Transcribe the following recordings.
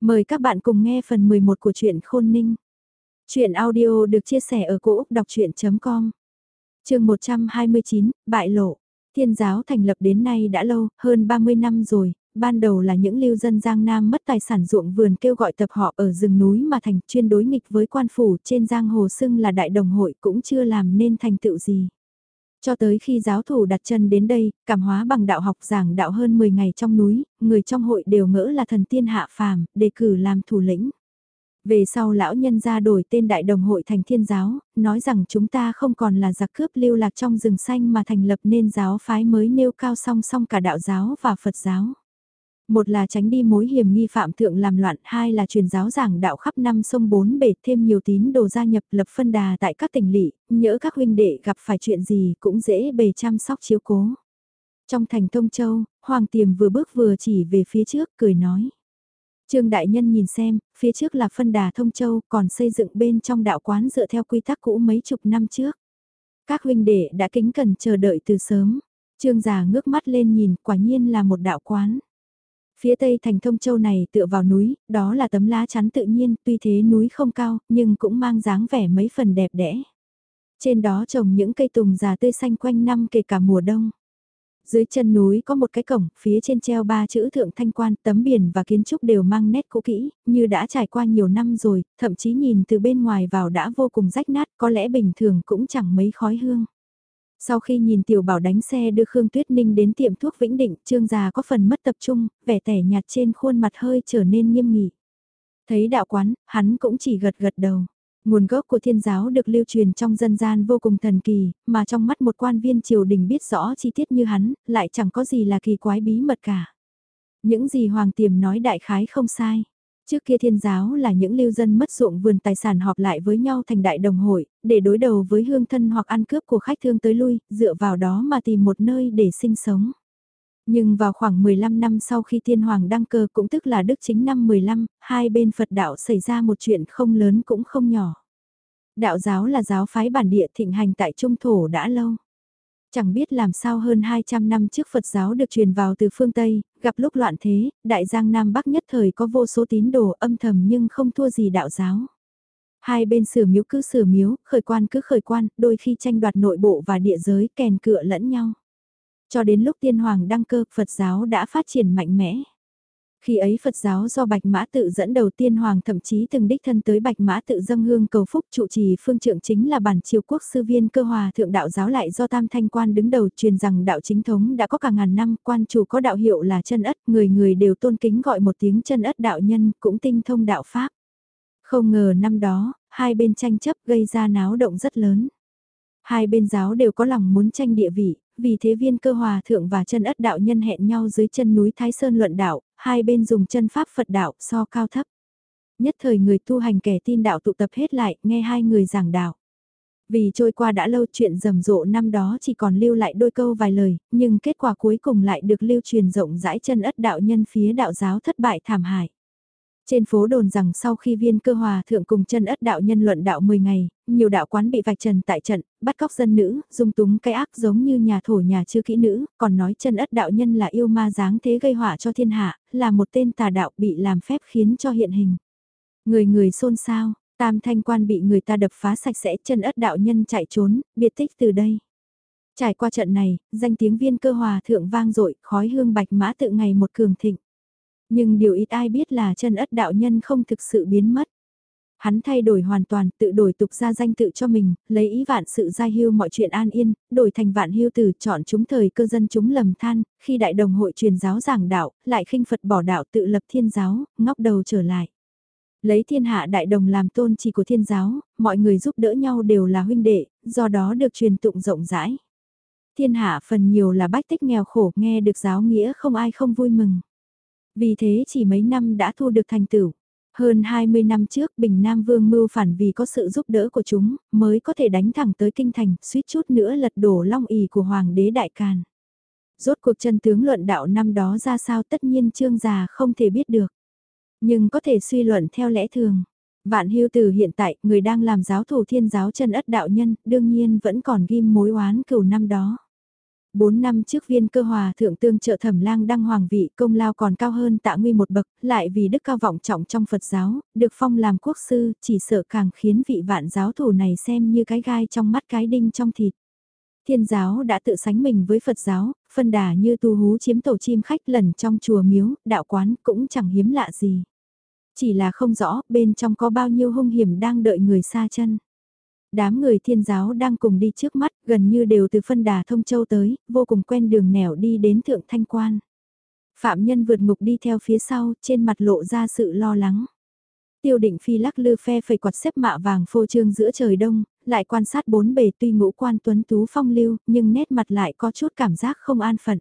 Mời các bạn cùng nghe phần 11 của truyện Khôn Ninh. Chuyện audio được chia sẻ ở cỗ đọc chuyện.com. Chương 129, Bại lộ. Thiên giáo thành lập đến nay đã lâu, hơn 30 năm rồi, ban đầu là những lưu dân Giang Nam mất tài sản ruộng vườn kêu gọi tập họ ở rừng núi mà thành chuyên đối nghịch với quan phủ trên giang hồ xưng là đại đồng hội cũng chưa làm nên thành tựu gì. Cho tới khi giáo thủ đặt chân đến đây, cảm hóa bằng đạo học giảng đạo hơn 10 ngày trong núi, người trong hội đều ngỡ là thần tiên hạ phàm, đề cử làm thủ lĩnh. Về sau lão nhân ra đổi tên đại đồng hội thành thiên giáo, nói rằng chúng ta không còn là giặc cướp lưu lạc trong rừng xanh mà thành lập nên giáo phái mới nêu cao song song cả đạo giáo và Phật giáo. Một là tránh đi mối hiểm nghi phạm thượng làm loạn, hai là truyền giáo giảng đạo khắp năm sông bốn bể, thêm nhiều tín đồ gia nhập lập phân đà tại các tỉnh lỵ, nhỡ các huynh đệ gặp phải chuyện gì cũng dễ bề chăm sóc chiếu cố. Trong thành Thông Châu, Hoàng Tiềm vừa bước vừa chỉ về phía trước cười nói. Trương Đại Nhân nhìn xem, phía trước là phân đà Thông Châu còn xây dựng bên trong đạo quán dựa theo quy tắc cũ mấy chục năm trước. Các huynh đệ đã kính cẩn chờ đợi từ sớm. Trương già ngước mắt lên nhìn, quả nhiên là một đạo quán. Phía tây thành Thông Châu này tựa vào núi, đó là tấm lá chắn tự nhiên, tuy thế núi không cao, nhưng cũng mang dáng vẻ mấy phần đẹp đẽ. Trên đó trồng những cây tùng già tươi xanh quanh năm kể cả mùa đông. Dưới chân núi có một cái cổng, phía trên treo 3 chữ Thượng Thanh Quan, tấm biển và kiến trúc đều mang nét cũ kỹ, như đã trải qua nhiều năm rồi, thậm chí nhìn từ bên ngoài vào đã vô cùng rách nát, có lẽ bình thường cũng chẳng mấy khói hương. Sau khi nhìn Tiểu Bảo đánh xe đưa Khương Tuyết Ninh đến tiệm thuốc Vĩnh Định, Trương già có phần mất tập trung, vẻ tẻ nhạt trên khuôn mặt hơi trở nên nghiêm nghị. Thấy đạo quán, hắn cũng chỉ gật gật đầu. Nguồn gốc của thiên giáo được lưu truyền trong dân gian vô cùng thần kỳ, mà trong mắt một quan viên triều đình biết rõ chi tiết như hắn, lại chẳng có gì là kỳ quái bí mật cả. Những gì Hoàng Tiềm nói đại khái không sai. Trước kia thiên giáo là những lưu dân mất ruộng vườn tài sản họp lại với nhau thành đại đồng hội, để đối đầu với hương thân hoặc ăn cướp của khách thương tới lui, dựa vào đó mà tìm một nơi để sinh sống. Nhưng vào khoảng 15 năm sau khi tiên hoàng đăng cơ cũng tức là Đức Chính năm 15, hai bên Phật đạo xảy ra một chuyện không lớn cũng không nhỏ. Đạo giáo là giáo phái bản địa thịnh hành tại Trung Thổ đã lâu. Chẳng biết làm sao hơn 200 năm trước Phật giáo được truyền vào từ phương Tây, gặp lúc loạn thế, Đại Giang Nam Bắc nhất thời có vô số tín đồ âm thầm nhưng không thua gì đạo giáo. Hai bên sửa miếu cứ sửa miếu, khởi quan cứ khởi quan, đôi khi tranh đoạt nội bộ và địa giới kèn cựa lẫn nhau. Cho đến lúc tiên hoàng đăng cơ, Phật giáo đã phát triển mạnh mẽ. Khi ấy Phật giáo do Bạch Mã Tự dẫn đầu tiên hoàng thậm chí từng đích thân tới Bạch Mã Tự dâng hương cầu phúc, trụ trì phương trượng chính là bản triều quốc sư Viên Cơ Hòa, thượng đạo giáo lại do Tam Thanh Quan đứng đầu, truyền rằng đạo chính thống đã có cả ngàn năm, quan chủ có đạo hiệu là Chân Ất, người người đều tôn kính gọi một tiếng Chân Ất đạo nhân, cũng tinh thông đạo pháp. Không ngờ năm đó, hai bên tranh chấp gây ra náo động rất lớn. Hai bên giáo đều có lòng muốn tranh địa vị, vì thế Viên Cơ Hòa thượng và Chân Ất đạo nhân hẹn nhau dưới chân núi Thái Sơn luận đạo, hai bên dùng chân pháp Phật đạo so cao thấp. Nhất thời người tu hành kẻ tin đạo tụ tập hết lại, nghe hai người giảng đạo. Vì trôi qua đã lâu, chuyện rầm rộ năm đó chỉ còn lưu lại đôi câu vài lời, nhưng kết quả cuối cùng lại được lưu truyền rộng rãi. Chân Ất đạo nhân phía đạo giáo thất bại thảm hại. Trên phố đồn rằng sau khi Viên Cơ Hòa thượng cùng Chân Ất đạo nhân luận đạo 10 ngày, nhiều đạo quán bị vạch trần tại trận, bắt cóc dân nữ, dung túng cái ác giống như nhà thổ nhà chưa kỹ nữ, còn nói Chân Ất đạo nhân là yêu ma dáng thế gây họa cho thiên hạ, là một tên tà đạo bị làm phép khiến cho hiện hình. Người người xôn xao, Tam Thanh Quan bị người ta đập phá sạch sẽ, Chân Ất đạo nhân chạy trốn, biệt tích từ đây. Trải qua trận này, danh tiếng Viên Cơ Hòa thượng vang dội, khói hương Bạch Mã Tự ngày một cường thịnh. Nhưng điều ít ai biết là Chân Ất đạo nhân không thực sự biến mất. Hắn thay đổi hoàn toàn, tự đổi tục ra danh tự cho mình, lấy ý vạn sự giai hưu mọi chuyện an yên, đổi thành Vạn Hưu Tử, chọn chúng thời cơ dân chúng lầm than, khi đại đồng hội truyền giáo giảng đạo, lại khinh Phật bỏ đạo tự lập thiên giáo, ngóc đầu trở lại. Lấy thiên hạ đại đồng làm tôn chỉ của thiên giáo, mọi người giúp đỡ nhau đều là huynh đệ, do đó được truyền tụng rộng rãi. Thiên hạ phần nhiều là bách tích nghèo khổ, nghe được giáo nghĩa không ai không vui mừng. Vì thế chỉ mấy năm đã thu được thành tựu. Hơn 20 năm trước Bình Nam Vương mưu phản vì có sự giúp đỡ của chúng, mới có thể đánh thẳng tới kinh thành, suýt chút nữa lật đổ long ỷ của Hoàng đế Đại Càn. Rốt cuộc chân tướng luận đạo năm đó ra sao tất nhiên Trương già không thể biết được. Nhưng có thể suy luận theo lẽ thường. Vạn Hưu Tử hiện tại, người đang làm giáo thủ thiên giáo Chân Ất đạo nhân, đương nhiên vẫn còn ghim mối oán cừu năm đó. 4 năm trước Viên Cơ Hòa thượng tương trợ Thẩm Lang đăng hoàng vị, công lao còn cao hơn Tạ Nguy một bậc, lại vì đức cao vọng trọng trong Phật giáo, được phong làm quốc sư, chỉ sợ càng khiến vị vạn giáo thủ này xem như cái gai trong mắt cái đinh trong thịt. Thiên giáo đã tự sánh mình với Phật giáo, phân đà như tu hú chiếm tổ chim khách lần trong chùa miếu, đạo quán cũng chẳng hiếm lạ gì. Chỉ là không rõ bên trong có bao nhiêu hung hiểm đang đợi người xa chân. Đám người thiên giáo đang cùng đi trước mắt, gần như đều từ phân đà Thông Châu tới, vô cùng quen đường nẻo đi đến Thượng Thanh Quan. Phạm Nhân vượt ngục đi theo phía sau, trên mặt lộ ra sự lo lắng. Tiêu Định Phi lắc lư phe phẩy quạt xếp mạ vàng phô trương giữa trời đông, lại quan sát bốn bề tuy ngũ quan tuấn tú phong lưu, nhưng nét mặt lại có chút cảm giác không an phận.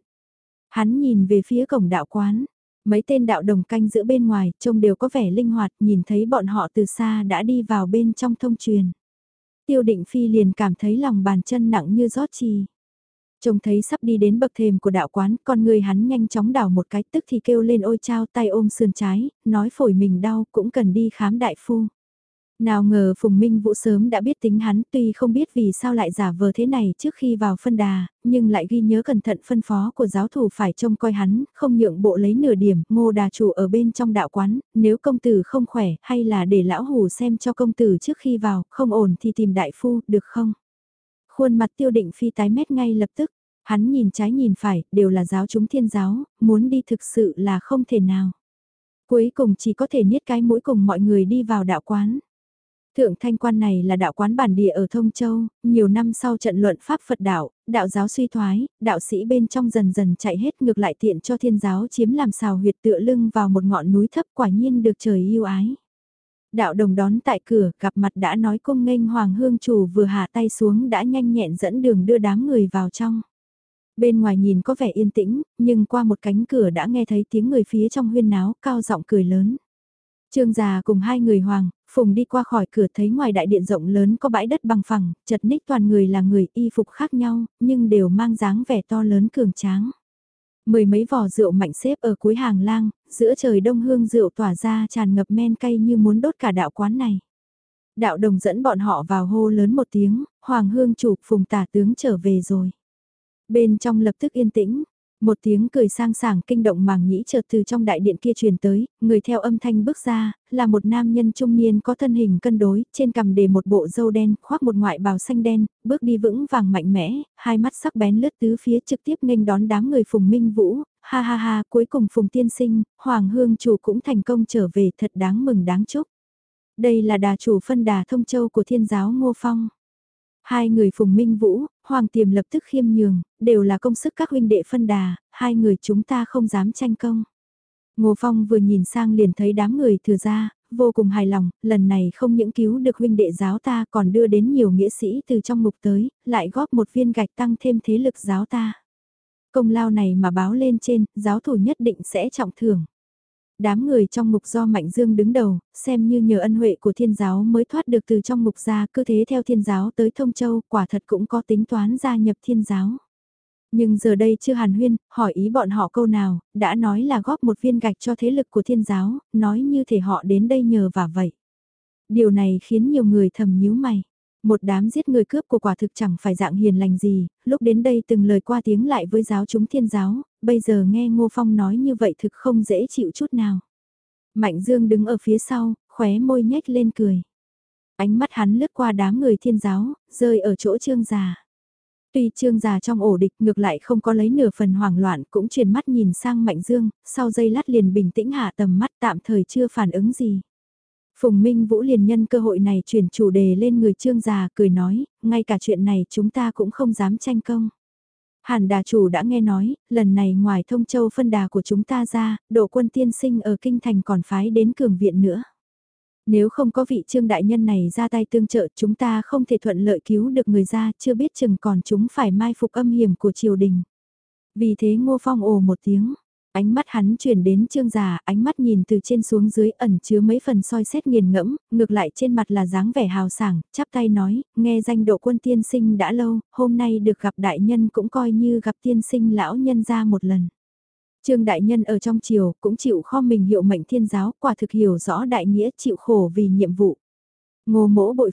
Hắn nhìn về phía cổng đạo quán, mấy tên đạo đồng canh giữa bên ngoài, trông đều có vẻ linh hoạt, nhìn thấy bọn họ từ xa đã đi vào bên trong thông truyền. Tiêu Định Phi liền cảm thấy lòng bàn chân nặng như rót chì. Trông thấy sắp đi đến bậc thềm của đạo quán, con người hắn nhanh chóng đảo một cái tức thì kêu lên ôi chao tay ôm sườn trái, nói phổi mình đau cũng cần đi khám đại phu. Nào ngờ Phùng Minh Vũ sớm đã biết tính hắn tuy không biết vì sao lại giả vờ thế này trước khi vào phân đà, nhưng lại ghi nhớ cẩn thận phân phó của giáo thủ phải trông coi hắn, không nhượng bộ lấy nửa điểm, Ngô đà chủ ở bên trong đạo quán, nếu công tử không khỏe hay là để lão hủ xem cho công tử trước khi vào, không ổn thì tìm đại phu, được không? Khuôn mặt Tiêu Định Phi tái mét ngay lập tức, hắn nhìn trái nhìn phải, đều là giáo chúng thiên giáo, muốn đi thực sự là không thể nào. Cuối cùng chỉ có thể niết cái mũi cùng mọi người đi vào đạo quán. Thượng Thanh Quan này là đạo quán bản địa ở Thông Châu, nhiều năm sau trận luận Pháp Phật đạo, đạo giáo suy thoái, đạo sĩ bên trong dần dần chạy hết ngược lại tiện cho thiên giáo chiếm làm xào huyệt tựa lưng vào một ngọn núi thấp quả nhiên được trời yêu ái. Đạo đồng đón tại cửa, gặp mặt đã nói cung nghênh Hoàng Hương Chủ vừa hạ tay xuống đã nhanh nhẹn dẫn đường đưa đám người vào trong. Bên ngoài nhìn có vẻ yên tĩnh, nhưng qua một cánh cửa đã nghe thấy tiếng người phía trong huyên náo, cao giọng cười lớn. Trương già cùng hai người Hoàng, Phùng đi qua khỏi cửa thấy ngoài đại điện rộng lớn có bãi đất bằng phẳng, chật ních toàn người là người y phục khác nhau, nhưng đều mang dáng vẻ to lớn cường tráng. Mười mấy vò rượu mạnh xếp ở cuối hàng lang, giữa trời đông hương rượu tỏa ra tràn ngập men cay như muốn đốt cả đạo quán này. Đạo đồng dẫn bọn họ vào hô lớn một tiếng, Hoàng Hương Chủ Phùng tả tướng trở về rồi. Bên trong lập tức yên tĩnh, một tiếng cười sang sảng kinh động màng nhĩ chợt từ trong đại điện kia truyền tới, người theo âm thanh bước ra, là một nam nhân trung niên có thân hình cân đối, trên cằm để một bộ râu đen, khoác một ngoại bào xanh đen, bước đi vững vàng mạnh mẽ, hai mắt sắc bén lướt tứ phía trực tiếp nghênh đón đám người Phùng Minh Vũ, ha ha ha, cuối cùng Phùng tiên sinh, Hoàng Hương Chủ cũng thành công trở về thật đáng mừng đáng chúc. Đây là đà chủ phân đà Thông Châu của thiên giáo Ngô Phong. Hai người Phùng Minh Vũ, Hoàng Tiềm lập tức khiêm nhường, đều là công sức các huynh đệ phân đà, hai người chúng ta không dám tranh công. Ngô Phong vừa nhìn sang liền thấy đám người thừa ra, vô cùng hài lòng, lần này không những cứu được huynh đệ giáo ta còn đưa đến nhiều nghĩa sĩ từ trong ngục tới, lại góp một viên gạch tăng thêm thế lực giáo ta. Công lao này mà báo lên trên, giáo thủ nhất định sẽ trọng thưởng. Đám người trong ngục do Mạnh Dương đứng đầu, xem như nhờ ân huệ của thiên giáo mới thoát được từ trong ngục ra, cứ thế theo thiên giáo tới Thông Châu, quả thật cũng có tính toán gia nhập thiên giáo. Nhưng giờ đây chưa hàn huyên, hỏi ý bọn họ câu nào, đã nói là góp một viên gạch cho thế lực của thiên giáo, nói như thể họ đến đây nhờ vả vậy. Điều này khiến nhiều người thầm nhíu mày. Một đám giết người cướp của quả thực chẳng phải dạng hiền lành gì, lúc đến đây từng lời qua tiếng lại với giáo chúng thiên giáo, bây giờ nghe Ngô Phong nói như vậy thực không dễ chịu chút nào. Mạnh Dương đứng ở phía sau, khóe môi nhếch lên cười. Ánh mắt hắn lướt qua đám người thiên giáo, rơi ở chỗ Trương già. Tuy Trương già trong ổ địch ngược lại không có lấy nửa phần hoảng loạn cũng chuyển mắt nhìn sang Mạnh Dương, sau giây lát liền bình tĩnh hạ tầm mắt tạm thời chưa phản ứng gì. Phùng Minh Vũ liền nhân cơ hội này chuyển chủ đề lên người Trương già cười nói, ngay cả chuyện này chúng ta cũng không dám tranh công. Hàn đà chủ đã nghe nói, lần này ngoài Thông Châu phân đà của chúng ta ra, độ quân tiên sinh ở Kinh Thành còn phái đến cường viện nữa. Nếu không có vị Trương đại nhân này ra tay tương trợ chúng ta không thể thuận lợi cứu được người ra, chưa biết chừng còn chúng phải mai phục âm hiểm của triều đình. Vì thế Ngô Phong ồ một tiếng. Ánh mắt hắn chuyển đến Trương già, ánh mắt nhìn từ trên xuống dưới ẩn chứa mấy phần soi xét nghiền ngẫm, ngược lại trên mặt là dáng vẻ hào sảng, chắp tay nói, nghe danh độ quân tiên sinh đã lâu, hôm nay được gặp đại nhân cũng coi như gặp tiên sinh lão nhân ra một lần. Trương đại nhân ở trong triều cũng chịu kho mình hiệu mệnh thiên giáo, quả thực hiểu rõ đại nghĩa chịu khổ vì nhiệm vụ. Ngô mỗ bội phục,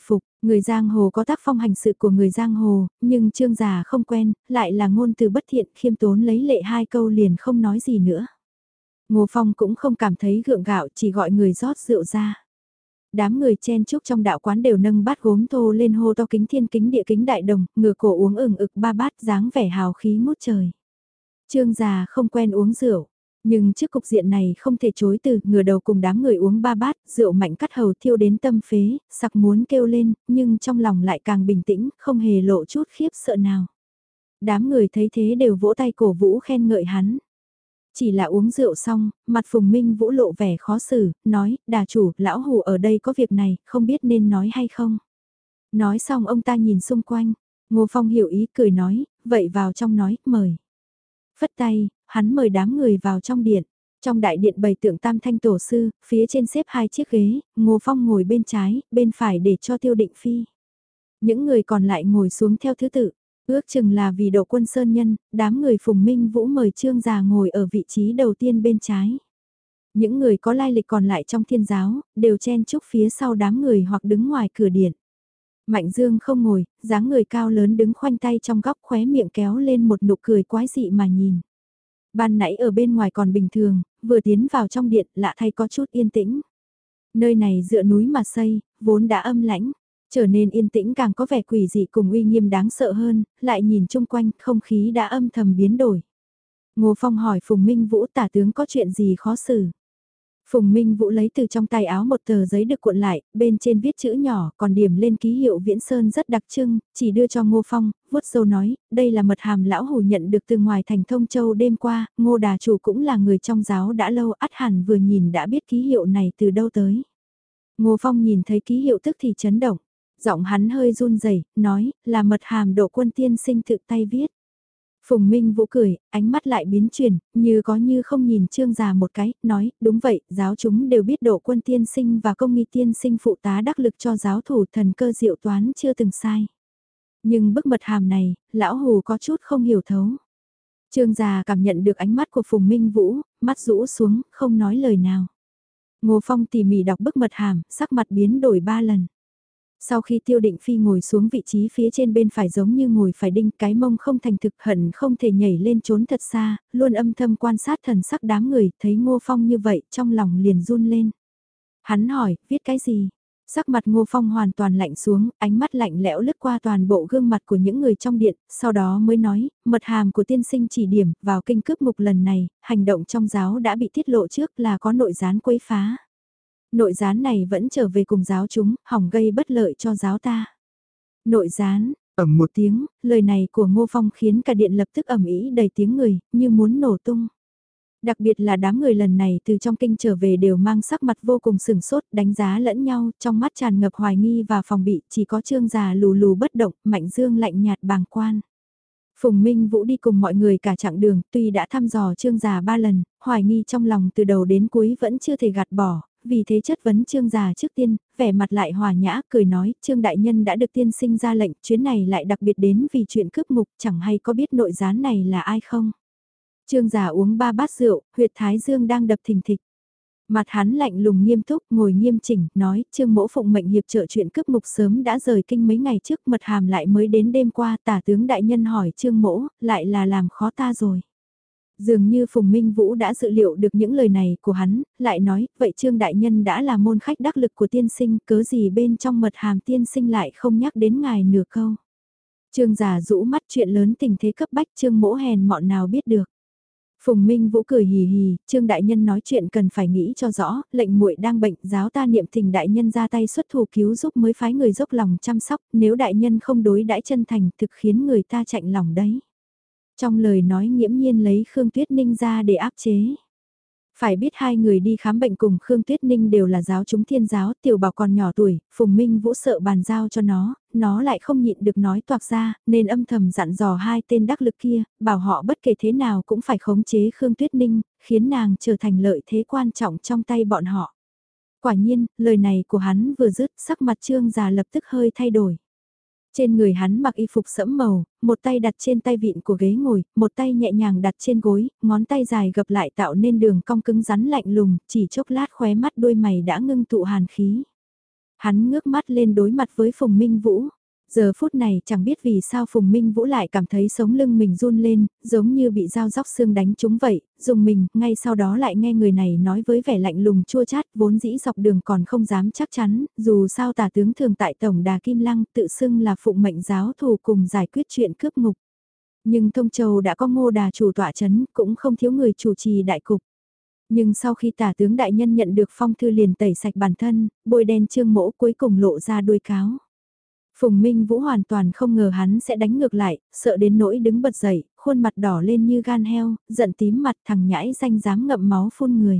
Người giang hồ có tác phong hành sự của người giang hồ, nhưng Trương già không quen, lại là ngôn từ bất thiện, khiêm tốn lấy lệ hai câu liền không nói gì nữa. Ngô Phong cũng không cảm thấy gượng gạo, chỉ gọi người rót rượu ra. Đám người chen chúc trong đạo quán đều nâng bát gốm thô lên hô to kính thiên kính địa kính đại đồng, ngửa cổ uống ửng ực ba bát dáng vẻ hào khí ngút trời. Trương già không quen uống rượu, nhưng trước cục diện này không thể chối từ, ngửa đầu cùng đám người uống ba bát, rượu mạnh cắt hầu thiêu đến tâm phế, sặc muốn kêu lên, nhưng trong lòng lại càng bình tĩnh, không hề lộ chút khiếp sợ nào. Đám người thấy thế đều vỗ tay cổ vũ khen ngợi hắn. Chỉ là uống rượu xong, mặt Phùng Minh Vũ lộ vẻ khó xử, nói, đà chủ, lão hù ở đây có việc này, không biết nên nói hay không. Nói xong ông ta nhìn xung quanh, Ngô Phong hiểu ý cười nói, vậy vào trong nói, mời. Phất tay, hắn mời đám người vào trong điện. Trong đại điện bày tượng Tam Thanh Tổ Sư, phía trên xếp hai chiếc ghế, Ngô Phong ngồi bên trái, bên phải để cho Tiêu Định Phi. Những người còn lại ngồi xuống theo thứ tự. Ước chừng là vì độ quân sơn nhân, đám người Phùng Minh Vũ mời Trương già ngồi ở vị trí đầu tiên bên trái. Những người có lai lịch còn lại trong thiên giáo, đều chen chúc phía sau đám người hoặc đứng ngoài cửa điện. Mạnh Dương không ngồi, dáng người cao lớn đứng khoanh tay trong góc khóe miệng kéo lên một nụ cười quái dị mà nhìn. Ban nãy ở bên ngoài còn bình thường, vừa tiến vào trong điện lạ thay có chút yên tĩnh. Nơi này dựa núi mà xây, vốn đã âm lãnh, trở nên yên tĩnh càng có vẻ quỷ dị cùng uy nghiêm đáng sợ hơn, lại nhìn chung quanh không khí đã âm thầm biến đổi. Ngô Phong hỏi Phùng Minh Vũ tả tướng có chuyện gì khó xử. Phùng Minh Vũ lấy từ trong tay áo một tờ giấy được cuộn lại, bên trên viết chữ nhỏ, còn điểm lên ký hiệu Viễn Sơn rất đặc trưng, chỉ đưa cho Ngô Phong, vuốt râu nói, đây là mật hàm lão hủ nhận được từ ngoài thành Thông Châu đêm qua, Ngô đà chủ cũng là người trong giáo đã lâu, ắt hẳn vừa nhìn đã biết ký hiệu này từ đâu tới. Ngô Phong nhìn thấy ký hiệu tức thì chấn động, giọng hắn hơi run rẩy, nói, là mật hàm Độ Quân tiên sinh tự tay viết. Phùng Minh Vũ cười, ánh mắt lại biến chuyển, như có như không nhìn Trương già một cái, nói, đúng vậy, giáo chúng đều biết Độ Quân tiên sinh và Công Nghi tiên sinh phụ tá đắc lực cho giáo thủ thần cơ diệu toán chưa từng sai. Nhưng bức mật hàm này, lão hù có chút không hiểu thấu. Trương già cảm nhận được ánh mắt của Phùng Minh Vũ, mắt rũ xuống, không nói lời nào. Ngô Phong tỉ mỉ đọc bức mật hàm, sắc mặt biến đổi 3 lần. Sau khi Tiêu Định Phi ngồi xuống vị trí phía trên bên phải giống như ngồi phải đinh, cái mông không thành thực, hận không thể nhảy lên trốn thật xa, luôn âm thầm quan sát thần sắc đám người, thấy Ngô Phong như vậy trong lòng liền run lên. Hắn hỏi, viết cái gì? Sắc mặt Ngô Phong hoàn toàn lạnh xuống, ánh mắt lạnh lẽo lướt qua toàn bộ gương mặt của những người trong điện, sau đó mới nói, mật hàm của tiên sinh chỉ điểm, vào kinh cướp ngục lần này, hành động trong giáo đã bị tiết lộ trước là có nội gián quấy phá. Nội gián này vẫn trở về cùng giáo chúng, hỏng gây bất lợi cho giáo ta. Nội gián, ầm một tiếng, lời này của Ngô Phong khiến cả điện lập tức ầm ĩ đầy tiếng người, như muốn nổ tung. Đặc biệt là đám người lần này từ trong kinh trở về đều mang sắc mặt vô cùng sừng sốt, đánh giá lẫn nhau, trong mắt tràn ngập hoài nghi và phòng bị, chỉ có Trương già lù lù bất động, Mạnh Dương lạnh nhạt bàng quan. Phùng Minh Vũ đi cùng mọi người cả chặng đường, tuy đã thăm dò Trương già 3 lần, hoài nghi trong lòng từ đầu đến cuối vẫn chưa thể gạt bỏ, vì thế chất vấn Trương già trước tiên, vẻ mặt lại hòa nhã, cười nói, Trương đại nhân đã được tiên sinh ra lệnh, chuyến này lại đặc biệt đến vì chuyện cướp ngục, chẳng hay có biết nội gián này là ai không? Trương già uống 3 bát rượu, huyệt thái dương đang đập thình thịch. Mặt hắn lạnh lùng nghiêm túc, ngồi nghiêm chỉnh, nói, Trương mỗ phụng mệnh hiệp trợ chuyện cướp ngục sớm đã rời kinh mấy ngày trước, mật hàm lại mới đến đêm qua, tả tướng đại nhân hỏi Trương mỗ, lại là làm khó ta rồi. Dường như Phùng Minh Vũ đã dự liệu được những lời này của hắn, lại nói, vậy Trương đại nhân đã là môn khách đắc lực của tiên sinh, cớ gì bên trong mật hàm tiên sinh lại không nhắc đến ngài nửa câu. Trương già rũ mắt, chuyện lớn tình thế cấp bách, Trương mỗ hèn mọn nào biết được. Phùng Minh Vũ cười hì hì, Trương đại nhân nói chuyện cần phải nghĩ cho rõ, lệnh muội đang bệnh, giáo ta niệm tình đại nhân ra tay xuất thủ cứu giúp mới phái người dốc lòng chăm sóc, nếu đại nhân không đối đãi chân thành thực khiến người ta chạnh lòng đấy. Trong lời nói nghiễm nhiên lấy Khương Tuyết Ninh ra để áp chế. Phải biết hai người đi khám bệnh cùng Khương Tuyết Ninh đều là giáo chúng thiên giáo, tiểu bảo còn nhỏ tuổi, Phùng Minh Vũ sợ bàn giao cho nó lại không nhịn được nói toạc ra, nên âm thầm dặn dò hai tên đắc lực kia, bảo họ bất kể thế nào cũng phải khống chế Khương Tuyết Ninh, khiến nàng trở thành lợi thế quan trọng trong tay bọn họ. Quả nhiên, lời này của hắn vừa dứt, sắc mặt Trương già lập tức hơi thay đổi. Trên người hắn mặc y phục sẫm màu, một tay đặt trên tay vịn của ghế ngồi, một tay nhẹ nhàng đặt trên gối, ngón tay dài gập lại tạo nên đường cong cứng rắn lạnh lùng, chỉ chốc lát khóe mắt đôi mày đã ngưng tụ hàn khí. Hắn ngước mắt lên đối mặt với Phùng Minh Vũ. Giờ phút này chẳng biết vì sao Phùng Minh Vũ lại cảm thấy sống lưng mình run lên, giống như bị dao róc xương đánh trúng vậy, dùng mình, ngay sau đó lại nghe người này nói với vẻ lạnh lùng chua chát, vốn dĩ dọc đường còn không dám chắc chắn, dù sao tả tướng thường tại Tổng Đà Kim Lăng tự xưng là phụng mệnh giáo thù cùng giải quyết chuyện cướp ngục. Nhưng Thông Châu đã có Ngô Đà chủ tọa chấn, cũng không thiếu người chủ trì đại cục. Nhưng sau khi tả tướng đại nhân nhận được phong thư liền tẩy sạch bản thân, bôi đen Trương Mỗ cuối cùng lộ ra đuôi cáo. Phùng Minh Vũ hoàn toàn không ngờ hắn sẽ đánh ngược lại, sợ đến nỗi đứng bật dậy, khuôn mặt đỏ lên như gan heo, giận tím mặt thằng nhãi danh dám ngậm máu phun người.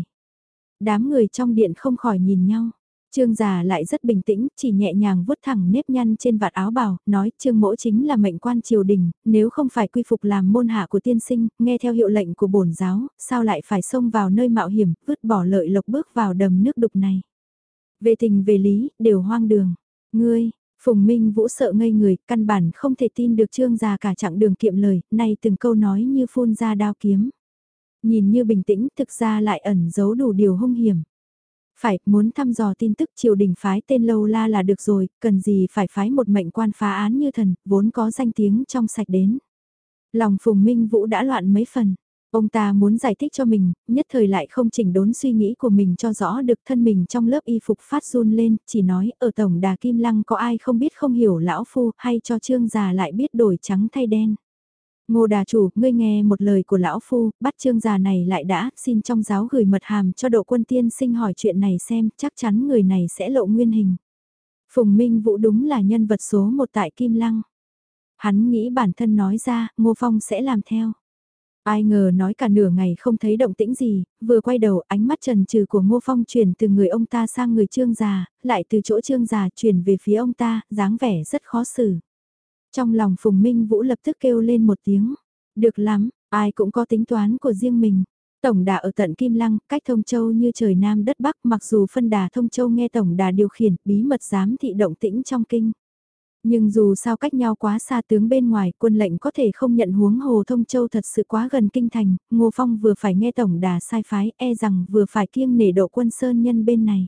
Đám người trong điện không khỏi nhìn nhau. Trương già lại rất bình tĩnh, chỉ nhẹ nhàng vuốt thẳng nếp nhăn trên vạt áo bào, nói Trương Mỗ chính là mệnh quan triều đình, nếu không phải quy phục làm môn hạ của tiên sinh, nghe theo hiệu lệnh của bổn giáo, sao lại phải xông vào nơi mạo hiểm, vứt bỏ lợi lộc bước vào đầm nước đục này. Về tình về lý, đều hoang đường. Ngươi, Phùng Minh Vũ sợ ngây người, căn bản không thể tin được Trương già cả chặng đường kiệm lời, nay từng câu nói như phun ra đao kiếm. Nhìn như bình tĩnh, thực ra lại ẩn giấu đủ điều hung hiểm. Phải, muốn thăm dò tin tức triều đình phái tên Lâu La là được rồi, cần gì phải phái một mệnh quan phá án như thần, vốn có danh tiếng trong sạch đến. Lòng Phùng Minh Vũ đã loạn mấy phần. Ông ta muốn giải thích cho mình, nhất thời lại không chỉnh đốn suy nghĩ của mình cho rõ được thân mình trong lớp y phục phát run lên, chỉ nói ở Tổng Đà Kim Lăng có ai không biết không hiểu lão phu hay cho Trương già lại biết đổi trắng thay đen. Ngô đà chủ, ngươi nghe một lời của lão phu, bắt Trương già này lại đã, xin trong giáo gửi mật hàm cho Độ Quân tiên sinh hỏi chuyện này xem, chắc chắn người này sẽ lộ nguyên hình. Phùng Minh Vũ đúng là nhân vật số một tại Kim Lăng. Hắn nghĩ bản thân nói ra, Ngô Phong sẽ làm theo. Ai ngờ nói cả nửa ngày không thấy động tĩnh gì, vừa quay đầu ánh mắt trần trừ của Ngô Phong chuyển từ người ông ta sang người Trương già, lại từ chỗ Trương già chuyển về phía ông ta, dáng vẻ rất khó xử. Trong lòng Phùng Minh Vũ lập tức kêu lên một tiếng, được lắm, ai cũng có tính toán của riêng mình. Tổng đà ở tận Kim Lăng, cách Thông Châu như trời Nam đất Bắc, mặc dù phân đà Thông Châu nghe tổng đà điều khiển, bí mật giám thị động tĩnh trong kinh. Nhưng dù sao cách nhau quá xa tướng bên ngoài, quân lệnh có thể không nhận, huống hồ Thông Châu thật sự quá gần kinh thành, Ngô Phong vừa phải nghe tổng đà sai phái, e rằng vừa phải kiêng nể Độ Quân sơn nhân bên này.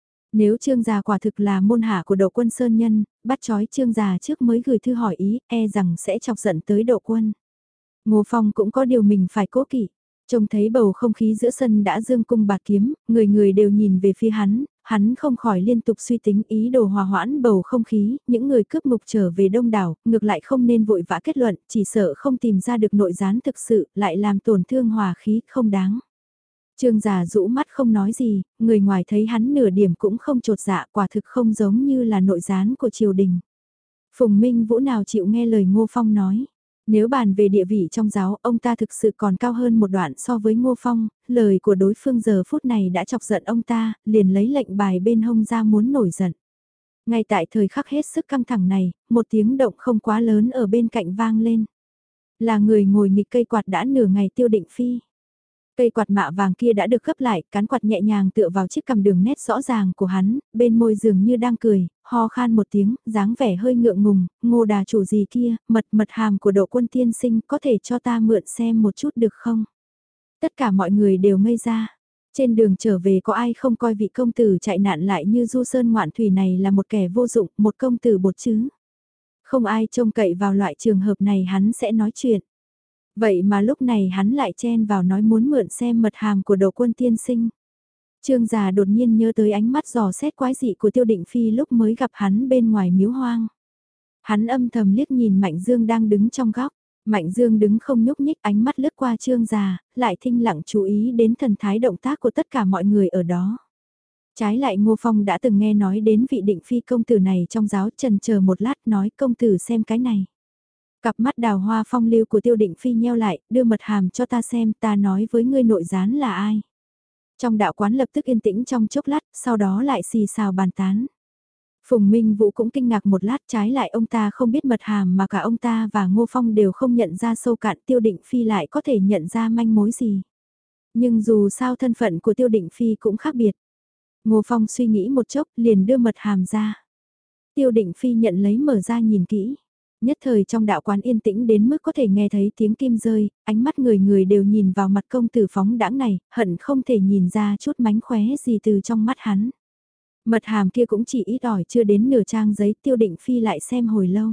Nếu Trương gia quả thực là môn hạ của Độ Quân sơn nhân, bắt chói Trương gia trước mới gửi thư hỏi ý, e rằng sẽ chọc giận tới Độ Quân. Ngô Phong cũng có điều mình phải cố kỵ. Trông thấy bầu không khí giữa sân đã dương cung bạt kiếm, người người đều nhìn về phía hắn không khỏi liên tục suy tính ý đồ hòa hoãn bầu không khí, những người cướp ngục trở về đông đảo, ngược lại không nên vội vã kết luận, chỉ sợ không tìm ra được nội gián thực sự, lại làm tổn thương hòa khí không đáng. Trương già rũ mắt không nói gì, người ngoài thấy hắn nửa điểm cũng không trột dạ, quả thực không giống như là nội gián của triều đình. Phùng Minh Vũ nào chịu nghe lời Ngô Phong nói. Nếu bàn về địa vị trong giáo, ông ta thực sự còn cao hơn một đoạn so với Ngô Phong, lời của đối phương giờ phút này đã chọc giận ông ta, liền lấy lệnh bài bên hông ra muốn nổi giận. Ngay tại thời khắc hết sức căng thẳng này, một tiếng động không quá lớn ở bên cạnh vang lên. Là người ngồi nghịch cây quạt đã nửa ngày Tiêu Định Phi. Cây quạt mạ vàng kia đã được gấp lại, cán quạt nhẹ nhàng tựa vào chiếc cằm đường nét rõ ràng của hắn, bên môi dường như đang cười, ho khan một tiếng, dáng vẻ hơi ngượng ngùng, Ngô đà chủ gì kia, mật hàm của Độ Quân tiên sinh có thể cho ta mượn xem một chút được không? Tất cả mọi người đều ngây ra. Trên đường trở về có ai không coi vị công tử chạy nạn lại như du sơn ngoạn thủy này là một kẻ vô dụng, một công tử bột chứ? Không ai trông cậy vào loại trường hợp này hắn sẽ nói chuyện. Vậy mà lúc này hắn lại chen vào nói muốn mượn xem mật hàm của Độ Quân tiên sinh. Trương già đột nhiên nhớ tới ánh mắt dò xét quái dị của Tiêu Định Phi lúc mới gặp hắn bên ngoài miếu hoang. Hắn âm thầm liếc nhìn Mạnh Dương đang đứng trong góc. Mạnh Dương đứng không nhúc nhích, ánh mắt lướt qua Trương già, lại thinh lặng chú ý đến thần thái động tác của tất cả mọi người ở đó. Trái lại Ngô Phong đã từng nghe nói đến vị Định Phi công tử này trong giáo, chần chờ một lát nói công tử xem cái này. Cặp mắt đào hoa phong lưu của Tiêu Định Phi nheo lại, đưa mật hàm cho ta xem, ta nói với ngươi nội gián là ai. Trong đạo quán lập tức yên tĩnh trong chốc lát, sau đó lại xì xào bàn tán. Phùng Minh Vũ cũng kinh ngạc một lát, trái lại ông ta không biết mật hàm mà cả ông ta và Ngô Phong đều không nhận ra sâu cạn, Tiêu Định Phi lại có thể nhận ra manh mối gì. Nhưng dù sao thân phận của Tiêu Định Phi cũng khác biệt. Ngô Phong suy nghĩ một chốc liền đưa mật hàm ra. Tiêu Định Phi nhận lấy mở ra nhìn kỹ. Nhất thời trong đạo quán yên tĩnh đến mức có thể nghe thấy tiếng kim rơi, ánh mắt người người đều nhìn vào mặt công tử phóng đãng này, hận không thể nhìn ra chút mánh khóe gì từ trong mắt hắn. Mật hàm kia cũng chỉ ít ỏi chưa đến nửa trang giấy, Tiêu Định Phi lại xem hồi lâu.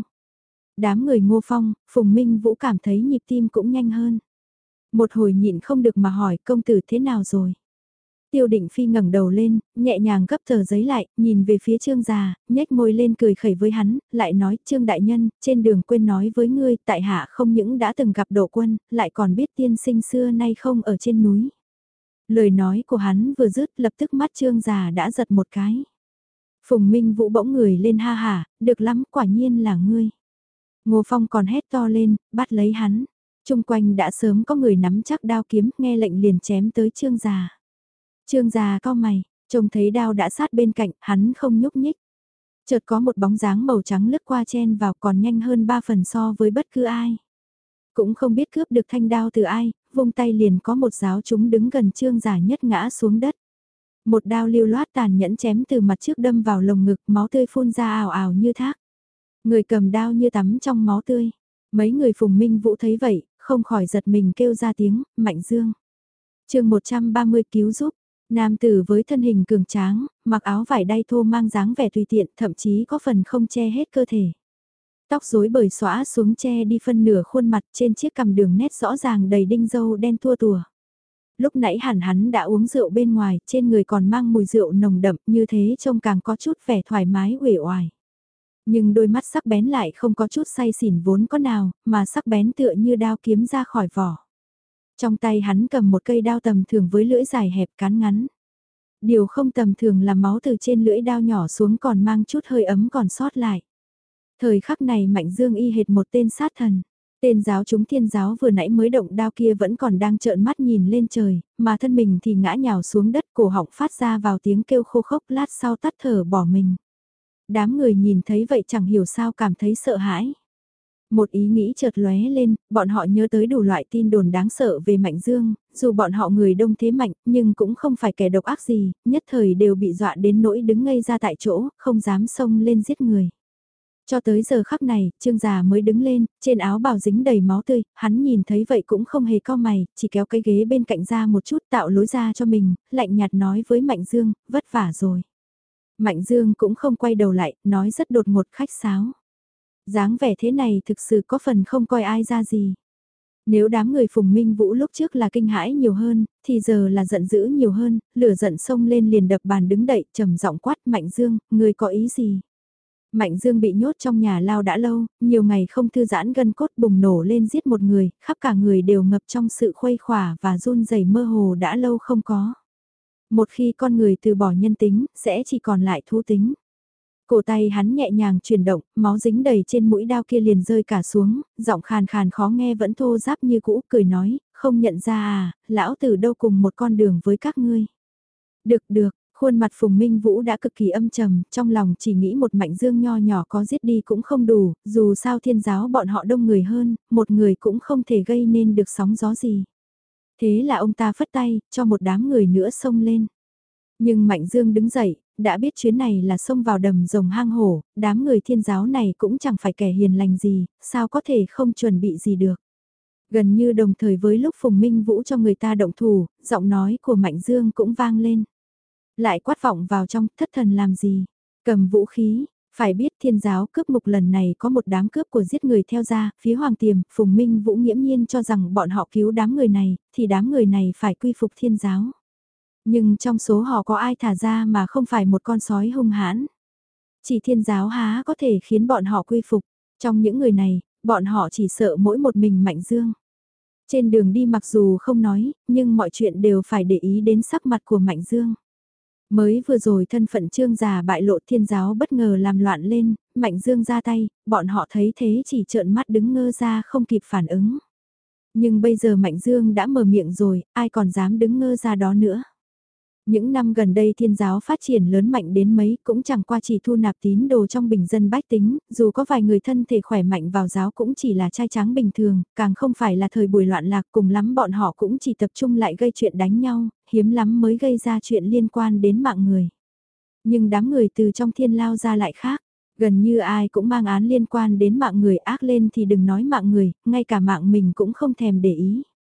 Đám người Ngô Phong, Phùng Minh Vũ cảm thấy nhịp tim cũng nhanh hơn. Một hồi nhịn không được mà hỏi công tử thế nào rồi. Tiêu Định Phi ngẩng đầu lên, nhẹ nhàng gấp tờ giấy lại, nhìn về phía Trương già, nhếch môi lên cười khẩy với hắn, lại nói Trương đại nhân, trên đường quên nói với ngươi, tại hạ không những đã từng gặp Độ Quân, lại còn biết tiên sinh xưa nay không ở trên núi. Lời nói của hắn vừa dứt lập tức mắt Trương già đã giật một cái. Phùng Minh Vũ bỗng người lên ha hả, được lắm quả nhiên là ngươi. Ngô Phong còn hét to lên, bắt lấy hắn. Trung quanh đã sớm có người nắm chắc đao kiếm, nghe lệnh liền chém tới Trương già. Trương già cau mày, trông thấy đao đã sát bên cạnh, hắn không nhúc nhích. Chợt có một bóng dáng màu trắng lướt qua chen vào còn nhanh hơn 3 phần so với bất cứ ai. Cũng không biết cướp được thanh đao từ ai, vung tay liền có một giáo chúng đứng gần Trương già nhất ngã xuống đất. Một đao lưu loát tàn nhẫn chém từ mặt trước đâm vào lồng ngực, máu tươi phun ra ào ào như thác. Người cầm đao như tắm trong máu tươi. Mấy người Phùng Minh Vũ thấy vậy, không khỏi giật mình kêu ra tiếng, Mạnh Dương. chương 130 cứu giúp. Nam tử với thân hình cường tráng, mặc áo vải đay thô mang dáng vẻ tùy tiện, thậm chí có phần không che hết cơ thể. Tóc rối bời xõa xuống che đi phân nửa khuôn mặt, trên chiếc cằm đường nét rõ ràng đầy đinh dâu đen tua tùa. Lúc nãy hẳn hắn đã uống rượu bên ngoài, trên người còn mang mùi rượu nồng đậm, như thế trông càng có chút vẻ thoải mái uể oải. Nhưng đôi mắt sắc bén lại không có chút say xỉn vốn có nào, mà sắc bén tựa như đao kiếm ra khỏi vỏ. Trong tay hắn cầm một cây đao tầm thường với lưỡi dài hẹp cán ngắn. Điều không tầm thường là máu từ trên lưỡi đao nhỏ xuống còn mang chút hơi ấm còn sót lại. Thời khắc này Mạnh Dương y hệt một tên sát thần. Tên giáo chúng thiên giáo vừa nãy mới động đao kia vẫn còn đang trợn mắt nhìn lên trời, mà thân mình thì ngã nhào xuống đất, cổ họng phát ra vào tiếng kêu khô khốc, lát sau tắt thở bỏ mình. Đám người nhìn thấy vậy chẳng hiểu sao cảm thấy sợ hãi. Một ý nghĩ chợt lóe lên, bọn họ nhớ tới đủ loại tin đồn đáng sợ về Mạnh Dương, dù bọn họ người đông thế mạnh, nhưng cũng không phải kẻ độc ác gì, nhất thời đều bị dọa đến nỗi đứng ngây ra tại chỗ, không dám xông lên giết người. Cho tới giờ khắc này, Trương già mới đứng lên, trên áo bào dính đầy máu tươi, hắn nhìn thấy vậy cũng không hề cau mày, chỉ kéo cái ghế bên cạnh ra một chút tạo lối ra cho mình, lạnh nhạt nói với Mạnh Dương, vất vả rồi. Mạnh Dương cũng không quay đầu lại, nói rất đột ngột khách sáo. Dáng vẻ thế này thực sự có phần không coi ai ra gì. Nếu đám người Phùng Minh Vũ lúc trước là kinh hãi nhiều hơn, thì giờ là giận dữ nhiều hơn, lửa giận xông lên liền đập bàn đứng đậy, trầm giọng quát Mạnh Dương, ngươi có ý gì? Mạnh Dương bị nhốt trong nhà lao đã lâu, nhiều ngày không thư giãn gân cốt bùng nổ lên giết một người, khắp cả người đều ngập trong sự khuây khỏa và run rẩy mơ hồ đã lâu không có. Một khi con người từ bỏ nhân tính, sẽ chỉ còn lại thú tính. Cổ tay hắn nhẹ nhàng chuyển động, máu dính đầy trên mũi đao kia liền rơi cả xuống, giọng khàn khàn khó nghe vẫn thô ráp như cũ, cười nói, không nhận ra à, lão tử đâu cùng một con đường với các ngươi. Được được, khuôn mặt Phùng Minh Vũ đã cực kỳ âm trầm, trong lòng chỉ nghĩ một Mạnh Dương nho nhỏ có giết đi cũng không đủ, dù sao thiên giáo bọn họ đông người hơn, một người cũng không thể gây nên được sóng gió gì. Thế là ông ta phất tay, cho một đám người nữa xông lên. Nhưng Mạnh Dương đứng dậy, đã biết chuyến này là xông vào đầm rồng hang hổ, đám người thiên giáo này cũng chẳng phải kẻ hiền lành gì, sao có thể không chuẩn bị gì được. Gần như đồng thời với lúc Phùng Minh Vũ cho người ta động thủ, giọng nói của Mạnh Dương cũng vang lên. Lại quát vọng vào trong, thất thần làm gì? Cầm vũ khí, phải biết thiên giáo cướp mục lần này có một đám cướp của giết người theo ra, phía Hoàng Tiềm, Phùng Minh Vũ nghiễm nhiên cho rằng bọn họ cứu đám người này, thì đám người này phải quy phục thiên giáo. Nhưng trong số họ có ai thả ra mà không phải một con sói hung hãn. Chỉ thiên giáo há có thể khiến bọn họ quy phục. Trong những người này, bọn họ chỉ sợ mỗi một mình Mạnh Dương. Trên đường đi mặc dù không nói, nhưng mọi chuyện đều phải để ý đến sắc mặt của Mạnh Dương. Mới vừa rồi thân phận Trương già bại lộ thiên giáo bất ngờ làm loạn lên, Mạnh Dương ra tay, bọn họ thấy thế chỉ trợn mắt đứng ngơ ra không kịp phản ứng. Nhưng bây giờ Mạnh Dương đã mở miệng rồi, ai còn dám đứng ngơ ra đó nữa. Những năm gần đây thiên giáo phát triển lớn mạnh đến mấy cũng chẳng qua chỉ thu nạp tín đồ trong bình dân bách tính, dù có vài người thân thể khỏe mạnh vào giáo cũng chỉ là trai tráng bình thường, càng không phải là thời buổi loạn lạc, cùng lắm bọn họ cũng chỉ tập trung lại gây chuyện đánh nhau, hiếm lắm mới gây ra chuyện liên quan đến mạng người. Nhưng đám người từ trong thiên lao ra lại khác, gần như ai cũng mang án liên quan đến mạng người, ác lên thì đừng nói mạng người, ngay cả mạng mình cũng không thèm để ý.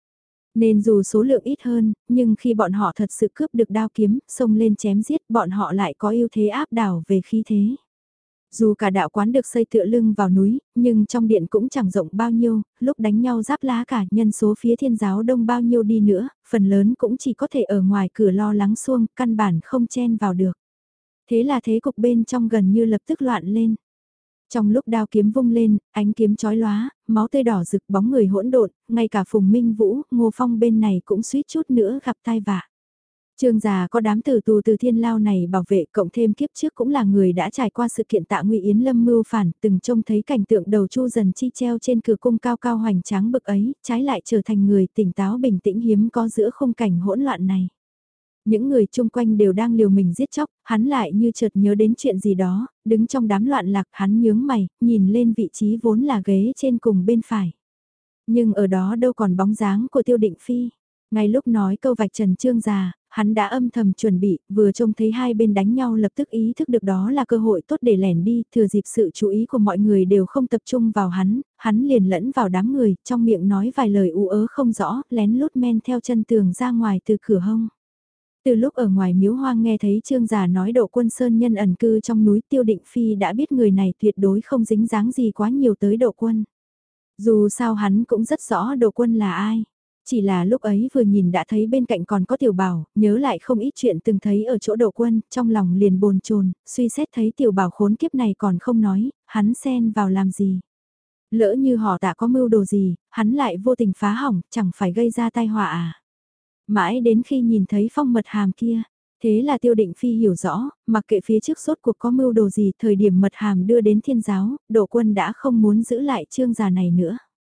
Nên dù số lượng ít hơn, nhưng khi bọn họ thật sự cướp được đao kiếm, xông lên chém giết, bọn họ lại có ưu thế áp đảo về khí thế. Dù cả đạo quán được xây tựa lưng vào núi, nhưng trong điện cũng chẳng rộng bao nhiêu, lúc đánh nhau giáp lá cả nhân số phía thiên giáo đông bao nhiêu đi nữa, phần lớn cũng chỉ có thể ở ngoài cửa lo lắng xuông, căn bản không chen vào được. Thế là thế cục bên trong gần như lập tức loạn lên. Trong lúc đao kiếm vung lên, ánh kiếm chói lóa, máu tươi đỏ rực bóng người hỗn độn, ngay cả Phùng Minh Vũ, Ngô Phong bên này cũng suýt chút nữa gặp tai vạ. Trương già có đám tử tù từ thiên lao này bảo vệ, cộng thêm kiếp trước cũng là người đã trải qua sự kiện Tạ Ngụy Yến Lâm mưu phản, từng trông thấy cảnh tượng đầu Chu Dần Chi treo trên cửa cung cao cao hoành tráng bực ấy, trái lại trở thành người tỉnh táo bình tĩnh hiếm có giữa khung cảnh hỗn loạn này. Những người chung quanh đều đang liều mình giết chóc, hắn lại như chợt nhớ đến chuyện gì đó, đứng trong đám loạn lạc hắn nhướng mày, nhìn lên vị trí vốn là ghế trên cùng bên phải. Nhưng ở đó đâu còn bóng dáng của Tiêu Định Phi. Ngay lúc nói câu vạch trần Trương già, hắn đã âm thầm chuẩn bị, vừa trông thấy hai bên đánh nhau lập tức ý thức được đó là cơ hội tốt để lẻn đi, thừa dịp sự chú ý của mọi người đều không tập trung vào hắn liền lẫn vào đám người, trong miệng nói vài lời ú ớ không rõ, lén lút men theo chân tường ra ngoài từ cửa hông. Từ lúc ở ngoài miếu hoang nghe thấy Trương già nói Độ Quân sơn nhân ẩn cư trong núi Tiêu Định Phi đã biết người này tuyệt đối không dính dáng gì quá nhiều tới Độ Quân. Dù sao hắn cũng rất rõ Độ Quân là ai. Chỉ là lúc ấy vừa nhìn đã thấy bên cạnh còn có Tiểu Bảo, nhớ lại không ít chuyện từng thấy ở chỗ Độ Quân, trong lòng liền bồn chồn, suy xét thấy Tiểu Bảo khốn kiếp này còn không nói, hắn xen vào làm gì. Lỡ như họ Tạ có mưu đồ gì, hắn lại vô tình phá hỏng, chẳng phải gây ra tai họa à. Mãi đến khi nhìn thấy phong mật hàm kia, thế là Tiêu Định Phi hiểu rõ, mặc kệ phía trước sốt cuộc có mưu đồ gì, thời điểm mật hàm đưa đến thiên giáo, Độ Quân đã không muốn giữ lại Trương già này nữa.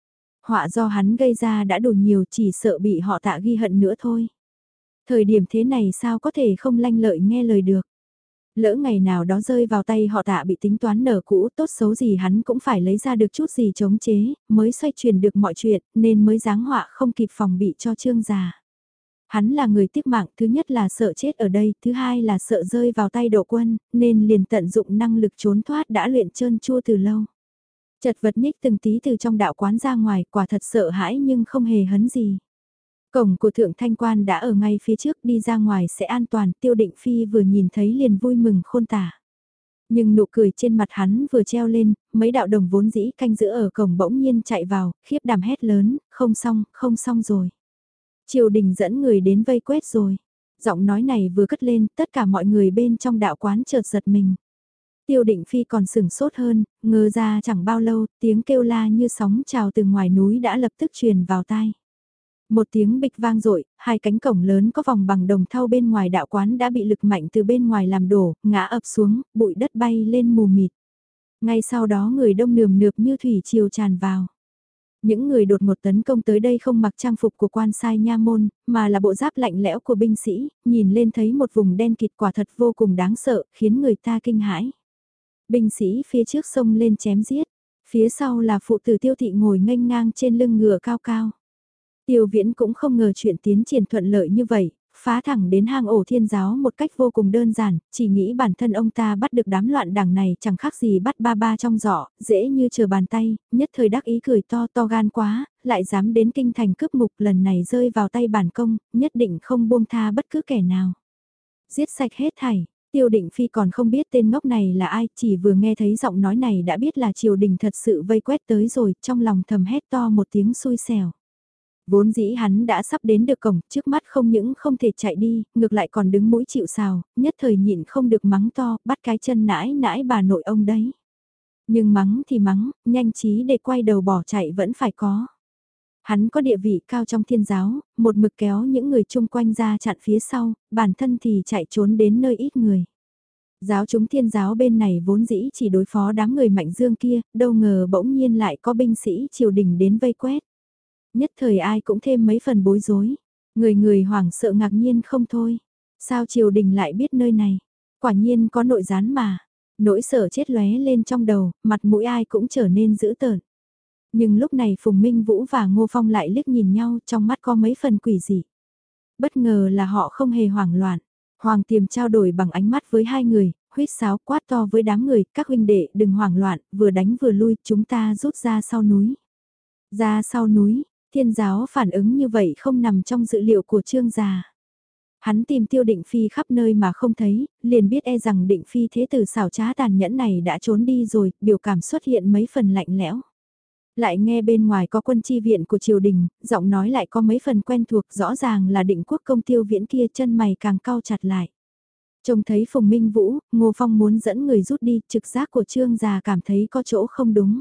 Họa do hắn gây ra đã đủ nhiều, chỉ sợ bị họ Tạ ghi hận nữa thôi. Thời điểm thế này sao có thể không lanh lợi nghe lời được. Lỡ ngày nào đó rơi vào tay họ Tạ bị tính toán nở cũ, tốt xấu gì hắn cũng phải lấy ra được chút gì chống chế, mới xoay chuyển được mọi chuyện, nên mới giáng họa không kịp phòng bị cho Trương già. Hắn là người tiếc mạng, thứ nhất là sợ chết ở đây, thứ hai là sợ rơi vào tay Độ Quân, nên liền tận dụng năng lực trốn thoát đã luyện trơn chua từ lâu. Chật vật nhích từng tí từ trong đạo quán ra ngoài, quả thật sợ hãi nhưng không hề hấn gì. Cổng của Thượng Thanh Quan đã ở ngay phía trước, đi ra ngoài sẽ an toàn, Tiêu Định Phi vừa nhìn thấy liền vui mừng khôn tả. Nhưng nụ cười trên mặt hắn vừa treo lên, mấy đạo đồng vốn dĩ canh giữ ở cổng bỗng nhiên chạy vào, khiếp đảm hét lớn, không xong rồi. Triều đình dẫn người đến vây quét rồi. Giọng nói này vừa cất lên, tất cả mọi người bên trong đạo quán chợt giật mình. Tiêu Định Phi còn sửng sốt hơn, ngờ ra chẳng bao lâu, tiếng kêu la như sóng trào từ ngoài núi đã lập tức truyền vào tai. Một tiếng bịch vang dội, hai cánh cổng lớn có vòng bằng đồng thau bên ngoài đạo quán đã bị lực mạnh từ bên ngoài làm đổ, ngã ập xuống, bụi đất bay lên mù mịt. Ngay sau đó người đông nườm nượp như thủy triều tràn vào. Những người đột ngột tấn công tới đây không mặc trang phục của quan sai nha môn, mà là bộ giáp lạnh lẽo của binh sĩ, nhìn lên thấy một vùng đen kịt quả thật vô cùng đáng sợ, khiến người ta kinh hãi. Binh sĩ phía trước sông lên chém giết, phía sau là phụ tử Tiêu Thị ngồi nghênh ngang trên lưng ngựa cao cao. Tiêu Viễn cũng không ngờ chuyện tiến triển thuận lợi như vậy, phá thẳng đến hang ổ thiên giáo một cách vô cùng đơn giản, chỉ nghĩ bản thân ông ta bắt được đám loạn đảng này chẳng khác gì bắt ba ba trong giỏ, dễ như chờ bàn tay, nhất thời đắc ý cười to to gan quá, lại dám đến kinh thành cướp ngục, lần này rơi vào tay bản công, nhất định không buông tha bất cứ kẻ nào. Giết sạch hết thảy. Tiêu Định Phi còn không biết tên ngốc này là ai, chỉ vừa nghe thấy giọng nói này đã biết là triều đình thật sự vây quét tới rồi, trong lòng thầm hét to một tiếng xui xẻo. Vốn dĩ hắn đã sắp đến được cổng, trước mắt không những không thể chạy đi, ngược lại còn đứng mũi chịu sào, nhất thời nhịn không được mắng to, bắt cái chân nãi nãi bà nội ông đấy. Nhưng mắng thì mắng, nhanh trí để quay đầu bỏ chạy vẫn phải có. Hắn có địa vị cao trong thiên giáo, một mực kéo những người chung quanh ra chặn phía sau, bản thân thì chạy trốn đến nơi ít người. Giáo chúng thiên giáo bên này vốn dĩ chỉ đối phó đám người mạnh dương kia, đâu ngờ bỗng nhiên lại có binh sĩ triều đình đến vây quét. Nhất thời ai cũng thêm mấy phần bối rối, người người hoảng sợ ngạc nhiên không thôi. Sao triều đình lại biết nơi này? Quả nhiên có nội gián mà. Nỗi sợ chết lóe lên trong đầu, mặt mũi ai cũng trở nên dữ tợn. Nhưng lúc này Phùng Minh Vũ và Ngô Phong lại liếc nhìn nhau, trong mắt có mấy phần quỷ dị. Bất ngờ là họ không hề hoảng loạn. Hoàng Tiềm trao đổi bằng ánh mắt với hai người, huýt sáo quát to với đám người, các huynh đệ đừng hoảng loạn, vừa đánh vừa lui, chúng ta rút ra sau núi. Ra sau núi, Thiên giáo phản ứng như vậy không nằm trong dự liệu của Trương gia. Hắn tìm Tiêu Định Phi khắp nơi mà không thấy, liền biết e rằng Định Phi thế tử xảo trá tàn nhẫn này đã trốn đi rồi, biểu cảm xuất hiện mấy phần lạnh lẽo. Lại nghe bên ngoài có quân chi viện của triều đình, giọng nói lại có mấy phần quen thuộc, rõ ràng là Định Quốc công Tiêu Viễn kia, chân mày càng cau chặt lại. Trông thấy Phùng Minh Vũ, Ngô Phong muốn dẫn người rút đi, trực giác của Trương già cảm thấy có chỗ không đúng.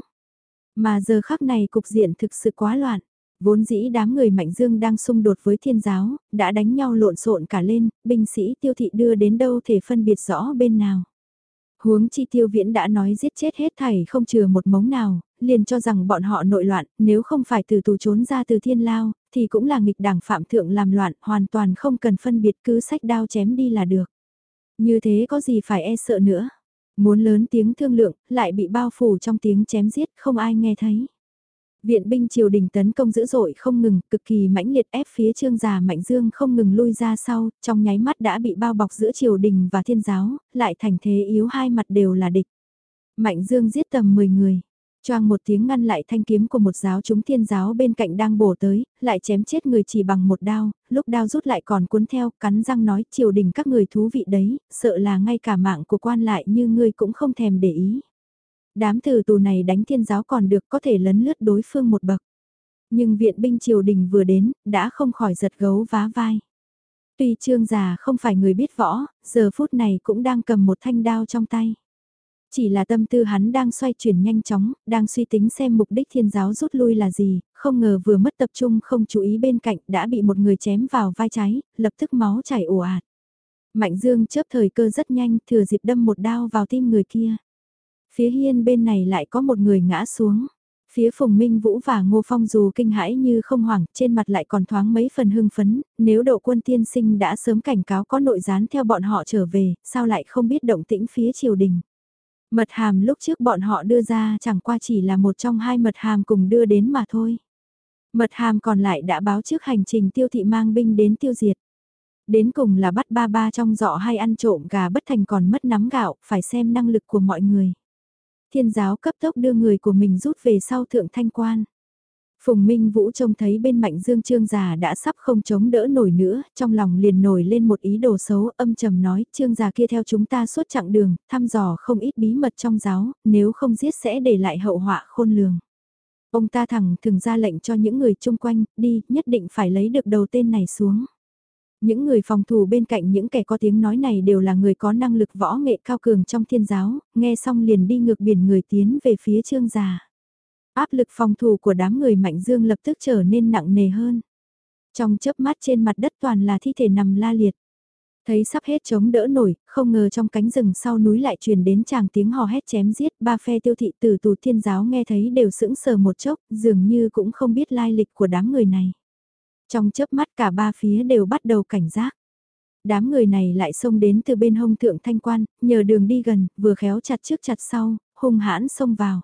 Mà giờ khắc này cục diện thực sự quá loạn. Vốn dĩ đám người Mạnh Dương đang xung đột với Thiên giáo, đã đánh nhau lộn xộn cả lên, binh sĩ Tiêu thị đưa đến đâu thể phân biệt rõ bên nào. Huống chi Tiêu Viễn đã nói giết chết hết thảy không chừa một mống nào, liền cho rằng bọn họ nội loạn, nếu không phải từ tù trốn ra từ Thiên lao, thì cũng là nghịch đảng phạm thượng làm loạn, hoàn toàn không cần phân biệt, cứ sách đao chém đi là được. Như thế có gì phải e sợ nữa. Muốn lớn tiếng thương lượng, lại bị bao phủ trong tiếng chém giết, không ai nghe thấy. Viện binh triều đình tấn công dữ dội không ngừng, cực kỳ mãnh liệt ép phía Trương già Mạnh Dương không ngừng lui ra sau, trong nháy mắt đã bị bao bọc giữa triều đình và Thiên giáo, lại thành thế yếu hai mặt đều là địch. Mạnh Dương giết tầm 10 người. Choang một tiếng ngăn lại thanh kiếm của một giáo chúng Thiên giáo bên cạnh đang bổ tới, lại chém chết người chỉ bằng một đao, lúc đao rút lại còn cuốn theo, cắn răng nói triều đình các người thú vị đấy, sợ là ngay cả mạng của quan lại như ngươi cũng không thèm để ý. Đám tử tù này đánh Thiên giáo còn được, có thể lấn lướt đối phương một bậc. Nhưng viện binh triều đình vừa đến, đã không khỏi giật gấu vá vai. Tuy Trương già không phải người biết võ, giờ phút này cũng đang cầm một thanh đao trong tay. Chỉ là tâm tư hắn đang xoay chuyển nhanh chóng, đang suy tính xem mục đích Thiên giáo rút lui là gì, không ngờ vừa mất tập trung không chú ý bên cạnh đã bị một người chém vào vai trái, lập tức máu chảy ồ ạt. Mạnh Dương chớp thời cơ rất nhanh, thừa dịp đâm một đao vào tim người kia. Phía hiên bên này lại có một người ngã xuống. Phía Phùng Minh Vũ và Ngô Phong dù kinh hãi như không hoảng, trên mặt lại còn thoáng mấy phần hưng phấn, nếu độ quân tiên sinh đã sớm cảnh cáo có nội gián theo bọn họ trở về, sao lại không biết động tĩnh phía triều đình. Mật hàm lúc trước bọn họ đưa ra chẳng qua chỉ là một trong hai mật hàm cùng đưa đến mà thôi. Mật hàm còn lại đã báo trước hành trình Tiêu thị mang binh đến tiêu diệt. Đến cùng là bắt ba ba trong giỏ hay ăn trộm gà bất thành còn mất nắm gạo, phải xem năng lực của mọi người. Thiên giáo cấp tốc đưa người của mình rút về sau thượng thanh quan. Phùng Minh Vũ trông thấy bên Mạnh Dương Trương già đã sắp không chống đỡ nổi nữa, trong lòng liền nổi lên một ý đồ xấu, âm trầm nói, Trương già kia theo chúng ta suốt chặng đường, thăm dò không ít bí mật trong giáo, nếu không giết sẽ để lại hậu họa khôn lường. Ông ta thẳng thừng ra lệnh cho những người chung quanh, đi, nhất định phải lấy được đầu tên này xuống. Những người phòng thủ bên cạnh những kẻ có tiếng nói này đều là người có năng lực võ nghệ cao cường trong Thiên giáo, nghe xong liền đi ngược biển người tiến về phía Trương già. Áp lực phòng thủ của đám người Mạnh Dương lập tức trở nên nặng nề hơn. Trong chớp mắt trên mặt đất toàn là thi thể nằm la liệt. Thấy sắp hết chống đỡ nổi, không ngờ trong cánh rừng sau núi lại truyền đến tràng tiếng hò hét chém giết, ba phe Tiêu thị tử tù Thiên giáo nghe thấy đều sững sờ một chốc, dường như cũng không biết lai lịch của đám người này. Trong chớp mắt cả ba phía đều bắt đầu cảnh giác. Đám người này lại xông đến từ bên hông thượng thanh quan, nhờ đường đi gần, vừa khéo chặt trước chặt sau, hung hãn xông vào.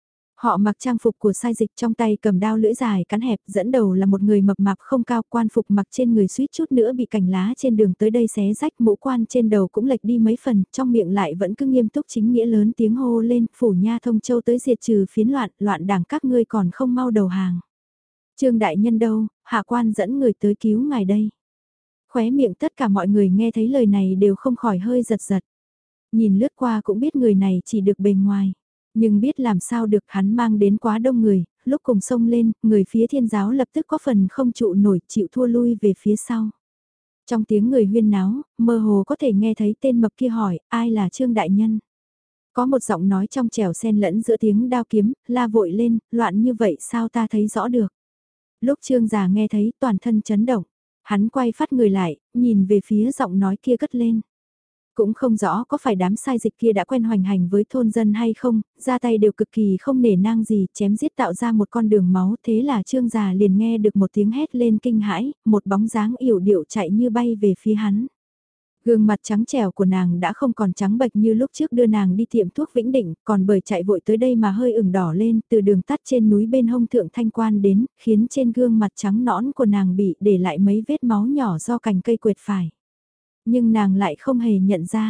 Họ mặc trang phục của sai dịch trong tay cầm đao lưỡi dài cắn hẹp, dẫn đầu là một người mập mạp không cao, quan phục mặc trên người suýt chút nữa bị cành lá trên đường tới đây xé rách, mũ quan trên đầu cũng lệch đi mấy phần, trong miệng lại vẫn cứ nghiêm túc chính nghĩa lớn tiếng hô lên, phủ nha thông châu tới diệt trừ phiến loạn, loạn đảng các ngươi còn không mau đầu hàng. Trương đại nhân đâu, hạ quan dẫn người tới cứu ngài đây. Khóe miệng tất cả mọi người nghe thấy lời này đều không khỏi hơi giật giật. Nhìn lướt qua cũng biết người này chỉ được bề ngoài. Nhưng biết làm sao được, hắn mang đến quá đông người, lúc cùng xông lên, người phía Thiên giáo lập tức có phần không trụ nổi, chịu thua lui về phía sau. Trong tiếng người huyên náo, mơ hồ có thể nghe thấy tên mập kia hỏi, ai là Trương đại nhân? Có một giọng nói trong trẻo xen lẫn giữa tiếng đao kiếm, la vội lên, loạn như vậy sao ta thấy rõ được? Lúc Trương già nghe thấy toàn thân chấn động, hắn quay phát người lại, nhìn về phía giọng nói kia cất lên. Cũng không rõ có phải đám sai dịch kia đã quen hoành hành với thôn dân hay không, ra tay đều cực kỳ không nể nang gì, chém giết tạo ra một con đường máu, thế là Trương già liền nghe được một tiếng hét lên kinh hãi, một bóng dáng yểu điệu chạy như bay về phía hắn. Gương mặt trắng trẻo của nàng đã không còn trắng bệch như lúc trước đưa nàng đi tiệm thuốc Vĩnh Định, còn bởi chạy vội tới đây mà hơi ửng đỏ lên, từ đường tắt trên núi bên hông thượng thanh quan đến, khiến trên gương mặt trắng nõn của nàng bị để lại mấy vết máu nhỏ do cành cây quệt phải. Nhưng nàng lại không hề nhận ra.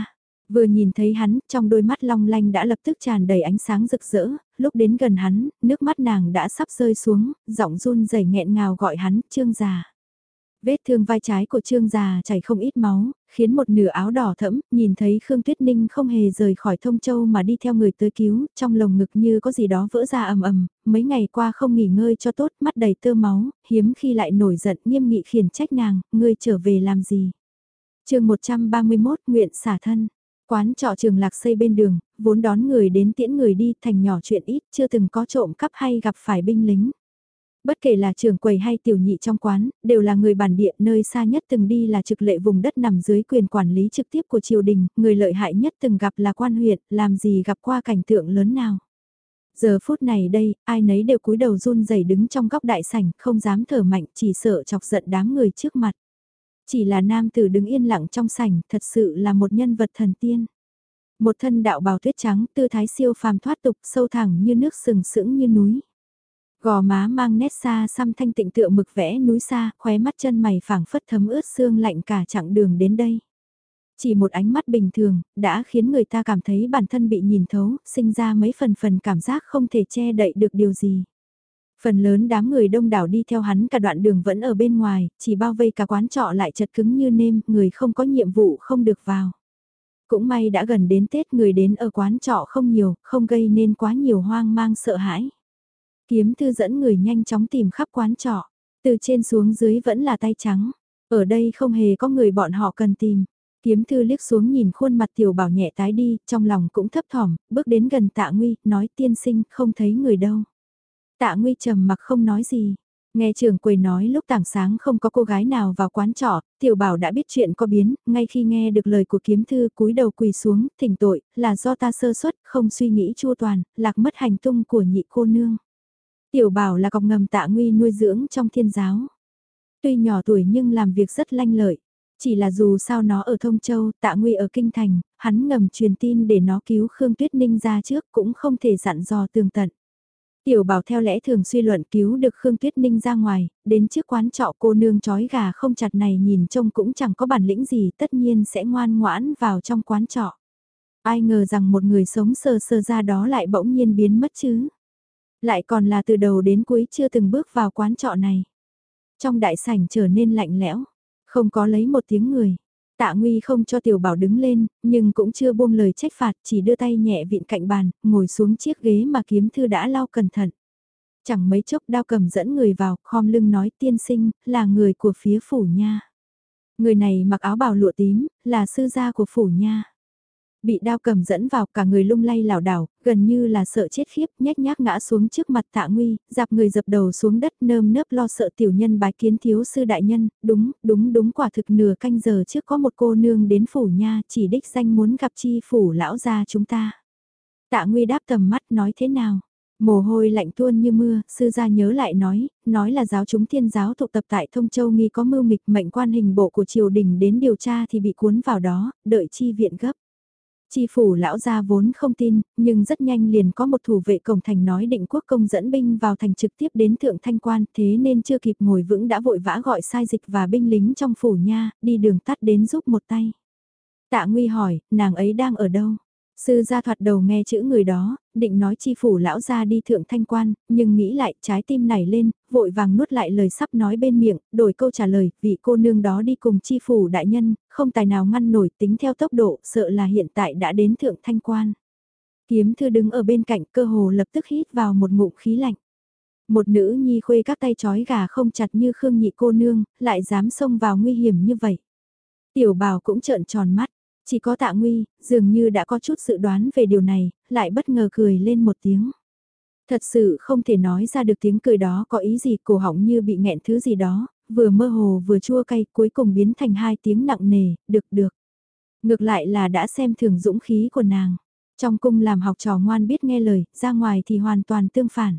Vừa nhìn thấy hắn, trong đôi mắt long lanh đã lập tức tràn đầy ánh sáng rực rỡ, lúc đến gần hắn, nước mắt nàng đã sắp rơi xuống, giọng run rẩy nghẹn ngào gọi hắn, Trương già. Vết thương vai trái của Trương già chảy không ít máu, khiến một nửa áo đỏ thẫm, nhìn thấy Khương Tuyết Ninh không hề rời khỏi Thông Châu mà đi theo người tới cứu, trong lồng ngực như có gì đó vỡ ra ầm ầm, mấy ngày qua không nghỉ ngơi cho tốt, mắt đầy tơ máu, hiếm khi lại nổi giận nghiêm nghị khiển trách nàng, ngươi trở về làm gì? Chương 131 nguyện xả thân. Quán trọ Trường Lạc xây bên đường, vốn đón người đến tiễn người đi, thành nhỏ chuyện ít, chưa từng có trộm cắp hay gặp phải binh lính. Bất kể là trưởng quầy hay tiểu nhị trong quán, đều là người bản địa, nơi xa nhất từng đi là trực lệ vùng đất nằm dưới quyền quản lý trực tiếp của triều đình, người lợi hại nhất từng gặp là quan huyện, làm gì gặp qua cảnh tượng lớn nào. Giờ phút này đây, ai nấy đều cúi đầu run rẩy đứng trong góc đại sảnh, không dám thở mạnh, chỉ sợ chọc giận đám người trước mặt. Chỉ là nam tử đứng yên lặng trong sảnh, thật sự là một nhân vật thần tiên. Một thân đạo bào tuyết trắng, tư thái siêu phàm thoát tục, sâu thẳng như nước sừng sững như núi. Gò má mang nét xa xăm thanh tịnh tựa mực vẽ núi xa, khóe mắt chân mày phảng phất thấm ướt sương lạnh cả chặng đường đến đây. Chỉ một ánh mắt bình thường, đã khiến người ta cảm thấy bản thân bị nhìn thấu, sinh ra mấy phần cảm giác không thể che đậy được điều gì. Phần lớn đám người đông đảo đi theo hắn cả đoạn đường vẫn ở bên ngoài, chỉ bao vây cả quán trọ lại chật cứng như nêm, người không có nhiệm vụ không được vào. Cũng may đã gần đến Tết, người đến ở quán trọ không nhiều, không gây nên quá nhiều hoang mang sợ hãi. Kiếm thư dẫn người nhanh chóng tìm khắp quán trọ, từ trên xuống dưới vẫn là tay trắng. Ở đây không hề có người bọn họ cần tìm. Kiếm thư liếc xuống nhìn khuôn mặt tiểu bảo nhẹ tái đi, trong lòng cũng thấp thỏm, bước đến gần Tạ Nguy, nói tiên sinh, không thấy người đâu. Tạ Nguy trầm mặc không nói gì. Nghe trưởng quầy nói lúc tảng sáng không có cô gái nào vào quán trọ, tiểu bảo đã biết chuyện có biến, ngay khi nghe được lời của kiếm thư cúi đầu quỳ xuống, thỉnh tội, là do ta sơ suất, không suy nghĩ chu toàn, lạc mất hành tung của nhị cô nương. Tiểu bảo là cọc ngầm Tạ Nguy nuôi dưỡng trong thiên giáo. Tuy nhỏ tuổi nhưng làm việc rất lanh lợi. Chỉ là dù sao nó ở Thông Châu, Tạ Nguy ở Kinh Thành, hắn ngầm truyền tin để nó cứu Khương Tuyết Ninh ra trước cũng không thể dặn dò tường tận. Tiểu bảo theo lẽ thường suy luận cứu được Khương Tuyết Ninh ra ngoài, đến trước quán trọ cô nương chói gà không chặt này nhìn trông cũng chẳng có bản lĩnh gì, tất nhiên sẽ ngoan ngoãn vào trong quán trọ. Ai ngờ rằng một người sống sờ sờ ra đó lại bỗng nhiên biến mất chứ. Lại còn là từ đầu đến cuối chưa từng bước vào quán trọ này. Trong đại sảnh trở nên lạnh lẽo, không có lấy một tiếng người. Tạ Nguy không cho tiểu bảo đứng lên, nhưng cũng chưa buông lời trách phạt, chỉ đưa tay nhẹ vịn cạnh bàn, ngồi xuống chiếc ghế mà kiếm thư đã lau cẩn thận. Chẳng mấy chốc Đao Cầm dẫn người vào, khom lưng nói tiên sinh, là người của phía phủ nha. Người này mặc áo bào lụa tím, là sư gia của phủ nha. Bị Đao Cầm dẫn vào, cả người lung lay lảo đảo, gần như là sợ chết khiếp, nhếch nhác ngã xuống trước mặt Tạ Nguy, dạp người dập đầu xuống đất nơm nớp lo sợ tiểu nhân bái kiến thiếu sư đại nhân, đúng quả thực nửa canh giờ trước có một cô nương đến phủ nha, chỉ đích danh muốn gặp chi phủ lão gia chúng ta. Tạ Nguy đáp tầm mắt nói thế nào? Mồ hôi lạnh tuôn như mưa, sư gia nhớ lại nói là giáo chúng thiên giáo tụ tập tại Thông Châu nghi có mưu nghịch, mệnh quan hình bộ của triều đình đến điều tra thì bị cuốn vào đó, đợi chi viện gấp. Chi phủ lão gia vốn không tin, nhưng rất nhanh liền có một thủ vệ cổng thành nói định quốc công dẫn binh vào thành trực tiếp đến thượng thanh quan, thế nên chưa kịp ngồi vững đã vội vã gọi sai dịch và binh lính trong phủ nha, đi đường tắt đến giúp một tay. Tạ Nguy hỏi, nàng ấy đang ở đâu? Sư gia thoạt đầu nghe chữ người đó, định nói chi phủ lão gia đi thượng thanh quan, nhưng nghĩ lại trái tim nảy lên, vội vàng nuốt lại lời sắp nói bên miệng, đổi câu trả lời, vị cô nương đó đi cùng chi phủ đại nhân, không tài nào ngăn nổi tính theo tốc độ, sợ là hiện tại đã đến thượng thanh quan. Kiếm thư đứng ở bên cạnh cơ hồ lập tức hít vào một ngụm khí lạnh. Một nữ nhi khuê các tay chói gà không chặt như Khương nhị cô nương, lại dám xông vào nguy hiểm như vậy. Tiểu Bào cũng trợn tròn mắt. Chỉ có Tạ Nguy, dường như đã có chút dự đoán về điều này, lại bất ngờ cười lên một tiếng. Thật sự không thể nói ra được tiếng cười đó có ý gì, cổ họng như bị nghẹn thứ gì đó, vừa mơ hồ vừa chua cay, cuối cùng biến thành hai tiếng nặng nề, được. Ngược lại là đã xem thường dũng khí của nàng. Trong cung làm học trò ngoan biết nghe lời, ra ngoài thì hoàn toàn tương phản.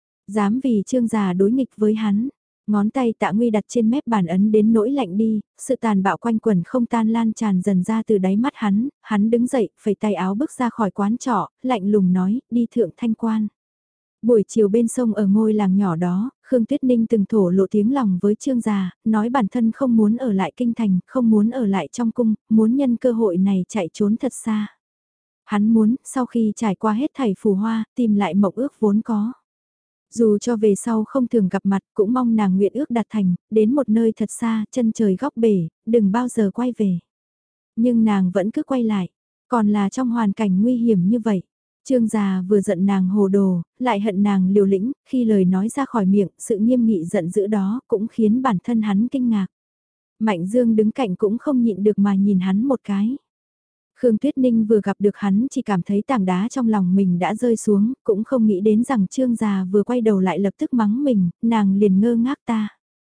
Dám vì Trương già đối nghịch với hắn. Ngón tay Tạ Nguy đặt trên mép bàn ấn đến nỗi lạnh đi, sự tàn bạo quanh quẩn không tan lan tràn dần ra từ đáy mắt hắn đứng dậy, phẩy tay áo bước ra khỏi quán trọ, lạnh lùng nói, đi thượng thanh quan. Buổi chiều bên sông ở ngôi làng nhỏ đó, Khương Tuyết Ninh từng thổ lộ tiếng lòng với Trương gia, nói bản thân không muốn ở lại kinh thành, không muốn ở lại trong cung, muốn nhân cơ hội này chạy trốn thật xa. Hắn muốn, sau khi trải qua hết thảy phù hoa, tìm lại mộng ước vốn có. Dù cho về sau không thường gặp mặt, cũng mong nàng nguyện ước đạt thành, đến một nơi thật xa, chân trời góc bể, đừng bao giờ quay về. Nhưng nàng vẫn cứ quay lại, còn là trong hoàn cảnh nguy hiểm như vậy. Trương già vừa giận nàng hồ đồ, lại hận nàng liều lĩnh, khi lời nói ra khỏi miệng, sự nghiêm nghị giận dữ đó cũng khiến bản thân hắn kinh ngạc. Mạnh Dương đứng cạnh cũng không nhịn được mà nhìn hắn một cái. Khương Tuyết Ninh vừa gặp được hắn chỉ cảm thấy tảng đá trong lòng mình đã rơi xuống, cũng không nghĩ đến rằng Trương già vừa quay đầu lại lập tức mắng mình, nàng liền ngơ ngác ta.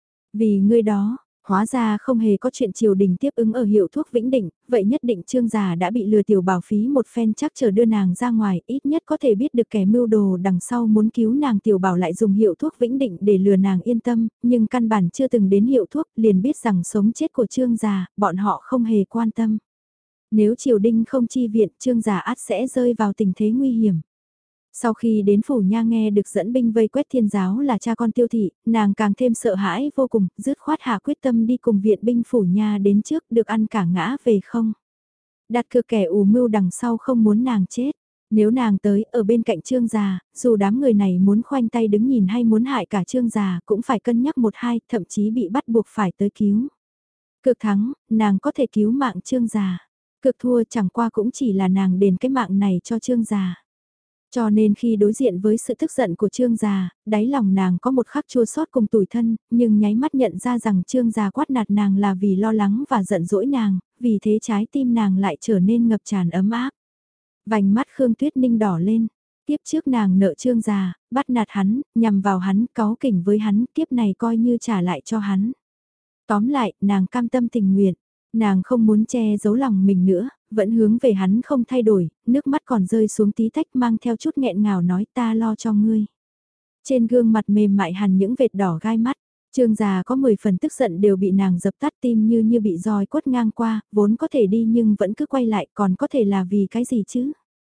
Vì ngươi đó, hóa ra không hề có chuyện triều đình tiếp ứng ở hiệu thuốc Vĩnh Định, vậy nhất định Trương già đã bị lừa tiểu bảo phí một phen chắc chờ đưa nàng ra ngoài, ít nhất có thể biết được kẻ mưu đồ đằng sau muốn cứu nàng tiểu bảo lại dùng hiệu thuốc Vĩnh Định để lừa nàng yên tâm, nhưng căn bản chưa từng đến hiệu thuốc liền biết rằng sống chết của Trương già, bọn họ không hề quan tâm. Nếu triều đình không chi viện Trương già ắt sẽ rơi vào tình thế nguy hiểm. Sau khi đến phủ nha nghe được dẫn binh vây quét Thiên giáo là cha con Tiêu thị, nàng càng thêm sợ hãi vô cùng, dứt khoát hạ quyết tâm đi cùng viện binh phủ nha đến trước được ăn cả ngã về không. Đặt cược kẻ ù mưu đằng sau không muốn nàng chết. Nếu nàng tới ở bên cạnh Trương già, dù đám người này muốn khoanh tay đứng nhìn hay muốn hại cả Trương già cũng phải cân nhắc một hai, thậm chí bị bắt buộc phải tới cứu. Cực thắng, nàng có thể cứu mạng Trương già. Cực thua chẳng qua cũng chỉ là nàng đền cái mạng này cho Trương già. Cho nên khi đối diện với sự tức giận của Trương già, đáy lòng nàng có một khắc chua xót cùng tủi thân, nhưng nháy mắt nhận ra rằng Trương già quát nạt nàng là vì lo lắng và giận dỗi nàng, vì thế trái tim nàng lại trở nên ngập tràn ấm áp. Vành mắt Khương Tuyết Ninh đỏ lên, tiếp trước nàng nợ Trương già, bắt nạt hắn, nhằm vào hắn, cáu kỉnh với hắn, kiếp này coi như trả lại cho hắn. Tóm lại, nàng cam tâm tình nguyện, nàng không muốn che giấu lòng mình nữa, vẫn hướng về hắn không thay đổi, nước mắt còn rơi xuống tí tách mang theo chút nghẹn ngào nói ta lo cho ngươi. Trên gương mặt mềm mại hằn những vệt đỏ gai mắt, Trương già có 10 phần tức giận đều bị nàng dập tắt tim như bị roi quất ngang qua, vốn có thể đi nhưng vẫn cứ quay lại còn có thể là vì cái gì chứ.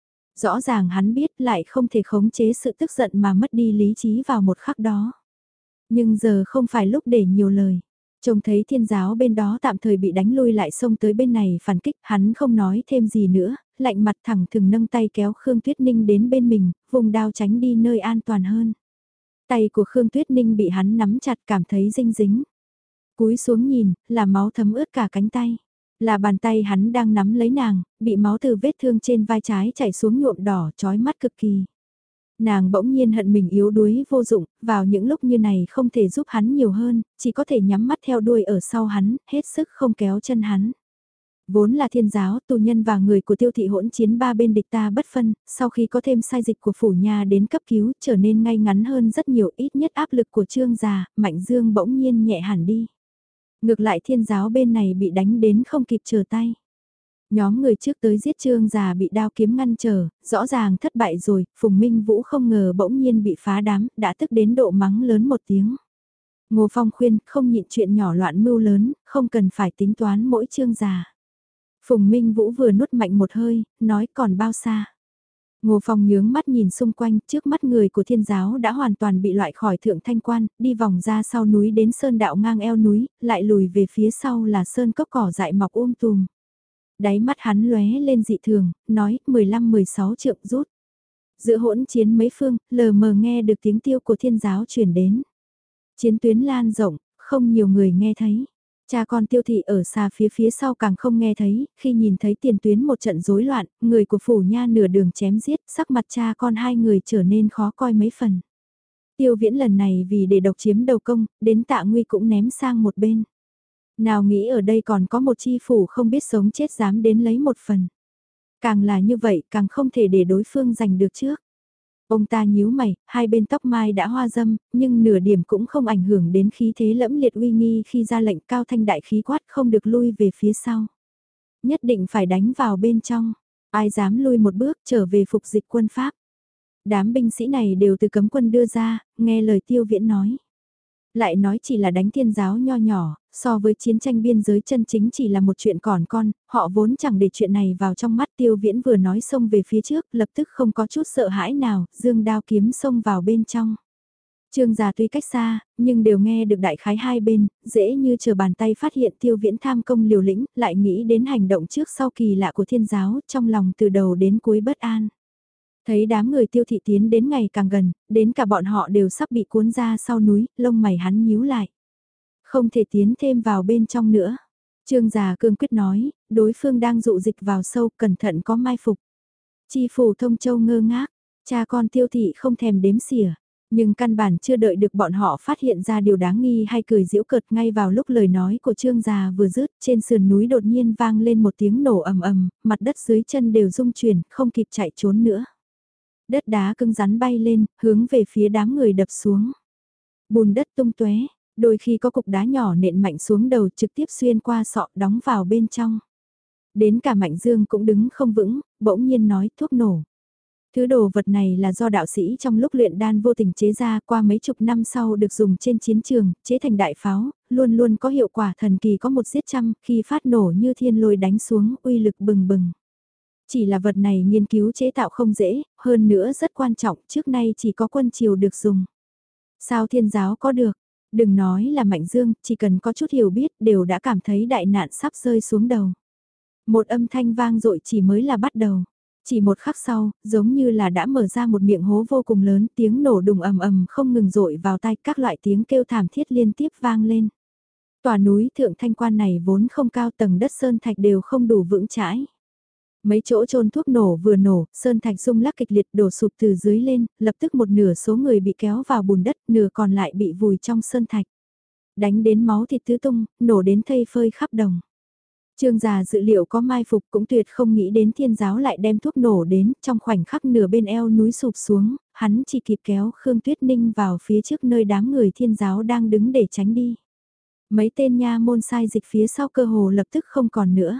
Rõ ràng hắn biết lại không thể khống chế sự tức giận mà mất đi lý trí vào một khắc đó. Nhưng giờ không phải lúc để nhiều lời. Trông thấy Thiên giáo bên đó tạm thời bị đánh lui lại xông tới bên này phản kích, hắn không nói thêm gì nữa, lạnh mặt thẳng thừng nâng tay kéo Khương Tuyết Ninh đến bên mình, vùng đao tránh đi nơi an toàn hơn. Tay của Khương Tuyết Ninh bị hắn nắm chặt cảm thấy dinh dính. Cúi xuống nhìn, là máu thấm ướt cả cánh tay. Là bàn tay hắn đang nắm lấy nàng, bị máu từ vết thương trên vai trái chảy xuống nhuộm đỏ chói mắt cực kỳ. Nàng bỗng nhiên hận mình yếu đuối vô dụng, vào những lúc như này không thể giúp hắn nhiều hơn, chỉ có thể nhắm mắt theo đuôi ở sau hắn, hết sức không kéo chân hắn. Vốn là Thiên giáo, tù nhân và người của Tiêu thị hỗn chiến ba bên địch ta bất phân, sau khi có thêm sai dịch của phủ nha đến cấp cứu, trở nên ngay ngắn hơn rất nhiều, ít nhất áp lực của Trương già, Mạnh Dương bỗng nhiên nhẹ hẳn đi. Ngược lại Thiên giáo bên này bị đánh đến không kịp trở tay. Nhóm người trước tới giết Trương già bị đao kiếm ngăn trở, rõ ràng thất bại rồi, Phùng Minh Vũ không ngờ bỗng nhiên bị phá đám, đã tức đến độ mắng lớn một tiếng. Ngô Phong khuyên, không nhịn chuyện nhỏ loạn mưu lớn, không cần phải tính toán mỗi Trương già. Phùng Minh Vũ vừa nuốt mạnh một hơi, nói còn bao xa. Ngô Phong nhướng mắt nhìn xung quanh, trước mắt người của Thiên giáo đã hoàn toàn bị loại khỏi Thượng Thanh Quan, đi vòng ra sau núi đến sơn đạo ngang eo núi, lại lùi về phía sau là sơn cốc cỏ dại mọc tùm. Đáy mắt hắn lóe lên dị thường, nói 15-16 trượng rút. Giữa hỗn chiến mấy phương, lờ mờ nghe được tiếng tiêu của Thiên giáo truyền đến. Chiến tuyến lan rộng, không nhiều người nghe thấy. Cha con Tiêu thị ở xa phía sau càng không nghe thấy, khi nhìn thấy tiền tuyến một trận rối loạn, người của phủ nha nửa đường chém giết, sắc mặt cha con hai người trở nên khó coi mấy phần. Tiêu Viễn lần này vì để độc chiếm đầu công, đến Tạ Nguy cũng ném sang một bên. Nào nghĩ ở đây còn có một chi phủ không biết sống chết dám đến lấy một phần. Càng là như vậy càng không thể để đối phương giành được trước. Ông ta nhíu mày, hai bên tóc mai đã hoa dâm, nhưng nửa điểm cũng không ảnh hưởng đến khí thế lẫm liệt uy nghi khi ra lệnh cao thanh đại khí quát không được lui về phía sau. Nhất định phải đánh vào bên trong, ai dám lui một bước trở về phục dịch quân Pháp. Đám binh sĩ này đều từ cấm quân đưa ra, nghe lời Tiêu Viễn nói. Lại nói chỉ là đánh thiên giáo nho nhỏ, so với chiến tranh biên giới chân chính chỉ là một chuyện còn con, họ vốn chẳng để chuyện này vào trong mắt. Tiêu Viễn vừa nói xông về phía trước, lập tức không có chút sợ hãi nào, dương đao kiếm xông vào bên trong. Trương gia tuy cách xa, nhưng đều nghe được đại khái hai bên, dễ như chờ bàn tay phát hiện Tiêu Viễn tham công liều lĩnh, lại nghĩ đến hành động trước sau kỳ lạ của thiên giáo, trong lòng từ đầu đến cuối bất an. Thấy đám người Tiêu thị tiến đến ngày càng gần, đến cả bọn họ đều sắp bị cuốn ra sau núi, lông mày hắn nhíu lại. Không thể tiến thêm vào bên trong nữa. Trương già cương quyết nói, đối phương đang dụ dịch vào sâu, cẩn thận có mai phục. Chi phủ Thông Châu ngơ ngác, cha con Tiêu thị không thèm đếm xỉa. Nhưng căn bản chưa đợi được bọn họ phát hiện ra điều đáng nghi hay cười giễu cợt, ngay vào lúc lời nói của Trương già vừa dứt, trên sườn núi đột nhiên vang lên một tiếng nổ ầm ầm, mặt đất dưới chân đều rung chuyển, không kịp chạy trốn nữa. Đất đá cứng rắn bay lên, hướng về phía đám người đập xuống. Bùn đất tung tóe, đôi khi có cục đá nhỏ nện mạnh xuống đầu, trực tiếp xuyên qua sọ, đóng vào bên trong. Đến cả Mạnh Dương cũng đứng không vững, bỗng nhiên nói thuốc nổ. Thứ đồ vật này là do đạo sĩ trong lúc luyện đan vô tình chế ra, qua mấy chục năm sau được dùng trên chiến trường, chế thành đại pháo, luôn luôn có hiệu quả thần kỳ, có một giết trăm, khi phát nổ như thiên lôi đánh xuống, uy lực bừng bừng. Chỉ là vật này nghiên cứu chế tạo không dễ, hơn nữa rất quan trọng, trước nay chỉ có quân triều được dùng. Sao thiên giáo có được? Đừng nói là Mạnh Dương, chỉ cần có chút hiểu biết đều đã cảm thấy đại nạn sắp rơi xuống đầu. Một âm thanh vang dội chỉ mới là bắt đầu. Chỉ một khắc sau, giống như là đã mở ra một miệng hố vô cùng lớn, tiếng nổ đùng ầm ầm không ngừng dội vào tai, các loại tiếng kêu thảm thiết liên tiếp vang lên. Tòa núi Thượng Thanh Quan này vốn không cao, tầng đất sơn thạch đều không đủ vững chãi. Mấy chỗ chôn thuốc nổ vừa nổ, sơn thạch rung lắc kịch liệt đổ sụp từ dưới lên, lập tức một nửa số người bị kéo vào bùn đất, nửa còn lại bị vùi trong sơn thạch. Đánh đến máu thịt tứ tung, nổ đến thây phơi khắp đồng. Trương già dự liệu có mai phục cũng tuyệt không nghĩ đến thiên giáo lại đem thuốc nổ đến, trong khoảnh khắc nửa bên eo núi sụp xuống, hắn chỉ kịp kéo Khương Tuyết Ninh vào phía trước nơi đám người thiên giáo đang đứng để tránh đi. Mấy tên nha môn sai dịch phía sau cơ hồ lập tức không còn nữa.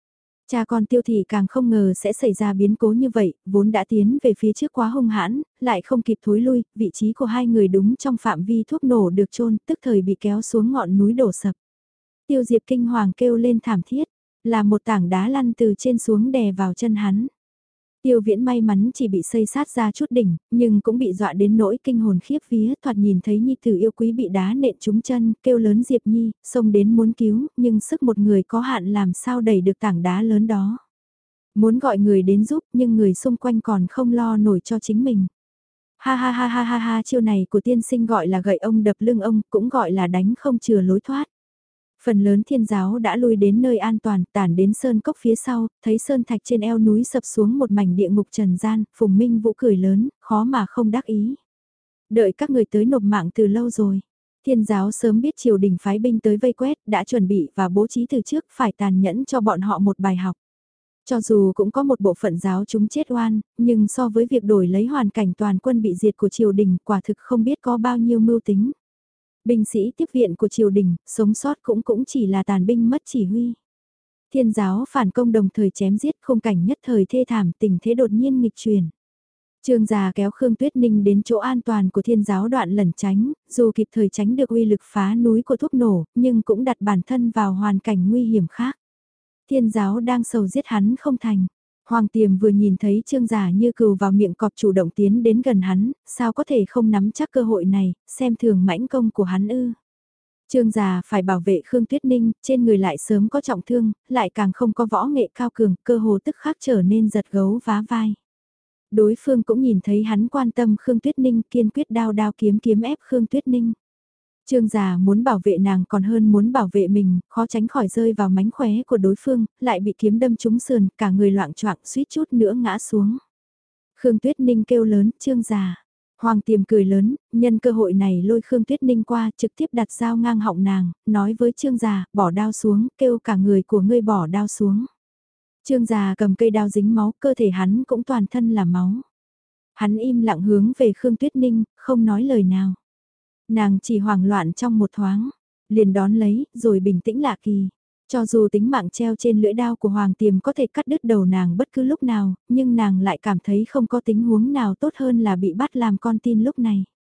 Cha con Tiêu thị càng không ngờ sẽ xảy ra biến cố như vậy, vốn đã tiến về phía trước quá hung hãn, lại không kịp thối lui, vị trí của hai người đúng trong phạm vi thuốc nổ được chôn, tức thời bị kéo xuống ngọn núi đổ sập. Tiêu Diệp kinh hoàng kêu lên thảm thiết, là một tảng đá lăn từ trên xuống đè vào chân hắn. Tiêu Viễn may mắn chỉ bị xây sát ra chút đỉnh, nhưng cũng bị dọa đến nỗi kinh hồn khiếp vía, thoạt nhìn thấy nhi tử yêu quý bị đá nện trúng chân, kêu lớn Diệp Nhi, xông đến muốn cứu, nhưng sức một người có hạn làm sao đẩy được tảng đá lớn đó. Muốn gọi người đến giúp, nhưng người xung quanh còn không lo nổi cho chính mình. Ha ha ha ha ha ha, chiêu này của tiên sinh gọi là gậy ông đập lưng ông, cũng gọi là đánh không chừa lối thoát. Phần lớn thiên giáo đã lui đến nơi an toàn, tản đến sơn cốc phía sau, thấy sơn thạch trên eo núi sập xuống một mảnh địa ngục trần gian, Phùng Minh Vũ cười lớn, khó mà không đắc ý. Đợi các người tới nộp mạng từ lâu rồi. Thiên giáo sớm biết triều đình phái binh tới vây quét, đã chuẩn bị và bố trí từ trước, phải tàn nhẫn cho bọn họ một bài học. Cho dù cũng có một bộ phận giáo chúng chết oan, nhưng so với việc đổi lấy hoàn cảnh toàn quân bị diệt của triều đình, quả thực không biết có bao nhiêu mưu tính. Binh sĩ tiếp viện của triều đình, sống sót cũng chỉ là tàn binh mất chỉ huy. Thiên giáo phản công đồng thời chém giết, khung cảnh nhất thời thê thảm, tình thế đột nhiên nghịch chuyển. Trương già kéo Khương Tuyết Ninh đến chỗ an toàn của thiên giáo đoạn lẩn tránh, dù kịp thời tránh được uy lực phá núi của thuốc nổ, nhưng cũng đặt bản thân vào hoàn cảnh nguy hiểm khác. Thiên giáo đang sầu giết hắn không thành. Hoàng Tiềm vừa nhìn thấy Trương Giả như cừu vào miệng cọp chủ động tiến đến gần hắn, sao có thể không nắm chắc cơ hội này, xem thường mãnh công của hắn ư. Trương Giả phải bảo vệ Khương Tuyết Ninh, trên người lại sớm có trọng thương, lại càng không có võ nghệ cao cường, cơ hồ tức khắc trở nên giật gấu vá vai. Đối phương cũng nhìn thấy hắn quan tâm Khương Tuyết Ninh, kiên quyết đao đao kiếm kiếm ép Khương Tuyết Ninh. Trương già muốn bảo vệ nàng còn hơn muốn bảo vệ mình, khó tránh khỏi rơi vào mánh khóe của đối phương, lại bị kiếm đâm trúng sườn, cả người loạng choạng suýt chút nữa ngã xuống. Khương Tuyết Ninh kêu lớn, Trương già. Hoàng Tiềm cười lớn, nhân cơ hội này lôi Khương Tuyết Ninh qua, trực tiếp đặt dao ngang họng nàng, nói với Trương già, bỏ đao xuống, kêu cả người của ngươi bỏ đao xuống. Trương già cầm cây đao dính máu, cơ thể hắn cũng toàn thân là máu. Hắn im lặng hướng về Khương Tuyết Ninh, không nói lời nào. Nàng chỉ hoảng loạn trong một thoáng, liền đón lấy, rồi bình tĩnh lạ kỳ. Cho dù tính mạng treo trên lưỡi đao của Hoàng Tiềm có thể cắt đứt đầu nàng bất cứ lúc nào, nhưng nàng lại cảm thấy không có tình huống nào tốt hơn là bị bắt làm con tin lúc này.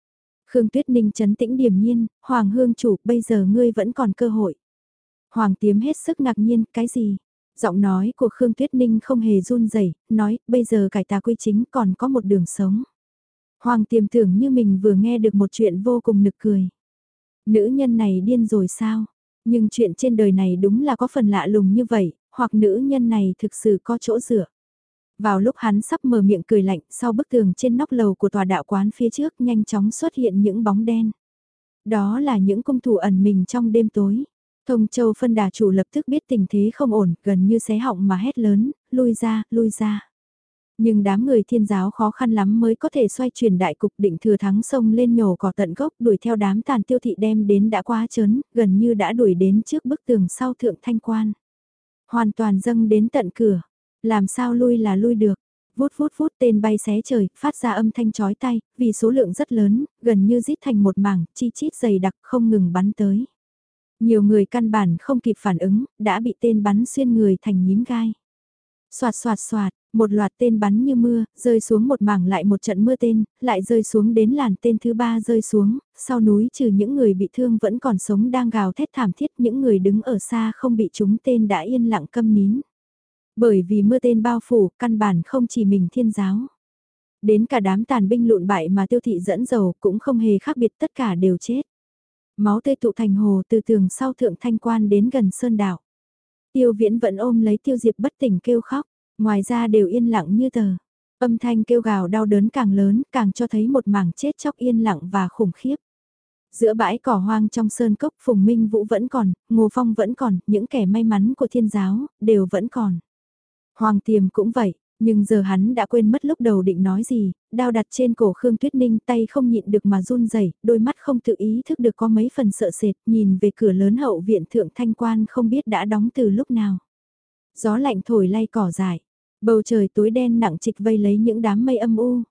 Khương Tuyết Ninh trấn tĩnh điềm nhiên, Hoàng hương chủ, bây giờ ngươi vẫn còn cơ hội. Hoàng Tiếm hết sức ngạc nhiên, cái gì? Giọng nói của Khương Tuyết Ninh không hề run rẩy, nói, bây giờ cải tà quy chính còn có một đường sống. Hoàng Tiềm tưởng như mình vừa nghe được một chuyện vô cùng nực cười. Nữ nhân này điên rồi sao? Nhưng chuyện trên đời này đúng là có phần lạ lùng như vậy, hoặc nữ nhân này thực sự có chỗ dựa. Vào lúc hắn sắp mở miệng cười lạnh, sau bức tường trên nóc lầu của tòa đạo quán phía trước nhanh chóng xuất hiện những bóng đen. Đó là những cung thủ ẩn mình trong đêm tối. Thông Châu phân đà chủ lập tức biết tình thế không ổn, gần như xé họng mà hét lớn, lui ra, lui ra. Nhưng đám người thiên giáo khó khăn lắm mới có thể xoay chuyển đại cục, định thừa thắng sông lên nhổ cỏ tận gốc, đuổi theo đám tàn tiêu thị đem đến đã quá chớn, gần như đã đuổi đến trước bức tường sau thượng thanh quan. Hoàn toàn dâng đến tận cửa, làm sao lui là lui được. Vút vút vút, tên bay xé trời, phát ra âm thanh chói tai, vì số lượng rất lớn, gần như rít thành một mảng, chi chít dày đặc không ngừng bắn tới. Nhiều người căn bản không kịp phản ứng, đã bị tên bắn xuyên người thành nhím gai. Soạt soạt soạt, một loạt tên bắn như mưa, rơi xuống một mảng lại một trận mưa tên, lại rơi xuống đến làn tên thứ ba rơi xuống, sau núi trừ những người bị thương vẫn còn sống đang gào thét thảm thiết, những người đứng ở xa không bị trúng tên đã yên lặng câm nín. Bởi vì mưa tên bao phủ, căn bản không chỉ mình thiên giáo. Đến cả đám tàn binh lụn bại mà tiêu thị dẫn dầu cũng không hề khác biệt, tất cả đều chết. Máu tươi tụ thành hồ từ tường sau thượng thanh quan đến gần sơn đảo. Tiêu Viễn vẫn ôm lấy Tiêu Diệp bất tỉnh kêu khóc, ngoài ra đều yên lặng như tờ. Âm thanh kêu gào đau đớn càng lớn, càng cho thấy một mảng chết chóc yên lặng và khủng khiếp. Giữa bãi cỏ hoang trong sơn cốc, Phùng Minh Vũ vẫn còn, Ngô Phong vẫn còn, những kẻ may mắn của thiên giáo, đều vẫn còn. Hoàng Tiềm cũng vậy, nhưng giờ hắn đã quên mất lúc đầu định nói gì, đao đặt trên cổ Khương Tuyết Ninh, tay không nhịn được mà run rẩy, đôi mắt không tự ý thức được có mấy phần sợ sệt, nhìn về cửa lớn hậu viện thượng thanh quan không biết đã đóng từ lúc nào. Gió lạnh thổi lay cỏ dại, bầu trời tối đen nặng trịch vây lấy những đám mây âm u.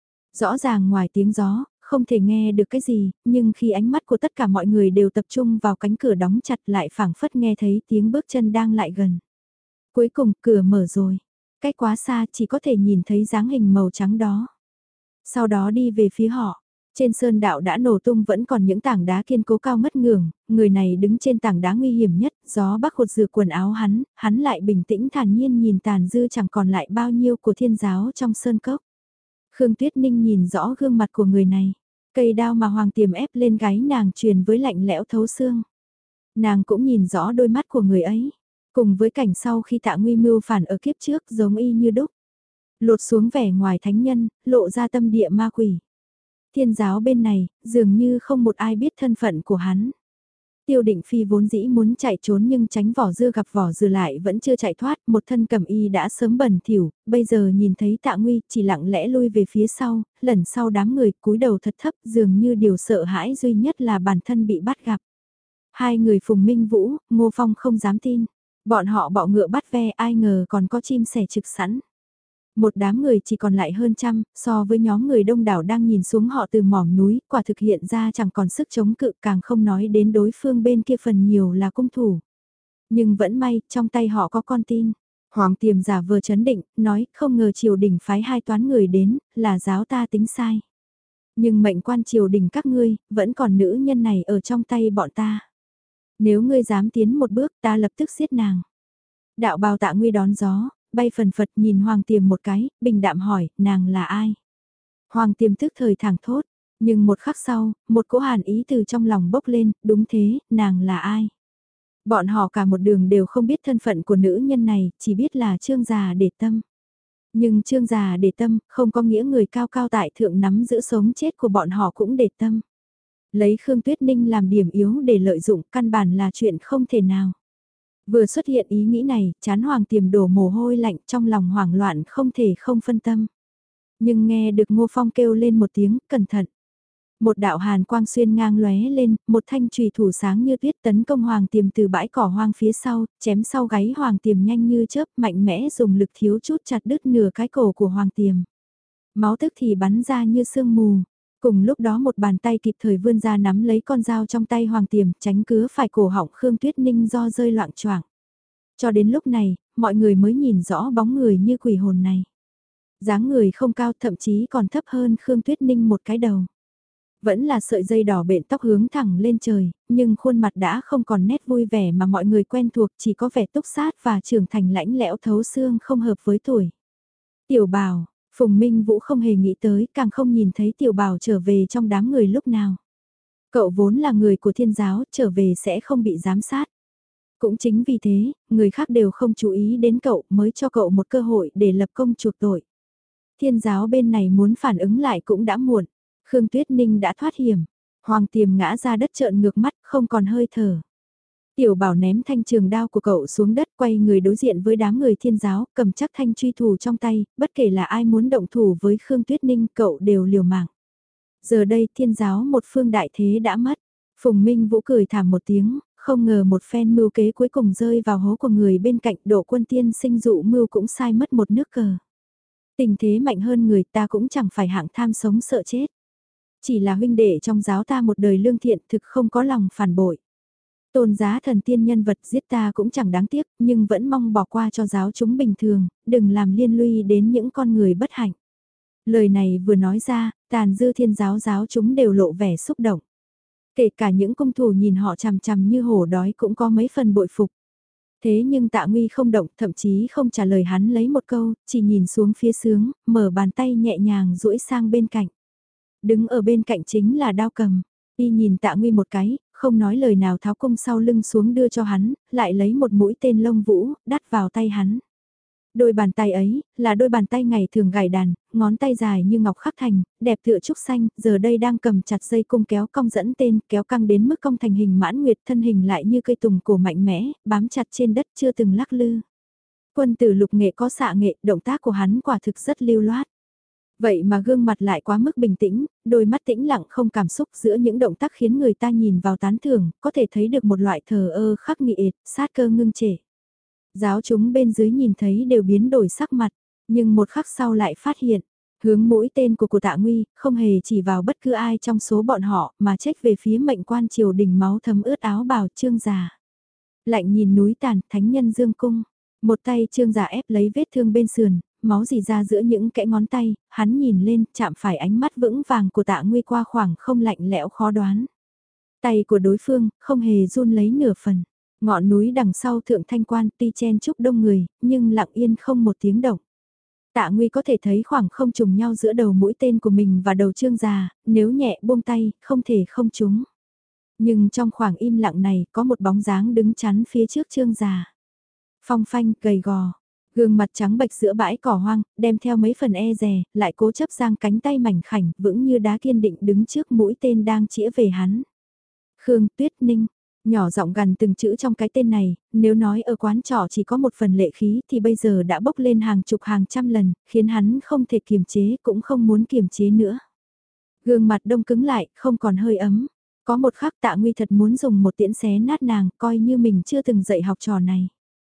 Rõ ràng ngoài tiếng gió, không thể nghe được cái gì, nhưng khi ánh mắt của tất cả mọi người đều tập trung vào cánh cửa đóng chặt lại phảng phất nghe thấy tiếng bước chân đang lại gần. Cuối cùng cửa mở rồi, cách quá xa chỉ có thể nhìn thấy dáng hình màu trắng đó. Sau đó đi về phía họ, trên sơn đạo đã nổ tung vẫn còn những tảng đá kiên cố cao ngất ngường, người này đứng trên tảng đá nguy hiểm nhất, gió bắc hột rửa quần áo hắn lại bình tĩnh thản nhiên nhìn tàn dư chẳng còn lại bao nhiêu của thiên giáo trong sơn cốc. Khương Tuyết Ninh nhìn rõ gương mặt của người này, cây đao mà Hoàng Tiềm ép lên gáy nàng truyền với lạnh lẽo thấu xương. Nàng cũng nhìn rõ đôi mắt của người ấy, cùng với cảnh sau khi Tạ Nguy mưu phản ở kiếp trước giống y như đúc. Lột xuống vẻ ngoài thánh nhân, lộ ra tâm địa ma quỷ. Thiên giáo bên này, dường như không một ai biết thân phận của hắn. Tiêu Định Phi vốn dĩ muốn chạy trốn nhưng tránh vỏ dưa gặp vỏ dừa lại vẫn chưa chạy thoát, một thân cẩm y đã sớm bẩn thỉu, bây giờ nhìn thấy Tạ Nguy chỉ lặng lẽ lui về phía sau, lần sau đám người cúi đầu thật thấp dường như điều sợ hãi duy nhất là bản thân bị bắt gặp. Hai người Phùng Minh Vũ, Ngô Phong không dám tin, bọn họ bọ ngựa bắt ve ai ngờ còn có chim sẻ trực sẵn. Một đám người chỉ còn lại hơn trăm, so với nhóm người đông đảo đang nhìn xuống họ từ mỏm núi, quả thực hiện ra chẳng còn sức chống cự càng không nói đến đối phương bên kia phần nhiều là cung thủ. Nhưng vẫn may, trong tay họ có con tin. Hoàng Tiềm giả vờ chấn định, nói không ngờ triều đình phái hai toán người đến, là giáo ta tính sai. Nhưng mệnh quan triều đình các ngươi, vẫn còn nữ nhân này ở trong tay bọn ta. Nếu ngươi dám tiến một bước ta lập tức giết nàng. Đạo bào Tạ Nguy đón gió, bay phần phật nhìn Hoàng Tiềm một cái, bình đạm hỏi, nàng là ai? Hoàng Tiềm tức thời thẳng thốt, nhưng một khắc sau, một cỗ hàn ý từ trong lòng bốc lên, đúng thế, nàng là ai? Bọn họ cả một đường đều không biết thân phận của nữ nhân này, chỉ biết là Trương Già Để Tâm. Nhưng Trương Già Để Tâm, không có nghĩa người cao cao tại thượng nắm giữ sống chết của bọn họ cũng để tâm. Lấy Khương Tuyết Ninh làm điểm yếu để lợi dụng, căn bản là chuyện không thể nào. Vừa xuất hiện ý nghĩ này, chán Hoàng Tiềm đổ mồ hôi lạnh trong lòng hoảng loạn không thể không phân tâm. Nhưng nghe được Ngô Phong kêu lên một tiếng, cẩn thận. Một đạo hàn quang xuyên ngang lóe lên, một thanh chùy thủ sáng như tuyết tấn công Hoàng Tiềm từ bãi cỏ hoang phía sau, chém sau gáy Hoàng Tiềm nhanh như chớp mạnh mẽ dùng lực thiếu chút chặt đứt nửa cái cổ của Hoàng Tiềm. Máu tức thì bắn ra như sương mù. Cùng lúc đó một bàn tay kịp thời vươn ra nắm lấy con dao trong tay Hoàng Tiềm tránh cứa phải cổ họng Khương Tuyết Ninh do rơi loạng choạng. Cho đến lúc này, mọi người mới nhìn rõ bóng người như quỷ hồn này. Dáng người không cao thậm chí còn thấp hơn Khương Tuyết Ninh một cái đầu. Vẫn là sợi dây đỏ bện tóc hướng thẳng lên trời, nhưng khuôn mặt đã không còn nét vui vẻ mà mọi người quen thuộc, chỉ có vẻ túc sát và trưởng thành lãnh lẽo thấu xương không hợp với tuổi. Tiểu Bảo, Phùng Minh Vũ không hề nghĩ tới, càng không nhìn thấy Tiểu Bảo trở về trong đám người lúc nào. Cậu vốn là người của thiên giáo, trở về sẽ không bị giám sát. Cũng chính vì thế, người khác đều không chú ý đến cậu mới cho cậu một cơ hội để lập công chuộc tội. Thiên giáo bên này muốn phản ứng lại cũng đã muộn. Khương Tuyết Ninh đã thoát hiểm. Hoàng Tiềm ngã ra đất trợn ngược mắt, không còn hơi thở. Tiểu Bảo ném thanh trường đao của cậu xuống đất, quay người đối diện với đám người thiên giáo, cầm chắc thanh truy thủ trong tay, bất kể là ai muốn động thủ với Khương Tuyết Ninh, cậu đều liều mạng. Giờ đây thiên giáo một phương đại thế đã mất. Phùng Minh Vũ cười thảm một tiếng, không ngờ một phen mưu kế cuối cùng rơi vào hố của người bên cạnh, Độ Quân tiên sinh dụ mưu cũng sai mất một nước cờ. Tình thế mạnh hơn người ta cũng chẳng phải hạng tham sống sợ chết. Chỉ là huynh đệ trong giáo ta một đời lương thiện thực không có lòng phản bội. Tôn giá thần tiên nhân vật giết ta cũng chẳng đáng tiếc, nhưng vẫn mong bỏ qua cho giáo chúng bình thường, đừng làm liên lụy đến những con người bất hạnh. Lời này vừa nói ra, tàn dư thiên giáo giáo chúng đều lộ vẻ xúc động. Kể cả những cung thủ nhìn họ chằm chằm như hổ đói cũng có mấy phần bội phục. Thế nhưng Tạ Nguy không động, thậm chí không trả lời hắn lấy một câu, chỉ nhìn xuống phía sướng, mở bàn tay nhẹ nhàng duỗi sang bên cạnh. Đứng ở bên cạnh chính là Đao Cầm. Y nhìn Tạ Nguy một cái, không nói lời nào tháo cung sau lưng xuống đưa cho hắn, lại lấy một mũi tên lông vũ, đắt vào tay hắn. Đôi bàn tay ấy, là đôi bàn tay ngày thường gảy đàn, ngón tay dài như ngọc khắc thành, đẹp tựa trúc xanh, giờ đây đang cầm chặt dây cung kéo cong dẫn tên, kéo căng đến mức cong thành hình mãn nguyệt, thân hình lại như cây tùng cổ mạnh mẽ, bám chặt trên đất chưa từng lắc lư. Quân tử lục nghệ có xạ nghệ, động tác của hắn quả thực rất lưu loát. Vậy mà gương mặt lại quá mức bình tĩnh, đôi mắt tĩnh lặng không cảm xúc giữa những động tác khiến người ta nhìn vào tán thưởng, có thể thấy được một loại thờ ơ khắc nghiệt, sát cơ ngưng trệ. Giáo chúng bên dưới nhìn thấy đều biến đổi sắc mặt, nhưng một khắc sau lại phát hiện, hướng mũi tên của Tạ Nguy không hề chỉ vào bất cứ ai trong số bọn họ mà trách về phía mệnh quan triều đình máu thấm ướt áo bào Trương Già. Lạnh nhìn núi tàn, thánh nhân dương cung, một tay Trương Già ép lấy vết thương bên sườn, máu rỉ ra giữa những kẽ ngón tay, hắn nhìn lên, chạm phải ánh mắt vững vàng của Tạ Nguy qua khoảng không lạnh lẽo khó đoán. Tay của đối phương, không hề run lấy nửa phần. Ngọn núi đằng sau thượng thanh quan tuy chen chúc đông người, nhưng lặng yên không một tiếng động. Tạ Nguy có thể thấy khoảng không trùng nhau giữa đầu mũi tên của mình và đầu Trương Già, nếu nhẹ buông tay, không thể không trúng. Nhưng trong khoảng im lặng này, có một bóng dáng đứng chắn phía trước Trương Già. Phong phanh, gầy gò, gương mặt trắng bệch giữa bãi cỏ hoang, đem theo mấy phần e dè, lại cố chấp giang cánh tay mảnh khảnh, vững như đá kiên định đứng trước mũi tên đang chĩa về hắn. Khương Tuyết Ninh, nhỏ giọng gần từng chữ trong cái tên này, nếu nói ở quán trọ chỉ có một phần lệ khí thì bây giờ đã bốc lên hàng chục hàng trăm lần, khiến hắn không thể kiềm chế cũng không muốn kiềm chế nữa. Gương mặt đông cứng lại, không còn hơi ấm. Có một khắc Tạ Nguy thật muốn dùng một tiễn xé nát nàng, coi như mình chưa từng dạy học trò này.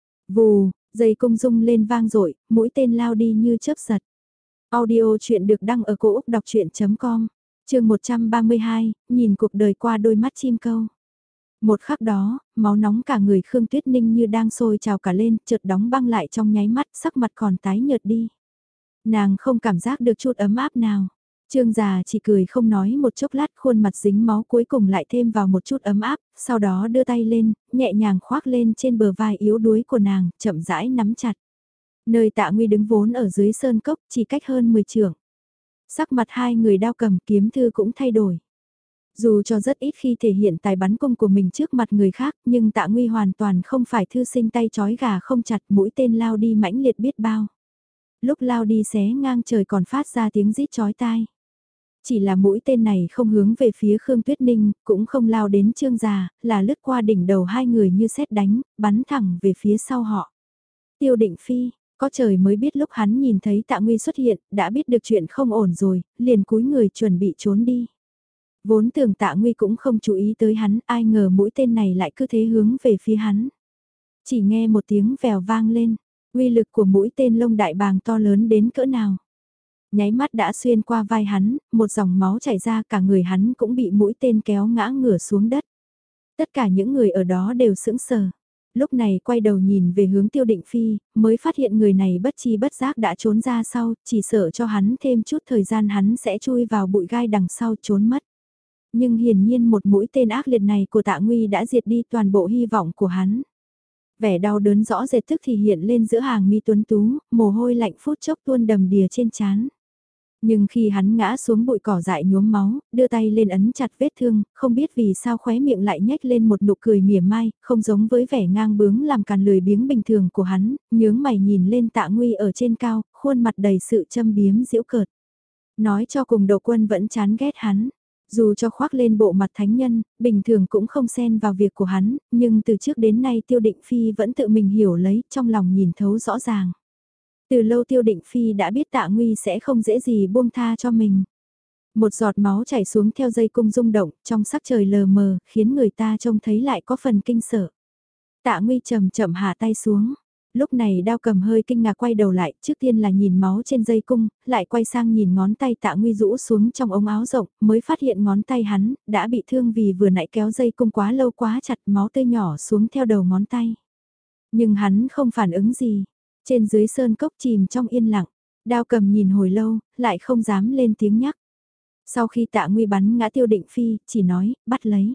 Vù, dây cung rung lên vang dội, mũi tên lao đi như chớp giật. Audio chuyện được đăng ở cổ Úc đọc chuyện.com, chương 132, nhìn cuộc đời qua đôi mắt chim câu. Một khắc đó, máu nóng cả người Khương Tuyết Ninh như đang sôi trào cả lên, chợt đóng băng lại trong nháy mắt, sắc mặt còn tái nhợt đi. Nàng không cảm giác được chút ấm áp nào. Trương Già chỉ cười không nói một chốc lát, khuôn mặt dính máu cuối cùng lại thêm vào một chút ấm áp, sau đó đưa tay lên, nhẹ nhàng khoác lên trên bờ vai yếu đuối của nàng, chậm rãi nắm chặt. Nơi Tạ Nguy đứng vốn ở dưới sơn cốc, chỉ cách hơn 10 trượng. Sắc mặt hai người Đao Cầm Kiếm Thư cũng thay đổi. Dù cho rất ít khi thể hiện tài bắn cung của mình trước mặt người khác, nhưng Tạ Nguy hoàn toàn không phải thư sinh tay chói gà không chặt, mũi tên lao đi mãnh liệt biết bao. Lúc lao đi xé ngang trời còn phát ra tiếng rít chói tai. Chỉ là mũi tên này không hướng về phía Khương Tuyết Ninh, cũng không lao đến Trương Già, là lướt qua đỉnh đầu hai người như sét đánh, bắn thẳng về phía sau họ. Tiêu Định Phi, có trời mới biết lúc hắn nhìn thấy Tạ Nguy xuất hiện, đã biết được chuyện không ổn rồi, liền cúi người chuẩn bị trốn đi. Vốn tưởng Tạ Nguy cũng không chú ý tới hắn, ai ngờ mũi tên này lại cứ thế hướng về phía hắn. Chỉ nghe một tiếng vèo vang lên, uy lực của mũi tên lông đại bàng to lớn đến cỡ nào. Nháy mắt đã xuyên qua vai hắn, một dòng máu chảy ra, cả người hắn cũng bị mũi tên kéo ngã ngửa xuống đất. Tất cả những người ở đó đều sững sờ. Lúc này quay đầu nhìn về hướng Tiêu Định Phi, mới phát hiện người này bất chi bất giác đã trốn ra sau, chỉ sợ cho hắn thêm chút thời gian hắn sẽ chui vào bụi gai đằng sau trốn mất. nhưng hiển nhiên một mũi tên ác liệt này của Tạ Nguy đã diệt đi toàn bộ hy vọng của hắn. Vẻ đau đớn rõ rệt tức thì hiện lên giữa hàng mi tuấn tú, mồ hôi lạnh phút chốc tuôn đầm đìa trên trán. Nhưng khi hắn ngã xuống bụi cỏ dại nhuốm máu, đưa tay lên ấn chặt vết thương, không biết vì sao khóe miệng lại nhếch lên một nụ cười mỉa mai, không giống với vẻ ngang bướng làm càn lười biếng bình thường của hắn, nhướng mày nhìn lên Tạ Nguy ở trên cao, khuôn mặt đầy sự châm biếm giễu cợt. Nói cho cùng Đỗ Quân vẫn chán ghét hắn. Dù cho khoác lên bộ mặt thánh nhân, bình thường cũng không xen vào việc của hắn, nhưng từ trước đến nay Tiêu Định Phi vẫn tự mình hiểu lấy, trong lòng nhìn thấu rõ ràng. Từ lâu Tiêu Định Phi đã biết Tạ Nguy sẽ không dễ gì buông tha cho mình. Một giọt máu chảy xuống theo dây cung rung động, trong sắc trời lờ mờ, khiến người ta trông thấy lại có phần kinh sợ. Tạ Nguy chậm chậm hạ tay xuống. Lúc này Đao Cầm hơi kinh ngạc quay đầu lại, trước tiên là nhìn máu trên dây cung, lại quay sang nhìn ngón tay Tạ Nguy rũ xuống trong ống áo rộng, mới phát hiện ngón tay hắn đã bị thương vì vừa nãy kéo dây cung quá lâu quá chặt, máu tươi nhỏ xuống theo đầu ngón tay. Nhưng hắn không phản ứng gì. Trên dưới sơn cốc chìm trong yên lặng, Đao Cầm nhìn hồi lâu, lại không dám lên tiếng nhắc. Sau khi Tạ Nguy bắn ngã Tiêu Định Phi, chỉ nói, bắt lấy.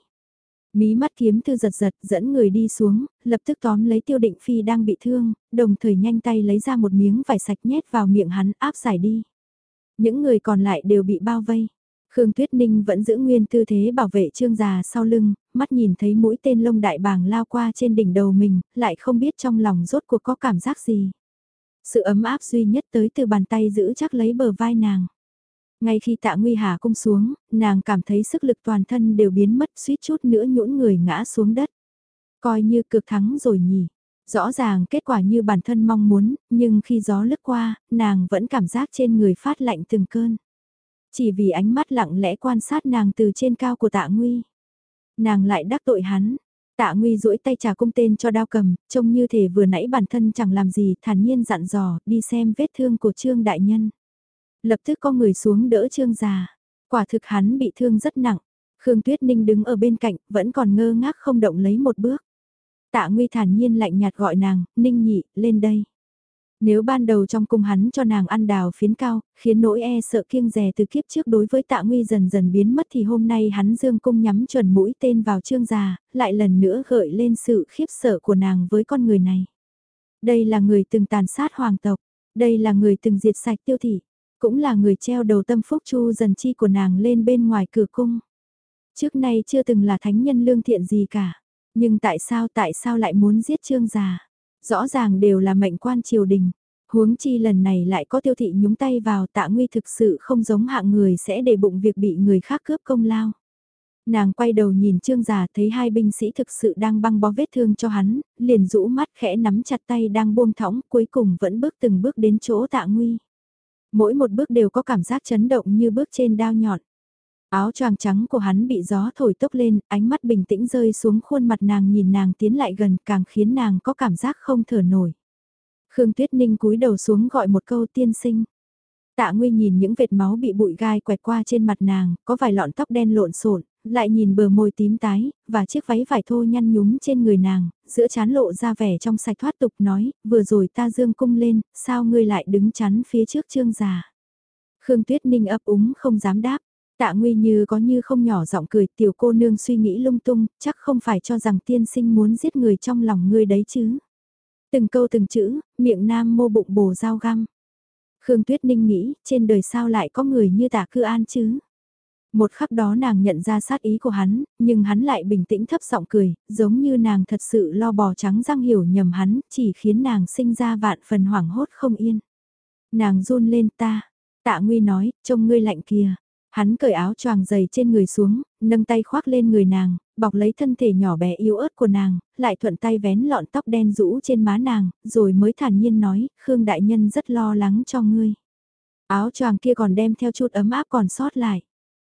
Mí mắt kiếm thư giật giật dẫn người đi xuống, lập tức tóm lấy Tiêu Định Phi đang bị thương, đồng thời nhanh tay lấy ra một miếng vải sạch nhét vào miệng hắn áp giải đi. Những người còn lại đều bị bao vây. Khương Tuyết Ninh vẫn giữ nguyên tư thế bảo vệ Trương già sau lưng, mắt nhìn thấy mũi tên lông đại bàng lao qua trên đỉnh đầu mình, lại không biết trong lòng rốt cuộc có cảm giác gì. Sự ấm áp duy nhất tới từ bàn tay giữ chắc lấy bờ vai nàng. Ngay khi Tạ Nguy hạ cung xuống, nàng cảm thấy sức lực toàn thân đều biến mất, suýt chút nữa nhũn người ngã xuống đất. Coi như cực thắng rồi nhỉ. Rõ ràng kết quả như bản thân mong muốn, nhưng khi gió lướt qua, nàng vẫn cảm giác trên người phát lạnh từng cơn. Chỉ vì ánh mắt lặng lẽ quan sát nàng từ trên cao của Tạ Nguy. Nàng lại đắc tội hắn. Tạ Nguy duỗi tay trả cung tên cho Đao Cầm, trông như thể vừa nãy bản thân chẳng làm gì, thản nhiên dặn dò, đi xem vết thương của Trương đại nhân. Lập tức có người xuống đỡ Trương già. Quả thực hắn bị thương rất nặng. Khương Tuyết Ninh đứng ở bên cạnh, vẫn còn ngơ ngác không động lấy một bước. Tạ Nguy thản nhiên lạnh nhạt gọi nàng, Ninh nhị, lên đây. Nếu ban đầu trong cung hắn cho nàng ăn đào phiến cao, khiến nỗi e sợ kiêng dè từ kiếp trước đối với Tạ Nguy dần dần biến mất thì hôm nay hắn dương cung nhắm chuẩn mũi tên vào Trương già, lại lần nữa gợi lên sự khiếp sợ của nàng với con người này. Đây là người từng tàn sát hoàng tộc, đây là người từng diệt sạch Tiêu thị, cũng là người treo đầu tâm phúc Chu Dần Chi của nàng lên bên ngoài cửa cung. Trước nay chưa từng là thánh nhân lương thiện gì cả, nhưng tại sao lại muốn giết Trương già? Rõ ràng đều là mệnh quan triều đình, huống chi lần này lại có Tiêu thị nhúng tay vào. Tạ Nguy thực sự không giống hạng người sẽ để bụng việc bị người khác cướp công lao. Nàng quay đầu nhìn Trương già thấy hai binh sĩ thực sự đang băng bó vết thương cho hắn, liền rũ mắt khẽ nắm chặt tay đang buông thõng, cuối cùng vẫn bước từng bước đến chỗ Tạ Nguy. Mỗi một bước đều có cảm giác chấn động như bước trên đao nhọn. Áo choàng trắng của hắn bị gió thổi tốc lên, ánh mắt bình tĩnh rơi xuống khuôn mặt nàng, nhìn nàng tiến lại gần càng khiến nàng có cảm giác không thở nổi. Khương Tuyết Ninh cúi đầu xuống gọi một câu tiên sinh. Tạ Nguy nhìn những vệt máu bị bụi gai quẹt qua trên mặt nàng, có vài lọn tóc đen lộn xộn, lại nhìn bờ môi tím tái, và chiếc váy vải thô nhăn nhúm trên người nàng, giữa trán lộ ra vẻ trong sạch thoát tục nói, vừa rồi ta dương cung lên, sao ngươi lại đứng chắn phía trước Trương già? Khương Tuyết Ninh ấp úng không dám đáp. Tạ Nguy như có như không nhỏ giọng cười, tiểu cô nương suy nghĩ lung tung, chắc không phải cho rằng tiên sinh muốn giết người trong lòng ngươi đấy chứ. Từng câu từng chữ, miệng nam mô bụng bồ dao găm. Khương Tuyết Ninh nghĩ, trên đời sao lại có người như Tạ Cư An chứ? Một khắc đó nàng nhận ra sát ý của hắn, nhưng hắn lại bình tĩnh thấp giọng cười, giống như nàng thật sự lo bò trắng răng hiểu nhầm hắn, chỉ khiến nàng sinh ra vạn phần hoảng hốt không yên. Nàng run lên ta. Tạ Nguy nói, trông ngươi lạnh kìa. Hắn cởi áo choàng dày trên người xuống, nâng tay khoác lên người nàng, bọc lấy thân thể nhỏ bé yếu ớt của nàng, lại thuận tay vén lọn tóc đen rũ trên má nàng, rồi mới thản nhiên nói, Khương đại nhân rất lo lắng cho ngươi. Áo choàng kia còn đem theo chút ấm áp còn sót lại.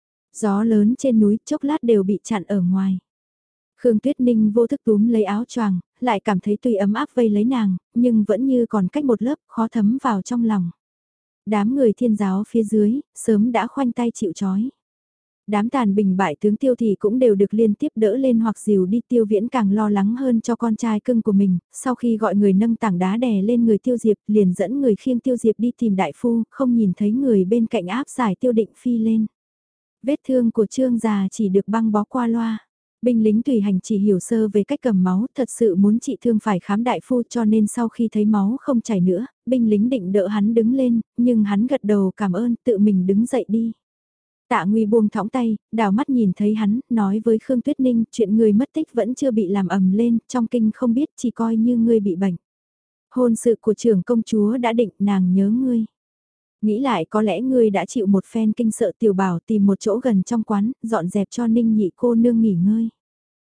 Gió lớn trên núi chốc lát đều bị chặn ở ngoài. Khương Tuyết Ninh vô thức túm lấy áo choàng, lại cảm thấy tuy ấm áp vây lấy nàng, nhưng vẫn như còn cách một lớp khó thấm vào trong lòng. Đám người thiên giáo phía dưới, sớm đã khoanh tay chịu trói. Đám tàn bình bại tướng Tiêu thì cũng đều được liên tiếp đỡ lên hoặc dìu đi. Tiêu Viễn càng lo lắng hơn cho con trai cưng của mình, sau khi gọi người nâng tảng đá đè lên người Tiêu Diệp liền dẫn người khiêng Tiêu Diệp đi tìm đại phu, không nhìn thấy người bên cạnh áp giải Tiêu Định Phi lên. Vết thương của Trương già chỉ được băng bó qua loa. Binh lính tùy hành chỉ hiểu sơ về cách cầm máu, thật sự muốn trị thương phải khám đại phu, cho nên sau khi thấy máu không chảy nữa, binh lính định đỡ hắn đứng lên, nhưng hắn gật đầu cảm ơn, tự mình đứng dậy đi. Tạ Nguy buông thõng tay, đảo mắt nhìn thấy hắn, nói với Khương Tuyết Ninh, chuyện người mất tích vẫn chưa bị làm ầm lên, trong kinh không biết, chỉ coi như ngươi bị bệnh. Hôn sự của trưởng công chúa đã định, nàng nhớ ngươi. Nghĩ lại có lẽ ngươi đã chịu một phen kinh sợ, Tiểu Bảo tìm một chỗ gần trong quán, dọn dẹp cho Ninh nhị cô nương nghỉ ngơi.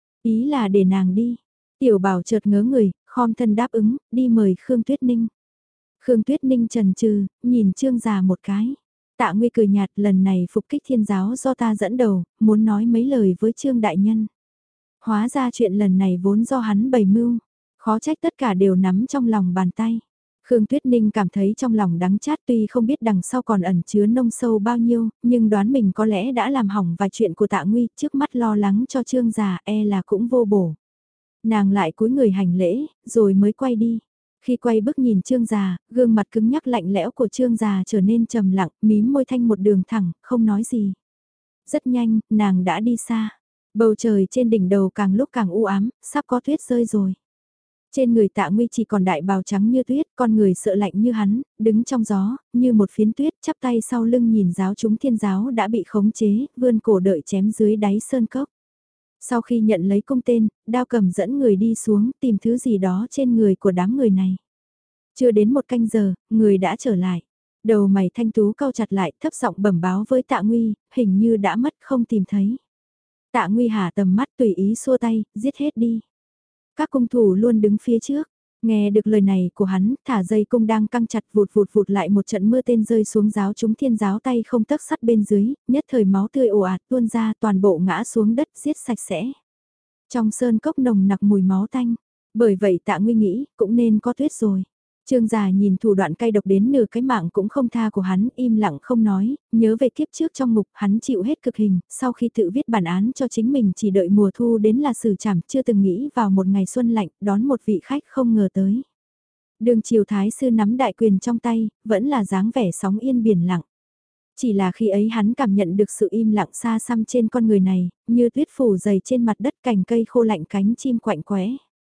Ý là để nàng đi. Tiểu Bảo chợt ngớ người, khom thân đáp ứng, đi mời Khương Tuyết Ninh. Khương Tuyết Ninh chần chừ, nhìn Trương già một cái. Tạ Nguy cười nhạt, lần này phục kích thiên giáo do ta dẫn đầu, muốn nói mấy lời với Trương đại nhân. Hóa ra chuyện lần này vốn do hắn bày mưu, khó trách tất cả đều nắm trong lòng bàn tay. Khương Tuyết Ninh cảm thấy trong lòng đắng chát, tuy không biết đằng sau còn ẩn chứa nông sâu bao nhiêu, nhưng đoán mình có lẽ đã làm hỏng vài chuyện của Tạ Nguy, trước mắt lo lắng cho Trương già e là cũng vô bổ. Nàng lại cúi người hành lễ, rồi mới quay đi. Khi quay bước nhìn Trương già, gương mặt cứng nhắc lạnh lẽo của Trương già trở nên trầm lặng, mím môi thanh một đường thẳng, không nói gì. Rất nhanh, nàng đã đi xa. Bầu trời trên đỉnh đầu càng lúc càng u ám, sắp có tuyết rơi rồi. Trên người Tạ Nguy chỉ còn đại bào trắng như tuyết, con người sợ lạnh như hắn, đứng trong gió, như một phiến tuyết, chắp tay sau lưng nhìn giáo chúng thiên giáo đã bị khống chế, vươn cổ đợi chém dưới đáy sơn cốc. Sau khi nhận lấy cung tên, đao cầm dẫn người đi xuống tìm thứ gì đó trên người của đám người này. Chưa đến một canh giờ, người đã trở lại. Đầu mày thanh tú cau chặt lại, thấp giọng bẩm báo với Tạ Nguy, hình như đã mất không tìm thấy. Tạ Nguy hạ tầm mắt tùy ý xua tay, giết hết đi. Các cung thủ luôn đứng phía trước. Nghe được lời này của hắn, thả dây cung đang căng chặt vụt vụt vụt lại một trận mưa tên rơi xuống giáo chúng thiên giáo tay không tấc sắt bên dưới, nhất thời máu tươi ồ ạt tuôn ra toàn bộ ngã xuống đất giết sạch sẽ. Trong sơn cốc nồng nặc mùi máu tanh, bởi vậy Tạ Nguy nghĩ cũng nên có tuyết rồi. Trương già nhìn thủ đoạn cay độc đến nửa cái mạng cũng không tha của hắn, im lặng không nói, nhớ về kiếp trước trong ngục hắn chịu hết cực hình, sau khi tự viết bản án cho chính mình chỉ đợi mùa thu đến là xử trảm, chưa từng nghĩ vào một ngày xuân lạnh đón một vị khách không ngờ tới. Đường triều thái sư nắm đại quyền trong tay, vẫn là dáng vẻ sóng yên biển lặng. Chỉ là khi ấy hắn cảm nhận được sự im lặng xa xăm trên con người này, như tuyết phủ dày trên mặt đất, cành cây khô lạnh, cánh chim quạnh quẽ.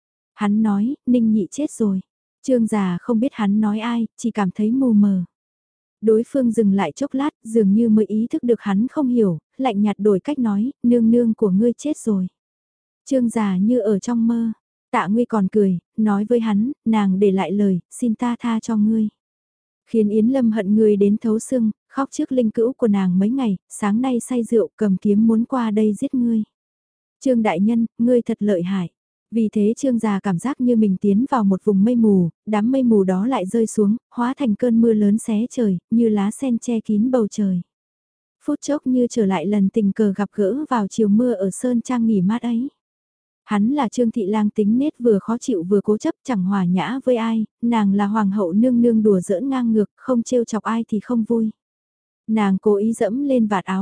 Hắn nói, Ninh nhị chết rồi. Trương già không biết hắn nói ai, chỉ cảm thấy mù mờ. Đối phương dừng lại chốc lát, dường như mới ý thức được hắn không hiểu, lạnh nhạt đổi cách nói, nương nương của ngươi chết rồi. Trương già như ở trong mơ, Tạ Nguy còn cười, nói với hắn, nàng để lại lời, xin ta tha cho ngươi. Khiến Yến Lâm hận ngươi đến thấu xương, khóc trước linh cữu của nàng mấy ngày, sáng nay say rượu cầm kiếm muốn qua đây giết ngươi. Trương đại nhân, ngươi thật lợi hại. Vì thế Trương già cảm giác như mình tiến vào một vùng mây mù, đám mây mù đó lại rơi xuống, hóa thành cơn mưa lớn xé trời, như lá sen che kín bầu trời. Phút chốc như trở lại lần tình cờ gặp gỡ vào chiều mưa ở Sơn Trang nghỉ mát ấy. Hắn là Trương Thị Lang tính nết vừa khó chịu vừa cố chấp chẳng hòa nhã với ai, nàng là hoàng hậu nương nương đùa giỡn ngang ngược, không trêu chọc ai thì không vui. Nàng cố ý dẫm lên vạt áo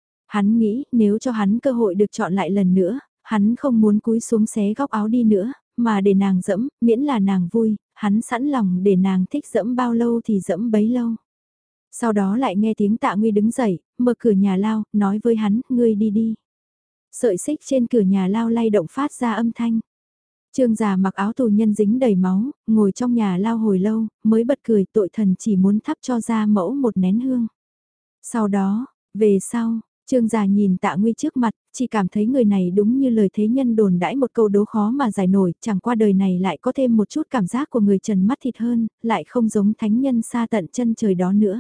hắn nghĩ nếu cho hắn cơ hội được chọn lại lần nữa, hắn không muốn cúi xuống xé góc áo đi nữa, mà để nàng dẫm, miễn là nàng vui, hắn sẵn lòng để nàng thích dẫm bao lâu thì dẫm bấy lâu. Sau đó lại nghe tiếng Tạ Nguy đứng dậy, mở cửa nhà lao, nói với hắn, ngươi đi đi. Sợi xích trên cửa nhà lao lay động phát ra âm thanh. Trương già mặc áo tù nhân dính đầy máu, ngồi trong nhà lao hồi lâu, mới bật cười, tội thần chỉ muốn thắp cho ra mẫu một nén hương. Sau đó, về sau, Trương già nhìn Tạ Nguy trước mặt, chỉ cảm thấy người này đúng như lời thế nhân đồn đãi một câu đố khó mà giải nổi, chẳng qua đời này lại có thêm một chút cảm giác của người trần mắt thịt hơn, lại không giống thánh nhân xa tận chân trời đó nữa.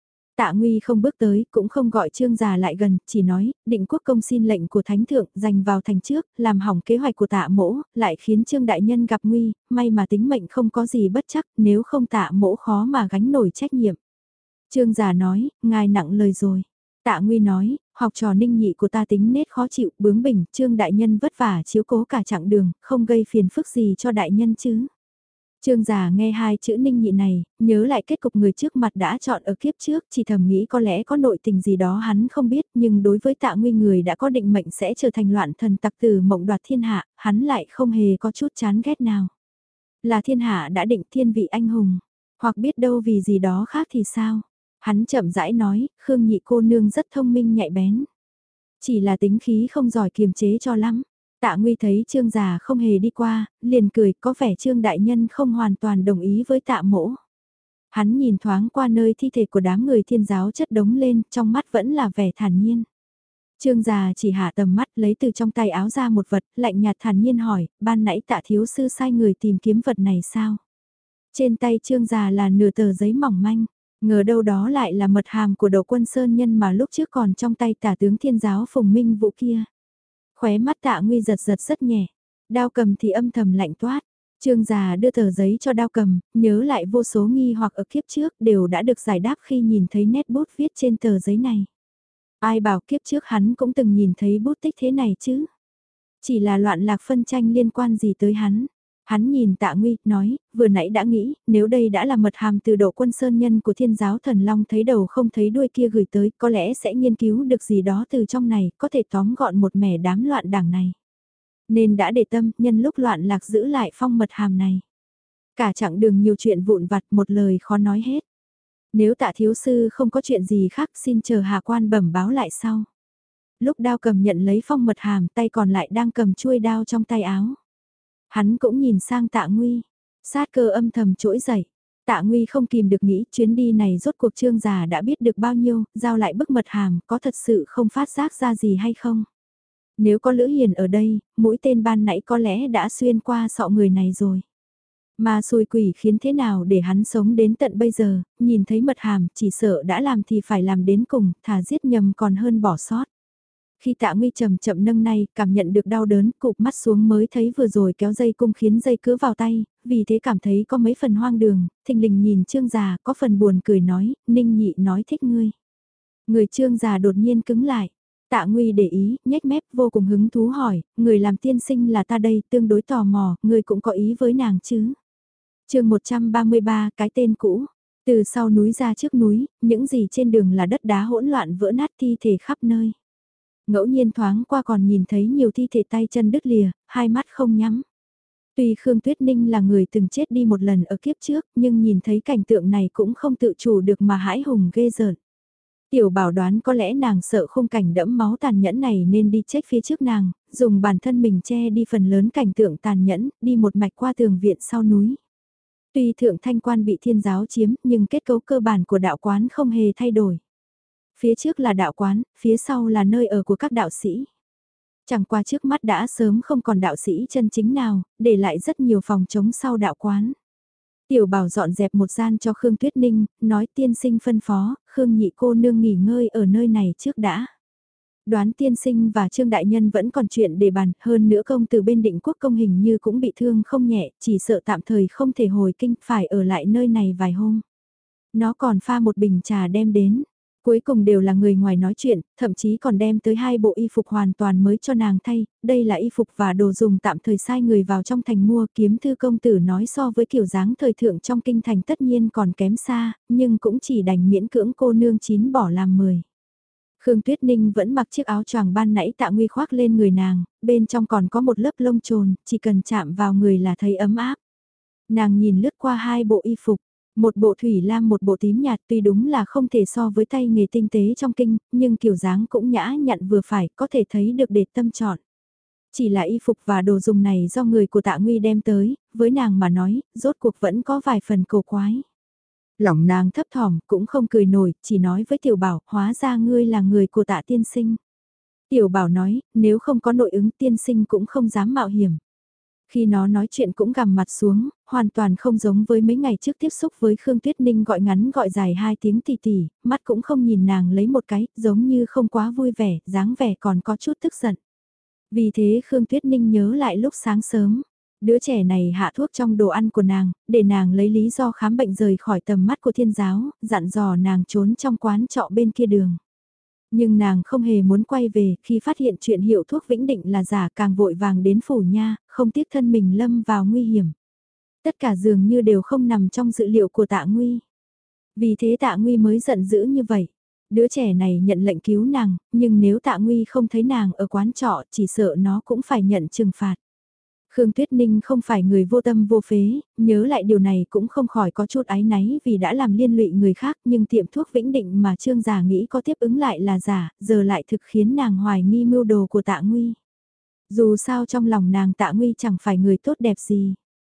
Tạ Nguy không bước tới, cũng không gọi Trương già lại gần, chỉ nói, định quốc công xin lệnh của thánh thượng, giành vào thành trước, làm hỏng kế hoạch của Tạ mỗ, lại khiến Trương đại nhân gặp nguy, may mà tính mệnh không có gì bất chắc, nếu không Tạ mỗ khó mà gánh nổi trách nhiệm. Trương già nói, ngài nặng lời rồi. Tạ Nguy nói, học trò Ninh nhị của ta tính nết khó chịu, bướng bỉnh, Trương đại nhân vất vả chiếu cố cả chặng đường, không gây phiền phức gì cho đại nhân chứ. Trương già nghe hai chữ Ninh nhị này, nhớ lại kết cục người trước mặt đã chọn ở kiếp trước, chỉ thầm nghĩ có lẽ có nội tình gì đó hắn không biết, nhưng đối với Tạ Nguy người đã có định mệnh sẽ trở thành loạn thần tặc tử mộng đoạt thiên hạ, hắn lại không hề có chút chán ghét nào. Là thiên hạ đã định thiên vị anh hùng, hoặc biết đâu vì gì đó khác thì sao. Hắn chậm rãi nói, Khương nhị cô nương rất thông minh nhạy bén. Chỉ là tính khí không giỏi kiềm chế cho lắm. Tạ Nguy thấy Trương già không hề đi qua, liền cười, có vẻ Trương đại nhân không hoàn toàn đồng ý với Tạ mỗ. Hắn nhìn thoáng qua nơi thi thể của đám người Thiên giáo chất đống lên, trong mắt vẫn là vẻ thản nhiên. Trương già chỉ hạ tầm mắt lấy từ trong tay áo ra một vật, lạnh nhạt thản nhiên hỏi, ban nãy Tạ thiếu sư sai người tìm kiếm vật này sao? Trên tay Trương già là nửa tờ giấy mỏng manh, ngờ đâu đó lại là mật hàm của Đỗ Quân Sơn Nhân mà lúc trước còn trong tay Tả tướng Thiên giáo Phùng Minh Vũ kia. Khóe mắt Tạ Nguy giật giật rất nhẹ, Đao Cầm thì âm thầm lạnh toát. Trương già đưa tờ giấy cho Đao Cầm, nhớ lại vô số nghi hoặc ở kiếp trước đều đã được giải đáp khi nhìn thấy nét bút viết trên tờ giấy này. Ai bảo kiếp trước hắn cũng từng nhìn thấy bút tích thế này chứ? Chỉ là loạn lạc phân tranh liên quan gì tới hắn? Hắn nhìn Tạ Nguy, nói, vừa nãy đã nghĩ, nếu đây đã là mật hàm từ Đỗ Quân Sơn Nhân của Thiên giáo Thần Long thấy đầu không thấy đuôi kia gửi tới, có lẽ sẽ nghiên cứu được gì đó từ trong này, có thể tóm gọn một mẻ đám loạn đảng này. Nên đã để tâm, nhân lúc loạn lạc giữ lại phong mật hàm này. Cả chặng đường nhiều chuyện vụn vặt, một lời khó nói hết. Nếu Tạ thiếu sư không có chuyện gì khác, xin chờ hạ quan bẩm báo lại sau. Lúc Đao Cầm nhận lấy phong mật hàm, tay còn lại đang cầm chuôi đao trong tay áo. Hắn cũng nhìn sang Tạ Nguy, sát cơ âm thầm trỗi dậy. Tạ Nguy không kìm được nghĩ chuyến đi này rốt cuộc Trương già đã biết được bao nhiêu, giao lại bức mật hàm, có thật sự không phát giác ra gì hay không? Nếu có Lữ Hiền ở đây, mũi tên ban nãy có lẽ đã xuyên qua sọ người này rồi. Mà xui quỷ khiến thế nào để hắn sống đến tận bây giờ, nhìn thấy mật hàm chỉ sợ đã làm thì phải làm đến cùng, thà giết nhầm còn hơn bỏ sót. Khi Tạ Nguy chậm chậm nâng nay, cảm nhận được đau đớn, cụp mắt xuống mới thấy vừa rồi kéo dây cung khiến dây cứa vào tay, vì thế cảm thấy có mấy phần hoang đường, thình lình nhìn Trương già có phần buồn cười nói, Ninh nhị nói thích ngươi. Người Trương già đột nhiên cứng lại. Tạ Nguy để ý, nhếch mép vô cùng hứng thú hỏi, người làm tiên sinh là ta đây, tương đối tò mò, người cũng có ý với nàng chứ. Chương 133, cái tên cũ. Từ sau núi ra trước núi, những gì trên đường là đất đá hỗn loạn vỡ nát thi thể khắp nơi. Ngẫu nhiên thoáng qua còn nhìn thấy nhiều thi thể tay chân đứt lìa, hai mắt không nhắm. Tuy Khương Tuyết Ninh là người từng chết đi một lần ở kiếp trước, nhưng nhìn thấy cảnh tượng này cũng không tự chủ được mà hãi hùng ghê rợn. Tiểu Bảo đoán có lẽ nàng sợ khung cảnh đẫm máu tàn nhẫn này nên đi chết phía trước nàng, dùng bản thân mình che đi phần lớn cảnh tượng tàn nhẫn, đi một mạch qua tường viện sau núi. Tuy Thượng Thanh Quan bị Thiên giáo chiếm, nhưng kết cấu cơ bản của đạo quán không hề thay đổi. Phía trước là đạo quán, phía sau là nơi ở của các đạo sĩ. Chẳng qua trước mắt đã sớm không còn đạo sĩ chân chính nào, để lại rất nhiều phòng trống sau đạo quán. Tiểu Bảo dọn dẹp một gian cho Khương Tuyết Ninh, nói tiên sinh phân phó, Khương nhị cô nương nghỉ ngơi ở nơi này trước đã. Đoán tiên sinh và Trương Đại Nhân vẫn còn chuyện để bàn, hơn nữa công từ bên Định Quốc công hình như cũng bị thương không nhẹ, chỉ sợ tạm thời không thể hồi kinh, phải ở lại nơi này vài hôm. Nó còn pha một bình trà đem đến. Cuối cùng đều là người ngoài nói chuyện, thậm chí còn đem tới 2 bộ y phục hoàn toàn mới cho nàng thay, đây là y phục và đồ dùng tạm thời sai người vào trong thành mua. Kiếm thư công tử nói so với kiểu dáng thời thượng trong kinh thành tất nhiên còn kém xa, nhưng cũng chỉ đành miễn cưỡng cô nương 9 bỏ làm 10. Khương Tuyết Ninh vẫn mặc chiếc áo choàng ban nãy Tạ Nguy khoác lên người nàng, bên trong còn có một lớp lông trồn, chỉ cần chạm vào người là thấy ấm áp. Nàng nhìn lướt qua 2 bộ y phục. Một bộ thủy lam một bộ tím nhạt tuy đúng là không thể so với tay nghề tinh tế trong kinh, nhưng kiểu dáng cũng nhã nhặn vừa phải, có thể thấy được để tâm chọn. Chỉ là y phục và đồ dùng này do người của Tạ Nguy đem tới, với nàng mà nói, rốt cuộc vẫn có vài phần cổ quái. Lòng nàng thấp thỏm, cũng không cười nổi, chỉ nói với Tiểu Bảo, hóa ra ngươi là người của Tạ tiên sinh. Tiểu Bảo nói, nếu không có nội ứng tiên sinh cũng không dám mạo hiểm. Khi nó nói chuyện cũng gằm mặt xuống, hoàn toàn không giống với mấy ngày trước tiếp xúc với Khương Tuyết Ninh gọi ngắn gọi dài 2 tiếng tì tì, mắt cũng không nhìn nàng lấy một cái, giống như không quá vui vẻ, dáng vẻ còn có chút tức giận. Vì thế Khương Tuyết Ninh nhớ lại lúc sáng sớm, đứa trẻ này hạ thuốc trong đồ ăn của nàng, để nàng lấy lý do khám bệnh rời khỏi tầm mắt của Thiên giáo, dặn dò nàng trốn trong quán trọ bên kia đường. Nhưng nàng không hề muốn quay về, khi phát hiện chuyện hiệu thuốc Vĩnh Định là giả càng vội vàng đến phủ nha, không tiếc thân mình lâm vào nguy hiểm. Tất cả dường như đều không nằm trong dự liệu của Tạ Nguy. Vì thế Tạ Nguy mới giận dữ như vậy. Đứa trẻ này nhận lệnh cứu nàng, nhưng nếu Tạ Nguy không thấy nàng ở quán trọ chỉ sợ nó cũng phải nhận trừng phạt. Khương Tuyết Ninh không phải người vô tâm vô phế, nhớ lại điều này cũng không khỏi có chút áy náy vì đã làm liên lụy người khác, nhưng tiệm thuốc Vĩnh Định mà Trương Giả nghĩ có tiếp ứng lại là giả, giờ lại thực khiến nàng hoài nghi mưu đồ của Tạ Nguy. Dù sao trong lòng nàng Tạ Nguy chẳng phải người tốt đẹp gì.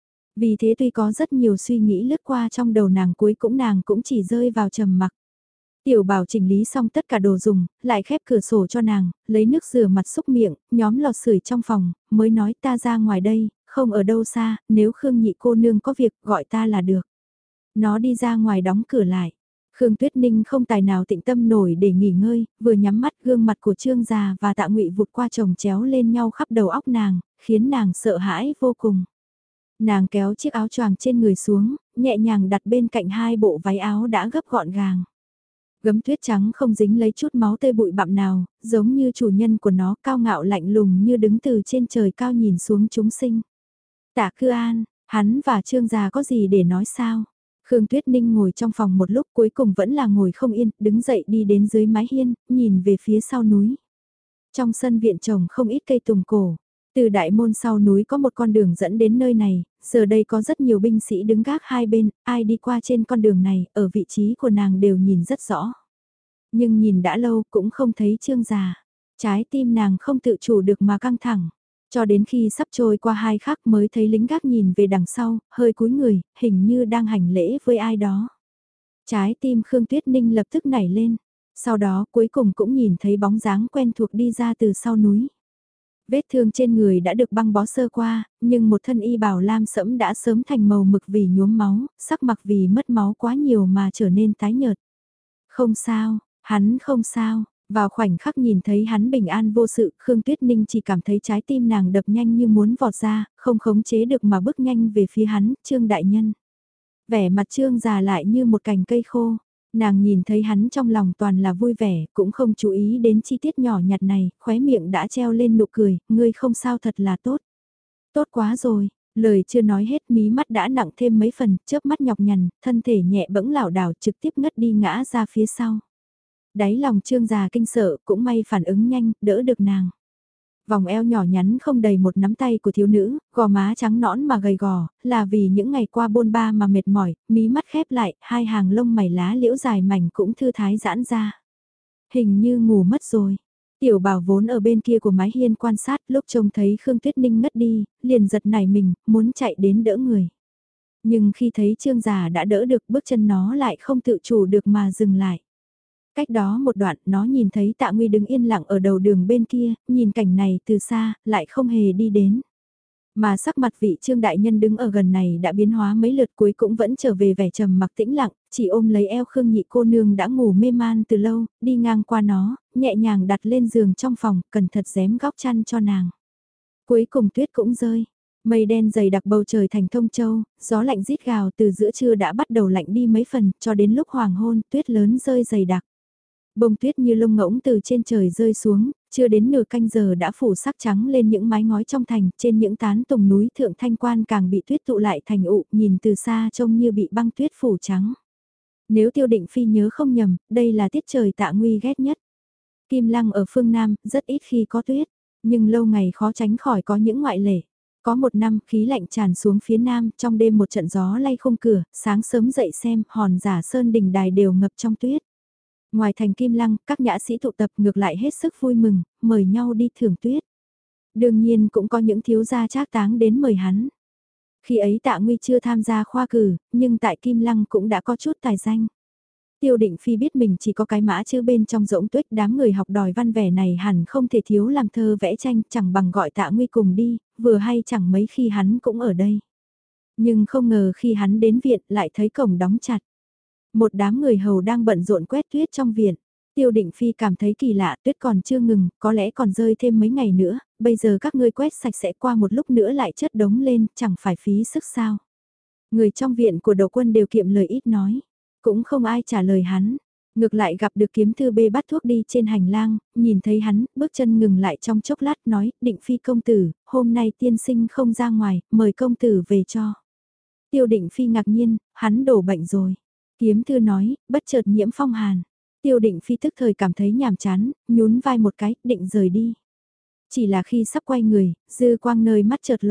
Vì thế tuy có rất nhiều suy nghĩ lướt qua trong đầu nàng cũng chỉ rơi vào trầm mặc. Tiểu Bảo chỉnh lý xong tất cả đồ dùng, lại khép cửa sổ cho nàng, lấy nước rửa mặt xúc miệng, nhóm lò sưởi trong phòng, mới nói ta ra ngoài đây, không ở đâu xa, nếu Khương nhị cô nương có việc gọi ta là được. Nó đi ra ngoài đóng cửa lại. Khương Tuyết Ninh không tài nào tĩnh tâm nổi để nghỉ ngơi, vừa nhắm mắt gương mặt của Trương già và Tạ Ngụy vụt qua chồng chéo lên nhau khắp đầu óc nàng, khiến nàng sợ hãi vô cùng. Nàng kéo chiếc áo choàng trên người xuống, nhẹ nhàng đặt bên cạnh hai bộ váy áo đã gấp gọn gàng. Gấm tuyết trắng không dính lấy chút máu tươi bụi bặm nào, giống như chủ nhân của nó cao ngạo lạnh lùng như đứng từ trên trời cao nhìn xuống chúng sinh. Tạ Cư An, hắn và Trương già có gì để nói sao? Khương Tuyết Ninh ngồi trong phòng một lúc cuối cùng vẫn là ngồi không yên, đứng dậy đi đến dưới mái hiên, nhìn về phía sau núi. Trong sân viện trồng không ít cây tùng cổ. Từ đại môn sau núi có một con đường dẫn đến nơi này, giờ đây có rất nhiều binh sĩ đứng gác hai bên, ai đi qua trên con đường này, ở vị trí của nàng đều nhìn rất rõ. Nhưng nhìn đã lâu cũng không thấy Trương già. Trái tim nàng không tự chủ được mà căng thẳng. Cho đến khi sắp trôi qua hai khắc mới thấy lính gác nhìn về đằng sau, hơi cúi người, hình như đang hành lễ với ai đó. Trái tim Khương Tuyết Ninh lập tức nảy lên. Sau đó cuối cùng cũng nhìn thấy bóng dáng quen thuộc đi ra từ sau núi. Vết thương trên người đã được băng bó sơ qua, nhưng một thân y bào lam sẫm đã sớm thành màu mực vì nhuốm máu, sắc mặc vì mất máu quá nhiều mà trở nên tái nhợt. Không sao, hắn không sao. Vào khoảnh khắc nhìn thấy hắn bình an vô sự, Khương Tuyết Ninh chỉ cảm thấy trái tim nàng đập nhanh như muốn vọt ra, không khống chế được mà bước nhanh về phía hắn, Trương đại nhân. Vẻ mặt Trương già lại như một cành cây khô. Nàng nhìn thấy hắn trong lòng toàn là vui vẻ, cũng không chú ý đến chi tiết nhỏ nhặt này, khóe miệng đã treo lên nụ cười, ngươi không sao thật là tốt. Tốt quá rồi, lời chưa nói hết mí mắt đã nặng thêm mấy phần, chớp mắt nhọc nhằn, thân thể nhẹ bẫng lảo đảo trực tiếp ngất đi ngã ra phía sau. Đáy lòng Trương già kinh sợ, cũng may phản ứng nhanh, đỡ được nàng. Vòng eo nhỏ nhắn không đầy một nắm tay của thiếu nữ, gò má trắng nõn mà gầy gò, là vì những ngày qua bôn ba mà mệt mỏi, mí mắt khép lại, hai hàng lông mày lá liễu dài mảnh cũng thư thái giãn ra. Hình như ngủ mất rồi. Tiểu Bảo vốn ở bên kia của mái hiên quan sát, lúc trông thấy Khương Tuyết Ninh ngất đi, liền giật nảy mình, muốn chạy đến đỡ người. Nhưng khi thấy Trương già đã đỡ được, bước chân nó lại không tự chủ được mà dừng lại. Cách đó một đoạn nó nhìn thấy Tạ Nguy đứng yên lặng ở đầu đường bên kia, nhìn cảnh này từ xa, lại không hề đi đến. Mà sắc mặt vị Trương đại nhân đứng ở gần này đã biến hóa mấy lượt, cuối cũng vẫn trở về vẻ trầm mặc tĩnh lặng, chỉ ôm lấy eo Khương nhị cô nương đã ngủ mê man từ lâu, đi ngang qua nó, nhẹ nhàng đặt lên giường trong phòng, cẩn thận rém góc chăn cho nàng. Cuối cùng tuyết cũng rơi. Mây đen dày đặc bầu trời thành thông châu, gió lạnh rít gào từ giữa trưa đã bắt đầu lạnh đi mấy phần, cho đến lúc hoàng hôn, tuyết lớn rơi dày đặc. Bông tuyết như lông ngỗng từ trên trời rơi xuống, chưa đến nửa canh giờ đã phủ sắc trắng lên những mái ngói trong thành, trên những tán tùng núi thượng thanh quan càng bị tuyết tụ lại thành ụ, nhìn từ xa trông như bị băng tuyết phủ trắng. Nếu Tiêu Định Phi nhớ không nhầm, đây là tiết trời Tạ Nguy ghét nhất. Kim Lăng ở phương Nam, rất ít khi có tuyết, nhưng lâu ngày khó tránh khỏi có những ngoại lệ. Có một năm khí lạnh tràn xuống phía Nam, trong đêm một trận gió lay khung cửa, sáng sớm dậy xem, hòn giả sơn đình đài đều ngập trong tuyết. Ngoài thành Kim Lăng, các nhã sĩ tụ tập ngược lại hết sức vui mừng, mời nhau đi thưởng tuyết. Đương nhiên cũng có những thiếu gia trác táng đến mời hắn. Khi ấy Tạ Nguy chưa tham gia khoa cử, nhưng tại Kim Lăng cũng đã có chút tài danh. Tiêu Định Phi biết mình chỉ có cái mã chữ bên trong rỗng tuyết, đám người học đòi văn vẻ này hẳn không thể thiếu làm thơ vẽ tranh, chẳng bằng gọi Tạ Nguy cùng đi, vừa hay chẳng mấy khi hắn cũng ở đây. Nhưng không ngờ khi hắn đến viện lại thấy cổng đóng chặt. Một đám người hầu đang bận rộn quét tuyết trong viện. Tiêu Định Phi cảm thấy kỳ lạ, tuyết còn chưa ngừng, có lẽ còn rơi thêm mấy ngày nữa, bây giờ các ngươi quét sạch sẽ qua một lúc nữa lại chất đống lên, chẳng phải phí sức sao. Người trong viện của Đỗ Quân đều kiệm lời ít nói, cũng không ai trả lời hắn. Ngược lại gặp được Kiếm Thư Bê bắt thuốc đi trên hành lang, nhìn thấy hắn, bước chân ngừng lại trong chốc lát nói, Định Phi công tử, hôm nay tiên sinh không ra ngoài, mời công tử về cho. Tiêu Định Phi ngạc nhiên, hắn đổ bệnh rồi. Kiếm Thư nói, bất chợt nhiễm phong hàn. Tiêu Định Phi tức thời cảm thấy nhàm chán, nhún vai một cái, định rời đi. Chỉ là khi sắp quay người, dư quang nơi mắt chợt lóe,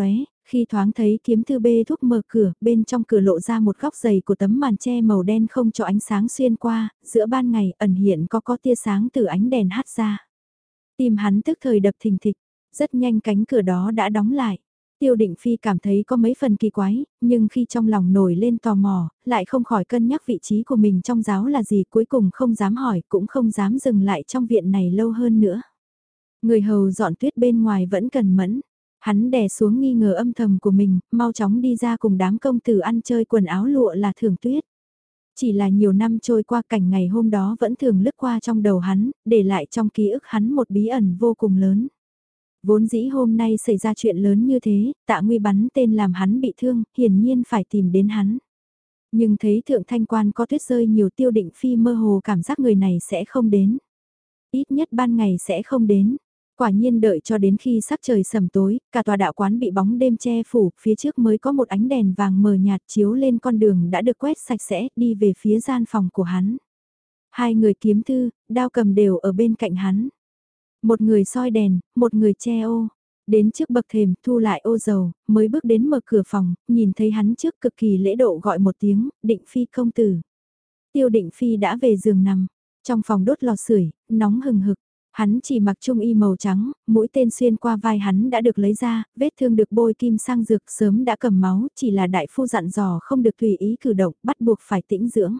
Khi thoáng thấy kiếm thư bê thuốc mở cửa, bên trong cửa lộ ra một góc dày của tấm màn che màu đen không cho ánh sáng xuyên qua, giữa ban ngày ẩn hiện có tia sáng từ ánh đèn hắt ra. Tim hắn tức thời đập thình thịch, rất nhanh cánh cửa đó đã đóng lại. Tiêu Định Phi cảm thấy có mấy phần kỳ quái, nhưng khi trong lòng nổi lên tò mò, lại không khỏi cân nhắc vị trí của mình trong giáo là gì, cuối cùng không dám hỏi, cũng không dám dừng lại trong viện này lâu hơn nữa. Người hầu dọn tuyết bên ngoài vẫn cần mẫn. Hắn đè xuống nghi ngờ âm thầm của mình, mau chóng đi ra cùng đám công tử ăn chơi quần áo lụa là Thường Tuyết. Chỉ là nhiều năm trôi qua, cảnh ngày hôm đó vẫn thường lướt qua trong đầu hắn, để lại trong ký ức hắn một bí ẩn vô cùng lớn. Vốn dĩ hôm nay xảy ra chuyện lớn như thế, Tạ Nguy bắn tên làm hắn bị thương, hiển nhiên phải tìm đến hắn. Nhưng thấy Thượng Thanh Quan có tuyết rơi nhiều, Tiêu Định Phi mơ hồ cảm giác người này sẽ không đến. Ít nhất ban ngày sẽ không đến. Quả nhiên đợi cho đến khi sắc trời sầm tối, cả tòa đạo quán bị bóng đêm che phủ, phía trước mới có một ánh đèn vàng mờ nhạt chiếu lên con đường đã được quét sạch sẽ, đi về phía gian phòng của hắn. Hai người kiếm thư, đao cầm đều ở bên cạnh hắn. Một người soi đèn, một người che ô. Đến trước bậc thềm, thu lại ô dầu, mới bước đến mở cửa phòng, nhìn thấy hắn trước cực kỳ lễ độ gọi một tiếng, Định Phi công tử. Tiêu Định Phi đã về giường nằm, trong phòng đốt lò sưởi, nóng hừng hực. Hắn chỉ mặc trung y màu trắng, mũi tên xuyên qua vai hắn đã được lấy ra, vết thương được bôi kim sang dược sớm đã cầm máu, chỉ là đại phu dặn dò không được tùy ý cử động, bắt buộc phải tĩnh dưỡng.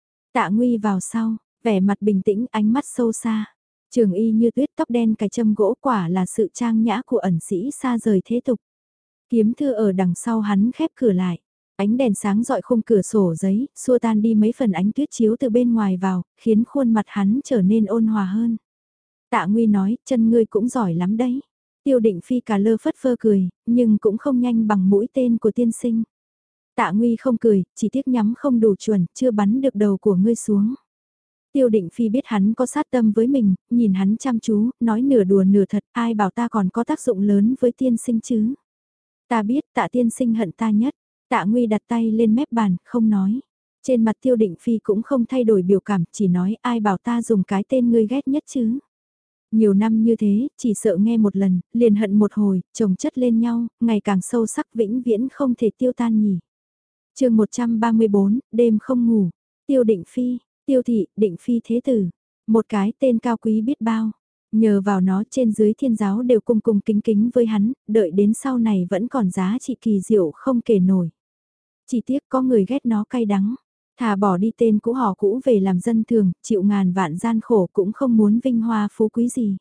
Tạ Nguy vào sau, vẻ mặt bình tĩnh, ánh mắt sâu xa. Trường y như tuyết, tóc đen cài châm gỗ, quả là sự trang nhã của ẩn sĩ xa rời thế tục. Kiếm thư ở đằng sau hắn khép cửa lại. Ánh đèn sáng dọi khung cửa sổ giấy, xua tan đi mấy phần ánh tuyết chiếu từ bên ngoài vào, khiến khuôn mặt hắn trở nên ôn hòa hơn. Tạ Nguy nói, chân ngươi cũng giỏi lắm đấy. Tiêu Định Phi cà lơ phất phơ cười, nhưng cũng không nhanh bằng mũi tên của tiên sinh. Tạ Nguy không cười, chỉ tiếc nhắm không đủ chuẩn, chưa bắn được đầu của ngươi xuống. Tiêu Định Phi biết hắn có sát tâm với mình, nhìn hắn chăm chú, nói nửa đùa nửa thật, ai bảo ta còn có tác dụng lớn với tiên sinh chứ. Ta biết Tạ tiên sinh hận ta nhất. Tạ Nguy đặt tay lên mép bàn, không nói. Trên mặt Tiêu Định Phi cũng không thay đổi biểu cảm, chỉ nói ai bảo ta dùng cái tên ngươi ghét nhất chứ. Nhiều năm như thế, chỉ sợ nghe một lần, liền hận một hồi, chồng chất lên nhau, ngày càng sâu sắc vĩnh viễn không thể tiêu tan nhỉ. Chương 134, đêm không ngủ. Tiêu Định Phi, Tiêu thị, Định Phi thế tử. Một cái tên cao quý biết bao. Nhờ vào nó trên dưới thiên giáo đều cung cung kính kính với hắn, đợi đến sau này vẫn còn giá trị kỳ diệu không kể nổi. Chỉ tiếc có người ghét nó cay đắng. Thà bỏ đi tên cũ họ cũ về làm dân thường, chịu ngàn vạn gian khổ cũng không muốn vinh hoa phú quý gì.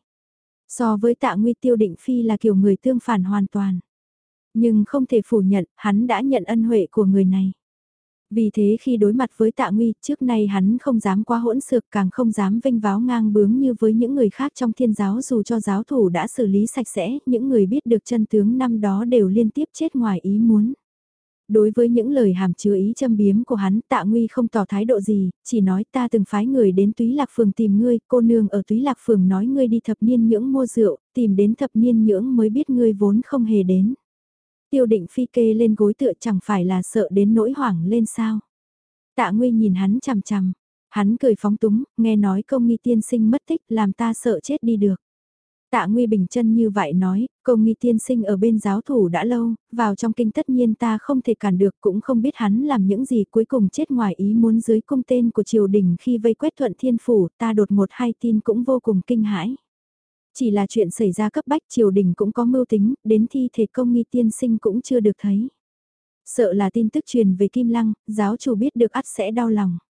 So với Tạ Nguy, Tiêu Định Phi là kiểu người tương phản hoàn toàn. Nhưng không thể phủ nhận, hắn đã nhận ân huệ của người này. Vì thế khi đối mặt với Tạ Nguy, trước nay hắn không dám quá hỗn xược, càng không dám vênh váo ngang bướng như với những người khác trong thiên giáo, dù cho giáo thủ đã xử lý sạch sẽ, những người biết được chân tướng năm đó đều liên tiếp chết ngoài ý muốn. Đối với những lời hàm chứa ý châm biếm của hắn, Tạ Nguy không tỏ thái độ gì, chỉ nói ta từng phái người đến Túy Lạc Phường tìm ngươi, cô nương ở Túy Lạc Phường nói ngươi đi thập niên nhưỡng mua rượu, tìm đến thập niên nhưỡng mới biết ngươi vốn không hề đến. Tiêu Định Phi kê lên gối tựa, chẳng phải là sợ đến nỗi hoảng lên sao. Tạ Nguy nhìn hắn chằm chằm, hắn cười phóng túng, nghe nói công nghi tiên sinh mất tích làm ta sợ chết đi được. Tạ Nguy bình chân như vậy nói, công nghi tiên sinh ở bên giáo thủ đã lâu, vào trong kinh tất nhiên ta không thể cản được, cũng không biết hắn làm những gì, cuối cùng chết ngoài ý muốn dưới cung tên của triều đình khi vây quét Thuận Thiên Phủ, ta đột một hay tin cũng vô cùng kinh hãi. Chỉ là chuyện xảy ra cấp bách, triều đình cũng có mưu tính, đến thi thể công nghi tiên sinh cũng chưa được thấy. Sợ là tin tức truyền về Kim Lăng, giáo chủ biết được ắt sẽ đau lòng.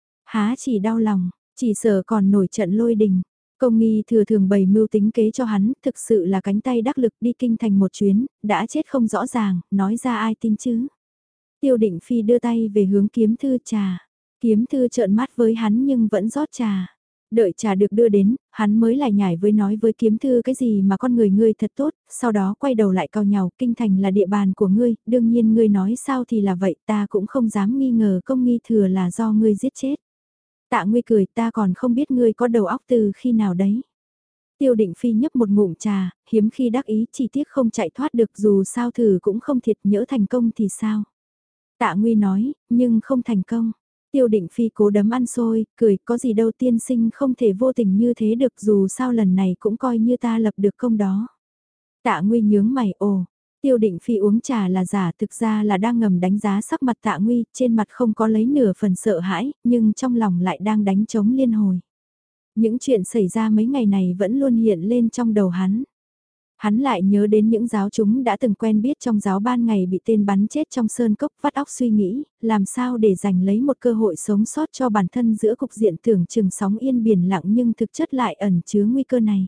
Há chỉ đau lòng, chỉ sợ còn nổi trận lôi đình. Công nghi thừa thường bày mưu tính kế cho hắn, thực sự là cánh tay đắc lực đi kinh thành một chuyến, đã chết không rõ ràng, nói ra ai tin chứ. Tiêu Định Phi đưa tay về hướng kiếm thư trà. Kiếm thư trợn mắt với hắn nhưng vẫn rót trà. Đợi trà được đưa đến, hắn mới lại nhảy với nói với kiếm thư cái gì mà con người ngươi thật tốt, sau đó quay đầu lại cau nhàu, kinh thành là địa bàn của ngươi, đương nhiên ngươi nói sao thì là vậy, ta cũng không dám nghi ngờ công nghi thừa là do ngươi giết chết. Tạ Nguy cười, ta còn không biết ngươi có đầu óc từ khi nào đấy. Tiêu Định Phi nhấp một ngụm trà, hiếm khi đắc ý, chỉ tiếc không chạy thoát được, dù sao thử cũng không thiệt, nhỡ thành công thì sao. Tạ Nguy nói, nhưng không thành công. Tiêu Định Phi cố đấm ăn xôi, cười, có gì đâu, tiên sinh không thể vô tình như thế được, dù sao lần này cũng coi như ta lập được công đó. Tạ Nguy nhướng mày, ồ, Tiêu Định Phi uống trà là giả, thực ra là đang ngầm đánh giá sắc mặt Tạ Nguy, trên mặt không có lấy nửa phần sợ hãi, nhưng trong lòng lại đang đánh trống liên hồi. Những chuyện xảy ra mấy ngày này vẫn luôn hiện lên trong đầu hắn. Hắn lại nhớ đến những giáo chúng đã từng quen biết trong giáo ban ngày bị tên bắn chết trong sơn cốc, vắt óc suy nghĩ, làm sao để giành lấy một cơ hội sống sót cho bản thân giữa cục diện tưởng chừng sóng yên biển lặng nhưng thực chất lại ẩn chứa nguy cơ này.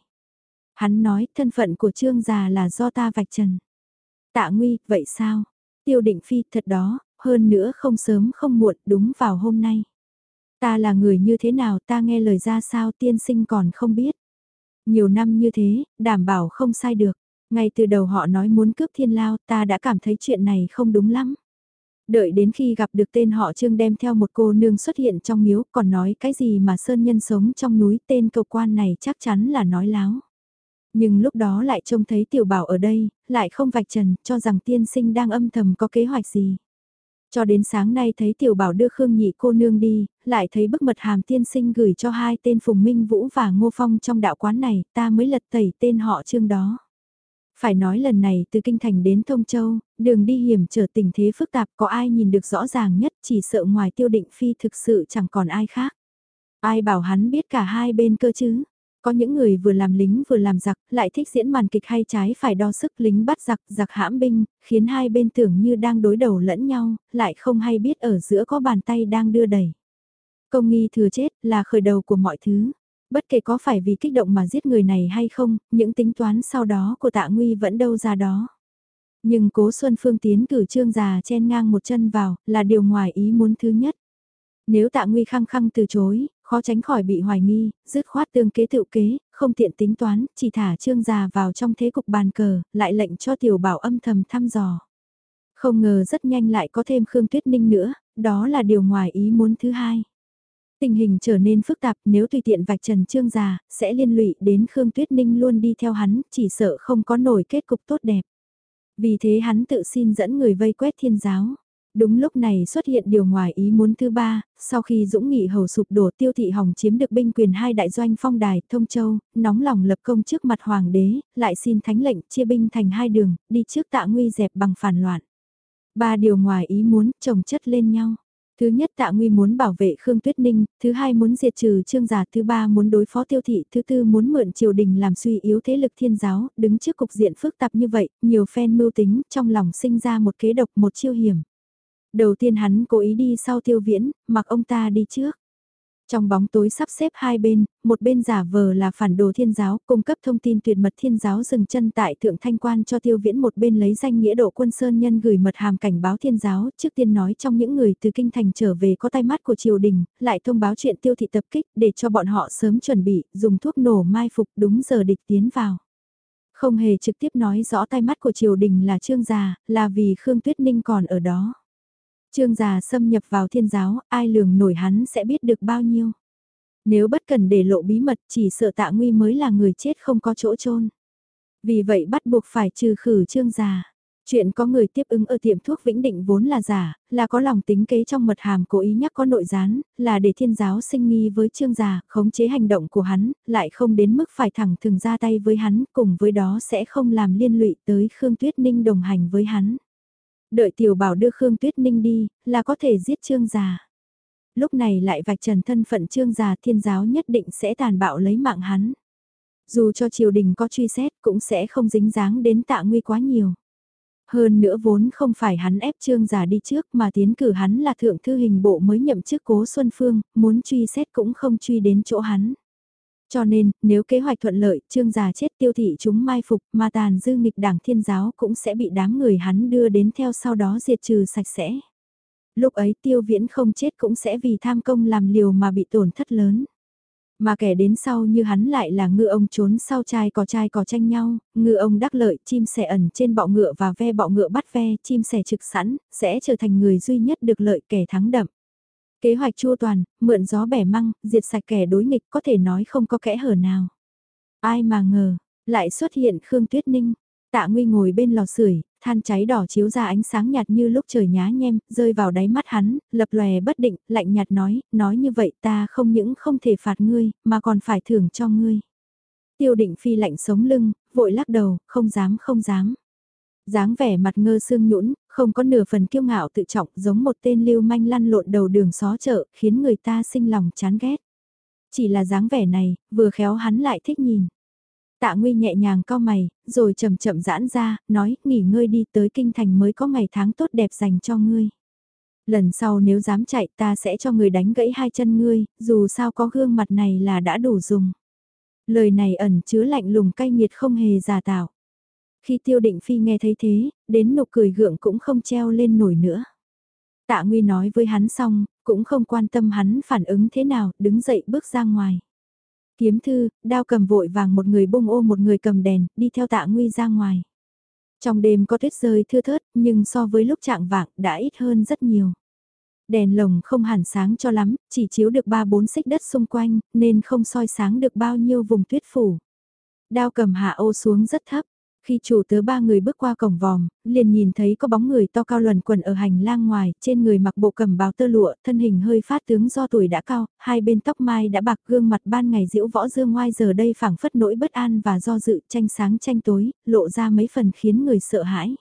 Hắn nói thân phận của Trương già là do ta vạch trần. Tạ Nguy, vậy sao? Tiêu Định Phi, thật đó, hơn nữa không sớm không muộn, đúng vào hôm nay. Ta là người như thế nào, ta nghe lời ra sao, tiên sinh còn không biết. Nhiều năm như thế, đảm bảo không sai được. Ngay từ đầu họ nói muốn cướp Thiên Lao, ta đã cảm thấy chuyện này không đúng lắm. Đợi đến khi gặp được tên họ Trương đem theo một cô nương xuất hiện trong miếu, còn nói cái gì mà sơn nhân sống trong núi, tên cầu quan này chắc chắn là nói láo. Nhưng lúc đó lại trông thấy tiểu bảo ở đây, lại không vạch trần, cho rằng tiên sinh đang âm thầm có kế hoạch gì. Cho đến sáng nay thấy tiểu bảo đưa Khương Nhị cô nương đi, lại thấy bức mật hàm tiên sinh gửi cho hai tên Phùng Minh Vũ và Ngô Phong trong đạo quán này, ta mới lật tẩy tên họ Trương đó. Phải nói lần này từ Kinh Thành đến Thông Châu, đường đi hiểm trở tình thế phức tạp, có ai nhìn được rõ ràng nhất, chỉ sợ ngoài Tiêu Định Phi thực sự chẳng còn ai khác. Ai bảo hắn biết cả hai bên cơ chứ? Có những người vừa làm lính vừa làm giặc, lại thích diễn màn kịch hay trái phải đo sức, lính bắt giặc, giặc hãm binh, khiến hai bên tưởng như đang đối đầu lẫn nhau, lại không hay biết ở giữa có bàn tay đang đưa đẩy. Công nghi thừa chết là khởi đầu của mọi thứ. Bất kể có phải vì kích động mà giết người này hay không, những tính toán sau đó của Tạ Nguy vẫn đâu ra đó. Nhưng Cố Xuân Phương tiến cử Trương già chen ngang một chân vào, là điều ngoài ý muốn thứ nhất. Nếu Tạ Nguy khăng khăng từ chối, khó tránh khỏi bị hoài nghi, dứt khoát tương kế tự kế, không tiện tính toán, chỉ thả Trương già vào trong thế cục bàn cờ, lại lệnh cho Tiểu Bảo âm thầm thăm dò. Không ngờ rất nhanh lại có thêm Khương Tuyết Ninh nữa, đó là điều ngoài ý muốn thứ hai. Tình hình trở nên phức tạp, nếu tùy tiện vạch trần Trương già, sẽ liên lụy đến Khương Tuyết Ninh luôn đi theo hắn, chỉ sợ không có nổi kết cục tốt đẹp. Vì thế hắn tự xin dẫn người vây quét Thiên giáo. Đúng lúc này xuất hiện điều ngoài ý muốn thứ ba, sau khi Dũng Nghị hầu sụp đổ, Tiêu Thị Hồng chiếm được binh quyền hai đại doanh Phong Đài, Thông Châu, nóng lòng lập công trước mặt hoàng đế, lại xin thánh lệnh chia binh thành hai đường, đi trước Tạ Nguy dẹp bằng phản loạn. Ba điều ngoài ý muốn chồng chất lên nhau. Thứ nhất, Tạ Nguy muốn bảo vệ Khương Tuyết Ninh, thứ hai muốn diệt trừ Trương già, thứ ba muốn đối phó Tiêu Thị, thứ tư muốn mượn triều đình làm suy yếu thế lực Thiên giáo, đứng trước cục diện phức tạp như vậy, nhiều phen mưu tính, trong lòng sinh ra một kế độc, một chiêu hiểm. Đầu tiên hắn cố ý đi sau Tiêu Viễn, mặc ông ta đi trước. Trong bóng tối sắp xếp hai bên, một bên giả vờ là phản đồ Thiên giáo, cung cấp thông tin tuyệt mật Thiên giáo dừng chân tại Thượng Thanh Quan cho Tiêu Viễn, một bên lấy danh nghĩa Độ Quân Sơn Nhân gửi mật hàm cảnh báo Thiên giáo, trước tiên nói trong những người từ Kinh Thành trở về có tai mắt của triều đình, lại thông báo chuyện Tiêu Thị tập kích để cho bọn họ sớm chuẩn bị, dùng thuốc nổ mai phục đúng giờ địch tiến vào. Không hề trực tiếp nói rõ tai mắt của triều đình là Trương già, là vì Khương Tuyết Ninh còn ở đó. Trương già xâm nhập vào Thiên giáo, ai lường nổi hắn sẽ biết được bao nhiêu. Nếu bất cần để lộ bí mật, chỉ sợ Tạ Nguy mới là người chết không có chỗ chôn. Vì vậy bắt buộc phải trừ khử Trương già. Chuyện có người tiếp ứng ở tiệm thuốc Vĩnh Định vốn là giả, là có lòng tính kế trong mật hàm cố ý nhắc có nội gián, là để Thiên giáo sinh nghi với Trương già, khống chế hành động của hắn, lại không đến mức phải thẳng thừng ra tay với hắn, cùng với đó sẽ không làm liên lụy tới Khương Tuyết Ninh đồng hành với hắn. Đợi Tiểu Bảo đưa Khương Tuyết Ninh đi, là có thể giết Trương già. Lúc này lại vạch trần thân phận Trương già, Thiên giáo nhất định sẽ tàn bạo lấy mạng hắn. Dù cho triều đình có truy xét cũng sẽ không dính dáng đến Tạ Nguy quá nhiều. Hơn nữa vốn không phải hắn ép Trương già đi trước mà tiến cử hắn là thượng thư hình bộ mới nhậm chức Cố Xuân Phương, muốn truy xét cũng không truy đến chỗ hắn. Cho nên, nếu kế hoạch thuận lợi, Trương già chết, Tiêu Thị chúng mai phục, mà tàn dư nghịch đảng Thiên giáo cũng sẽ bị đám người hắn đưa đến theo sau đó diệt trừ sạch sẽ. Lúc ấy Tiêu Viễn không chết cũng sẽ vì tham công làm liều mà bị tổn thất lớn. Mà kẻ đến sau như hắn lại là ngư ông trốn sau trai cò tranh nhau, ngư ông đắc lợi, chim sẻ ẩn trên bọ ngựa và ve bọ ngựa bắt ve, chim sẻ trực sẵn, sẽ trở thành người duy nhất được lợi, kẻ thắng đậm. Kế hoạch chu toàn, mượn gió bẻ măng, diệt sạch kẻ đối nghịch, có thể nói không có kẽ hở nào. Ai mà ngờ, lại xuất hiện Khương Tuyết Ninh. Tạ Nguy ngồi bên lò sưởi, than cháy đỏ chiếu ra ánh sáng nhạt như lúc trời nhá nhem, rơi vào đáy mắt hắn, lập lòe bất định, lạnh nhạt nói như vậy ta không những không thể phạt ngươi, mà còn phải thưởng cho ngươi. Tiêu Định Phi lạnh sống lưng, vội lắc đầu, không dám. Dáng vẻ mặt ngơ sương nhũn, không có nửa phần kiêu ngạo tự trọng, giống một tên lưu manh lăn lộn đầu đường xó chợ, khiến người ta sinh lòng chán ghét. Chỉ là dáng vẻ này, vừa khéo hắn lại thích nhìn. Tạ Nguy nhẹ nhàng cau mày, rồi chậm chậm giãn ra, nói, nghỉ ngơi đi, tới kinh thành mới có ngày tháng tốt đẹp dành cho ngươi. Lần sau nếu dám chạy ta sẽ cho người đánh gãy hai chân ngươi, dù sao có gương mặt này là đã đủ dùng. Lời này ẩn chứa lạnh lùng cay nghiệt không hề giả tạo. Khi Tiêu Định Phi nghe thấy thế, đến nụ cười gượng cũng không treo lên nổi nữa. Tạ Nguy nói với hắn xong, cũng không quan tâm hắn phản ứng thế nào, đứng dậy bước ra ngoài. Kiếm Thư, Đao Cầm vội vàng một người bung ô một người cầm đèn, đi theo Tạ Nguy ra ngoài. Trong đêm có tuyết rơi thưa thớt, nhưng so với lúc trạng vạng đã ít hơn rất nhiều. Đèn lồng không hẳn sáng cho lắm, chỉ chiếu được 3-4 xích đất xung quanh, nên không soi sáng được bao nhiêu vùng tuyết phủ. Đao Cầm hạ ô xuống rất thấp. Khi chủ tớ ba người bước qua cổng vòm, liền nhìn thấy có bóng người to cao luẩn quẩn ở hành lang ngoài, trên người mặc bộ cẩm bào tơ lụa, thân hình hơi phát tướng do tuổi đã cao, hai bên tóc mai đã bạc, gương mặt ban ngày diễu võ dương ngoai giờ đây phảng phất nỗi bất an và do dự, tranh sáng tranh tối, lộ ra mấy phần khiến người sợ hãi.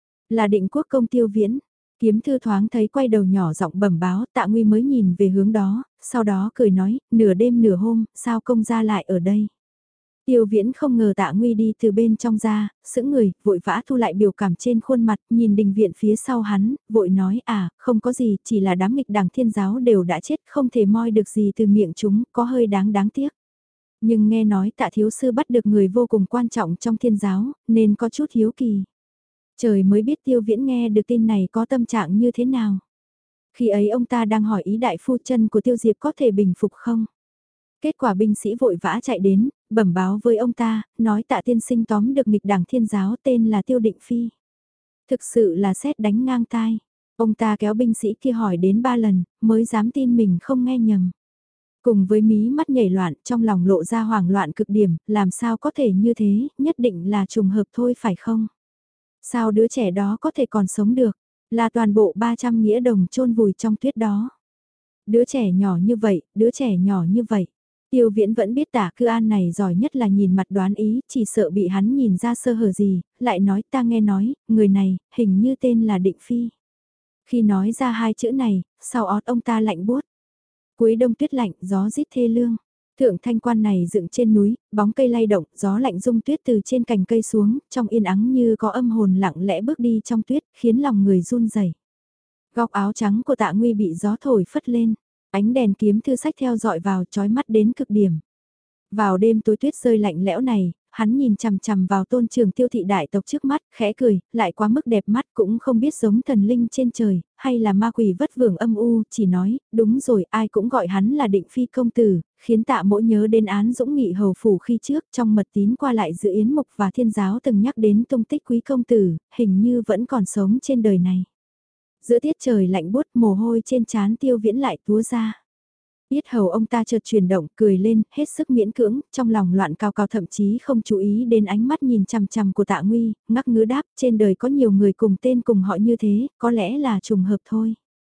Là Định Quốc công Tiêu Viễn. Kiếm Thư thoáng thấy quay đầu nhỏ giọng bẩm báo, Tạ Nguy mới nhìn về hướng đó, sau đó cười nói, nửa đêm nửa hôm, sao công gia lại ở đây? Tiêu Viễn không ngờ Tạ Nguy đi từ bên trong ra, sững người, vội vã thu lại biểu cảm trên khuôn mặt, nhìn đình viện phía sau hắn, vội nói không có gì, chỉ là đám nghịch đảng thiên giáo đều đã chết, không thể moi được gì từ miệng chúng, có hơi đáng tiếc. Nhưng nghe nói Tạ thiếu sư bắt được người vô cùng quan trọng trong thiên giáo, nên có chút hiếu kỳ. Trời mới biết Tiêu Viễn nghe được tin này có tâm trạng như thế nào. Khi ấy ông ta đang hỏi ý đại phu chân của Tiêu Diệp có thể bình phục không? Kết quả binh sĩ vội vã chạy đến, bẩm báo với ông ta, nói Tạ tiên sinh tóm được nghịch đảng thiên giáo tên là Tiêu Định Phi. Thực sự là sét đánh ngang tai. Ông ta kéo binh sĩ kia hỏi đến 3 lần, mới dám tin mình không nghe nhầm. Cùng với mí mắt nhảy loạn, trong lòng lộ ra hoảng loạn cực điểm, làm sao có thể như thế, nhất định là trùng hợp thôi phải không? Sao đứa trẻ đó có thể còn sống được, là toàn bộ 300 nghĩa đồng chôn vùi trong tuyết đó. Đứa trẻ nhỏ như vậy, đứa trẻ nhỏ như vậy. Tiêu Viễn vẫn biết Tả Cư An này giỏi nhất là nhìn mặt đoán ý, chỉ sợ bị hắn nhìn ra sơ hở gì, lại nói ta nghe nói, người này, hình như tên là Định Phi. Khi nói ra hai chữ này, sau ót ông ta lạnh buốt. Cuối đông tuyết lạnh, gió rít thê lương. Thượng thanh quan này dựng trên núi, bóng cây lay động, gió lạnh rung tuyết từ trên cành cây xuống, trong yên ắng như có âm hồn lặng lẽ bước đi trong tuyết, khiến lòng người run rẩy. Góc áo trắng của Tạ Nguy bị gió thổi phất lên, ánh đèn kiếm thư sách theo dọi vào chói mắt đến cực điểm. Vào đêm tối tuyết rơi lạnh lẽo này, hắn nhìn chằm chằm vào Tôn Trường Tiêu thị đại tộc trước mắt, khẽ cười, lại quá mức đẹp mắt cũng không biết giống thần linh trên trời, hay là ma quỷ vất vưởng âm u, chỉ nói, đúng rồi, ai cũng gọi hắn là Định Phi công tử, khiến Tạ Mỗ nhớ đến án Dũng Nghị hầu phủ khi trước, trong mật tín qua lại giữa Yến Mục và Thiên giáo từng nhắc đến tung tích quý công tử, hình như vẫn còn sống trên đời này. Giữa tiết trời lạnh buốt, mồ hôi trên trán Tiêu Viễn lại túa ra. Yết hầu ông ta chợt chuyển động, cười lên, hết sức miễn cưỡng, trong lòng loạn cao cao, thậm chí không chú ý đến ánh mắt nhìn chằm chằm của Tạ Nguy, ngắc ngứ đáp, trên đời có nhiều người cùng tên cùng họ như thế, có lẽ là trùng hợp thôi.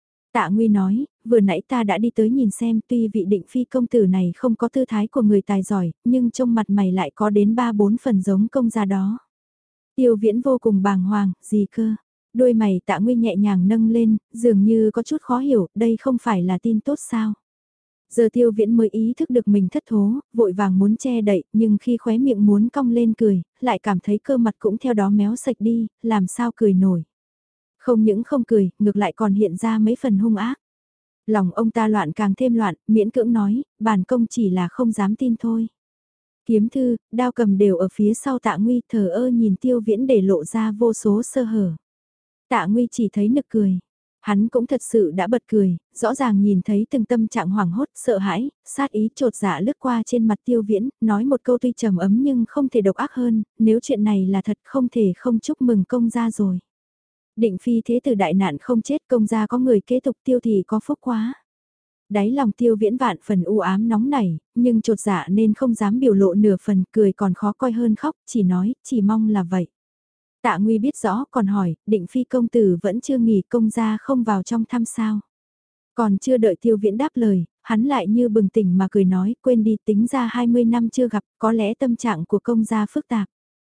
Tạ Nguy nói, vừa nãy ta đã đi tới nhìn xem, tuy vị Định Phi công tử này không có tư thái của người tài giỏi, nhưng trông mặt mày lại có đến 3-4 phần giống công gia đó. Tiêu Viễn vô cùng bàng hoàng, gì cơ? Đôi mày Tạ Nguy nhẹ nhàng nâng lên, dường như có chút khó hiểu, đây không phải là tin tốt sao? Giờ Tiêu Viễn mới ý thức được mình thất thố, vội vàng muốn che đậy, nhưng khi khóe miệng muốn cong lên cười, lại cảm thấy cơ mặt cũng theo đó méo sạch đi, làm sao cười nổi. Không những không cười, ngược lại còn hiện ra mấy phần hung ác. Lòng ông ta loạn càng thêm loạn, miễn cưỡng nói, bản công chỉ là không dám tin thôi. Kiếm Thư, Đao Cầm đều ở phía sau Tạ Nguy, thờ ơ nhìn Tiêu Viễn để lộ ra vô số sơ hở. Tạ Nguy chỉ thấy nực cười. Hắn cũng thật sự đã bật cười, rõ ràng nhìn thấy từng tâm trạng hoảng hốt, sợ hãi, sát ý trột dạ lướt qua trên mặt Tiêu Viễn, nói một câu tuy trầm ấm nhưng không thể độc ác hơn, nếu chuyện này là thật không thể không chúc mừng công gia rồi. Định Phi thế tử đại nạn không chết, công gia có người kế tục, Tiêu thì có phúc quá. Đáy lòng Tiêu Viễn vạn phần u ám nóng nảy, nhưng trột dạ nên không dám biểu lộ nửa phần, cười còn khó coi hơn khóc, chỉ nói, chỉ mong là vậy. Tạ Nguy biết rõ, còn hỏi, Định Phi công tử vẫn chưa nghỉ, công gia không vào trong thăm sao. Còn chưa đợi Tiêu Viễn đáp lời, hắn lại như bừng tỉnh mà cười nói, quên đi, tính ra 20 năm chưa gặp, có lẽ tâm trạng của công gia phức tạp.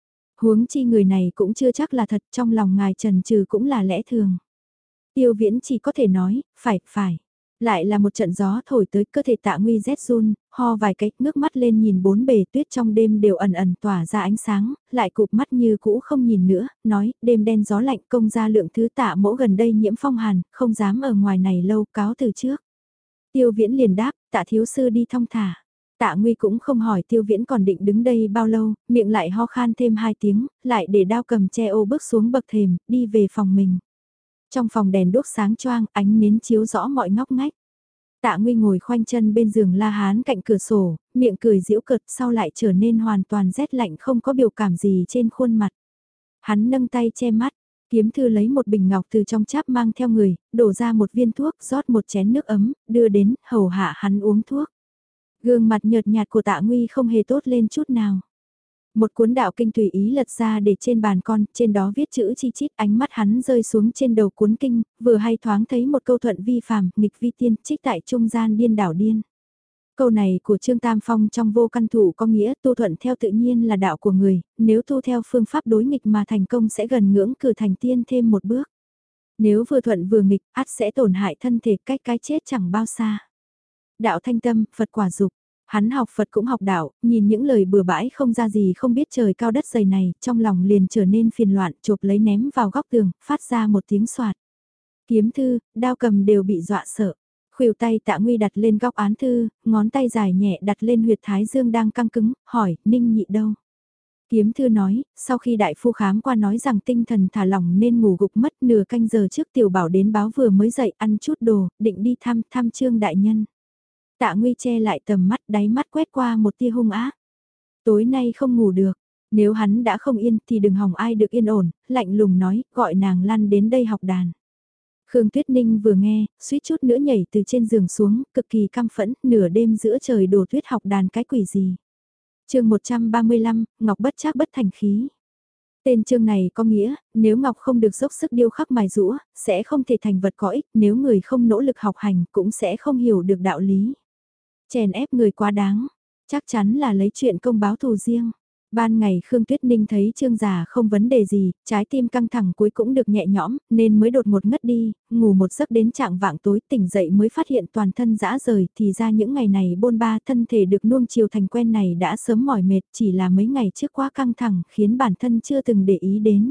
Huống chi người này cũng chưa chắc là thật, trong lòng ngài trần trừ cũng là lẽ thường. Tiêu Viễn chỉ có thể nói, phải. Lại là một trận gió thổi tới, cơ thể Tạ Nguy rét run, ho vài cái, ngước mắt lên nhìn bốn bề tuyết trong đêm đều ẩn ẩn tỏa ra ánh sáng, lại cụp mắt như cũ không nhìn nữa, nói, đêm đen gió lạnh, công gia lượng thứ Tạ mỗ gần đây nhiễm phong hàn, không dám ở ngoài này lâu, cáo từ trước. Tiêu Viễn liền đáp, Tạ thiếu sư đi thong thả. Tạ Nguy cũng không hỏi Tiêu Viễn còn định đứng đây bao lâu, miệng lại ho khan thêm 2 tiếng, lại để đao cầm che ô bước xuống bậc thềm, đi về phòng mình. Trong phòng đèn đốt sáng choang, ánh nến chiếu rõ mọi ngóc ngách. Tạ Nguy ngồi khoanh chân bên giường La Hán cạnh cửa sổ, miệng cười giễu cợt sau lại trở nên hoàn toàn rét lạnh không có biểu cảm gì trên khuôn mặt. Hắn nâng tay che mắt, Kiếm Thư lấy một bình ngọc từ trong cháp mang theo người, đổ ra một viên thuốc, rót một chén nước ấm, đưa đến, hầu hạ hắn uống thuốc. Gương mặt nhợt nhạt của Tạ Nguy không hề tốt lên chút nào. Một cuốn đạo kinh tùy ý lật ra để trên bàn con, trên đó viết chữ chi chít, ánh mắt hắn rơi xuống trên đầu cuốn kinh, vừa hay thoáng thấy một câu thuận vi phàm, nghịch vi tiên, trích tại trung gian điên đảo điên. Câu này của Trương Tam Phong trong vô căn thủ có nghĩa tu thuận theo tự nhiên là đạo của người, nếu tu theo phương pháp đối nghịch mà thành công sẽ gần ngưỡng cử thành tiên thêm một bước. Nếu vừa thuận vừa nghịch, ắt sẽ tổn hại thân thể cách cái chết chẳng bao xa. Đạo thanh tâm, Phật quả dục. Hắn học Phật cũng học đạo, nhìn những lời bừa bãi không ra gì không biết trời cao đất dày này, trong lòng liền trở nên phiền loạn, chộp lấy ném vào góc tường, phát ra một tiếng soạt. Kiếm Thư, đao cầm đều bị dọa sợ. Khuỷu tay Tạ Nguy đặt lên góc án thư, ngón tay dài nhẹ đặt lên huyệt thái dương đang căng cứng, hỏi, Ninh Nhị đâu? Kiếm Thư nói, sau khi đại phu khám qua nói rằng tinh thần thả lỏng nên ngủ gục mất, nửa canh giờ trước Tiểu Bảo đến báo vừa mới dậy ăn chút đồ, định đi thăm Trương đại nhân. Tạ Nguy che lại tầm mắt, đáy mắt quét qua một tia hung ác. Tối nay không ngủ được, nếu hắn đã không yên thì đừng hòng ai được yên ổn, lạnh lùng nói, gọi nàng lăn đến đây học đàn. Khương Tuyết Ninh vừa nghe, suýt chút nữa nhảy từ trên giường xuống, cực kỳ căm phẫn, nửa đêm giữa trời đổ tuyết học đàn cái quỷ gì. Chương 135, Ngọc bất trác bất thành khí. Tên chương này có nghĩa, nếu Ngọc không được dốc sức điêu khắc mài rũa, sẽ không thể thành vật có ích, nếu người không nỗ lực học hành cũng sẽ không hiểu được đạo lý. Chèn ép người quá đáng, chắc chắn là lấy chuyện công báo thù riêng. Ban ngày Khương Tuyết Ninh thấy Trương già không vấn đề gì, trái tim căng thẳng cuối cũng được nhẹ nhõm, nên mới đột ngột ngất đi, ngủ một giấc đến trạng vạng tối tỉnh dậy mới phát hiện toàn thân dã rời, thì ra những ngày này bôn ba thân thể được nuông chiều thành quen này đã sớm mỏi mệt, chỉ là mấy ngày trước quá căng thẳng khiến bản thân chưa từng để ý đến.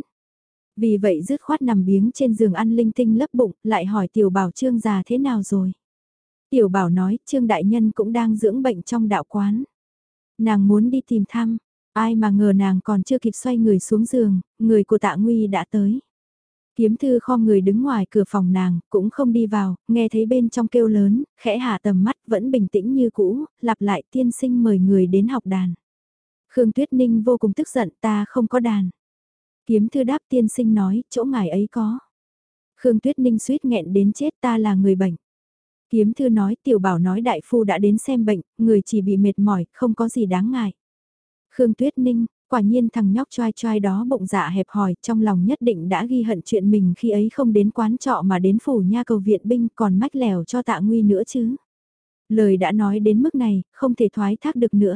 Vì vậy dứt khoát nằm biếng trên giường ăn linh tinh lấp bụng, lại hỏi Tiểu Bảo Trương già thế nào rồi. Tiểu Bảo nói, Trương đại nhân cũng đang dưỡng bệnh trong đạo quán. Nàng muốn đi tìm thăm, ai mà ngờ nàng còn chưa kịp xoay người xuống giường, người của Tạ Nguy đã tới. Kiếm Thư khom người đứng ngoài cửa phòng nàng, cũng không đi vào, nghe thấy bên trong kêu lớn, khẽ hạ tầm mắt vẫn bình tĩnh như cũ, lặp lại tiên sinh mời người đến học đàn. Khương Tuyết Ninh vô cùng tức giận, ta không có đàn. Kiếm Thư đáp, tiên sinh nói, chỗ ngài ấy có. Khương Tuyết Ninh suýt nghẹn đến chết, ta là người bệnh. Kiếm Thư nói, Tiểu Bảo nói đại phu đã đến xem bệnh, người chỉ bị mệt mỏi, không có gì đáng ngại. Khương Tuyết Ninh, quả nhiên thằng nhóc choai choai đó bụng dạ hẹp hòi, trong lòng nhất định đã ghi hận chuyện mình khi ấy không đến quán trọ mà đến phủ nha cầu viện binh còn mách lèo cho Tạ Nguy nữa chứ. Lời đã nói đến mức này, không thể thoái thác được nữa.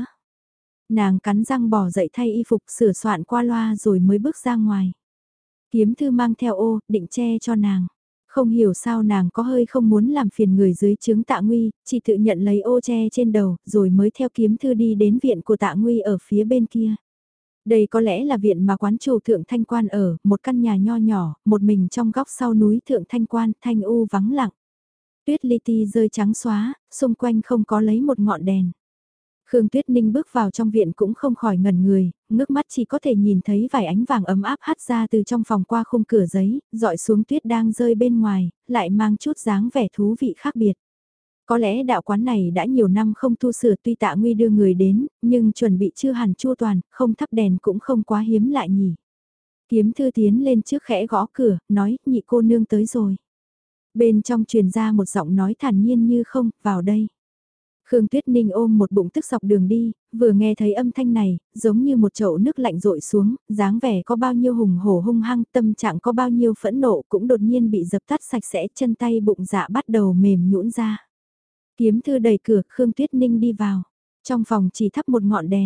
Nàng cắn răng bỏ dậy thay y phục sửa soạn qua loa rồi mới bước ra ngoài. Kiếm Thư mang theo ô, định che cho nàng. Không hiểu sao nàng có hơi không muốn làm phiền người dưới trướng Tạ Nguy, chỉ tự nhận lấy ô che trên đầu, rồi mới theo Kiếm Thư đi đến viện của Tạ Nguy ở phía bên kia. Đây có lẽ là viện mà quán chủ Thượng Thanh Quan ở, một căn nhà nho nhỏ, một mình trong góc sau núi Thượng Thanh Quan, thanh u vắng lặng. Tuyết li ti rơi trắng xóa, xung quanh không có lấy một ngọn đèn. Khương Tuyết Ninh bước vào trong viện cũng không khỏi ngẩn người, ngước mắt chỉ có thể nhìn thấy vài ánh vàng ấm áp hắt ra từ trong phòng qua khung cửa giấy, dọi xuống tuyết đang rơi bên ngoài, lại mang chút dáng vẻ thú vị khác biệt. Có lẽ đạo quán này đã nhiều năm không tu sửa tuy Tạ Nguy đưa người đến, nhưng chuẩn bị chưa hẳn chu toàn, không thắp đèn cũng không quá hiếm lại nhỉ. Kiếm Thư tiến lên trước khẽ gõ cửa, nói, nhị cô nương tới rồi. Bên trong truyền ra một giọng nói thản nhiên như không, vào đây. Khương Tuyết Ninh ôm một bụng tức dọc đường đi, vừa nghe thấy âm thanh này, giống như một chậu nước lạnh rội xuống, dáng vẻ có bao nhiêu hùng hổ hung hăng, tâm trạng có bao nhiêu phẫn nộ cũng đột nhiên bị dập tắt sạch sẽ, chân tay bụng dạ bắt đầu mềm nhũn ra. Kiếm Thư đẩy cửa, Khương Tuyết Ninh đi vào. Trong phòng chỉ thắp một ngọn đèn.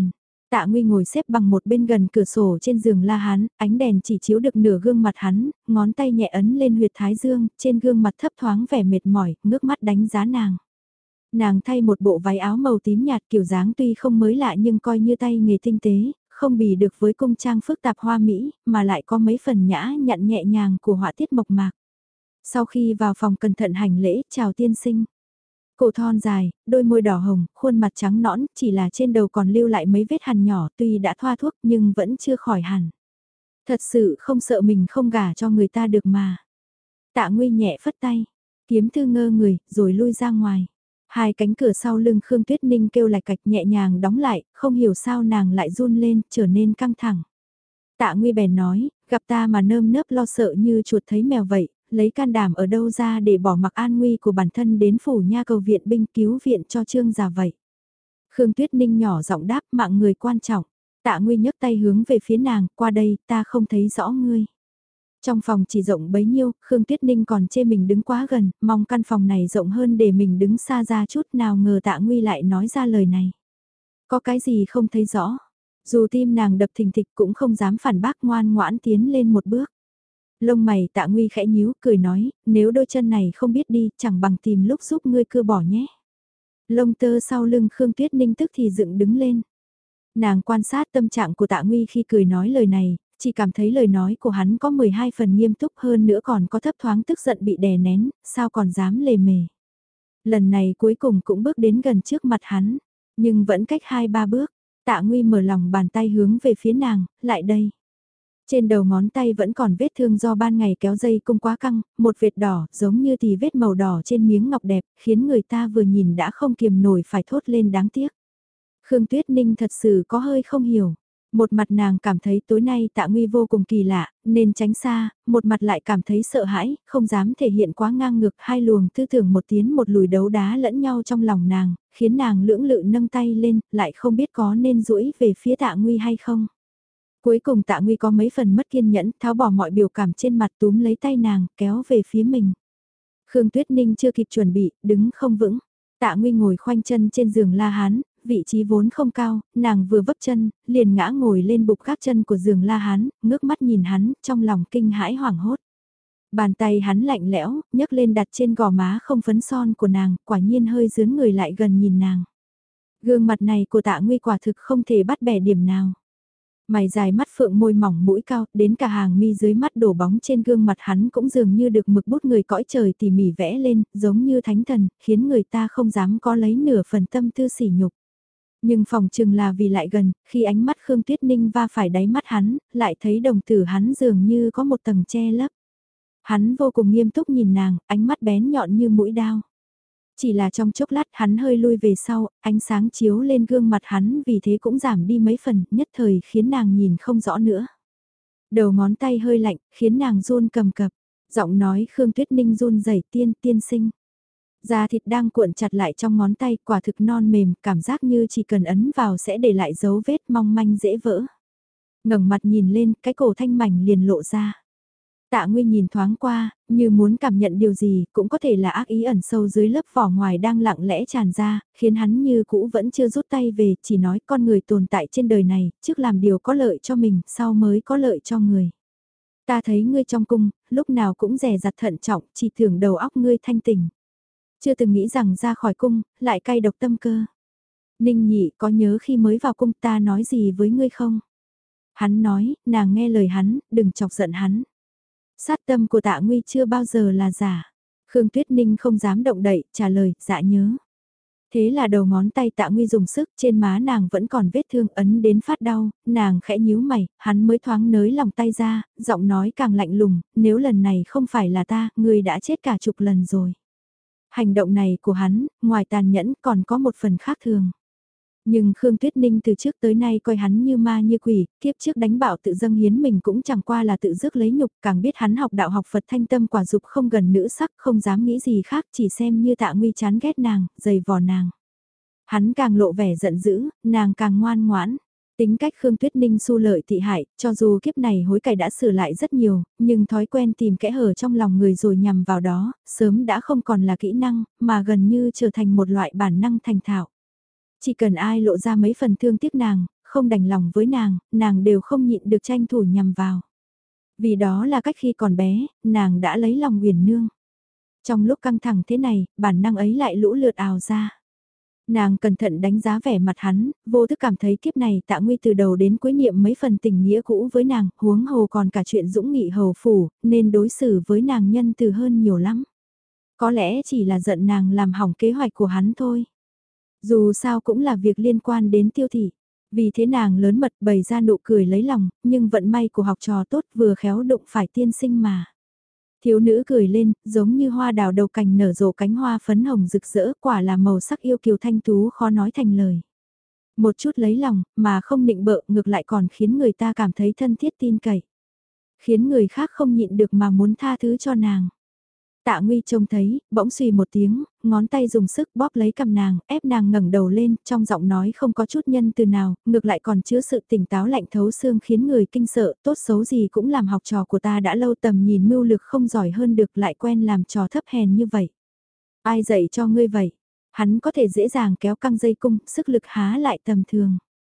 Tạ Nguy ngồi xếp bằng một bên gần cửa sổ trên giường La Hán, ánh đèn chỉ chiếu được nửa gương mặt hắn, ngón tay nhẹ ấn lên huyệt thái dương, trên gương mặt thấp thoáng vẻ mệt mỏi, ngước mắt đánh giá nàng. Nàng thay một bộ váy áo màu tím nhạt kiểu dáng tuy không mới lạ nhưng coi như tay nghề tinh tế, không bì được với cung trang phức tạp hoa mỹ, mà lại có mấy phần nhã nhặn nhẹ nhàng của họa tiết mộc mạc. Sau khi vào phòng cẩn thận hành lễ, chào tiên sinh. Cổ thon dài, đôi môi đỏ hồng, khuôn mặt trắng nõn, chỉ là trên đầu còn lưu lại mấy vết hằn nhỏ tuy đã thoa thuốc nhưng vẫn chưa khỏi hẳn. Thật sự không sợ mình không gả cho người ta được mà. Tạ Nguy nhẹ phất tay, kiếm thư ngơ người, rồi lui ra ngoài. Hai cánh cửa sau lưng Khương Tuyết Ninh kêu lạch cạch nhẹ nhàng đóng lại, không hiểu sao nàng lại run lên, trở nên căng thẳng. Tạ Nguy bèn nói, gặp ta mà nơm nớp lo sợ như chuột thấy mèo vậy, lấy can đảm ở đâu ra để bỏ mặc an nguy của bản thân đến phủ nha cầu viện binh cứu viện cho Trương già vậy. Khương Tuyết Ninh nhỏ giọng đáp mạng người quan trọng. Tạ Nguy nhấc tay hướng về phía nàng, qua đây, ta không thấy rõ ngươi. Trong phòng chỉ rộng bấy nhiêu, Khương Tuyết Ninh còn chê mình đứng quá gần, mong căn phòng này rộng hơn để mình đứng xa ra chút, nào ngờ Tạ Nguy lại nói ra lời này. Có cái gì không thấy rõ, dù tim nàng đập thình thịch cũng không dám phản bác, ngoan ngoãn tiến lên một bước. Lông mày Tạ Nguy khẽ nhíu, cười nói, nếu đôi chân này không biết đi, chẳng bằng tìm lúc giúp ngươi cưa bỏ nhé. Lông tơ sau lưng Khương Tuyết Ninh tức thì dựng đứng lên. Nàng quan sát tâm trạng của Tạ Nguy khi cười nói lời này, chỉ cảm thấy lời nói của hắn có 12 phần nghiêm túc, hơn nữa còn có thấp thoáng tức giận bị đè nén, sao còn dám lề mề. Lần này cuối cùng cũng bước đến gần trước mặt hắn, nhưng vẫn cách 2-3 bước. Tạ Nguy mở lòng bàn tay hướng về phía nàng, lại đây. Trên đầu ngón tay vẫn còn vết thương do ban ngày kéo dây cung quá căng, một vệt đỏ giống như tì vết màu đỏ trên miếng ngọc đẹp, khiến người ta vừa nhìn đã không kiềm nổi phải thốt lên đáng tiếc. Khương Tuyết Ninh thật sự có hơi không hiểu. Một mặt nàng cảm thấy tối nay Tạ Nguy vô cùng kỳ lạ, nên tránh xa, một mặt lại cảm thấy sợ hãi, không dám thể hiện quá ngang ngược, hai luồng tư tưởng một tiến một lùi đấu đá lẫn nhau trong lòng nàng, khiến nàng lưỡng lự nâng tay lên, lại không biết có nên duỗi về phía Tạ Nguy hay không. Cuối cùng Tạ Nguy có mấy phần mất kiên nhẫn, tháo bỏ mọi biểu cảm trên mặt, túm lấy tay nàng, kéo về phía mình. Khương Tuyết Ninh chưa kịp chuẩn bị, đứng không vững. Tạ Nguy ngồi khoanh chân trên giường La Hán, vị trí vốn không cao, nàng vừa vấp chân, liền ngã ngồi lên bục các chân của giường La Hán, ngước mắt nhìn hắn, trong lòng kinh hãi hoảng hốt. Bàn tay hắn lạnh lẽo, nhấc lên đặt trên gò má không phấn son của nàng, quả nhiên hơi dướn người lại gần nhìn nàng. Gương mặt này của Tạ Nguy quả thực không thể bắt bẻ điểm nào. Mày dài mắt phượng, môi mỏng mũi cao, đến cả hàng mi dưới mắt đổ bóng trên gương mặt hắn cũng dường như được mực bút người cõi trời tỉ mỉ vẽ lên, giống như thánh thần, khiến người ta không dám có lấy nửa phần tâm tư sỉ nhục. Nhưng phòng chừng là vì lại gần, khi ánh mắt Khương Tuyết Ninh va phải đáy mắt hắn, lại thấy đồng tử hắn dường như có một tầng che lấp. Hắn vô cùng nghiêm túc nhìn nàng, ánh mắt bén nhọn như mũi đao. Chỉ là trong chốc lát hắn hơi lui về sau, ánh sáng chiếu lên gương mặt hắn vì thế cũng giảm đi mấy phần, nhất thời khiến nàng nhìn không rõ nữa. Đầu ngón tay hơi lạnh, khiến nàng run cầm cập, giọng nói Khương Tuyết Ninh run rẩy, tiên sinh. Da thịt đang cuộn chặt lại trong ngón tay, quả thực non mềm, cảm giác như chỉ cần ấn vào sẽ để lại dấu vết mong manh dễ vỡ. Ngẩng mặt nhìn lên, cái cổ thanh mảnh liền lộ ra. Tạ Nguy nhìn thoáng qua, như muốn cảm nhận điều gì, cũng có thể là ác ý ẩn sâu dưới lớp vỏ ngoài đang lặng lẽ tràn ra, khiến hắn như cũ vẫn chưa rút tay về, chỉ nói con người tồn tại trên đời này, trước làm điều có lợi cho mình, sau mới có lợi cho người. Ta thấy ngươi trong cung, lúc nào cũng dè dặt thận trọng, chỉ tưởng đầu óc ngươi thanh tỉnh. Chưa từng nghĩ rằng ra khỏi cung, lại cay độc tâm cơ. Ninh Nhị có nhớ khi mới vào cung ta nói gì với ngươi không? Hắn nói, nàng nghe lời hắn, đừng chọc giận hắn. Sát tâm của Tạ Nguy chưa bao giờ là giả. Khương Tuyết Ninh không dám động đậy, trả lời, dạ nhớ. Thế là đầu ngón tay Tạ Nguy dùng sức, trên má nàng vẫn còn vết thương ấn đến phát đau, nàng khẽ nhíu mày, hắn mới thoáng nới lòng tay ra, giọng nói càng lạnh lùng, nếu lần này không phải là ta, ngươi đã chết cả chục lần rồi. Hành động này của hắn, ngoài tàn nhẫn còn có một phần khác thường. Nhưng Khương Tuyết Ninh từ trước tới nay coi hắn như ma như quỷ, kiếp trước đánh bạo tự dâng hiến mình cũng chẳng qua là tự rước lấy nhục, càng biết hắn học đạo học Phật thanh tâm quả dục không gần nữ sắc, không dám nghĩ gì khác, chỉ xem như Tạ Nguy chán ghét nàng, giày vò nàng. Hắn càng lộ vẻ giận dữ, nàng càng ngoan ngoãn. Tính cách Khương Tuyết Ninh su lợi thị hại, cho dù kiếp này hối cải đã sửa lại rất nhiều, nhưng thói quen tìm kẽ hở trong lòng người rồi nhằm vào đó, sớm đã không còn là kỹ năng, mà gần như trở thành một loại bản năng thành thạo. Chỉ cần ai lộ ra mấy phần thương tiếc nàng, không đành lòng với nàng đều không nhịn được tranh thủ nhằm vào. Vì đó là cách khi còn bé, nàng đã lấy lòng Uyển Nương. Trong lúc căng thẳng thế này, bản năng ấy lại lũ lượt ào ra. Nàng cẩn thận đánh giá vẻ mặt hắn, vô thức cảm thấy kiếp này Tạ Nguy từ đầu đến cuối niệm mấy phần tình nghĩa cũ với nàng, huống hồ còn cả chuyện dũng nghị hầu phủ, nên đối xử với nàng nhân từ hơn nhiều lắm. Có lẽ chỉ là giận nàng làm hỏng kế hoạch của hắn thôi. Dù sao cũng là việc liên quan đến Tiêu thị. Vì thế nàng lớn mật bày ra nụ cười lấy lòng, nhưng vận may của học trò tốt vừa khéo đụng phải tiên sinh mà. Thiếu nữ cười lên, giống như hoa đào đầu cành nở rộ cánh hoa phấn hồng rực rỡ, quả là màu sắc yêu kiều thanh tú khó nói thành lời. Một chút lấy lòng, mà không nịnh bợ ngược lại còn khiến người ta cảm thấy thân thiết tin cậy. Khiến người khác không nhịn được mà muốn tha thứ cho nàng. Tạ Nguy trông thấy, bỗng suy một tiếng, ngón tay dùng sức bóp lấy cằm nàng, ép nàng ngẩng đầu lên, trong giọng nói không có chút nhân từ nào, ngược lại còn chứa sự tỉnh táo lạnh thấu xương khiến người kinh sợ, tốt xấu gì cũng làm học trò của ta đã lâu, tầm nhìn mưu lược không giỏi hơn được, lại quen làm trò thấp hèn như vậy. Ai dạy cho ngươi vậy? Hắn có thể dễ dàng kéo căng dây cung, sức lực há lại tầm thường.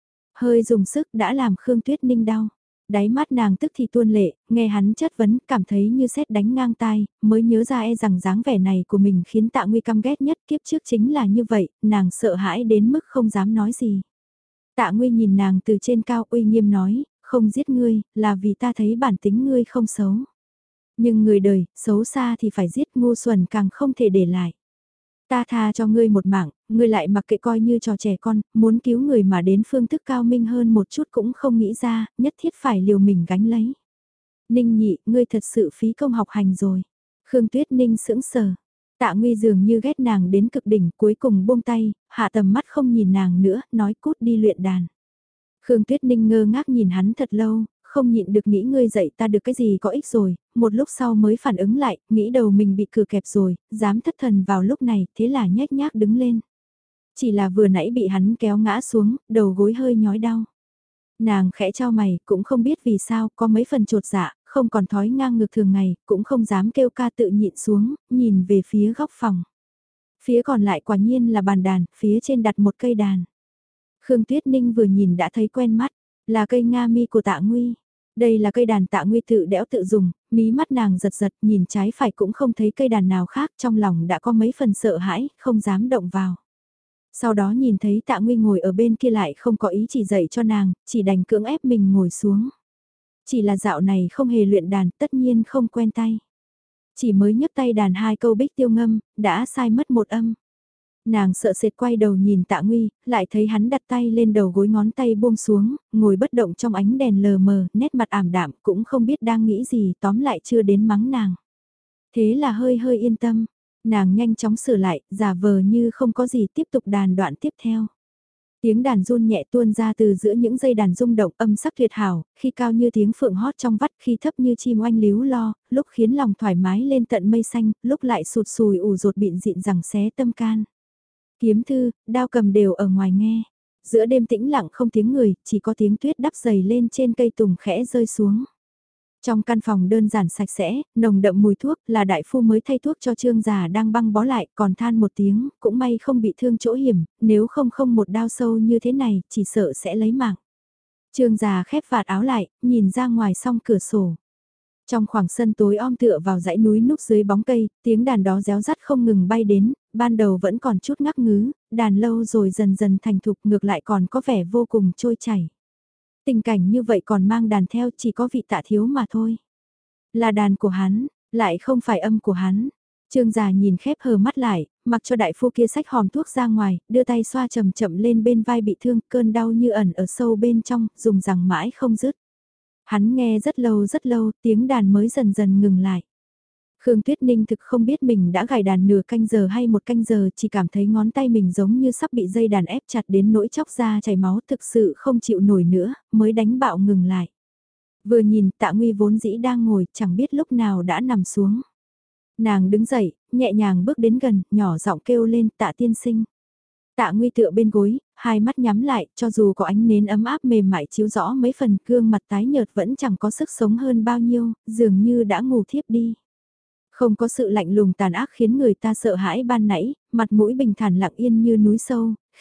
Hơi dùng sức đã làm Khương Tuyết Ninh đau. Đáy mắt nàng tức thì tuôn lệ, nghe hắn chất vấn, cảm thấy như sét đánh ngang tai, mới nhớ ra rằng dáng vẻ này của mình khiến Tạ Nguy căm ghét nhất, kiếp trước chính là như vậy, nàng sợ hãi đến mức không dám nói gì. Tạ Nguy nhìn nàng từ trên cao uy nghiêm nói, không giết ngươi, là vì ta thấy bản tính ngươi không xấu. Nhưng người đời, xấu xa thì phải giết, ngu xuẩn càng không thể để lại. Ta tha cho ngươi một mạng, ngươi lại mặc kệ coi như trò trẻ con, muốn cứu người mà đến phương thức cao minh hơn một chút cũng không nghĩ ra, nhất thiết phải liều mình gánh lấy. Ninh nhị, ngươi thật sự phí công học hành rồi. Khương Tuyết Ninh sững sờ. Tạ Nguy dường như ghét nàng đến cực đỉnh, cuối cùng buông tay, hạ tầm mắt không nhìn nàng nữa, nói cút đi luyện đàn. Khương Tuyết Ninh ngơ ngác nhìn hắn thật lâu, không nhịn được nghĩ ngươi dạy ta được cái gì có ích rồi, một lúc sau mới phản ứng lại, nghĩ đầu mình bị cừ kẹp rồi, dám thất thần vào lúc này, thế là nhếch nhác đứng lên. Chỉ là vừa nãy bị hắn kéo ngã xuống, đầu gối hơi nhói đau. Nàng khẽ trao mày, cũng không biết vì sao, có mấy phần trột dạ, không còn thói ngang ngược thường ngày, cũng không dám kêu ca tự nhịn xuống, nhìn về phía góc phòng. Phía còn lại quả nhiên là bàn đàn, phía trên đặt một cây đàn. Khương Tuyết Ninh vừa nhìn đã thấy quen mắt, là cây Nga mi của Tạ Nguy. Đây là cây đàn Tạ Nguy tự đẽo tự dùng, mí mắt nàng giật giật, nhìn trái phải cũng không thấy cây đàn nào khác, trong lòng đã có mấy phần sợ hãi, không dám động vào. Sau đó nhìn thấy Tạ Nguy ngồi ở bên kia lại không có ý chỉ dạy cho nàng, chỉ đành cưỡng ép mình ngồi xuống. Chỉ là dạo này không hề luyện đàn, tất nhiên không quen tay. Chỉ mới nhấc tay đàn 2 câu Bích Tiêu Ngâm, đã sai mất một âm. Nàng sợ sệt quay đầu nhìn Tạ Nguy, lại thấy hắn đặt tay lên đầu gối, ngón tay buông xuống, ngồi bất động trong ánh đèn lờ mờ, nét mặt ảm đạm, cũng không biết đang nghĩ gì, tóm lại chưa đến mắng nàng. Thế là hơi hơi yên tâm, nàng nhanh chóng sửa lại, giả vờ như không có gì, tiếp tục đàn đoạn tiếp theo. Tiếng đàn run nhẹ tuôn ra từ giữa những dây đàn rung động, âm sắc tuyệt hảo, khi cao như tiếng phượng hót trong vắt, khi thấp như chim oanh líu lo, lúc khiến lòng thoải mái lên tận mây xanh, lúc lại sụt sùi ù rột bịn dịn rằng xé tâm can. Kiếm thư, đao cầm đều ở ngoài nghe. Giữa đêm tĩnh lặng không tiếng người, chỉ có tiếng tuyết đắp dày lên trên cây tùng khẽ rơi xuống. Trong căn phòng đơn giản sạch sẽ, nồng đậm mùi thuốc, là đại phu mới thay thuốc cho Trương già đang băng bó lại, còn than một tiếng, cũng may không bị thương chỗ hiểm, nếu không một đao sâu như thế này, chỉ sợ sẽ lấy mạng. Trương già khép vạt áo lại, nhìn ra ngoài song cửa sổ. Trong khoảng sân tối om tựa vào dãy núi núp dưới bóng cây, tiếng đàn đó réo rắt không ngừng bay đến, ban đầu vẫn còn chút ngắc ngứ, đàn lâu rồi dần dần thành thục, ngược lại còn có vẻ vô cùng trôi chảy. Tình cảnh như vậy còn mang đàn theo, chỉ có vị Tạ thiếu mà thôi. Là đàn của hắn, lại không phải âm của hắn. Trương già nhìn khép hờ mắt lại, mặc cho đại phu kia xách hòm thuốc ra ngoài, đưa tay xoa chậm chậm lên bên vai bị thương, cơn đau như ẩn ở sâu bên trong, dùng rằng mãi không dứt. Hắn nghe rất lâu, tiếng đàn mới dần dần ngừng lại. Khương Tuyết Ninh thực không biết mình đã gảy đàn nửa canh giờ hay 1 canh giờ, chỉ cảm thấy ngón tay mình giống như sắp bị dây đàn ép chặt đến nỗi chóc ra chảy máu, thực sự không chịu nổi nữa, mới đánh bạo ngừng lại. Vừa nhìn Tạ Nguy vốn dĩ đang ngồi, chẳng biết lúc nào đã nằm xuống. Nàng đứng dậy, nhẹ nhàng bước đến gần, nhỏ giọng kêu lên Tạ tiên sinh. Tạ Nguy tựa bên gối, hai mắt nhắm lại, cho dù có ánh nến ấm áp mềm mại chiếu rõ mấy phần, gương mặt tái nhợt vẫn chẳng có sức sống hơn bao nhiêu, dường như đã ngủ thiếp đi. Không có sự lạnh lùng tàn ác khiến người ta sợ hãi ban nãy, mặt mũi bình thản lặng yên như núi sâu,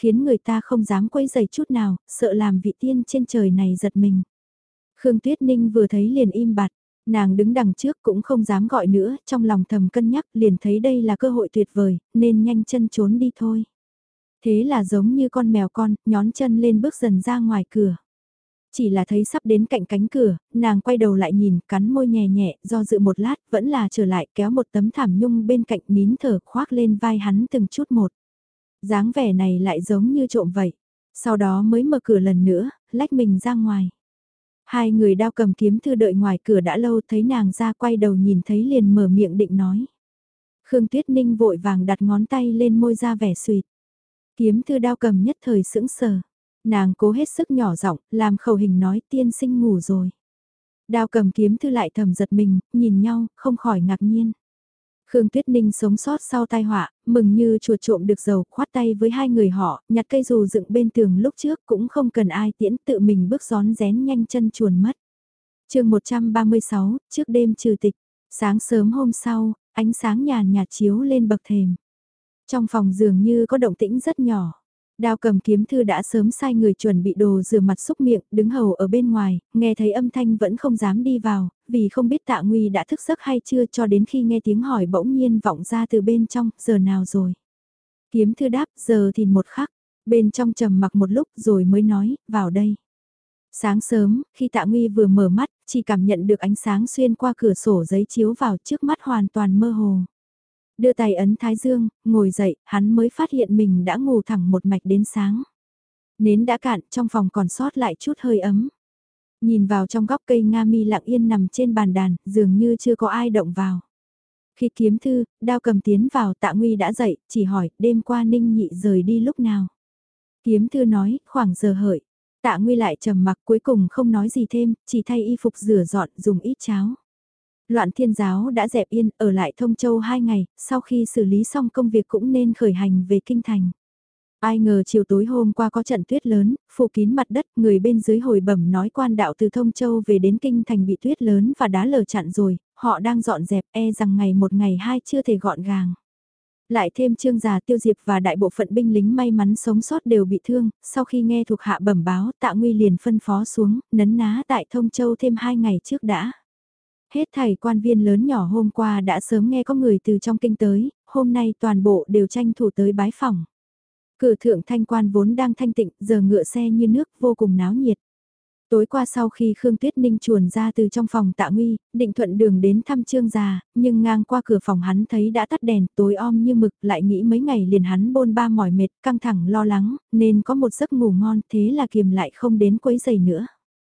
khiến người ta không dám quấy giày chút nào, sợ làm vị tiên trên trời này giật mình. Khương Tuyết Ninh vừa thấy liền im bặt, nàng đứng đằng trước cũng không dám gọi nữa, trong lòng thầm cân nhắc liền thấy đây là cơ hội tuyệt vời, nên nhanh chân trốn đi thôi. Thế là giống như con mèo con, nhón chân lên bước dần ra ngoài cửa. Chỉ là thấy sắp đến cạnh cánh cửa, nàng quay đầu lại nhìn, cắn môi nhẹ nhẹ, do dự một lát, vẫn là trở lại kéo một tấm thảm nhung bên cạnh nín thở khoác lên vai hắn từng chút một. Dáng vẻ này lại giống như trộm vậy. Sau đó mới mở cửa lần nữa, lách mình ra ngoài. Hai người đao cầm kiếm thư đợi ngoài cửa đã lâu, thấy nàng ra quay đầu nhìn thấy liền mở miệng định nói. Khương Tuyết Ninh vội vàng đặt ngón tay lên môi ra vẻ suyệt. Kiếm thư đao cầm nhất thời sững sờ. Nàng cố hết sức nhỏ giọng, làm khẩu hình nói tiên sinh ngủ rồi. Đao cầm kiếm thư lại thầm giật mình, nhìn nhau, không khỏi ngạc nhiên. Khương Tuyết Ninh sống sót sau tai họa, mừng như chuột trộm được dầu, khoát tay với hai người họ, nhặt cây dù dựng bên tường lúc trước cũng không cần ai tiễn, tự mình bước gión rén nhanh chân chuồn mất. Chương 136, trước đêm trừ tịch, sáng sớm hôm sau, ánh sáng nhàn nhạt chiếu lên bậc thềm. Trong phòng dường như có động tĩnh rất nhỏ. Đao cầm kiếm thư đã sớm sai người chuẩn bị đồ rửa mặt xúc miệng, đứng hầu ở bên ngoài, nghe thấy âm thanh vẫn không dám đi vào, vì không biết Tạ Nguy đã thức giấc hay chưa, cho đến khi nghe tiếng hỏi bỗng nhiên vọng ra từ bên trong, giờ nào rồi. Kiếm thư đáp, giờ thì một khắc, bên trong trầm mặc một lúc rồi mới nói, vào đây. Sáng sớm, khi Tạ Nguy vừa mở mắt, chỉ cảm nhận được ánh sáng xuyên qua cửa sổ giấy chiếu vào, trước mắt hoàn toàn mơ hồ. Đưa tay ấn thái dương, ngồi dậy, hắn mới phát hiện mình đã ngủ thẳng một mạch đến sáng. Nến đã cạn, trong phòng còn sót lại chút hơi ấm. Nhìn vào trong góc cây nga mi lặng yên nằm trên bàn đàn, dường như chưa có ai động vào. Khi kiếm thư, đao cầm tiến vào, Tạ Nguy đã dậy, chỉ hỏi, đêm qua Ninh Nhị rời đi lúc nào. Kiếm thư nói, khoảng giờ hợi. Tạ Nguy lại trầm mặc, cuối cùng không nói gì thêm, chỉ thay y phục rửa dọn, dùng ít cháo. Loạn Thiên Giáo đã dẹp yên, ở lại Thông Châu 2 ngày, sau khi xử lý xong công việc cũng nên khởi hành về Kinh Thành. Ai ngờ chiều tối hôm qua có trận tuyết lớn, phủ kín mặt đất, người bên dưới hồi bẩm nói quan đạo từ Thông Châu về đến Kinh Thành bị tuyết lớn và đá lở chặn rồi, họ đang dọn dẹp, e rằng ngày một ngày hai chưa thể gọn gàng. Lại thêm Trương Già, Tiêu Diệp và đại bộ phận binh lính may mắn sống sót đều bị thương, sau khi nghe thuộc hạ bẩm báo, Tạ Nguy liền phân phó xuống, nấn ná tại Thông Châu thêm 2 ngày trước đã. Hết thảy quan viên lớn nhỏ hôm qua đã sớm nghe có người từ trong kinh tới, hôm nay toàn bộ đều tranh thủ tới bái phỏng. Cửa thượng thanh quan vốn đang thanh tịnh, giờ ngựa xe như nước vô cùng náo nhiệt. Tối qua sau khi Khương Tuyết Ninh chuồn ra từ trong phòng Tạ Nguy, định thuận đường đến thăm Trương Già, nhưng ngang qua cửa phòng hắn thấy đã tắt đèn, tối om như mực, lại nghĩ mấy ngày liền hắn bôn ba mỏi mệt, căng thẳng lo lắng, nên có một giấc ngủ ngon, thế là kiềm lại không đến quấy giày nữa.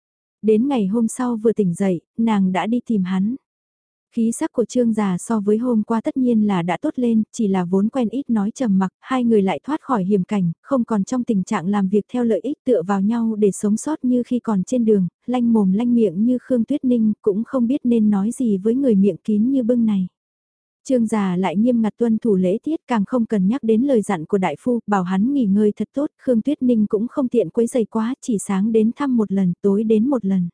Đến ngày hôm sau vừa tỉnh dậy, nàng đã đi tìm hắn. Khí sắc của Trương Già so với hôm qua tất nhiên là đã tốt lên, chỉ là vốn quen ít nói trầm mặc, hai người lại thoát khỏi hiểm cảnh, không còn trong tình trạng làm việc theo lợi ích tựa vào nhau để sống sót như khi còn trên đường, lanh mồm lanh miệng như Khương Tuyết Ninh, cũng không biết nên nói gì với người miệng kín như bưng này. Trương Già lại nghiêm ngặt tuân thủ lễ tiết, càng không cần nhắc đến lời dặn của đại phu, bảo hắn nghỉ ngơi thật tốt, Khương Tuyết Ninh cũng không tiện quấy giày quá, chỉ sáng đến thăm một lần, tối đến một lần.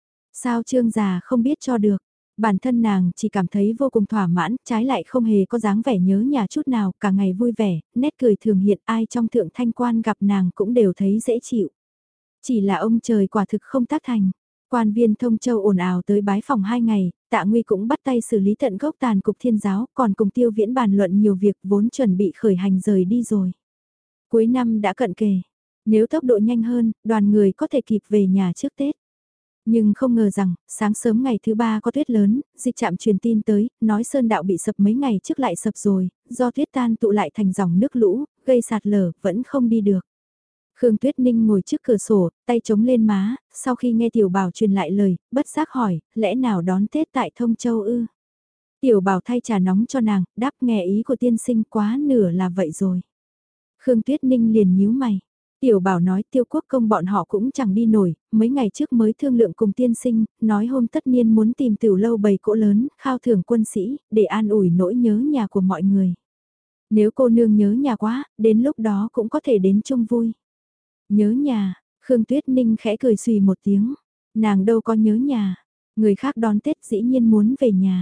Sao Trương Già không biết cho được? Bản thân nàng chỉ cảm thấy vô cùng thỏa mãn, trái lại không hề có dáng vẻ nhớ nhà chút nào, cả ngày vui vẻ, nét cười thường hiện, ai trong thượng thanh quan gặp nàng cũng đều thấy dễ chịu. Chỉ là ông trời quả thực không tác thành. Quan viên Thông Châu ồn ào tới bái phòng 2 ngày, Tạ Nguy cũng bắt tay xử lý tận gốc tàn cục Thiên Giáo, còn cùng Tiêu Viễn bàn luận nhiều việc vốn chuẩn bị khởi hành rời đi rồi. Cuối năm đã cận kề, nếu tốc độ nhanh hơn, đoàn người có thể kịp về nhà trước Tết. Nhưng không ngờ rằng, sáng sớm ngày thứ 3 có tuyết lớn, dịch trạm truyền tin tới, nói sơn đạo bị sập mấy ngày trước lại sập rồi, do tuyết tan tụ lại thành dòng nước lũ, gây sạt lở, vẫn không đi được. Khương Tuyết Ninh ngồi trước cửa sổ, tay chống lên má, sau khi nghe Tiểu Bảo truyền lại lời, bất giác hỏi, lẽ nào đón Tết tại Thông Châu ư? Tiểu Bảo thay trà nóng cho nàng, đáp nghe ý của tiên sinh quá nửa là vậy rồi. Khương Tuyết Ninh liền nhíu mày. Tiểu Bảo nói Tiêu Quốc Công bọn họ cũng chẳng đi nổi, mấy ngày trước mới thương lượng cùng tiên sinh, nói hôm tất niên muốn tìm tiểu lâu bầy cỗ lớn, khao thưởng quân sĩ, để an ủi nỗi nhớ nhà của mọi người. Nếu cô nương nhớ nhà quá, đến lúc đó cũng có thể đến chung vui. Nhớ nhà, Khương Tuyết Ninh khẽ cười xùy một tiếng. Nàng đâu có nhớ nhà, người khác đón Tết dĩ nhiên muốn về nhà.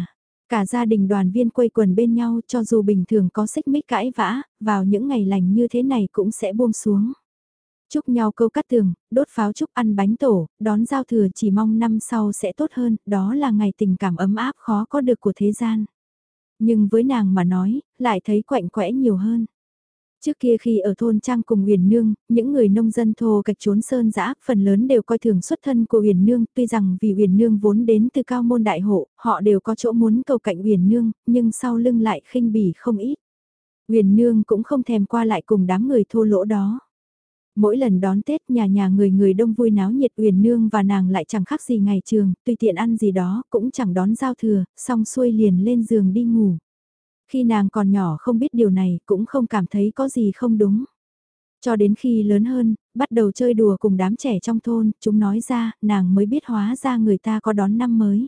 Cả gia đình đoàn viên quây quần bên nhau cho dù bình thường có xích mích cãi vã, vào những ngày lành như thế này cũng sẽ buông xuống. Chúc nhau câu cắt tường, đốt pháo chúc ăn bánh tổ, đón giao thừa chỉ mong năm sau sẽ tốt hơn, đó là ngày tình cảm ấm áp khó có được của thế gian. Nhưng với nàng mà nói, lại thấy quạnh quẽ nhiều hơn. Trước kia khi ở thôn Trang cùng Huyền Nương, những người nông dân thô cạch trốn sơn dã, phần lớn đều coi thường xuất thân của Huyền Nương, tuy rằng vì Huyền Nương vốn đến từ cao môn đại hộ, họ đều có chỗ muốn cầu cạnh Huyền Nương, nhưng sau lưng lại khinh bỉ không ít. Huyền Nương cũng không thèm qua lại cùng đám người thô lỗ đó. Mỗi lần đón Tết nhà nhà người người đông vui náo nhiệt, Huyền Nương và nàng lại chẳng khác gì ngày trường, tùy tiện ăn gì đó, cũng chẳng đón giao thừa, xong xuôi liền lên giường đi ngủ. Khi nàng còn nhỏ không biết điều này, cũng không cảm thấy có gì không đúng. Cho đến khi lớn hơn, bắt đầu chơi đùa cùng đám trẻ trong thôn, chúng nói ra, nàng mới biết hóa ra người ta có đón năm mới.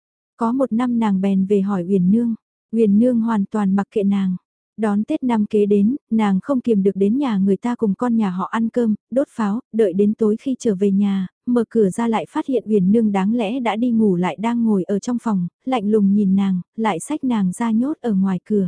Có một năm nàng bèn về hỏi Huyền Nương, Huyền Nương hoàn toàn mặc kệ nàng. Đón Tết năm kế đến, nàng không kiềm được đến nhà người ta cùng con nhà họ ăn cơm, đốt pháo, đợi đến tối khi trở về nhà, mở cửa ra lại phát hiện Huyền Nương đáng lẽ đã đi ngủ lại đang ngồi ở trong phòng, lạnh lùng nhìn nàng, lại xách nàng ra nhốt ở ngoài cửa.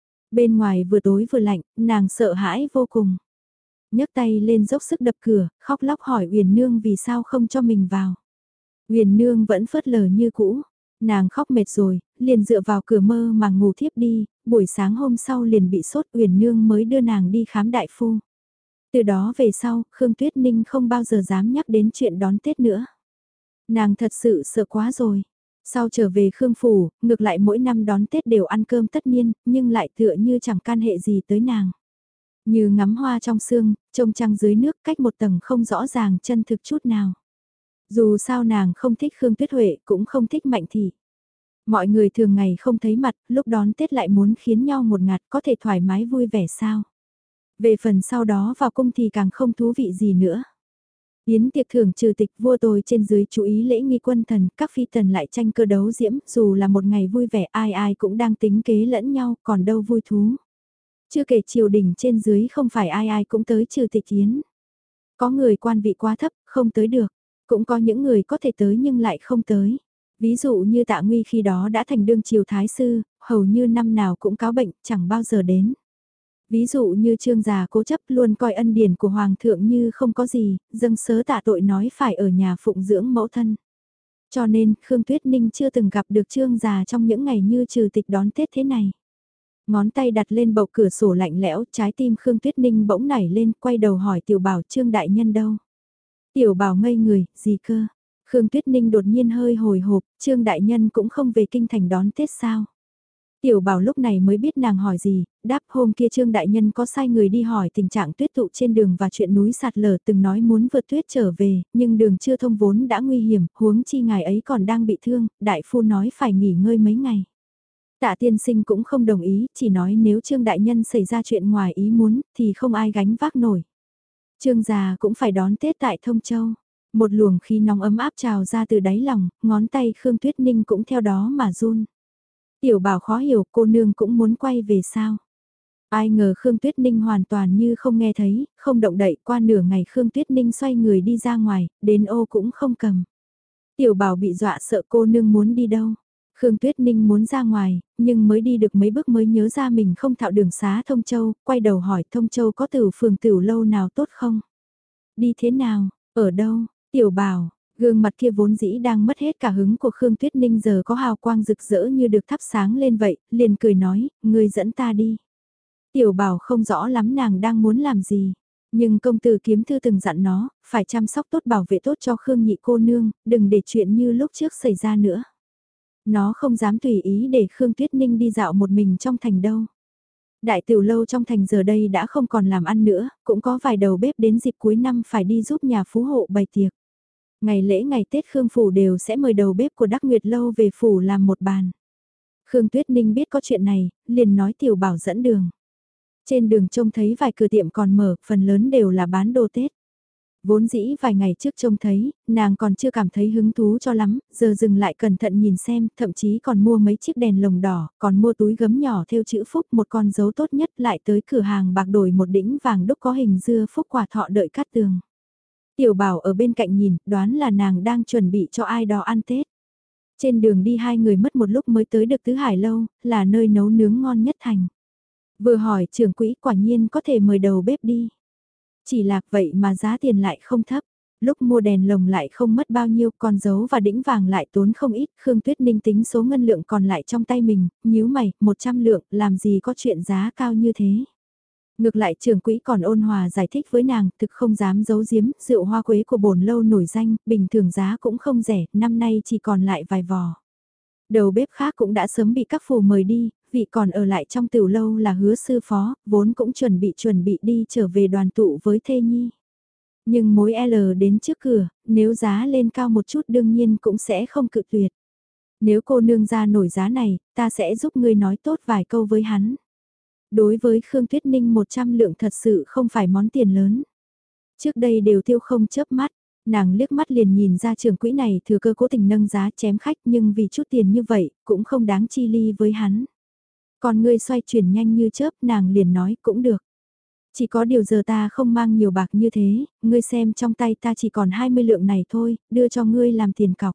Bên ngoài vừa tối vừa lạnh, nàng sợ hãi vô cùng. Nhấc tay lên dốc sức đập cửa, khóc lóc hỏi Huyền Nương vì sao không cho mình vào. Huyền Nương vẫn phớt lờ như cũ. Nàng khóc mệt rồi, liền dựa vào cửa mơ mà ngủ thiếp đi, buổi sáng hôm sau liền bị sốt, Huyền Nương mới đưa nàng đi khám đại phu. Từ đó về sau, Khương Tuyết Ninh không bao giờ dám nhắc đến chuyện đón Tết nữa. Nàng thật sự sợ quá rồi. Sau trở về Khương Phủ, ngược lại mỗi năm đón Tết đều ăn cơm tất niên, nhưng lại tựa như chẳng can hệ gì tới nàng. Như ngắm hoa trong sương, trông trăng dưới nước cách một tầng không rõ ràng chân thực chút nào. Dù sao nàng không thích Khương Tuyết Huệ cũng không thích Mạnh Thị. Mọi người thường ngày không thấy mặt, lúc đón Tết lại muốn khiến nhau một ngạt có thể thoải mái vui vẻ sao. Về phần sau đó vào cung thì càng không thú vị gì nữa. Yến tiệc thưởng trừ tịch vua tôi trên dưới chú ý lễ nghi quân thần, các phi tần lại tranh cơ đấu diễm, dù là một ngày vui vẻ ai ai cũng đang tính kế lẫn nhau, còn đâu vui thú. Chưa kể triều đình trên dưới không phải ai ai cũng tới trừ tịch yến. Có người quan vị quá thấp, không tới được. Cũng có những người có thể tới nhưng lại không tới. Ví dụ như Tạ Nguy khi đó đã thành đương triều thái sư, hầu như năm nào cũng cáo bệnh, chẳng bao giờ đến. Ví dụ như Trương già cố chấp luôn coi ân điển của Hoàng thượng như không có gì, dâng sớ tạ tội nói phải ở nhà phụng dưỡng mẫu thân. Cho nên, Khương Tuyết Ninh chưa từng gặp được Trương già trong những ngày như trừ tịch đón Tết thế này. Ngón tay đặt lên bậu cửa sổ lạnh lẽo, trái tim Khương Tuyết Ninh bỗng nảy lên, quay đầu hỏi Tiểu Bảo Trương đại nhân đâu. Tiểu Bảo ngây người, gì cơ? Khương Tuyết Ninh đột nhiên hơi hồi hộp, Trương đại nhân cũng không về kinh thành đón Tết sao? Tiểu Bảo lúc này mới biết nàng hỏi gì, đáp hôm kia Trương đại nhân có sai người đi hỏi tình trạng tuyết tụ trên đường và chuyện núi sạt lở, từng nói muốn vượt tuyết trở về, nhưng đường chưa thông vốn đã nguy hiểm, huống chi ngài ấy còn đang bị thương, đại phu nói phải nghỉ ngơi mấy ngày. Tạ tiên sinh cũng không đồng ý, chỉ nói nếu Trương đại nhân xảy ra chuyện ngoài ý muốn thì không ai gánh vác nổi. Trương già cũng phải đón Tết tại Thông Châu. Một luồng khí nóng ấm áp trào ra từ đáy lòng, ngón tay Khương Tuyết Ninh cũng theo đó mà run. Tiểu Bảo khó hiểu, cô nương cũng muốn quay về sao? Ai ngờ Khương Tuyết Ninh hoàn toàn như không nghe thấy, không động đậy, qua nửa ngày Khương Tuyết Ninh xoay người đi ra ngoài, đến ô cũng không cầm. Tiểu Bảo bị dọa sợ, cô nương muốn đi đâu? Khương Tuyết Ninh muốn ra ngoài, nhưng mới đi được mấy bước mới nhớ ra mình không thạo đường xá Thông Châu, quay đầu hỏi Thông Châu có tửu phường tửu lâu nào tốt không? Đi thế nào? Ở đâu? Tiểu Bảo, gương mặt kia vốn dĩ đang mất hết cả hứng của Khương Tuyết Ninh giờ có hào quang rực rỡ như được thắp sáng lên vậy, liền cười nói, ngươi dẫn ta đi. Tiểu Bảo không rõ lắm nàng đang muốn làm gì, nhưng công tử kiếm thư từng dặn nó, phải chăm sóc tốt bảo vệ tốt cho Khương nhị cô nương, đừng để chuyện như lúc trước xảy ra nữa. Nó không dám tùy ý để Khương Tuyết Ninh đi dạo một mình trong thành đâu. Đại tiểu lâu trong thành giờ đây đã không còn làm ăn nữa, cũng có vài đầu bếp đến dịp cuối năm phải đi giúp nhà phú hộ bày tiệc. Ngày lễ ngày Tết Khương Phủ đều sẽ mời đầu bếp của Đắc Nguyệt Lâu về Phủ làm một bàn. Khương Tuyết Ninh biết có chuyện này, liền nói Tiểu Bảo dẫn đường. Trên đường trông thấy vài cửa tiệm còn mở, phần lớn đều là bán đồ Tết. Vốn dĩ vài ngày trước trông thấy, nàng còn chưa cảm thấy hứng thú cho lắm, giờ dừng lại cẩn thận nhìn xem, thậm chí còn mua mấy chiếc đèn lồng đỏ, còn mua túi gấm nhỏ theo chữ phúc, một con dấu tốt nhất lại tới cửa hàng bạc đổi một đĩnh vàng đúc có hình dưa phúc quả thọ đợi cát tường. Tiểu Bảo ở bên cạnh nhìn, đoán là nàng đang chuẩn bị cho ai đó ăn Tết. Trên đường đi hai người mất một lúc mới tới được Tứ Hải Lâu, là nơi nấu nướng ngon nhất thành. Vừa hỏi trưởng quỹ quả nhiên có thể mời đầu bếp đi. Chỉ lạc vậy mà giá tiền lại không thấp. Lúc mua đèn lồng lại không mất bao nhiêu, con dấu và đĩnh vàng lại tốn không ít. Khương Tuyết Ninh tính số ngân lượng còn lại trong tay mình, nhíu mày, 100 lượng, làm gì có chuyện giá cao như thế. Ngược lại trưởng quỹ còn ôn hòa giải thích với nàng, thực không dám giấu giếm, rượu hoa quế của bổn lâu nổi danh, bình thường giá cũng không rẻ, năm nay chỉ còn lại vài vò. Đầu bếp khác cũng đã sớm bị các phù mời đi, vị còn ở lại trong tiểu lâu là Hứa sư phó, vốn cũng chuẩn bị đi trở về đoàn tụ với thê nhi. Nhưng mối L đến trước cửa, nếu giá lên cao một chút đương nhiên cũng sẽ không cự tuyệt. Nếu cô nương ra nổi giá này, ta sẽ giúp ngươi nói tốt vài câu với hắn. Đối với Khương Tuyết Ninh 100 lượng thật sự không phải món tiền lớn. Trước đây đều tiêu không chớp mắt, nàng liếc mắt liền nhìn ra trưởng quỹ này thừa cơ cố tình nâng giá chém khách nhưng vì chút tiền như vậy cũng không đáng chi ly với hắn. Còn ngươi xoay chuyển nhanh như chớp nàng liền nói cũng được. Chỉ có điều giờ ta không mang nhiều bạc như thế, ngươi xem trong tay ta chỉ còn 20 lượng này thôi, đưa cho ngươi làm tiền cọc.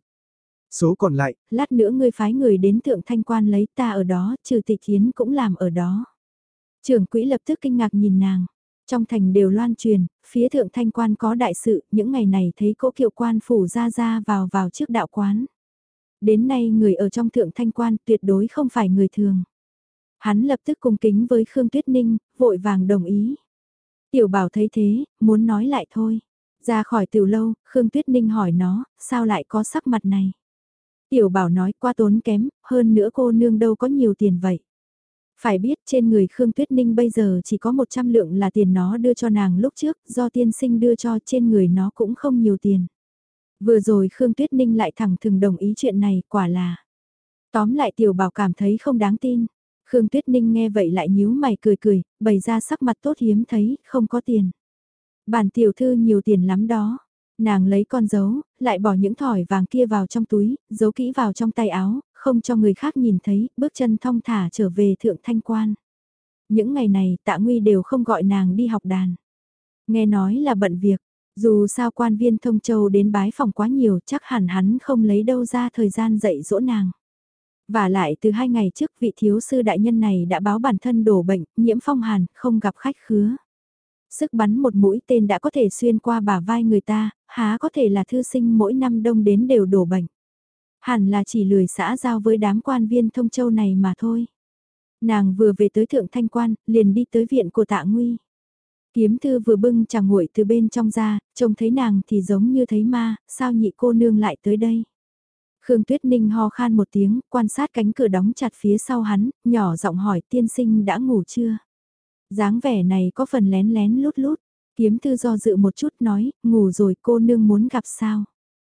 Số còn lại, Lát nữa ngươi phái người đến Thượng Thanh Quan lấy ta ở đó, trừ Tịch Thiến cũng làm ở đó. Trưởng quỹ lập tức kinh ngạc nhìn nàng. Trong thành đều loan truyền, phía Thượng Thanh Quan có đại sự, những ngày này thấy cỗ kiệu quan phủ ra vào trước đạo quán. Đến nay người ở trong Thượng Thanh Quan tuyệt đối không phải người thường. Hắn lập tức cung kính với Khương Tuyết Ninh, vội vàng đồng ý. Tiểu bảo thấy thế, muốn nói lại thôi. Ra khỏi tiểu lâu, Khương Tuyết Ninh hỏi nó, sao lại có sắc mặt này? Tiểu bảo nói qua tốn kém, hơn nữa cô nương đâu có nhiều tiền vậy. Phải biết trên người Khương Tuyết Ninh bây giờ chỉ có 100 lượng là tiền nó đưa cho nàng lúc trước, do tiên sinh đưa cho trên người nó cũng không nhiều tiền. Vừa rồi Khương Tuyết Ninh lại thẳng thừng đồng ý chuyện này, quả là. Tóm lại tiểu bảo cảm thấy không đáng tin. Khương Tuyết Ninh nghe vậy lại nhíu mày cười, bày ra sắc mặt tốt hiếm thấy, không có tiền. Bản tiểu thư nhiều tiền lắm đó. Nàng lấy con dấu, lại bỏ những thỏi vàng kia vào trong túi, giấu kỹ vào trong tay áo, không cho người khác nhìn thấy, bước chân thong thả trở về Thượng Thanh Quan. Những ngày này Tạ Nguy đều không gọi nàng đi học đàn. Nghe nói là bận việc, dù sao quan viên Thông Châu đến bái phòng quá nhiều chắc hẳn hắn không lấy đâu ra thời gian dạy dỗ nàng. Và lại từ 2 ngày trước vị thiếu sư đại nhân này đã báo bản thân đổ bệnh, nhiễm phong hàn, không gặp khách khứa. Sức bắn một mũi tên đã có thể xuyên qua bả vai người ta, há có thể là thư sinh mỗi năm đông đến đều đổ bệnh. Hẳn là chỉ lười xã giao với đám quan viên Thông Châu này mà thôi. Nàng vừa về tới Thượng Thanh Quan, liền đi tới viện của Tạ Nguy. Kiếm thư vừa bưng trà nguội từ bên trong ra, trông thấy nàng thì giống như thấy ma, sao nhị cô nương lại tới đây. Khương Tuyết Ninh ho khan một tiếng, quan sát cánh cửa đóng chặt phía sau hắn, nhỏ giọng hỏi tiên sinh đã ngủ chưa? Dáng vẻ này có phần lén lén lút lút, kiếm thư do dự một chút nói, ngủ rồi cô nương muốn gặp sao?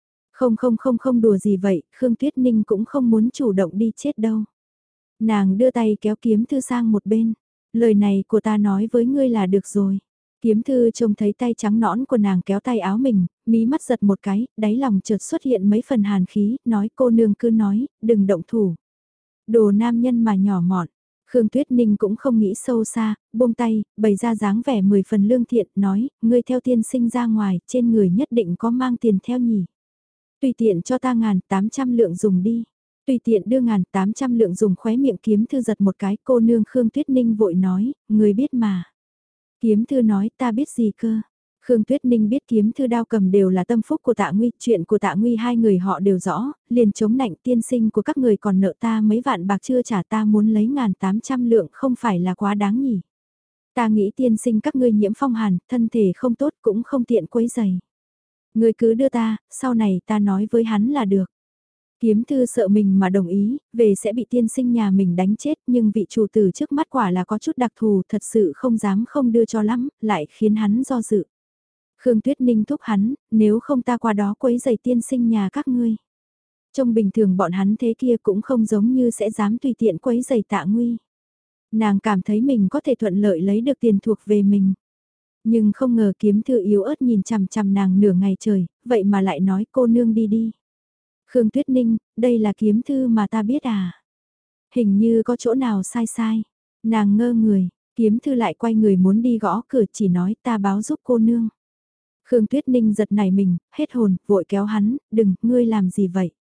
Không đùa gì vậy, Khương Tuyết Ninh cũng không muốn chủ động đi chết đâu. Nàng đưa tay kéo kiếm thư sang một bên, lời này của ta nói với ngươi là được rồi. Kiếm thư trông thấy tay trắng nõn của nàng kéo tay áo mình, mí mắt giật một cái, đáy lòng chợt xuất hiện mấy phần hàn khí, nói cô nương cứ nói, đừng động thủ. Đồ nam nhân mà nhỏ mọn, Khương Tuyết Ninh cũng không nghĩ sâu xa, buông tay, bày ra dáng vẻ 10 phần lương thiện, nói, ngươi theo tiên sinh ra ngoài, trên người nhất định có mang tiền theo nhỉ. Tùy tiện cho ta 1.800 lượng dùng đi. Tùy tiện đưa 1.800 lượng dùng khóe miệng kiếm thư giật một cái, cô nương Khương Tuyết Ninh vội nói, ngươi biết mà. Kiếm thư nói ta biết gì cơ. Khương Tuyết Ninh biết kiếm thư đao cầm đều là tâm phúc của Tạ Nguy, chuyện của Tạ Nguy hai người họ đều rõ, liền chống nạnh tiên sinh của các người còn nợ ta mấy vạn bạc chưa trả ta muốn lấy 1.800 lượng không phải là quá đáng nhỉ. Ta nghĩ tiên sinh các ngươi nhiễm phong hàn, thân thể không tốt cũng không tiện quấy giày. Ngươi cứ đưa ta, sau này ta nói với hắn là được. Kiếm thư sợ mình mà đồng ý, về sẽ bị tiên sinh nhà mình đánh chết nhưng vị chủ tử trước mắt quả là có chút đặc thù thật sự không dám không đưa cho lắm, lại khiến hắn do dự. Khương Tuyết Ninh thúc hắn, nếu không ta qua đó quấy giày tiên sinh nhà các ngươi. Trông bình thường bọn hắn thế kia cũng không giống như sẽ dám tùy tiện quấy giày Tạ Nguy. Nàng cảm thấy mình có thể thuận lợi lấy được tiền thuộc về mình. Nhưng không ngờ kiếm thư yếu ớt nhìn chằm chằm nàng nửa ngày trời, vậy mà lại nói cô nương đi đi. Khương Tuyết Ninh, đây là kiếm thư mà ta biết à? Hình như có chỗ nào sai sai. Nàng ngơ người, kiếm thư lại quay người muốn đi gõ cửa chỉ nói ta báo giúp cô nương. Khương Tuyết Ninh giật nảy mình, hết hồn, vội kéo hắn, đừng, ngươi làm gì vậy?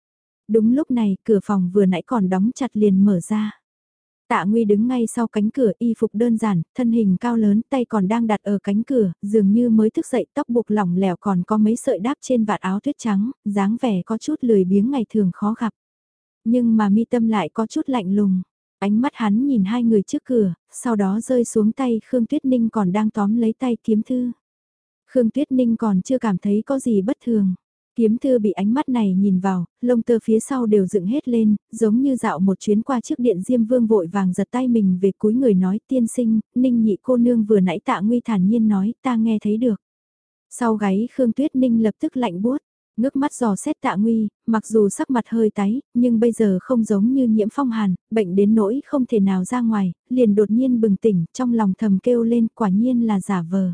Đúng lúc này, cửa phòng vừa nãy còn đóng chặt liền mở ra. Tạ Nguy đứng ngay sau cánh cửa, y phục đơn giản, thân hình cao lớn, tay còn đang đặt ở cánh cửa, dường như mới thức dậy, tóc buộc lỏng lẻo còn có mấy sợi đáp trên vạt áo tuyết trắng, dáng vẻ có chút lười biếng ngày thường khó gặp. Nhưng mà mi tâm lại có chút lạnh lùng. Ánh mắt hắn nhìn hai người trước cửa, sau đó rơi xuống tay Khương Tuyết Ninh còn đang tóm lấy tay kiếm thư. Khương Tuyết Ninh còn chưa cảm thấy có gì bất thường. Kiếm thư bị ánh mắt này nhìn vào, lông tơ phía sau đều dựng hết lên, giống như dạo một chuyến qua trước điện Diêm Vương vội vàng giật tay mình về cúi người nói tiên sinh, Ninh nhị cô nương vừa nãy Tạ Nguy thản nhiên nói ta nghe thấy được. Sau gáy Khương Tuyết Ninh lập tức lạnh buốt, ngước mắt dò xét Tạ Nguy, mặc dù sắc mặt hơi tái, nhưng bây giờ không giống như nhiễm phong hàn, bệnh đến nỗi không thể nào ra ngoài, liền đột nhiên bừng tỉnh, trong lòng thầm kêu lên quả nhiên là giả vờ.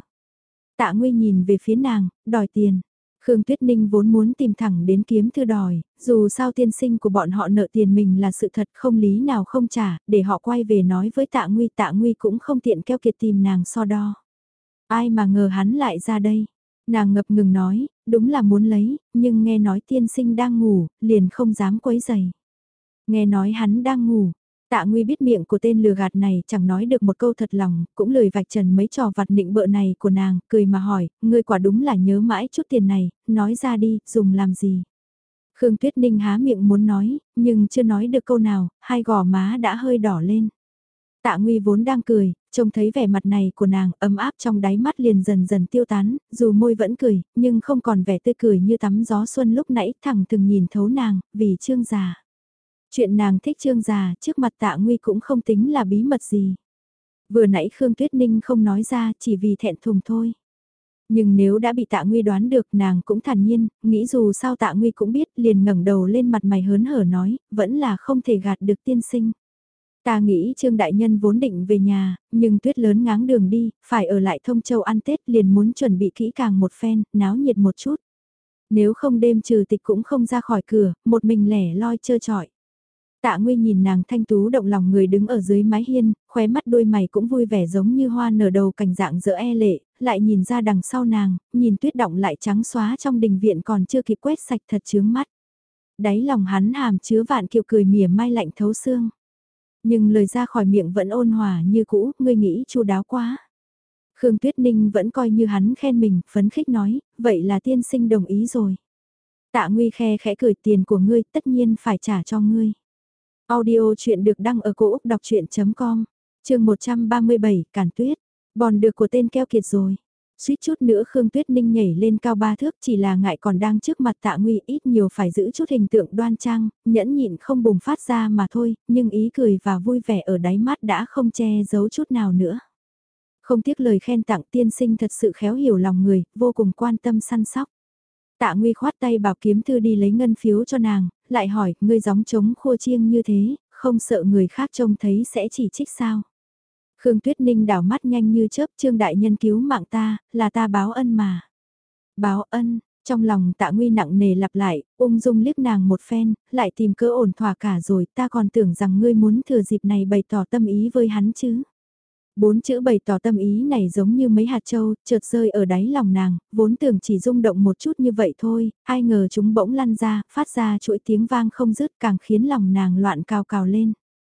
Tạ Nguy nhìn về phía nàng, đòi tiền. Khương Tuyết Ninh vốn muốn tìm thẳng đến kiếm thư đòi, dù sao tiên sinh của bọn họ nợ tiền mình là sự thật không lý nào không trả, để họ quay về nói với Tạ Nguy cũng không tiện keo kiệt tìm nàng so đo. Ai mà ngờ hắn lại ra đây. Nàng ngập ngừng nói, đúng là muốn lấy, nhưng nghe nói tiên sinh đang ngủ, liền không dám quấy giày. Nghe nói hắn đang ngủ, Tạ Nguy biết miệng của tên lừa gạt này chẳng nói được một câu thật lòng, cũng lười vạch trần mấy trò vặt nịnh bợ này của nàng, cười mà hỏi, ngươi quả đúng là nhớ mãi chút tiền này, nói ra đi, dùng làm gì. Khương Tuyết Ninh há miệng muốn nói, nhưng chưa nói được câu nào, hai gò má đã hơi đỏ lên. Tạ Nguy vốn đang cười, trông thấy vẻ mặt này của nàng ấm áp trong đáy mắt liền dần dần tiêu tán, dù môi vẫn cười, nhưng không còn vẻ tươi cười như tắm gió xuân lúc nãy thẳng từng nhìn thấu nàng, vì Trương già. Chuyện nàng thích Trương già trước mặt Tạ Nguy cũng không tính là bí mật gì. Vừa nãy Khương Tuyết Ninh không nói ra chỉ vì thẹn thùng thôi. Nhưng nếu đã bị Tạ Nguy đoán được nàng cũng thản nhiên, nghĩ dù sao Tạ Nguy cũng biết liền ngẩng đầu lên mặt mày hớn hở nói, vẫn là không thể gạt được tiên sinh. Ta nghĩ Trương Đại Nhân vốn định về nhà, nhưng tuyết lớn ngáng đường đi, phải ở lại Thông Châu ăn Tết liền muốn chuẩn bị kỹ càng một phen, náo nhiệt một chút. Nếu không đêm trừ tịch cũng không ra khỏi cửa, một mình lẻ loi trơ trọi. Tạ Nguy nhìn nàng thanh tú động lòng người đứng ở dưới mái hiên, khóe mắt đôi mày cũng vui vẻ giống như hoa nở đầu cành dạng dỡ e lệ, lại nhìn ra đằng sau nàng, nhìn tuyết động lại trắng xóa trong đình viện còn chưa kịp quét sạch thật chướng mắt. Đáy lòng hắn hàm chứa vạn kiều cười mỉa mai lạnh thấu xương. Nhưng lời ra khỏi miệng vẫn ôn hòa như cũ, ngươi nghĩ chu đáo quá. Khương Tuyết Ninh vẫn coi như hắn khen mình, phấn khích nói, vậy là tiên sinh đồng ý rồi. Tạ Nguy khe khẽ cười tiền của ngươi tất nhiên phải trả cho ngươi. Audio chuyện được đăng ở cổ Úc đọc chuyện.com, chương 137, Càn Tuyết. Bòn được của tên keo kiệt rồi. Suýt chút nữa Khương Tuyết Ninh nhảy lên cao 3 thước chỉ là ngại còn đang trước mặt Tạ Nguy ít nhiều phải giữ chút hình tượng đoan trang, nhẫn nhịn không bùng phát ra mà thôi, nhưng ý cười và vui vẻ ở đáy mắt đã không che giấu chút nào nữa. Không tiếc lời khen tặng tiên sinh thật sự khéo hiểu lòng người, vô cùng quan tâm săn sóc. Tạ Nguy khoát tay bảo kiếm thư đi lấy ngân phiếu cho nàng, lại hỏi, ngươi gióng trống khua chiêng như thế, không sợ người khác trông thấy sẽ chỉ trích sao? Khương Tuyết Ninh đảo mắt nhanh như chớp Trương Đại Nhân cứu mạng ta, là ta báo ân mà. Báo ân, trong lòng Tạ Nguy nặng nề lặp lại, ung dung liếc nàng một phen, lại tìm cớ ổn thỏa cả rồi, ta còn tưởng rằng ngươi muốn thừa dịp này bày tỏ tâm ý với hắn chứ. 4 chữ bày tỏ tâm ý này giống như mấy hạt châu, chợt rơi ở đáy lòng nàng, vốn tưởng chỉ rung động một chút như vậy thôi, ai ngờ chúng bỗng lăn ra, phát ra chuỗi tiếng vang không dứt càng khiến lòng nàng loạn cào cào lên.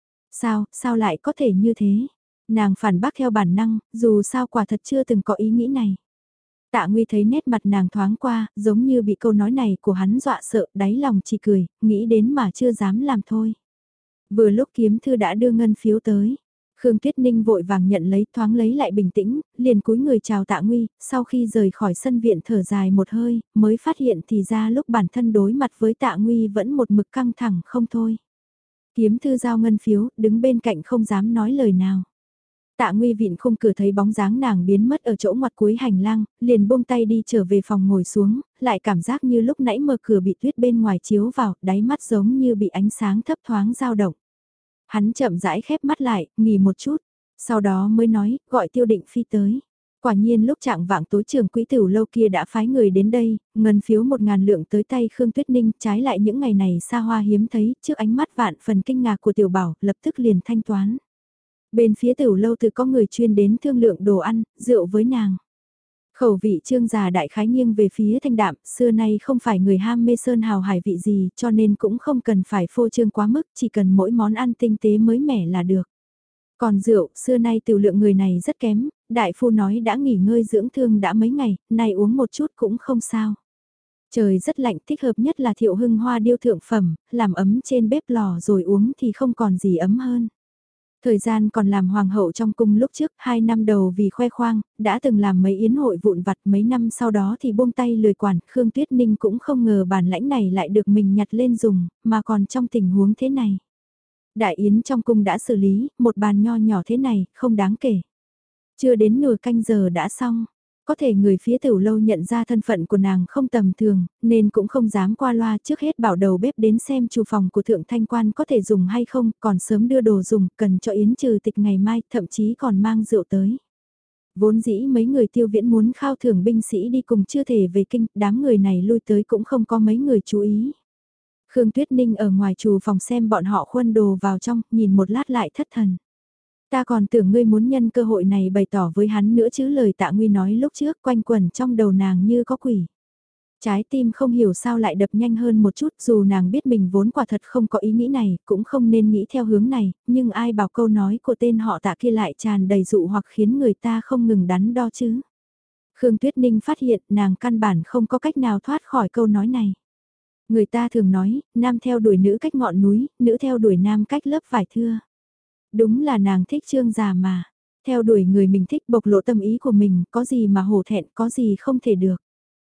Sao lại có thể như thế? Nàng phản bác theo bản năng, dù sao quả thật chưa từng có ý nghĩ này. Tạ Nguy thấy nét mặt nàng thoáng qua, giống như bị câu nói này của hắn dọa sợ, đáy lòng chỉ cười, nghĩ đến mà chưa dám làm thôi. Vừa lúc kiếm thư đã đưa ngân phiếu tới. Khương Tuyết Ninh vội vàng nhận lấy thoáng lấy lại bình tĩnh, liền cúi người chào Tạ Nguy, sau khi rời khỏi sân viện thở dài một hơi, mới phát hiện thì ra lúc bản thân đối mặt với Tạ Nguy vẫn một mực căng thẳng không thôi. Kiếm thư giao ngân phiếu, đứng bên cạnh không dám nói lời nào. Tạ Nguy vịn khung cửa thấy bóng dáng nàng biến mất ở chỗ ngoặt cuối hành lang, liền buông tay đi trở về phòng ngồi xuống, lại cảm giác như lúc nãy mở cửa bị tuyết bên ngoài chiếu vào, đáy mắt giống như bị ánh sáng thấp thoáng dao động. Hắn chậm rãi khép mắt lại, nghỉ một chút, sau đó mới nói, gọi Tiêu Định Phi tới. Quả nhiên lúc trạng vạng tối trường quỹ tửu lâu kia đã phái người đến đây, ngân phiếu 1.000 lượng tới tay Khương Tuyết Ninh, trái lại những ngày này xa hoa hiếm thấy, trước ánh mắt vạn phần kinh ngạc của Tiểu Bảo, lập tức liền thanh toán. Bên phía tửu lâu tự có người chuyên đến thương lượng đồ ăn, rượu với nàng. Khẩu vị Trương già đại khái nghiêng về phía thanh đạm, xưa nay không phải người ham mê sơn hào hải vị gì cho nên cũng không cần phải phô trương quá mức, chỉ cần mỗi món ăn tinh tế mới mẻ là được. Còn rượu, xưa nay tiểu lượng người này rất kém, đại phu nói đã nghỉ ngơi dưỡng thương đã mấy ngày, nay uống một chút cũng không sao. Trời rất lạnh, thích hợp nhất là Thiệu Hưng Hoa điêu thượng phẩm, làm ấm trên bếp lò rồi uống thì không còn gì ấm hơn. Thời gian còn làm hoàng hậu trong cung lúc trước, 2 năm đầu vì khoe khoang, đã từng làm mấy yến hội vụn vặt, mấy năm sau đó thì buông tay lười quản, Khương Tuyết Ninh cũng không ngờ bản lãnh này lại được mình nhặt lên dùng, mà còn trong tình huống thế này. Đại yến trong cung đã xử lý, một bàn nho nhỏ thế này, không đáng kể. Chưa đến nửa canh giờ đã xong. Có thể người phía tiểu lâu nhận ra thân phận của nàng không tầm thường, nên cũng không dám qua loa, trước hết bảo đầu bếp đến xem chủ phòng của thượng thanh quan có thể dùng hay không, còn sớm đưa đồ dùng, cần cho yến trừ tịch ngày mai, thậm chí còn mang rượu tới. Vốn dĩ mấy người Tiêu Viễn muốn khao thưởng binh sĩ đi cùng chưa thể về kinh, đám người này lui tới cũng không có mấy người chú ý. Khương Tuyết Ninh ở ngoài chủ phòng xem bọn họ khuân đồ vào trong, nhìn một lát lại thất thần. Ta còn tưởng ngươi muốn nhân cơ hội này bày tỏ với hắn nữa chứ, lời Tạ Nguy nói lúc trước quanh quẩn trong đầu nàng như có quỷ. Trái tim không hiểu sao lại đập nhanh hơn một chút, dù nàng biết mình vốn quả thật không có ý nghĩ này, cũng không nên nghĩ theo hướng này, nhưng ai bảo câu nói của tên họ Tạ kia lại tràn đầy dụ hoặc khiến người ta không ngừng đắn đo chứ. Khương Tuyết Ninh phát hiện nàng căn bản không có cách nào thoát khỏi câu nói này. Người ta thường nói, nam theo đuổi nữ cách ngọn núi, nữ theo đuổi nam cách lớp vải thưa. Đúng là nàng thích Trương già mà, theo đuổi người mình thích, bộc lộ tâm ý của mình, có gì mà hổ thẹn, có gì không thể được.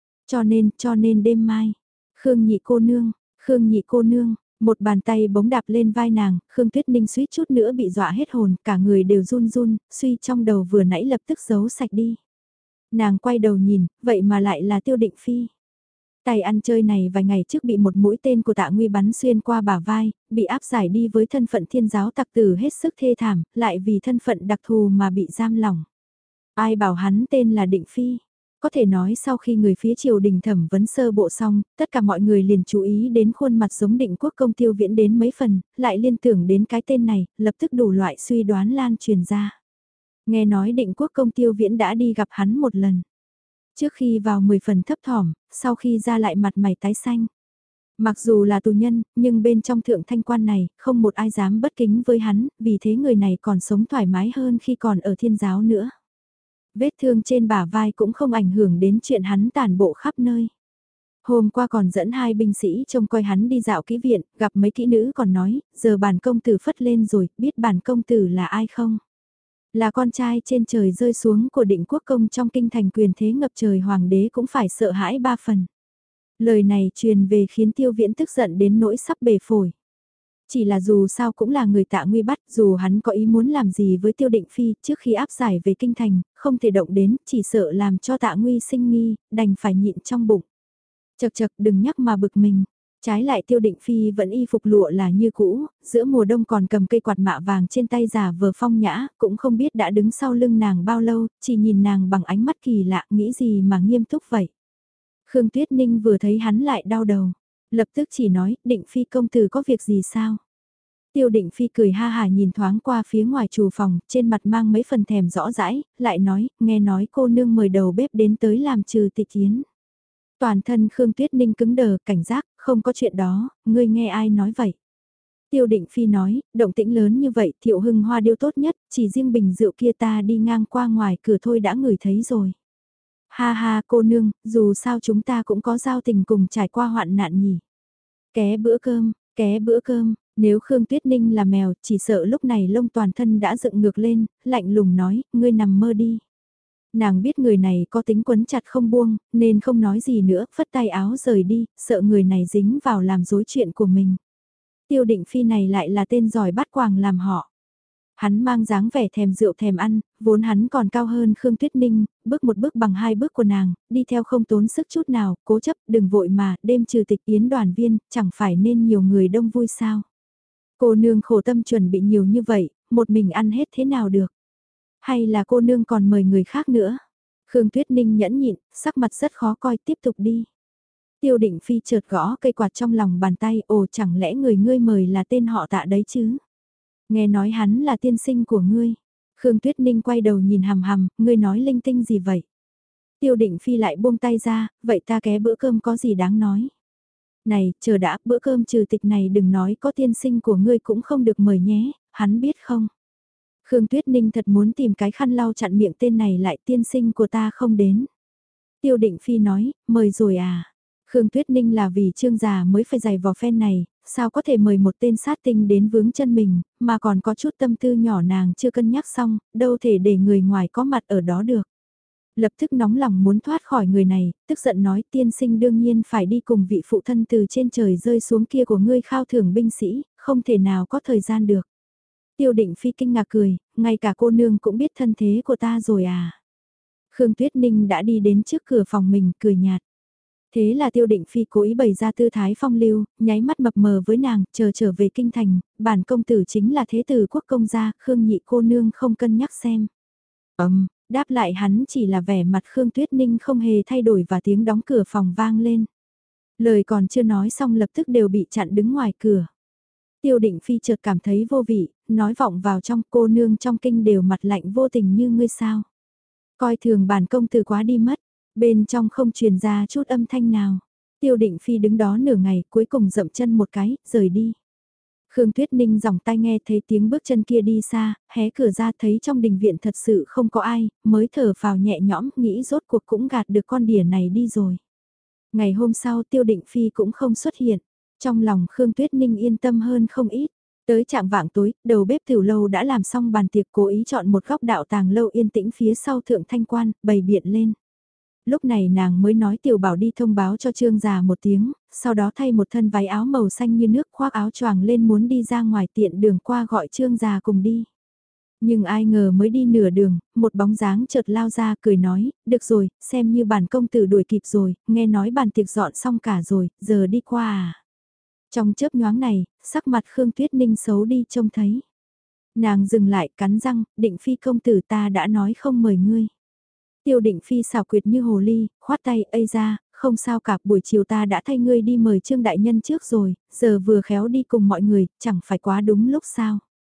Cho nên đêm mai, Khương nhị cô nương, Khương nhị cô nương, một bàn tay bóng đạp lên vai nàng, Khương Tuyết Ninh suýt chút nữa bị dọa hết hồn, cả người đều run run, suy trong đầu vừa nãy lập tức giấu sạch đi. Nàng quay đầu nhìn, vậy mà lại là Tiêu Định Phi. Tay ăn chơi này vài ngày trước bị một mũi tên của Tạ Nguy bắn xuyên qua bả vai, bị áp giải đi với thân phận thiên giáo tặc tử hết sức thê thảm, lại vì thân phận đặc thù mà bị giam lỏng. Ai bảo hắn tên là Định Phi? Có thể nói sau khi người phía triều đình thẩm vấn sơ bộ xong, tất cả mọi người liền chú ý đến khuôn mặt giống Định Quốc công Tiêu Viễn đến mấy phần, lại liên tưởng đến cái tên này, lập tức đủ loại suy đoán lan truyền ra. Nghe nói Định Quốc công Tiêu Viễn đã đi gặp hắn một lần. Trước khi vào 10 phần thấp thỏm, sau khi ra lại mặt mày tái xanh. Mặc dù là tù nhân, nhưng bên trong thượng thanh quan này, không một ai dám bất kính với hắn, vì thế người này còn sống thoải mái hơn khi còn ở thiên giáo nữa. Vết thương trên bả vai cũng không ảnh hưởng đến chuyện hắn tản bộ khắp nơi. Hôm qua còn dẫn 2 binh sĩ trông coi hắn đi dạo kỹ viện, gặp mấy kỹ nữ còn nói, giờ bản công tử phất lên rồi, biết bản công tử là ai không? Là con trai trên trời rơi xuống của Định Quốc công trong kinh thành, quyền thế ngập trời, hoàng đế cũng phải sợ hãi 3 phần. Lời này truyền về khiến Tiêu Viễn tức giận đến nỗi sắp bể phổi. Chỉ là dù sao cũng là người Tạ Nguy bắt, dù hắn có ý muốn làm gì với Tiêu Định Phi trước khi áp giải về kinh thành, không thể động đến, chỉ sợ làm cho Tạ Nguy sinh nghi, đành phải nhịn trong bụng. Chật chật, đừng nhắc mà bực mình. Trái lại Tiêu Định Phi vẫn y phục lụa là như cũ, giữa mùa đông còn cầm cây quạt mạ vàng trên tay giả vờ phong nhã, cũng không biết đã đứng sau lưng nàng bao lâu, chỉ nhìn nàng bằng ánh mắt kỳ lạ, nghĩ gì mà nghiêm túc vậy. Khương Tuyết Ninh vừa thấy hắn lại đau đầu, lập tức chỉ nói, Định Phi công tử có việc gì sao? Tiêu Định Phi cười ha hà nhìn thoáng qua phía ngoài trù phòng, trên mặt mang mấy phần thèm rõ rãi, lại nói, nghe nói cô nương mời đầu bếp đến tới làm trừ tịch yến. Toàn thân Khương Tuyết Ninh cứng đờ, cảnh giác, không có chuyện đó, ngươi nghe ai nói vậy? Tiêu Định Phi nói, động tĩnh lớn như vậy, Thiệu Hưng Hoa điêu tốt nhất, chỉ riêng bình rượu kia ta đi ngang qua ngoài cửa thôi đã ngửi thấy rồi. Ha ha cô nương, dù sao chúng ta cũng có giao tình cùng trải qua hoạn nạn nhỉ. Ké bữa cơm, nếu Khương Tuyết Ninh là mèo, chỉ sợ lúc này lông toàn thân đã dựng ngược lên, lạnh lùng nói, ngươi nằm mơ đi. Nàng biết người này có tính quấn chặt không buông, nên không nói gì nữa, phất tay áo rời đi, sợ người này dính vào làm rối chuyện của mình. Tiêu Định Phi này lại là tên giỏi bắt quàng làm họ. Hắn mang dáng vẻ thèm rượu thèm ăn, vốn hắn còn cao hơn Khương Tuyết Ninh, bước một bước bằng 2 bước của nàng, đi theo không tốn sức chút nào, cố chấp, đừng vội mà, đêm trừ tịch yến đoàn viên, chẳng phải nên nhiều người đông vui sao. Cô nương khổ tâm chuẩn bị nhiều như vậy, một mình ăn hết thế nào được. Hay là cô nương còn mời người khác nữa. Khương Tuyết Ninh nhẫn nhịn, sắc mặt rất khó coi, tiếp tục đi. Tiêu Định Phi chợt gõ cây quạt trong lòng bàn tay, ồ chẳng lẽ người ngươi mời là tên họ Tạ đấy chứ? Nghe nói hắn là tiên sinh của ngươi. Khương Tuyết Ninh quay đầu nhìn hằm hằm, ngươi nói linh tinh gì vậy? Tiêu Định Phi lại buông tay ra, vậy ta ké bữa cơm có gì đáng nói. Này, chờ đã, bữa cơm trừ tịch này đừng nói có tiên sinh của ngươi cũng không được mời nhé, hắn biết không? Khương Tuyết Ninh thật muốn tìm cái khăn lau chặn miệng tên này lại, tiên sinh của ta không đến. Tiêu Định Phi nói, mời rồi à? Khương Tuyết Ninh là vì Trương già mới phải giày vò phen này, sao có thể mời một tên sát tinh đến vướng chân mình, mà còn có chút tâm tư nhỏ nàng chưa cân nhắc xong, đâu thể để người ngoài có mặt ở đó được. Lập tức nóng lòng muốn thoát khỏi người này, tức giận nói tiên sinh đương nhiên phải đi cùng vị phụ thân từ trên trời rơi xuống kia của ngươi khao thưởng binh sĩ, không thể nào có thời gian được. Tiêu Định Phi kinh ngạc cười, ngay cả cô nương cũng biết thân thế của ta rồi à. Khương Tuyết Ninh đã đi đến trước cửa phòng mình, cười nhạt. Thế là Tiêu Định Phi cố ý bày ra tư thái phong lưu, nháy mắt mập mờ với nàng, chờ trở về kinh thành, bản công tử chính là thế tử quốc công gia, Khương nhị cô nương không cân nhắc xem. Đáp lại hắn chỉ là vẻ mặt Khương Tuyết Ninh không hề thay đổi và tiếng đóng cửa phòng vang lên. Lời còn chưa nói xong lập tức đều bị chặn đứng ngoài cửa. Tiêu Định Phi chợt cảm thấy vô vị, nói vọng vào trong cô nương trong kinh đều mặt lạnh vô tình như ngươi sao. Coi thường bản công tử quá đi mất, bên trong không truyền ra chút âm thanh nào. Tiêu Định Phi đứng đó nửa ngày cuối cùng dậm chân một cái, rời đi. Khương Tuyết Ninh dòng tai nghe thấy tiếng bước chân kia đi xa, hé cửa ra thấy trong đình viện thật sự không có ai, mới thở phào nhẹ nhõm, nghĩ rốt cuộc cũng gạt được con đỉa này đi rồi. Ngày hôm sau Tiêu Định Phi cũng không xuất hiện, trong lòng Khương Tuyết Ninh yên tâm hơn không ít. Tới trạng vạng tối, đầu bếp tiểu lâu đã làm xong bàn tiệc cố ý chọn một góc đạo tàng lâu yên tĩnh phía sau thượng thanh quan, bày biện lên. Lúc này nàng mới nói tiểu bảo đi thông báo cho trương già một tiếng, sau đó thay một thân váy áo màu xanh như nước khoác áo choàng lên muốn đi ra ngoài tiện đường qua gọi trương già cùng đi. Nhưng ai ngờ mới đi nửa đường, một bóng dáng chợt lao ra cười nói, được rồi, xem như bản công tử đuổi kịp rồi, nghe nói bàn tiệc dọn xong cả rồi, giờ đi qua à. Trong chớp nhoáng này, sắc mặt Khương Tuyết Ninh xấu đi trông thấy. Nàng dừng lại cắn răng, Định Phi công tử ta đã nói không mời ngươi. Tiêu Định Phi xảo quyệt như hồ ly, khoát tay, ây ra, không sao cả, buổi chiều ta đã thay ngươi đi mời Trương Đại Nhân trước rồi, giờ vừa khéo đi cùng mọi người, chẳng phải quá đúng lúc sao.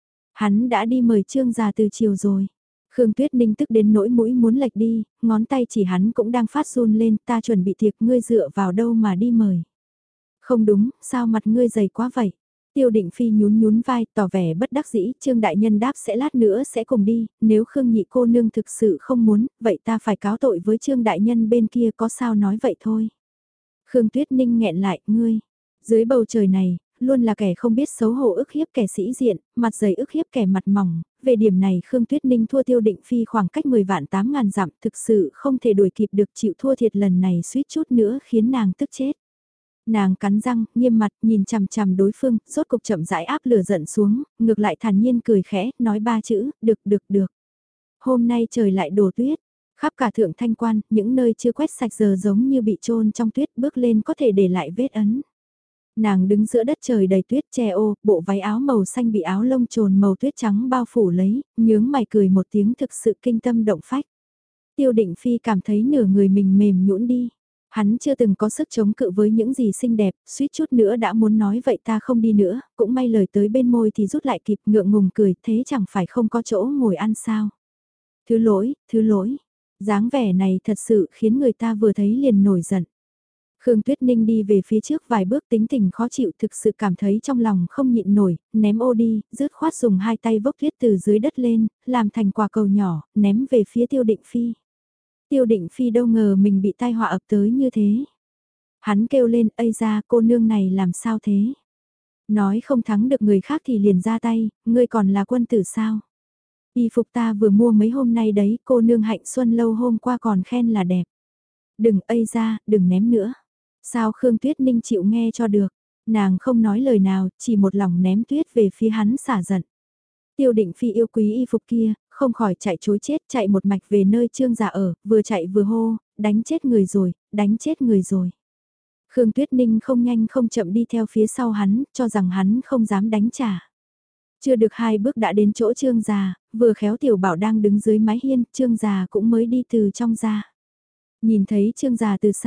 Hắn đã đi mời Trương già từ chiều rồi. Khương Tuyết Ninh tức đến nỗi mũi muốn lệch đi, ngón tay chỉ hắn cũng đang phát run lên, ta chuẩn bị tiệc ngươi dựa vào đâu mà đi mời. Không đúng, sao mặt ngươi dày quá vậy? Tiêu Định Phi nhún nhún vai, tỏ vẻ bất đắc dĩ, Trương Đại Nhân đáp sẽ lát nữa sẽ cùng đi, nếu Khương nhị cô nương thực sự không muốn, vậy ta phải cáo tội với Trương Đại Nhân bên kia có sao nói vậy thôi. Khương Tuyết Ninh nghẹn lại, ngươi, dưới bầu trời này, luôn là kẻ không biết xấu hổ ức hiếp kẻ sĩ diện, mặt dày ức hiếp kẻ mặt mỏng, về điểm này Khương Tuyết Ninh thua Tiêu Định Phi khoảng cách 10 vạn 8 ngàn dặm, thực sự không thể đuổi kịp được, chịu thua thiệt lần này suýt chút nữa khiến nàng tức chết. Nàng cắn răng, nghiêm mặt, nhìn chằm chằm đối phương, rốt cục chậm rãi áp lửa giận xuống, ngược lại thản nhiên cười khẽ, nói ba chữ, được. Hôm nay trời lại đổ tuyết, khắp cả thượng thanh quan, những nơi chưa quét sạch giờ giống như bị trôn trong tuyết, bước lên có thể để lại vết ấn. Nàng đứng giữa đất trời đầy tuyết che ô, bộ váy áo màu xanh bị áo lông trồn màu tuyết trắng bao phủ lấy, nhướng mày cười một tiếng thực sự kinh tâm động phách. Tiêu Định Phi cảm thấy nửa người mình mềm nhũn đi. Hắn chưa từng có sức chống cự với những gì xinh đẹp, suýt chút nữa đã muốn nói vậy ta không đi nữa, cũng may lời tới bên môi thì rút lại kịp ngượng ngùng cười, thế chẳng phải không có chỗ ngồi ăn sao. Thứ lỗi, dáng vẻ này thật sự khiến người ta vừa thấy liền nổi giận. Khương Tuyết Ninh đi về phía trước vài bước tính tình khó chịu thực sự cảm thấy trong lòng không nhịn nổi, ném ô đi, rứt khoát dùng hai tay vốc tuyết từ dưới đất lên, làm thành quả cầu nhỏ, ném về phía Tiêu Định Phi. Tiêu Định Phi đâu ngờ mình bị tai họa ập tới như thế. Hắn kêu lên, ây ra cô nương này làm sao thế? Nói không thắng được người khác thì liền ra tay, ngươi còn là quân tử sao? Y phục ta vừa mua mấy hôm nay đấy, cô nương Hạnh Xuân lâu hôm qua còn khen là đẹp. Đừng ây ra, đừng ném nữa. Sao Khương Tuyết Ninh chịu nghe cho được? Nàng không nói lời nào, chỉ một lòng ném tuyết về phía hắn xả giận. Tiêu Định Phi yêu quý y phục kia, không khỏi chạy chối chết, chạy một mạch về nơi Trương già ở, vừa chạy vừa hô, đánh chết người rồi, đánh chết người rồi. Khương Tuyết Ninh không nhanh không chậm đi theo phía sau hắn, cho rằng hắn không dám đánh trả. Chưa được hai bước đã đến chỗ Trương già, vừa khéo Tiểu Bảo đang đứng dưới mái hiên, Trương già cũng mới đi từ trong ra. Nhìn thấy Trương già từ xa,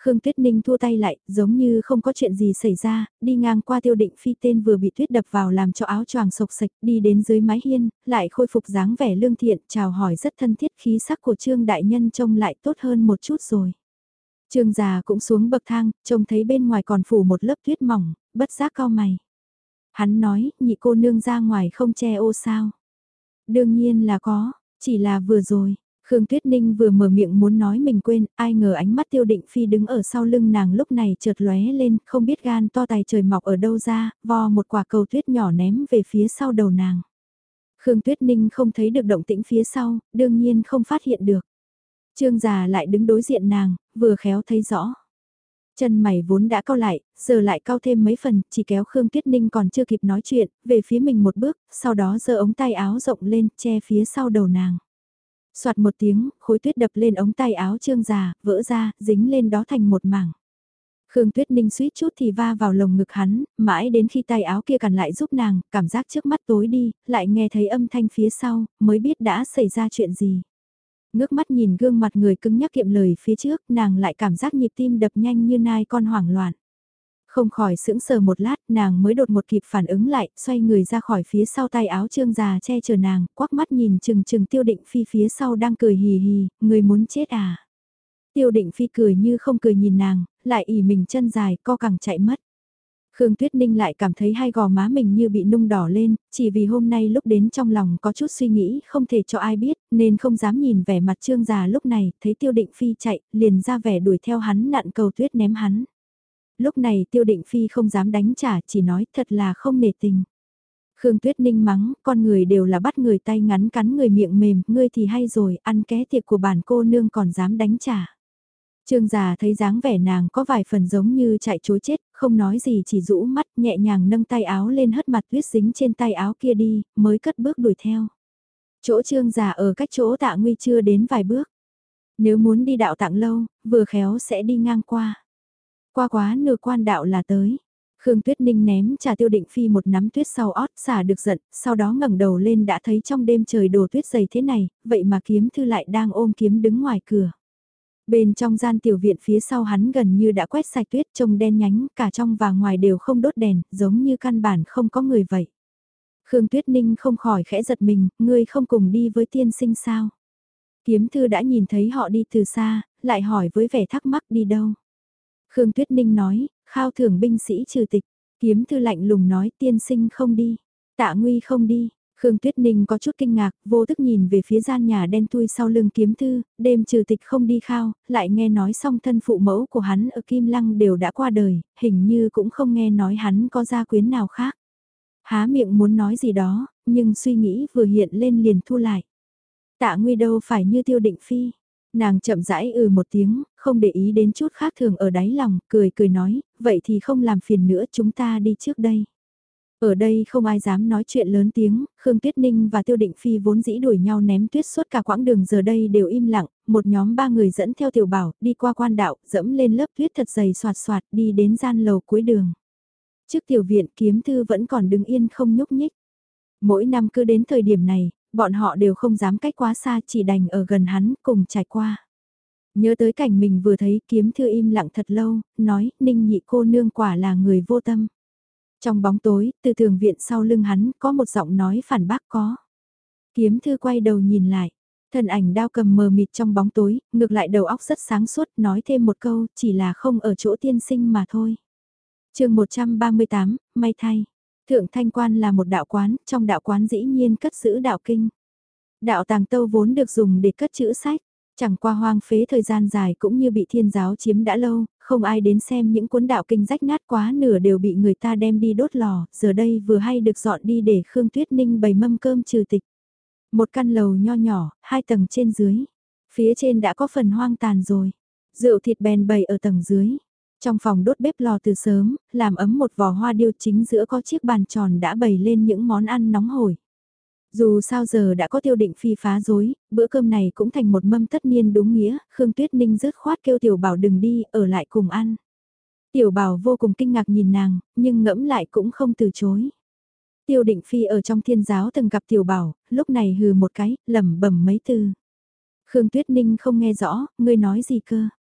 Khương Tuyết Ninh thua tay lại, giống như không có chuyện gì xảy ra, đi ngang qua Tiêu Định Phi tên vừa bị tuyết đập vào làm cho áo choàng sộc sạch, đi đến dưới mái hiên, lại khôi phục dáng vẻ lương thiện, chào hỏi rất thân thiết, khí sắc của Trương đại nhân trông lại tốt hơn một chút rồi. Trương già cũng xuống bậc thang, trông thấy bên ngoài còn phủ một lớp tuyết mỏng, bất giác cau mày. Hắn nói, nhị cô nương ra ngoài không che ô sao? Đương nhiên là có, chỉ là vừa rồi. Khương Tuyết Ninh vừa mở miệng muốn nói mình quên, ai ngờ ánh mắt Tiêu Định Phi đứng ở sau lưng nàng lúc này chợt lóe lên, không biết gan to tài trời mọc ở đâu ra, vo một quả cầu tuyết nhỏ ném về phía sau đầu nàng. Khương Tuyết Ninh không thấy được động tĩnh phía sau, đương nhiên không phát hiện được. Trương già lại đứng đối diện nàng, vừa khéo thấy rõ. Chân mày vốn đã cau lại, giờ lại cau thêm mấy phần, chỉ kéo Khương Tuyết Ninh còn chưa kịp nói chuyện, về phía mình một bước, sau đó giơ ống tay áo rộng lên, che phía sau đầu nàng. Soạt một tiếng, khối tuyết đập lên ống tay áo Trương già, vỡ ra, dính lên đó thành một mảng. Khương Tuyết Ninh suýt chút thì va vào lồng ngực hắn, mãi đến khi tay áo kia cản lại giúp nàng, cảm giác trước mắt tối đi, lại nghe thấy âm thanh phía sau, mới biết đã xảy ra chuyện gì. Ngước mắt nhìn gương mặt người cứng nhắc kiệm lời phía trước, nàng lại cảm giác nhịp tim đập nhanh như nai con hoảng loạn. Không khỏi sững sờ một lát, nàng mới đột một kịp phản ứng lại, xoay người ra khỏi phía sau tay áo Trương già che chở nàng, quắc mắt nhìn chừng chừng Tiêu Định Phi phía sau đang cười hì hì, người muốn chết à. Tiêu Định Phi cười như không cười nhìn nàng, lại ỉ mình chân dài, co cẳng chạy mất. Khương Tuyết Ninh lại cảm thấy hai gò má mình như bị nung đỏ lên, chỉ vì hôm nay lúc đến trong lòng có chút suy nghĩ không thể cho ai biết, nên không dám nhìn vẻ mặt Trương già lúc này, thấy Tiêu Định Phi chạy, liền ra vẻ đuổi theo hắn nặn cầu tuyết ném hắn. Lúc này Tiêu Định Phi không dám đánh trả, chỉ nói thật là không nể tình. Khương Tuyết Ninh mắng, con người đều là bắt người tay ngắn cắn người miệng mềm, ngươi thì hay rồi, ăn ké tiệc của bản cô nương còn dám đánh trả. Trương già thấy dáng vẻ nàng có vài phần giống như chạy chối chết, không nói gì chỉ rũ mắt nhẹ nhàng nâng tay áo lên hất mặt tuyết dính trên tay áo kia đi, mới cất bước đuổi theo. Chỗ Trương già ở cách chỗ Tạ Nguy chưa đến vài bước. Nếu muốn đi đạo Tạng lâu, vừa khéo sẽ đi ngang qua. Qua quá nửa quan đạo là tới. Khương Tuyết Ninh ném trà Tiêu Định Phi một nắm tuyết sau ót xả được giận, sau đó ngẩng đầu lên đã thấy trong đêm trời đổ tuyết dày thế này, vậy mà kiếm thư lại đang ôm kiếm đứng ngoài cửa. Bên trong gian tiểu viện phía sau hắn gần như đã quét sạch tuyết trông đen nhánh, cả trong và ngoài đều không đốt đèn, giống như căn bản không có người vậy. Khương Tuyết Ninh không khỏi khẽ giật mình, ngươi không cùng đi với tiên sinh sao? Kiếm thư đã nhìn thấy họ đi từ xa, lại hỏi với vẻ thắc mắc đi đâu? Khương Tuyết Ninh nói, khao thưởng binh sĩ trừ tịch. Kiếm thư lạnh lùng nói tiên sinh không đi. Tạ Nguy không đi. Khương Tuyết Ninh có chút kinh ngạc, vô thức nhìn về phía gian nhà đen thui sau lưng kiếm thư, đêm trừ tịch không đi khao, lại nghe nói xong thân phụ mẫu của hắn ở Kim Lăng đều đã qua đời, hình như cũng không nghe nói hắn có gia quyến nào khác. Há miệng muốn nói gì đó, nhưng suy nghĩ vừa hiện lên liền thu lại. Tạ Nguy đâu phải như Tiêu Định Phi. Nàng chậm rãi một tiếng, không để ý đến chút khác thường ở đáy lòng, cười cười nói, vậy thì không làm phiền nữa chúng ta đi trước đây. Ở đây không ai dám nói chuyện lớn tiếng, Khương Tuyết Ninh và Tiêu Định Phi vốn dĩ đuổi nhau ném tuyết suốt cả quãng đường giờ đây đều im lặng, một nhóm ba người dẫn theo Tiểu Bảo, đi qua quan đạo, dẫm lên lớp tuyết thật dày soạt soạt đi đến gian lầu cuối đường. Trước tiểu viện kiếm thư vẫn còn đứng yên không nhúc nhích. Mỗi năm cứ đến thời điểm này, bọn họ đều không dám cách quá xa chỉ đành ở gần hắn cùng trải qua. Nhớ tới cảnh mình vừa thấy kiếm thư im lặng thật lâu, nói Ninh nhị cô nương quả là người vô tâm. Trong bóng tối, từ tường viện sau lưng hắn có một giọng nói phản bác có. Kiếm thư quay đầu nhìn lại, thân ảnh đao cầm mờ mịt trong bóng tối, ngược lại đầu óc rất sáng suốt nói thêm một câu chỉ là không ở chỗ tiên sinh mà thôi. Chương 138, may thay. Thượng Thanh Quan là một đạo quán, trong đạo quán dĩ nhiên cất giữ đạo kinh. Đạo Tàng Tâu vốn được dùng để cất chữ sách, chẳng qua hoang phế thời gian dài cũng như bị thiên giáo chiếm đã lâu, không ai đến xem những cuốn đạo kinh rách nát quá nửa đều bị người ta đem đi đốt lò, giờ đây vừa hay được dọn đi để Khương Tuyết Ninh bày mâm cơm trừ tịch. Một căn lầu nho nhỏ, 2 tầng trên dưới, phía trên đã có phần hoang tàn rồi, rượu thịt bèn bày ở tầng dưới. Trong phòng đốt bếp lò từ sớm, làm ấm một vò hoa điêu chính giữa có chiếc bàn tròn đã bày lên những món ăn nóng hổi. Dù sao giờ đã có Tiêu Định Phi phá rối, bữa cơm này cũng thành một mâm tất niên đúng nghĩa, Khương Tuyết Ninh dứt khoát kêu Tiểu Bảo đừng đi, ở lại cùng ăn. Tiểu Bảo vô cùng kinh ngạc nhìn nàng, nhưng ngẫm lại cũng không từ chối. Tiêu Định Phi ở trong thiên giáo từng gặp Tiểu Bảo, lúc này hừ một cái, lẩm bẩm mấy từ. Khương Tuyết Ninh không nghe rõ, ngươi nói gì cơ?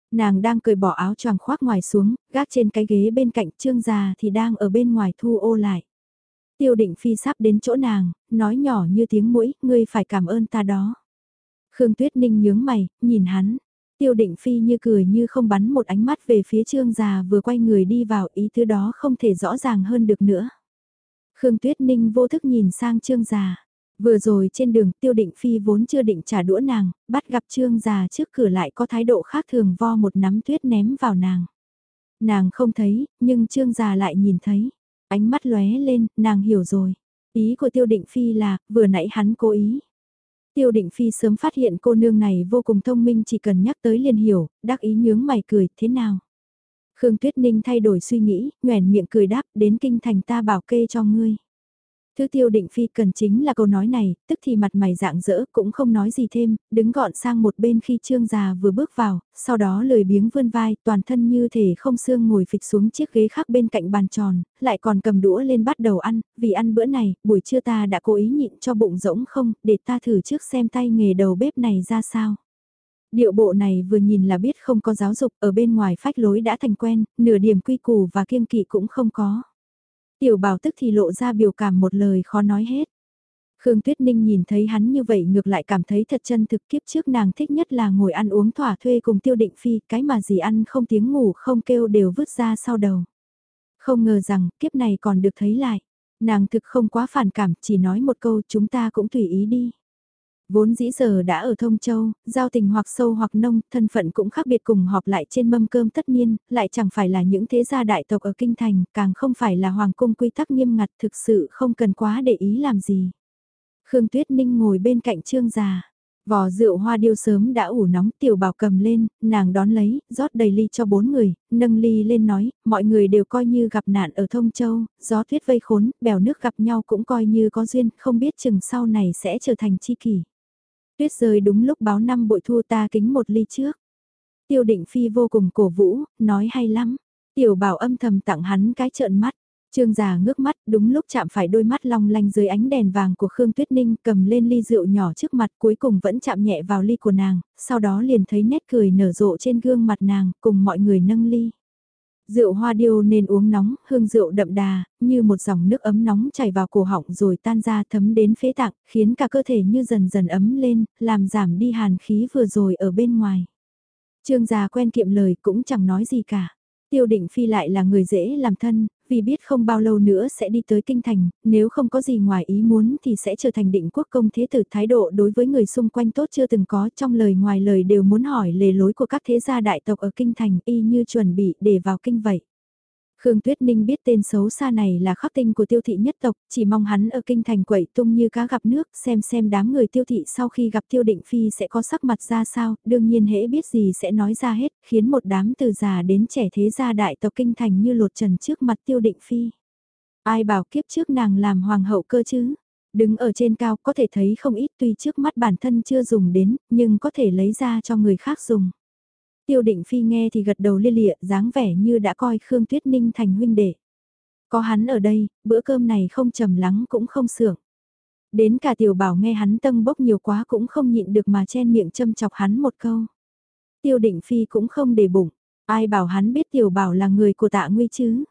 Nàng đang cởi bỏ áo choàng khoác ngoài xuống, gác trên cái ghế bên cạnh Trương già thì đang ở bên ngoài thu ô lại. Tiêu Định Phi sắp đến chỗ nàng, nói nhỏ như tiếng mũi, ngươi phải cảm ơn ta đó. Khương Tuyết Ninh nhướng mày, nhìn hắn. Tiêu Định Phi như cười như không bắn một ánh mắt về phía Trương già vừa quay người đi vào, ý tứ đó không thể rõ ràng hơn được nữa. Khương Tuyết Ninh vô thức nhìn sang Trương già. Vừa rồi trên đường Tiêu Định Phi vốn chưa định trả đũa nàng, bắt gặp Trương già trước cửa lại có thái độ khác thường vo một nắm tuyết ném vào nàng. Nàng không thấy, nhưng Trương già lại nhìn thấy. Ánh mắt lóe lên, nàng hiểu rồi. Ý của Tiêu Định Phi là, vừa nãy hắn cố ý. Tiêu Định Phi sớm phát hiện cô nương này vô cùng thông minh, chỉ cần nhắc tới liền hiểu, đắc ý nhướng mày cười, thế nào? Khương Tuyết Ninh thay đổi suy nghĩ, nhoẻn miệng cười đáp, đến kinh thành ta bảo kê cho ngươi. Thứ Tiêu Định Phi cần chính là câu nói này, tức thì mặt mày rạng rỡ cũng không nói gì thêm, đứng gọn sang một bên khi Trương già vừa bước vào, sau đó lười biếng vươn vai, toàn thân như thể không xương ngồi phịch xuống chiếc ghế khác bên cạnh bàn tròn, lại còn cầm đũa lên bắt đầu ăn, vì ăn bữa này, buổi trưa ta đã cố ý nhịn cho bụng rỗng không, để ta thử trước xem tay nghề đầu bếp này ra sao. Điệu bộ này vừa nhìn là biết không có giáo dục, ở bên ngoài phách lối đã thành quen, nửa điểm quy củ và kiêng kỵ cũng không có. Tiểu Bảo tức thì lộ ra biểu cảm một lời khó nói hết. Khương Tuyết Ninh nhìn thấy hắn như vậy ngược lại cảm thấy thật chân thực, kiếp trước nàng thích nhất là ngồi ăn uống thỏa thuê cùng Tiêu Định Phi, cái mà gì ăn không tiếng ngủ không kêu đều vứt ra sau đầu. Không ngờ rằng kiếp này còn được thấy lại. Nàng thực không quá phản cảm, chỉ nói một câu chúng ta cũng tùy ý đi. Vốn dĩ giờ đã ở Thông Châu, giao tình hoặc sâu hoặc nông, thân phận cũng khác biệt cùng họp lại trên mâm cơm tất niên, lại chẳng phải là những thế gia đại tộc ở Kinh Thành, càng không phải là hoàng cung quy tắc nghiêm ngặt, thực sự không cần quá để ý làm gì. Khương Tuyết Ninh ngồi bên cạnh Trương già. Vò rượu hoa điêu sớm đã ủ nóng, Tiểu Bảo cầm lên, nàng đón lấy, rót đầy ly cho 4 người, nâng ly lên nói, mọi người đều coi như gặp nạn ở Thông Châu, gió tuyết vây khốn, bèo nước gặp nhau cũng coi như có duyên, không biết chừng sau này sẽ trở thành chi kỷ. Tuyết rơi đúng lúc báo năm bội thu, ta kính một ly trước. Tiêu Định Phi vô cùng cổ vũ, nói hay lắm. Tiểu Bảo âm thầm tặng hắn cái trợn mắt. Trương già ngước mắt, đúng lúc chạm phải đôi mắt long lanh dưới ánh đèn vàng của Khương Tuyết Ninh, cầm lên ly rượu nhỏ trước mặt, cuối cùng vẫn chạm nhẹ vào ly của nàng, sau đó liền thấy nét cười nở rộ trên gương mặt nàng, cùng mọi người nâng ly. Rượu hoa điêu nên uống nóng, hương rượu đậm đà, như một dòng nước ấm nóng chảy vào cổ họng rồi tan ra thấm đến phế tạng, khiến cả cơ thể như dần dần ấm lên, làm giảm đi hàn khí vừa rồi ở bên ngoài. Trương già quen kiệm lời cũng chẳng nói gì cả. Tiêu Định Phi lại là người dễ làm thân, vì biết không bao lâu nữa sẽ đi tới kinh thành, nếu không có gì ngoài ý muốn thì sẽ trở thành định quốc công thế tử, thái độ đối với người xung quanh tốt chưa từng có, trong lời ngoài lời đều muốn hỏi lề lối của các thế gia đại tộc ở kinh thành, y như chuẩn bị để vào kinh vậy. Khương Tuyết Ninh biết tên xấu xa này là khắc tinh của Tiêu thị nhất tộc, chỉ mong hắn ở kinh thành quậy tung như cá gặp nước, xem đám người Tiêu thị sau khi gặp Tiêu Định Phi sẽ có sắc mặt ra sao, đương nhiên hễ biết gì sẽ nói ra hết, khiến một đám từ già đến trẻ thế gia đại tộc kinh thành như lột trần trước mặt Tiêu Định Phi. Ai bảo kiếp trước nàng làm hoàng hậu cơ chứ? Đứng ở trên cao có thể thấy không ít, tuy trước mắt bản thân chưa dùng đến, nhưng có thể lấy ra cho người khác dùng. Tiêu Định Phi nghe thì gật đầu lia lịa, dáng vẻ như đã coi Khương Tuyết Ninh thành huynh đệ. Có hắn ở đây, bữa cơm này không trầm lắng cũng không sưởng. Đến cả Tiểu Bảo nghe hắn tâng bốc nhiều quá cũng không nhịn được mà chen miệng châm chọc hắn một câu. Tiêu Định Phi cũng không để bụng, ai bảo hắn biết Tiểu Bảo là người của Tạ Nguy chứ.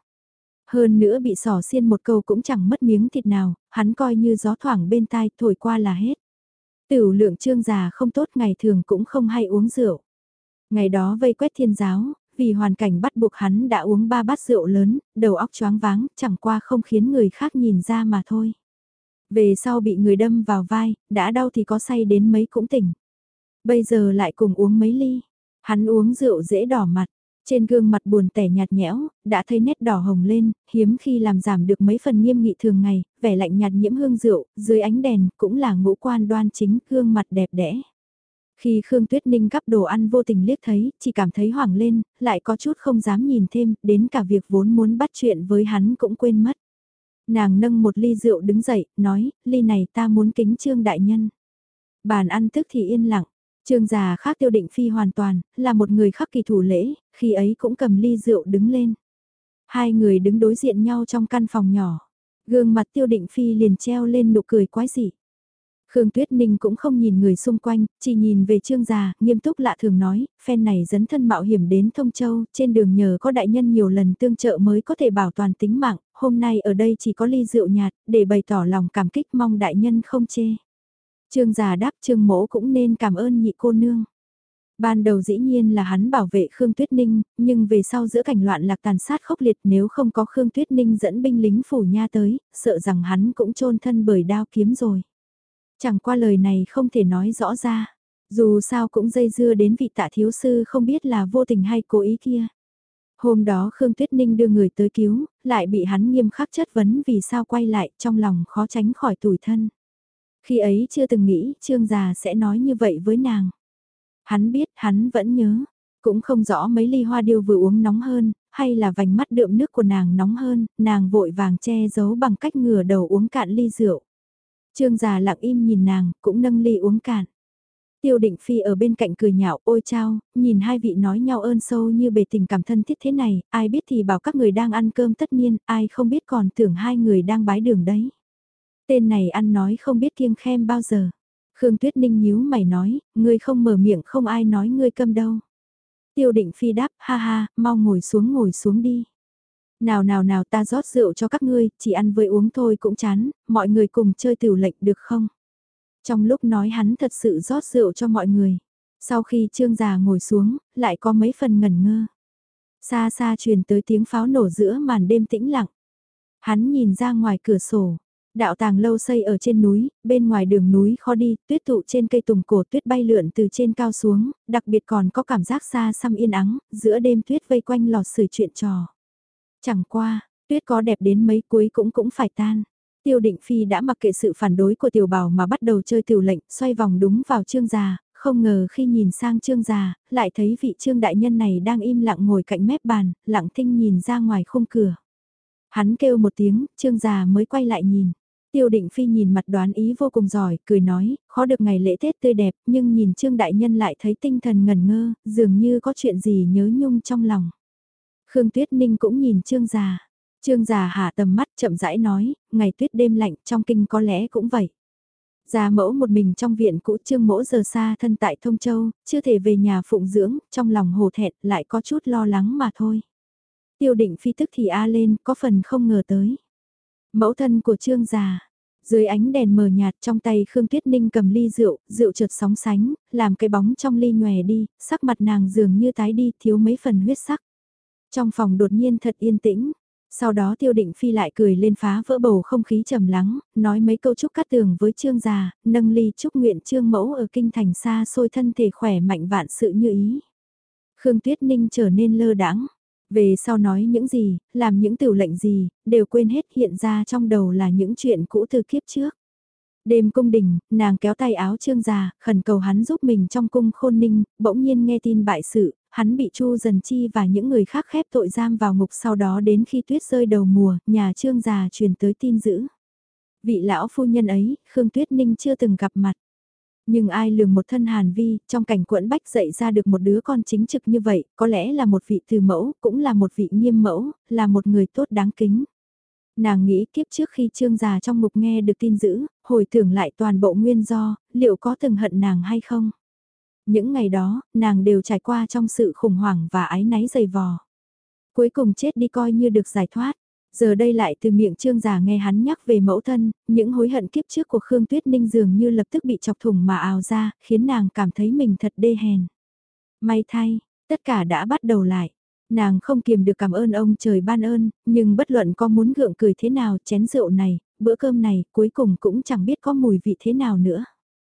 Hơn nữa bị xỏ xiên một câu cũng chẳng mất miếng thịt nào, hắn coi như gió thoảng bên tai thổi qua là hết. Tửu lượng Trương già không tốt, ngày thường cũng không hay uống rượu. Ngày đó vây quét thiên giáo, vì hoàn cảnh bắt buộc hắn đã uống 3 bát rượu lớn, đầu óc choáng váng, chẳng qua không khiến người khác nhìn ra mà thôi. Về sau bị người đâm vào vai, đã đau thì có say đến mấy cũng tỉnh. Bây giờ lại cùng uống mấy ly. Hắn uống rượu dễ đỏ mặt, trên gương mặt buồn tẻ nhạt nhẽo, đã thấy nét đỏ hồng lên, hiếm khi làm giảm được mấy phần nghiêm nghị thường ngày, vẻ lạnh nhạt nhiễm hương rượu, dưới ánh đèn cũng là ngũ quan đoan chính, gương mặt đẹp đẽ. Khi Khương Tuyết Ninh gắp đồ ăn vô tình liếc thấy, chỉ cảm thấy hoảng lên, lại có chút không dám nhìn thêm, đến cả việc vốn muốn bắt chuyện với hắn cũng quên mất. Nàng nâng một ly rượu đứng dậy, nói, ly này ta muốn kính Trương đại nhân. Bàn ăn tức thì yên lặng, Trương già khác Tiêu Định Phi hoàn toàn, là một người khắc kỳ thủ lễ, khi ấy cũng cầm ly rượu đứng lên. Hai người đứng đối diện nhau trong căn phòng nhỏ, gương mặt Tiêu Định Phi liền treo lên nụ cười quái dị. Khương Tuyết Ninh cũng không nhìn người xung quanh, chỉ nhìn về Trương già, nghiêm túc lạ thường nói, phen này dấn thân mạo hiểm đến Thông Châu, trên đường nhờ có đại nhân nhiều lần tương trợ mới có thể bảo toàn tính mạng, hôm nay ở đây chỉ có ly rượu nhạt, để bày tỏ lòng cảm kích mong đại nhân không chê. Trương già đáp Trương mỗ cũng nên cảm ơn nhị cô nương. Ban đầu dĩ nhiên là hắn bảo vệ Khương Tuyết Ninh, nhưng về sau giữa cảnh loạn lạc tàn sát khốc liệt nếu không có Khương Tuyết Ninh dẫn binh lính phủ nha tới, sợ rằng hắn cũng chôn thân bởi đao kiếm rồi. Chẳng qua lời này không thể nói rõ ra, dù sao cũng dây dưa đến vị Tạ thiếu sư không biết là vô tình hay cố ý kia. Hôm đó Khương Tuyết Ninh đưa người tới cứu, lại bị hắn nghiêm khắc chất vấn vì sao quay lại, trong lòng khó tránh khỏi tủi thân. Khi ấy chưa từng nghĩ Trương già sẽ nói như vậy với nàng. Hắn biết, hắn vẫn nhớ, cũng không rõ mấy ly hoa điêu vừa uống nóng hơn, hay là vành mắt đượm nước của nàng nóng hơn, nàng vội vàng che giấu bằng cách ngửa đầu uống cạn ly rượu. Trương già lặng im nhìn nàng, cũng nâng ly uống cạn. Tiêu Định Phi ở bên cạnh cười nhạo, ôi chao, nhìn hai vị nói nhau ơn sâu như bề tình cảm thân thiết thế này, ai biết thì bảo các người đang ăn cơm tất niên, ai không biết còn tưởng hai người đang bái đường đấy. Tên này ăn nói không biết kiêng khem bao giờ. Khương Tuyết Ninh nhíu mày nói, ngươi không mở miệng không ai nói ngươi câm đâu. Tiêu Định Phi đáp, ha ha, mau ngồi xuống đi. Nào nào nào ta rót rượu cho các ngươi, chỉ ăn với uống thôi cũng chán, mọi người cùng chơi tiểu lệnh được không? Trong lúc nói hắn thật sự rót rượu cho mọi người. Sau khi Trương già ngồi xuống, lại có mấy phần ngẩn ngơ. Xa xa truyền tới tiếng pháo nổ giữa màn đêm tĩnh lặng. Hắn nhìn ra ngoài cửa sổ. Đạo tàng lâu xây ở trên núi, bên ngoài đường núi khó đi, tuyết tụ trên cây tùng cổ tuyết bay lượn từ trên cao xuống, đặc biệt còn có cảm giác xa xăm yên ắng, giữa đêm tuyết vây quanh lò sưởi chuyện trò. Chẳng qua, tuyết có đẹp đến mấy cuối cũng phải tan. Tiêu Định Phi đã mặc kệ sự phản đối của tiểu bảo mà bắt đầu chơi tiểu lệnh, xoay vòng đúng vào Trương già, không ngờ khi nhìn sang Trương già, lại thấy vị Trương đại nhân này đang im lặng ngồi cạnh mép bàn, lặng thinh nhìn ra ngoài khung cửa. Hắn kêu một tiếng, Trương già mới quay lại nhìn. Tiêu Định Phi nhìn mặt đoán ý vô cùng giỏi, cười nói, khó được ngày lễ Tết tươi đẹp, nhưng nhìn Trương đại nhân lại thấy tinh thần ngẩn ngơ, dường như có chuyện gì nhớ nhung trong lòng. Khương Tuyết Ninh cũng nhìn Trương già. Trương già hạ tầm mắt chậm rãi nói, ngày tuyết đêm lạnh trong kinh có lẽ cũng vậy. Già mẫu một mình trong viện cũ Trương mỗ giờ xa thân tại Thông Châu, chưa thể về nhà phụng dưỡng, trong lòng hổ thẹn lại có chút lo lắng mà thôi. Tiêu Định Phi tức thì a lên, có phần không ngờ tới. Mẫu thân của Trương già, dưới ánh đèn mờ nhạt trong tay Khương Tuyết Ninh cầm ly rượu, rượu chợt sóng sánh, làm cái bóng trong ly nhòe đi, sắc mặt nàng dường như tái đi, thiếu mấy phần huyết sắc. Trong phòng đột nhiên thật yên tĩnh, sau đó Tiêu Định Phi lại cười lên phá vỡ bầu không khí trầm lắng, nói mấy câu chúc cát tường với Trương già, nâng ly chúc nguyện Trương mẫu ở kinh thành xa xôi thân thể khỏe mạnh vạn sự như ý. Khương Tuyết Ninh trở nên lơ đãng. Về sau nói những gì, làm những tiểu lệnh gì, đều quên hết hiện ra trong đầu là những chuyện cũ từ kiếp trước. Đêm cung đình, nàng kéo tay áo Trương già, khẩn cầu hắn giúp mình trong cung Khôn Ninh, bỗng nhiên nghe tin bại sự, hắn bị Chu Dần Chi và những người khác khép tội giam vào ngục sau đó đến khi tuyết rơi đầu mùa, nhà Trương già truyền tới tin dữ. Vị lão phu nhân ấy, Khương Tuyết Ninh chưa từng gặp mặt. Nhưng ai lường một thân hàn vi, trong cảnh quẫn bách dạy ra được một đứa con chính trực như vậy, có lẽ là một vị từ mẫu, cũng là một vị nghiêm mẫu, là một người tốt đáng kính. Nàng nghĩ kiếp trước khi Trương già trong ngục nghe được tin dữ, hồi tưởng lại toàn bộ nguyên do, liệu có từng hận nàng hay không? Những ngày đó, nàng đều trải qua trong sự khủng hoảng và áy náy dày vò. Cuối cùng chết đi coi như được giải thoát. Giờ đây lại từ miệng Trương già nghe hắn nhắc về mẫu thân, những hối hận kiếp trước của Khương Tuyết Ninh dường như lập tức bị chọc thủng mà ào ra, khiến nàng cảm thấy mình thật đê hèn. May thay, tất cả đã bắt đầu lại. Nàng không kiềm được cảm ơn ông trời ban ơn, nhưng bất luận có muốn gượng cười thế nào chén rượu này, bữa cơm này cuối cùng cũng chẳng biết có mùi vị thế nào nữa.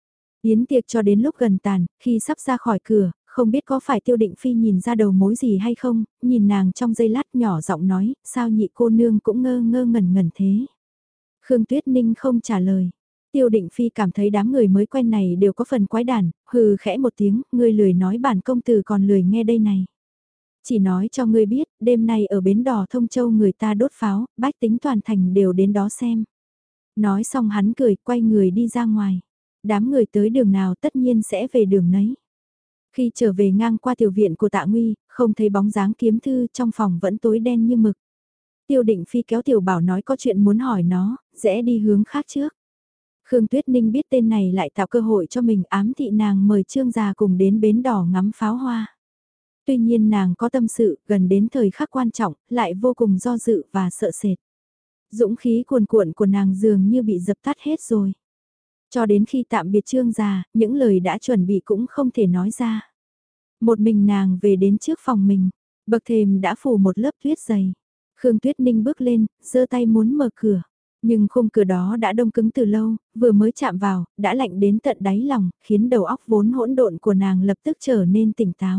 Yến tiệc cho đến lúc gần tàn, khi sắp ra khỏi cửa, không biết có phải Tiêu Định Phi nhìn ra đầu mối gì hay không, nhìn nàng trong giây lát nhỏ giọng nói, sao nhị cô nương cũng ngơ ngơ ngẩn ngẩn thế. Khương Tuyết Ninh không trả lời. Tiêu Định Phi cảm thấy đám người mới quen này đều có phần quái đản, hừ khẽ một tiếng, ngươi lười nói bản công tử còn lười nghe đây này. Chỉ nói cho ngươi biết, đêm nay ở bến đò Thông Châu người ta đốt pháo, bách tính toàn thành đều đến đó xem. Nói xong hắn cười, quay người đi ra ngoài. Đám người tới đường nào tất nhiên sẽ về đường nấy. Khi trở về ngang qua tiểu viện của Tạ Nguy, không thấy bóng dáng Kiếm Thư, trong phòng vẫn tối đen như mực. Tiêu Định Phi kéo Tiểu Bảo nói có chuyện muốn hỏi nó, rẽ đi hướng khác trước. Khương Tuyết Ninh biết tên này lại tạo cơ hội cho mình, ám thị nàng mời Trương gia cùng đến bến đỏ ngắm pháo hoa. Tuy nhiên nàng có tâm sự, gần đến thời khắc quan trọng, lại vô cùng do dự và sợ sệt. Dũng khí cuồn cuộn của nàng dường như bị dập tắt hết rồi. Cho đến khi tạm biệt Trương gia, những lời đã chuẩn bị cũng không thể nói ra. Một mình nàng về đến trước phòng mình, bậc thềm đã phủ một lớp tuyết dày. Khương Tuyết Ninh bước lên, giơ tay muốn mở cửa. Nhưng khung cửa đó đã đông cứng từ lâu, vừa mới chạm vào, đã lạnh đến tận đáy lòng, khiến đầu óc vốn hỗn độn của nàng lập tức trở nên tỉnh táo.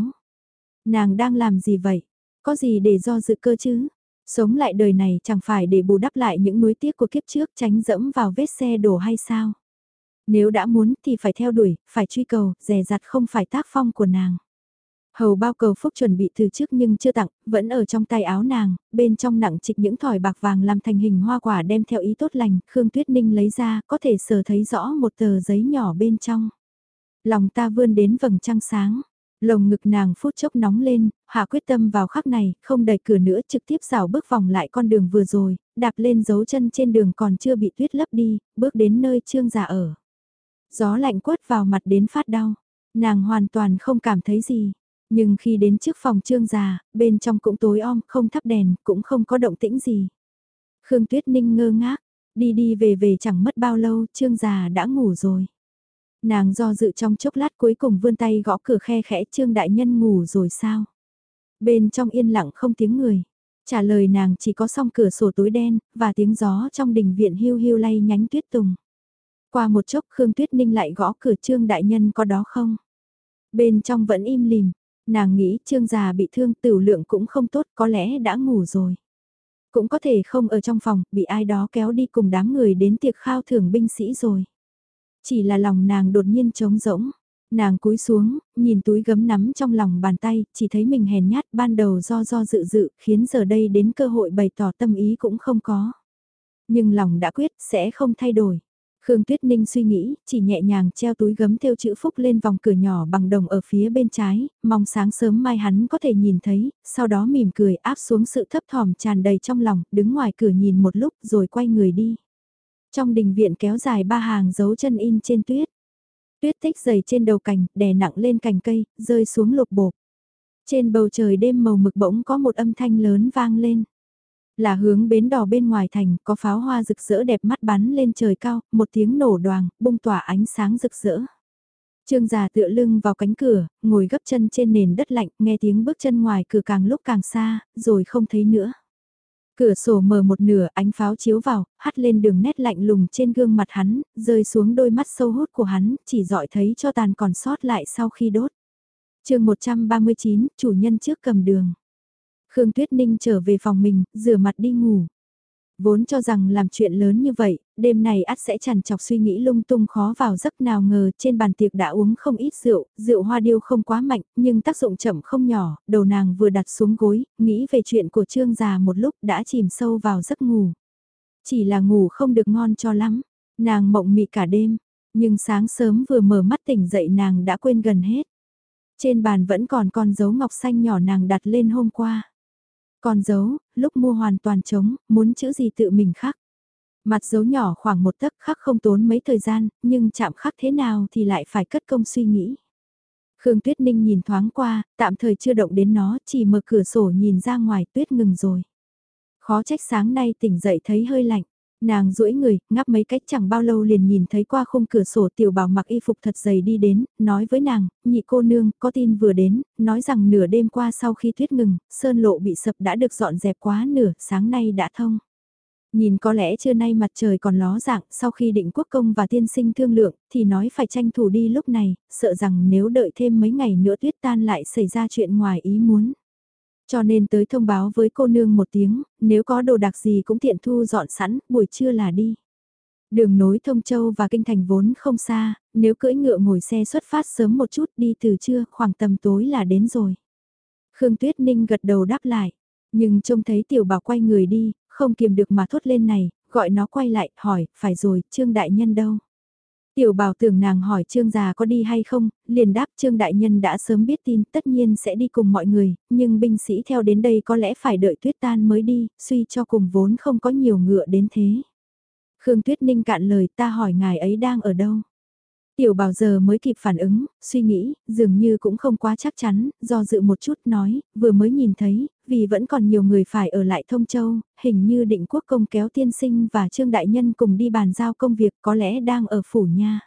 Nàng đang làm gì vậy? Có gì để do dự cơ chứ? Sống lại đời này chẳng phải để bù đắp lại những nuối tiếc của kiếp trước, tránh dẫm vào vết xe đổ hay sao? Nếu đã muốn thì phải theo đuổi, phải truy cầu, dè dặt không phải tác phong của nàng. Hầu bao cầu phúc chuẩn bị từ trước nhưng chưa tặng, vẫn ở trong tay áo nàng, bên trong nặng trịch những thỏi bạc vàng làm thành hình hoa quả đem theo ý tốt lành, Khương Tuyết Ninh lấy ra, có thể sờ thấy rõ một tờ giấy nhỏ bên trong. Lòng ta vươn đến vầng trăng sáng, lồng ngực nàng phút chốc nóng lên, hạ quyết tâm vào khắc này, không đẩy cửa nữa, trực tiếp rảo bước vòng lại con đường vừa rồi, đạp lên dấu chân trên đường còn chưa bị tuyết lấp đi, bước đến nơi Trương gia ở. Gió lạnh quất vào mặt đến phát đau, nàng hoàn toàn không cảm thấy gì. Nhưng khi đến trước phòng Trương gia, bên trong cũng tối om, không thắp đèn, cũng không có động tĩnh gì. Khương Tuyết Ninh ngơ ngác, đi đi về về chẳng mất bao lâu, Trương gia đã ngủ rồi. Nàng do dự trong chốc lát cuối cùng vươn tay gõ cửa khe khẽ, Trương đại nhân ngủ rồi sao? Bên trong yên lặng không tiếng người. Trả lời nàng chỉ có song cửa sổ tối đen, và tiếng gió trong đình viện hiu hiu lay nhánh tuyết tùng. Qua một chốc Khương Tuyết Ninh lại gõ cửa, Trương đại nhân có đó không? Bên trong vẫn im lìm. Nàng nghĩ Trương già bị thương, tửu lượng cũng không tốt, có lẽ đã ngủ rồi. Cũng có thể không ở trong phòng, bị ai đó kéo đi cùng đám người đến tiệc khao thưởng binh sĩ rồi. Chỉ là lòng nàng đột nhiên trống rỗng. Nàng cúi xuống, nhìn túi gấm nắm trong lòng bàn tay, chỉ thấy mình hèn nhát, ban đầu do dự dự, khiến giờ đây đến cơ hội bày tỏ tâm ý cũng không có. Nhưng lòng đã quyết, sẽ không thay đổi. Khương Tuyết Ninh suy nghĩ, chỉ nhẹ nhàng treo túi gấm thêu chữ phúc lên vòng cửa nhỏ bằng đồng ở phía bên trái, mong sáng sớm mai hắn có thể nhìn thấy, sau đó mỉm cười áp xuống sự thấp thỏm tràn đầy trong lòng, đứng ngoài cửa nhìn một lúc rồi quay người đi. Trong đình viện kéo dài 3 hàng dấu chân in trên tuyết. Tuyết tích dày trên đầu cành, đè nặng lên cành cây, rơi xuống lục bộp. Trên bầu trời đêm màu mực bỗng có một âm thanh lớn vang lên. Là hướng bến đò bên ngoài thành, có pháo hoa rực rỡ đẹp mắt bắn lên trời cao, một tiếng nổ đoàng, bung tỏa ánh sáng rực rỡ. Trương già tựa lưng vào cánh cửa, ngồi gấp chân trên nền đất lạnh, nghe tiếng bước chân ngoài cửa càng lúc càng xa, rồi không thấy nữa. Cửa sổ mở một nửa, ánh pháo chiếu vào, hắt lên đường nét lạnh lùng trên gương mặt hắn, rơi xuống đôi mắt sâu hút của hắn, chỉ dọi thấy cho tàn còn sót lại sau khi đốt. Chương 139, chủ nhân trước cầm đường. Khương Tuyết Ninh trở về phòng mình, rửa mặt đi ngủ. Vốn cho rằng làm chuyện lớn như vậy, đêm này ắt sẽ trằn trọc suy nghĩ lung tung khó vào giấc, nào ngờ trên bàn tiệc đã uống không ít rượu, rượu hoa điêu không quá mạnh, nhưng tác dụng chậm không nhỏ, đầu nàng vừa đặt xuống gối, nghĩ về chuyện của Trương già một lúc đã chìm sâu vào giấc ngủ. Chỉ là ngủ không được ngon cho lắm, nàng mộng mị cả đêm, nhưng sáng sớm vừa mở mắt tỉnh dậy nàng đã quên gần hết. Trên bàn vẫn còn con dấu ngọc xanh nhỏ nàng đặt lên hôm qua. Con dấu, lúc mua hoàn toàn trống, muốn chữ gì tự mình khắc. Mặt dấu nhỏ khoảng 1 tấc, khắc không tốn mấy thời gian, nhưng chạm khắc thế nào thì lại phải cất công suy nghĩ. Khương Tuyết Ninh nhìn thoáng qua, tạm thời chưa động đến nó, chỉ mở cửa sổ nhìn ra ngoài, tuyết ngừng rồi. Khó trách sáng nay tỉnh dậy thấy hơi lạnh. Nàng duỗi người, ngáp mấy cách chẳng bao lâu liền nhìn thấy qua khung cửa sổ Tiểu Bảo mặc y phục thật dày đi đến, nói với nàng, nhị cô nương, có tin vừa đến, nói rằng nửa đêm qua sau khi tuyết ngừng, sơn lộ bị sập đã được dọn dẹp quá nửa, sáng nay đã thông. Nhìn có lẽ trưa nay mặt trời còn ló dạng, sau khi định quốc công và tiên sinh thương lượng, thì nói phải tranh thủ đi lúc này, sợ rằng nếu đợi thêm mấy ngày nữa tuyết tan lại xảy ra chuyện ngoài ý muốn. Cho nên tới thông báo với cô nương một tiếng, nếu có đồ đạc gì cũng tiện thu dọn sẵn, buổi trưa là đi. Đường nối Thông Châu và Kinh Thành vốn không xa, nếu cưỡi ngựa ngồi xe xuất phát sớm một chút đi từ trưa, khoảng tầm tối là đến rồi. Khương Tuyết Ninh gật đầu đáp lại, nhưng trông thấy Tiểu Bảo quay người đi, không kiềm được mà thốt lên này, gọi nó quay lại, hỏi, phải rồi, Trương Đại Nhân đâu? Tiểu Bảo tưởng nàng hỏi Trương già có đi hay không, liền đáp Trương Đại Nhân đã sớm biết tin, tất nhiên sẽ đi cùng mọi người, nhưng binh sĩ theo đến đây có lẽ phải đợi tuyết tan mới đi, suy cho cùng vốn không có nhiều ngựa đến thế. Khương Tuyết Ninh cạn lời, ta hỏi ngài ấy đang ở đâu. Tiểu Bảo giờ mới kịp phản ứng, suy nghĩ, dường như cũng không quá chắc chắn, do dự một chút nói, vừa mới nhìn thấy, vì vẫn còn nhiều người phải ở lại Thông Châu, hình như Định Quốc Công kéo tiên sinh và Trương Đại Nhân cùng đi bàn giao công việc, có lẽ đang ở phủ nha.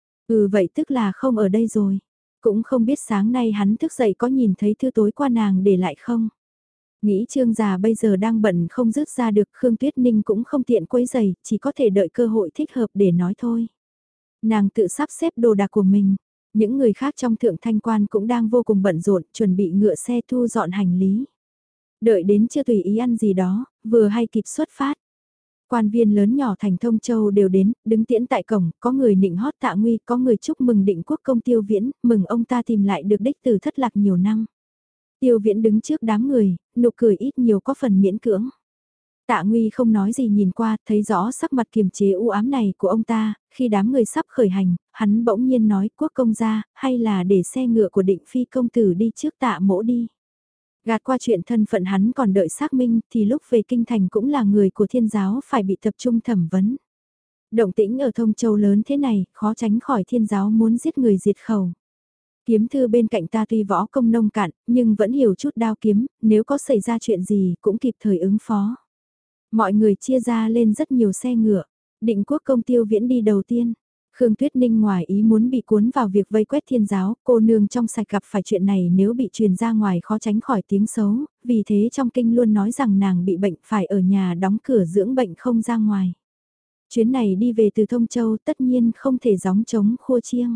Ừ, vậy tức là không ở đây rồi. Cũng không biết sáng nay hắn thức dậy có nhìn thấy thư tối qua nàng để lại không. Nghĩ Trương già bây giờ đang bận không dứt ra được, Khương Tuyết Ninh cũng không tiện quấy giày, chỉ có thể đợi cơ hội thích hợp để nói thôi. Nàng tự sắp xếp đồ đạc của mình. Những người khác trong thượng thanh quan cũng đang vô cùng bận rộn, chuẩn bị ngựa xe thu dọn hành lý. Đợi đến chưa tùy ý ăn gì đó, vừa hay kịp xuất phát. Quan viên lớn nhỏ thành Thông Châu đều đến, đứng tiễn tại cổng, có người nịnh hót Tạ Nguy, có người chúc mừng Định Quốc Công Tiêu Viễn, mừng ông ta tìm lại được đích từ thất lạc nhiều năm. Tiêu Viễn đứng trước đám người, nụ cười ít nhiều có phần miễn cưỡng. Tạ Nguy không nói gì nhìn qua, thấy rõ sắc mặt kiềm chế u ám này của ông ta, khi đám người sắp khởi hành, hắn bỗng nhiên nói Quốc công gia, hay là để xe ngựa của Định Phi công tử đi trước Tạ mỗ đi. Gạt qua chuyện thân phận hắn còn đợi xác minh thì lúc về kinh thành cũng là người của thiên giáo phải bị tập trung thẩm vấn. Động tĩnh ở Thông Châu lớn thế này, khó tránh khỏi thiên giáo muốn giết người diệt khẩu. Kiếm thư bên cạnh ta tuy võ công nông cạn, nhưng vẫn hiểu chút đao kiếm, nếu có xảy ra chuyện gì cũng kịp thời ứng phó. Mọi người chia ra lên rất nhiều xe ngựa, Định Quốc Công Tiêu Viễn đi đầu tiên. Khương Tuyết Ninh ngoài ý muốn bị cuốn vào việc vây quét thiên giáo, cô nương trong sạch gặp phải chuyện này nếu bị truyền ra ngoài khó tránh khỏi tiếng xấu, vì thế trong kinh luôn nói rằng nàng bị bệnh phải ở nhà đóng cửa dưỡng bệnh không ra ngoài. Chuyến này đi về từ Thông Châu tất nhiên không thể gióng trống khua chiêng.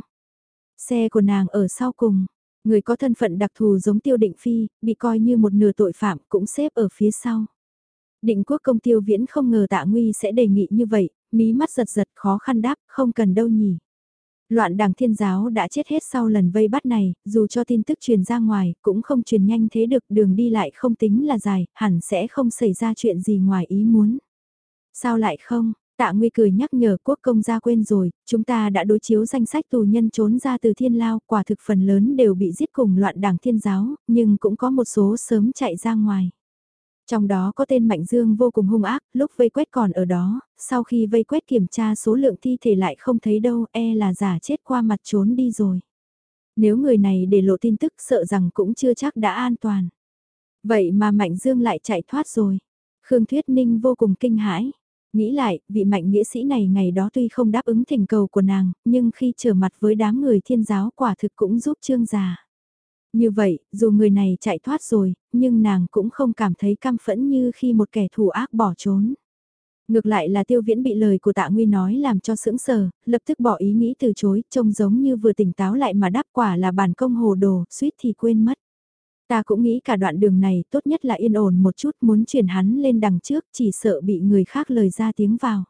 Xe của nàng ở sau cùng, người có thân phận đặc thù giống Tiêu Định Phi, bị coi như một nửa tội phạm cũng xếp ở phía sau. Định Quốc Công Tiêu Viễn không ngờ Tạ Nguy sẽ đề nghị như vậy, mí mắt giật giật khó khăn đáp, không cần đâu nhỉ. Loạn đảng thiên giáo đã chết hết sau lần vây bắt này, dù cho tin tức truyền ra ngoài, cũng không truyền nhanh thế được, đường đi lại không tính là dài, hẳn sẽ không xảy ra chuyện gì ngoài ý muốn. Sao lại không? Tạ Nguy cười nhắc nhở Quốc công gia quên rồi, chúng ta đã đối chiếu danh sách tù nhân trốn ra từ thiên lao, quả thực phần lớn đều bị giết cùng loạn đảng thiên giáo, nhưng cũng có một số sớm chạy ra ngoài. Trong đó có tên Mạnh Dương vô cùng hung ác, lúc vây quét còn ở đó, sau khi vây quét kiểm tra số lượng thi thể lại không thấy đâu, e là giả chết qua mặt trốn đi rồi. Nếu người này để lộ tin tức sợ rằng cũng chưa chắc đã an toàn. Vậy mà Mạnh Dương lại chạy thoát rồi. Khương Thuyết Ninh vô cùng kinh hãi. Nghĩ lại, vị Mạnh nghĩa sĩ này ngày đó tuy không đáp ứng thỉnh cầu của nàng, nhưng khi trở mặt với đám người thiên giáo quả thực cũng giúp Trương già. Như vậy, dù người này chạy thoát rồi, nhưng nàng cũng không cảm thấy căm phẫn như khi một kẻ thù ác bỏ trốn. Ngược lại là Tiêu Viễn bị lời của Tạ Nguy nói làm cho sững sờ, lập tức bỏ ý nghĩ từ chối, trông giống như vừa tỉnh táo lại mà đáp quả là bản công hồ đồ, suýt thì quên mất. Ta cũng nghĩ cả đoạn đường này tốt nhất là yên ổn một chút, muốn chuyển hắn lên đằng trước, chỉ sợ bị người khác lời ra tiếng vào.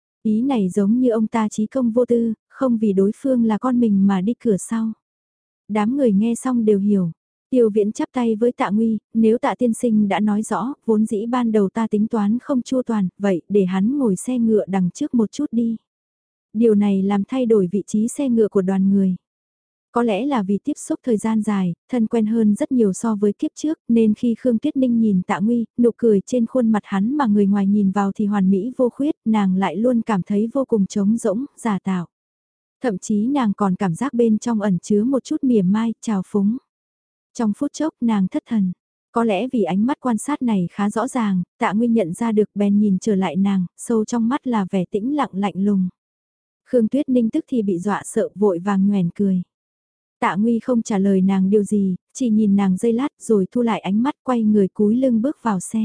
Ý này giống như ông ta trí công vô tư, không vì đối phương là con mình mà đi cửa sau. Đám người nghe xong đều hiểu. Tiêu Viễn chắp tay với Tạ Nguy, nếu Tạ tiên sinh đã nói rõ, vốn dĩ ban đầu ta tính toán không chua toàn, vậy để hắn ngồi xe ngựa đằng trước một chút đi. Điều này làm thay đổi vị trí xe ngựa của đoàn người. Có lẽ là vì tiếp xúc thời gian dài, thân quen hơn rất nhiều so với kiếp trước, nên khi Khương Tuyết Ninh nhìn Tạ Nguy, nụ cười trên khuôn mặt hắn mà người ngoài nhìn vào thì hoàn mỹ vô khuyết, nàng lại luôn cảm thấy vô cùng trống rỗng, giả tạo. Thậm chí nàng còn cảm giác bên trong ẩn chứa một chút mỉa mai, trào phúng. Trong phút chốc nàng thất thần. Có lẽ vì ánh mắt quan sát này khá rõ ràng, Tạ Nguy nhận ra được bèn nhìn trở lại nàng, sâu trong mắt là vẻ tĩnh lặng lạnh lùng. Khương Tuyết Ninh tức thì bị dọa sợ vội vàng nhoẻn cười. Tạ Nguy không trả lời nàng điều gì, chỉ nhìn nàng giây lát rồi thu lại ánh mắt quay người cúi lưng bước vào xe.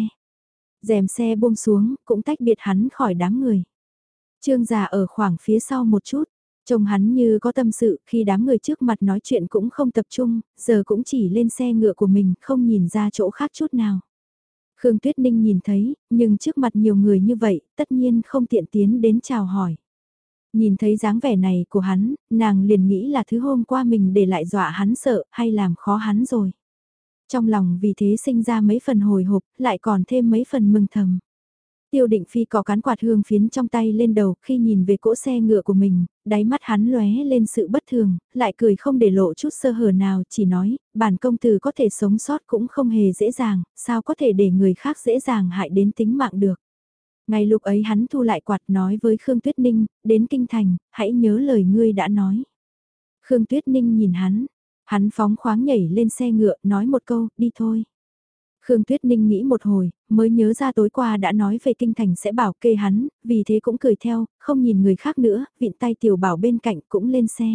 Rèm xe buông xuống, cũng tách biệt hắn khỏi đám người. Trương già ở khoảng phía sau một chút, trông hắn như có tâm sự khi đám người trước mặt nói chuyện cũng không tập trung, giờ cũng chỉ lên xe ngựa của mình không nhìn ra chỗ khác chút nào. Khương Tuyết Ninh nhìn thấy, nhưng trước mặt nhiều người như vậy, tất nhiên không tiện tiến đến chào hỏi. Nhìn thấy dáng vẻ này của hắn, nàng liền nghĩ là thứ hôm qua mình để lại dọa hắn sợ hay làm khó hắn rồi. Trong lòng vì thế sinh ra mấy phần hồi hộp, lại còn thêm mấy phần mừng thầm. Tiêu Định Phi có cán quạt hương phiến trong tay lên đầu khi nhìn về cỗ xe ngựa của mình, đáy mắt hắn lóe lên sự bất thường, lại cười không để lộ chút sơ hở nào, chỉ nói, bản công tử có thể sống sót cũng không hề dễ dàng, sao có thể để người khác dễ dàng hại đến tính mạng được. Ngay lúc ấy hắn thu lại quạt nói với Khương Tuyết Ninh, đến kinh thành, hãy nhớ lời ngươi đã nói. Khương Tuyết Ninh nhìn hắn phóng khoáng nhảy lên xe ngựa, nói một câu, đi thôi. Khương Tuyết Ninh nghĩ một hồi, mới nhớ ra tối qua đã nói về kinh thành sẽ bảo kê hắn, vì thế cũng cười theo, không nhìn người khác nữa, vịn tay tiểu bảo bên cạnh cũng lên xe.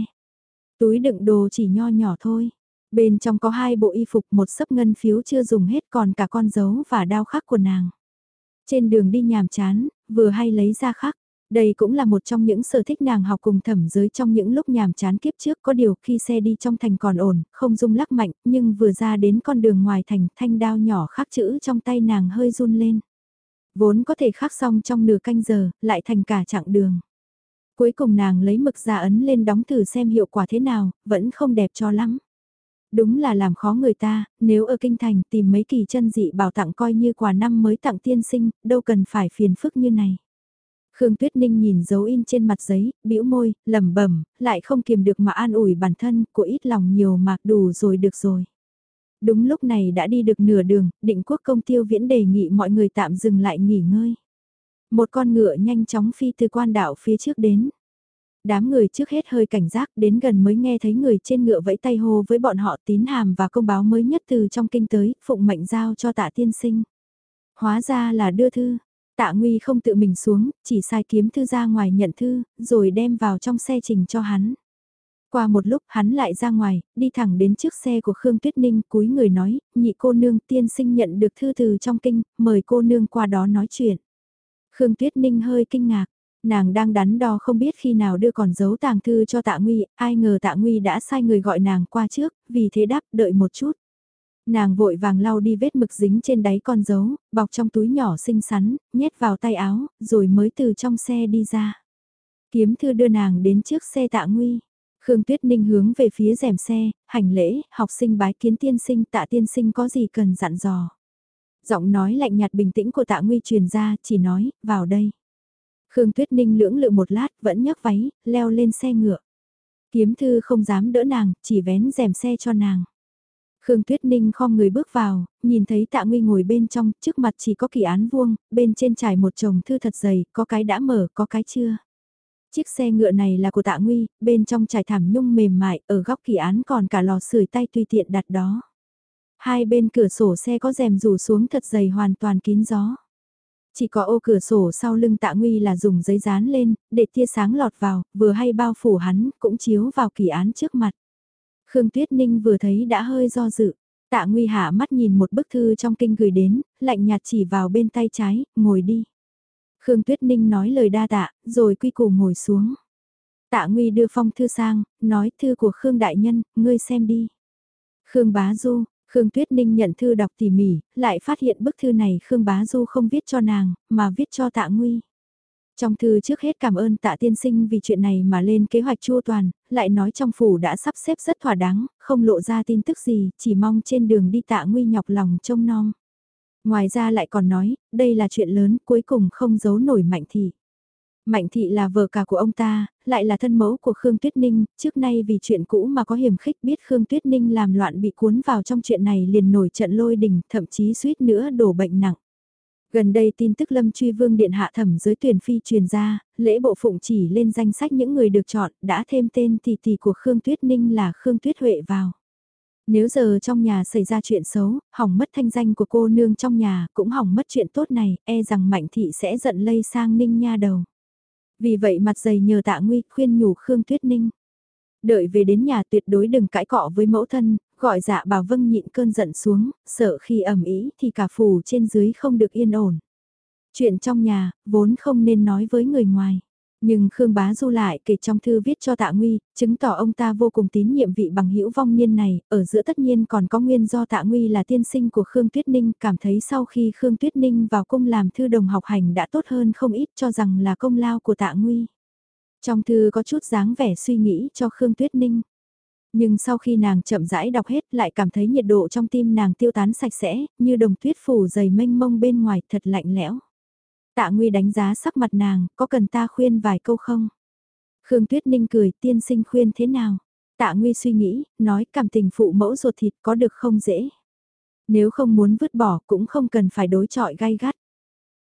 Túi đựng đồ chỉ nho nhỏ thôi. Bên trong có 2 bộ y phục, một xấp ngân phiếu chưa dùng hết, còn cả con dấu và đao khắc của nàng. Trên đường đi nhàm chán, vừa hay lấy ra khắc. Đây cũng là một trong những sở thích nàng học cùng Thẩm Giới trong những lúc nhàm chán kiếp trước, có điều khi xe đi trong thành còn ổn, không rung lắc mạnh, nhưng vừa ra đến con đường ngoài thành, thanh đao nhỏ khắc chữ trong tay nàng hơi run lên. Vốn có thể khắc xong trong nửa canh giờ, lại thành cả chặng đường. Cuối cùng nàng lấy mực ra ấn lên đóng thử xem hiệu quả thế nào, vẫn không đẹp cho lắm. Đúng là làm khó người ta, nếu ở kinh thành tìm mấy kỳ chân dị bảo tặng coi như quà năm mới tặng tiên sinh, đâu cần phải phiền phức như này. Khương Tuyết Ninh nhìn dấu in trên mặt giấy, bĩu môi, lẩm bẩm, lại không kiềm được mà an ủi bản thân, của ít lòng nhiều mà đủ rồi được rồi. Đúng lúc này đã đi được nửa đường, Định Quốc Công Tiêu Viễn đề nghị mọi người tạm dừng lại nghỉ ngơi. Một con ngựa nhanh chóng phi từ quan đạo phía trước đến. Đám người trước hết hơi cảnh giác, đến gần mới nghe thấy người trên ngựa vẫy tay hô với bọn họ tín hàm và công báo mới nhất từ trong kinh tới, phụng mệnh giao cho Tạ tiên sinh. Hóa ra là đưa thư. Tạ Nguy không tự mình xuống, chỉ sai kiếm thư ra ngoài nhận thư, rồi đem vào trong xe trình cho hắn. Qua một lúc hắn lại ra ngoài, đi thẳng đến trước xe của Khương Tuyết Ninh, cúi người nói, nhị cô nương tiên sinh nhận được thư từ trong kinh, mời cô nương qua đó nói chuyện. Khương Tuyết Ninh hơi kinh ngạc, nàng đang đắn đo không biết khi nào đưa còn giấu tàng thư cho Tạ Nguy, ai ngờ Tạ Nguy đã sai người gọi nàng qua trước, vì thế đáp đợi một chút. Nàng vội vàng lau đi vết mực dính trên đáy con dấu, bọc trong túi nhỏ xinh xắn, nhét vào tay áo, rồi mới từ trong xe đi ra. Kiếm thư đưa nàng đến trước xe Tạ Nguy. Khương Tuyết Ninh hướng về phía rèm xe, hành lễ, học sinh bái kiến tiên sinh, Tạ tiên sinh có gì cần dặn dò. Giọng nói lạnh nhạt bình tĩnh của Tạ Nguy truyền ra, chỉ nói, vào đây. Khương Tuyết Ninh lưỡng lự một lát, vẫn nhấc váy, leo lên xe ngựa. Kiếm thư không dám đỡ nàng, chỉ vén rèm xe cho nàng. Khương Tuyết Ninh khom người bước vào, nhìn thấy Tạ Nguy ngồi bên trong, trước mặt chỉ có kỳ án vuông, bên trên trải một chồng thư thật dày, có cái đã mở, có cái chưa. Chiếc xe ngựa này là của Tạ Nguy, bên trong trải thảm nhung mềm mại, ở góc kỳ án còn cả lò sưởi tay tùy tiện đặt đó. Hai bên cửa sổ xe có rèm rủ xuống thật dày hoàn toàn kín gió. Chỉ có ô cửa sổ sau lưng Tạ Nguy là dùng giấy dán lên, để tia sáng lọt vào, vừa hay bao phủ hắn, cũng chiếu vào kỳ án trước mặt. Khương Tuyết Ninh vừa thấy đã hơi do dự. Tạ Nguy hạ mắt nhìn một bức thư trong kinh gửi đến, lạnh nhạt chỉ vào bên tay trái, ngồi đi. Khương Tuyết Ninh nói lời đa tạ, rồi quy củ ngồi xuống. Tạ Nguy đưa phong thư sang, nói thư của Khương Đại Nhân, ngươi xem đi. Khương Bá Du, Khương Tuyết Ninh nhận thư đọc tỉ mỉ, lại phát hiện bức thư này Khương Bá Du không viết cho nàng, mà viết cho Tạ Nguy. Trong thư trước hết cảm ơn Tạ tiên sinh vì chuyện này mà lên kế hoạch chu toàn, lại nói trong phủ đã sắp xếp rất thỏa đáng, không lộ ra tin tức gì, chỉ mong trên đường đi Tạ Nguy nhọc lòng trông nom. Ngoài ra lại còn nói, đây là chuyện lớn, cuối cùng không giấu nổi Mạnh Thị. Mạnh Thị là vợ cả của ông ta, lại là thân mẫu của Khương Tuyết Ninh, trước nay vì chuyện cũ mà có hiểm khích biết Khương Tuyết Ninh làm loạn bị cuốn vào trong chuyện này liền nổi trận lôi đình, thậm chí suýt nữa đổ bệnh nặng. Gần đây tin tức Lâm Truy Vương Điện hạ thẩm giới tuyển phi truyền ra, lễ bộ phụng chỉ lên danh sách những người được chọn, đã thêm tên tỷ tỷ của Khương Tuyết Ninh là Khương Tuyết Huệ vào. Nếu giờ trong nhà xảy ra chuyện xấu, hỏng mất thanh danh của cô nương trong nhà, cũng hỏng mất chuyện tốt này, e rằng Mạnh Thị sẽ giận lây sang Ninh nha đầu. Vì vậy mặt dày nhờ Tạ Nguy khuyên nhủ Khương Tuyết Ninh. Đợi về đến nhà tuyệt đối đừng cãi cọ với mẫu thân, gọi Dạ Bảo Vâng nhịn cơn giận xuống, sợ khi ầm ĩ thì cả phủ trên dưới không được yên ổn. Chuyện trong nhà, vốn không nên nói với người ngoài. Nhưng Khương Bá Du lại kể trong thư viết cho Tạ Nguy, chứng tỏ ông ta vô cùng tín nhiệm vị bằng hữu vong niên này, ở giữa tất nhiên còn có nguyên do Tạ Nguy là tiên sinh của Khương Tuyết Ninh, cảm thấy sau khi Khương Tuyết Ninh vào cung làm thư đồng học hành đã tốt hơn không ít, cho rằng là công lao của Tạ Nguy. Trong thư có chút dáng vẻ suy nghĩ cho Khương Tuyết Ninh. Nhưng sau khi nàng chậm rãi đọc hết lại cảm thấy nhiệt độ trong tim nàng tiêu tán sạch sẽ, như đồng tuyết phủ dày mênh mông bên ngoài thật lạnh lẽo. Tạ Nguy đánh giá sắc mặt nàng, có cần ta khuyên vài câu không? Khương Tuyết Ninh cười, tiên sinh khuyên thế nào? Tạ Nguy suy nghĩ, nói cảm tình phụ mẫu ruột thịt có được không dễ. Nếu không muốn vứt bỏ cũng không cần phải đối chọi gay gắt.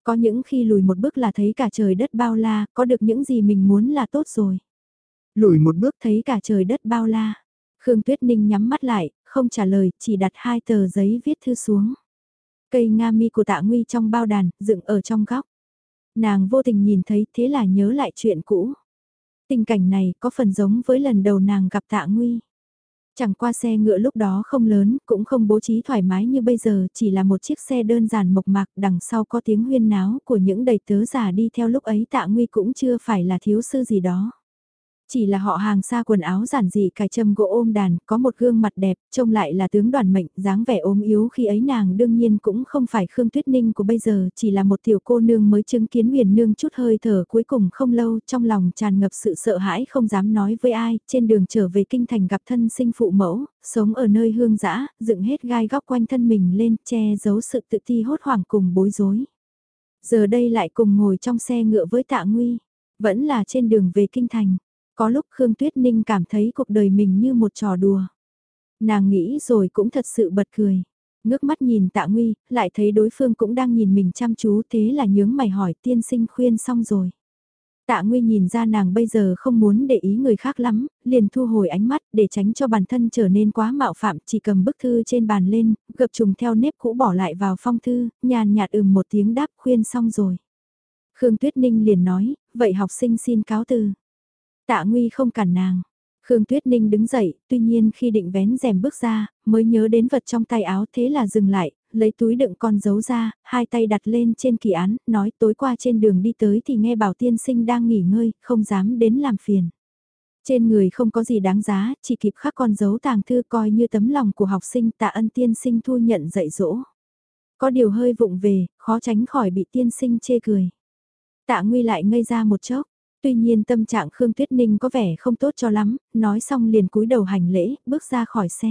Có những khi lùi một bước là thấy cả trời đất bao la, có được những gì mình muốn là tốt rồi. Lùi một bước thấy cả trời đất bao la. Khương Tuyết Ninh nhắm mắt lại, không trả lời, chỉ đặt 2 tờ giấy viết thư xuống. Cây nga mi của Tạ Nguy trong bao đàn, dựng ở trong góc. Nàng vô tình nhìn thấy, thế là nhớ lại chuyện cũ. Tình cảnh này có phần giống với lần đầu nàng gặp Tạ Nguy. Chẳng qua xe ngựa lúc đó không lớn, cũng không bố trí thoải mái như bây giờ, chỉ là một chiếc xe đơn giản mộc mạc, đằng sau có tiếng huyên náo của những đầy tớ giả đi theo, lúc ấy Tạ Nguy cũng chưa phải là thiếu sư gì đó. Chỉ là họ hàng xa quần áo giản dị, cài châm gỗ ôm đàn, có một gương mặt đẹp, trông lại là tướng đoàn mệnh, dáng vẻ ốm yếu khi ấy nàng đương nhiên cũng không phải Khương Tuyết Ninh của bây giờ, chỉ là một tiểu cô nương mới chứng kiến huyền nương chút hơi thở cuối cùng không lâu, trong lòng tràn ngập sự sợ hãi không dám nói với ai, trên đường trở về kinh thành gặp thân sinh phụ mẫu, sống ở nơi hương dã, dựng hết gai góc quanh thân mình lên, che giấu sự tự ti hốt hoảng cùng bối rối. Giờ đây lại cùng ngồi trong xe ngựa với Tạ Nguy, vẫn là trên đường về kinh thành. Có lúc Khương Tuyết Ninh cảm thấy cuộc đời mình như một trò đùa. Nàng nghĩ rồi cũng thật sự bật cười. Ngước mắt nhìn Tạ Nguy, lại thấy đối phương cũng đang nhìn mình chăm chú, thế là nhướng mày hỏi tiên sinh khuyên xong rồi. Tạ Nguy nhìn ra nàng bây giờ không muốn để ý người khác lắm, liền thu hồi ánh mắt để tránh cho bản thân trở nên quá mạo phạm, chỉ cầm bức thư trên bàn lên, gập trùng theo nếp cũ bỏ lại vào phong thư, nhàn nhạt một tiếng đáp khuyên xong rồi. Khương Tuyết Ninh liền nói, vậy học sinh xin cáo từ. Tạ Nguy không cản nàng. Khương Tuyết Ninh đứng dậy, tuy nhiên khi định vén rèm bước ra, mới nhớ đến vật trong tay áo, thế là dừng lại, lấy túi đựng con dấu ra, hai tay đặt lên trên kỳ án, nói tối qua trên đường đi tới thì nghe bảo tiên sinh đang nghỉ ngơi, không dám đến làm phiền. Trên người không có gì đáng giá, chỉ kịp khắc con dấu tàng thư coi như tấm lòng của học sinh, Tạ Ân tiên sinh thu nhận dạy dỗ. Có điều hơi vụng về, khó tránh khỏi bị tiên sinh chê cười. Tạ Nguy lại ngây ra một chốc. Tuy nhiên tâm trạng Khương Tuyết Ninh có vẻ không tốt cho lắm, nói xong liền cúi đầu hành lễ, bước ra khỏi xe.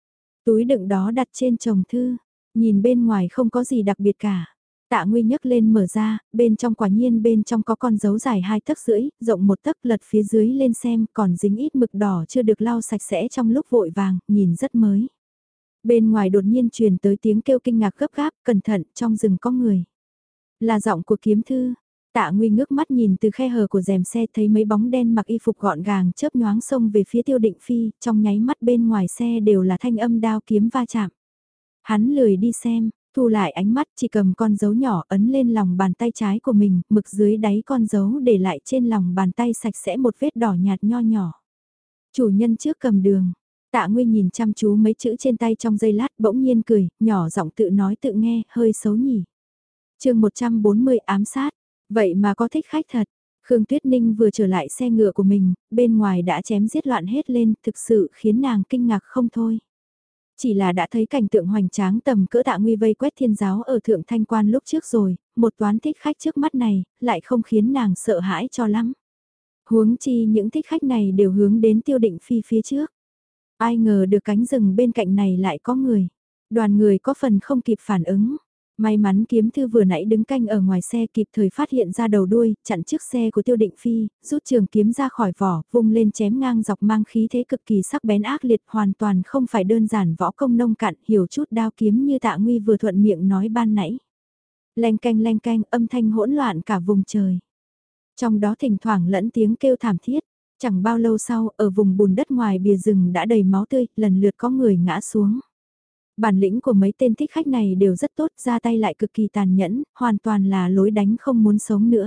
Túi đựng đó đặt trên chồng thư, nhìn bên ngoài không có gì đặc biệt cả. Tạ Nguy nhấc lên mở ra, bên trong quả nhiên bên trong có con dấu dài 2 tấc rưỡi, rộng 1 tấc, lật phía dưới lên xem, còn dính ít mực đỏ chưa được lau sạch sẽ trong lúc vội vàng, nhìn rất mới. Bên ngoài đột nhiên truyền tới tiếng kêu kinh ngạc gấp gáp, cẩn thận, trong rừng có người. Là giọng của kiếm thư. Tạ Nguy ngước mắt nhìn từ khe hở của rèm xe, thấy mấy bóng đen mặc y phục gọn gàng chớp nhoáng xông về phía Tiêu Định Phi, trong nháy mắt bên ngoài xe đều là thanh âm đao kiếm va chạm. Hắn lười đi xem, thu lại ánh mắt, chỉ cầm con dấu nhỏ ấn lên lòng bàn tay trái của mình, mực dưới đáy con dấu để lại trên lòng bàn tay sạch sẽ một vết đỏ nhạt nho nhỏ. Chủ nhân trước cầm đường. Tạ Nguy nhìn chăm chú mấy chữ trên tay trong giây lát, bỗng nhiên cười, nhỏ giọng tự nói tự nghe, hơi xấu nhỉ. Chương 140 ám sát. Vậy mà có thích khách thật. Khương Tuyết Ninh vừa trở lại xe ngựa của mình, bên ngoài đã chém giết loạn hết lên, thực sự khiến nàng kinh ngạc không thôi. Chỉ là đã thấy cảnh tượng hoành tráng tầm cỡ Tạ Nguy vây quét thiên giáo ở Thượng Thanh Quan lúc trước rồi, một toán thích khách trước mắt này, lại không khiến nàng sợ hãi cho lắm. Huống chi những thích khách này đều hướng đến Tiêu Định Phi phía trước. Ai ngờ được cánh rừng bên cạnh này lại có người. Đoàn người có phần không kịp phản ứng. May mắn kiếm thư vừa nãy đứng canh ở ngoài xe kịp thời phát hiện ra đầu đuôi, chặn trước xe của Tiêu Định Phi, rút trường kiếm ra khỏi vỏ, vung lên chém ngang dọc mang khí thế cực kỳ sắc bén ác liệt, hoàn toàn không phải đơn giản võ công nông cạn, hiểu chút đao kiếm như Tạ Nguy vừa thuận miệng nói ban nãy. Leng canh, âm thanh hỗn loạn cả vùng trời. Trong đó thỉnh thoảng lẫn tiếng kêu thảm thiết, chẳng bao lâu sau, ở vùng bùn đất ngoài bìa rừng đã đầy máu tươi, lần lượt có người ngã xuống. Bản lĩnh của mấy tên thích khách này đều rất tốt, ra tay lại cực kỳ tàn nhẫn, hoàn toàn là lối đánh không muốn sống nữa.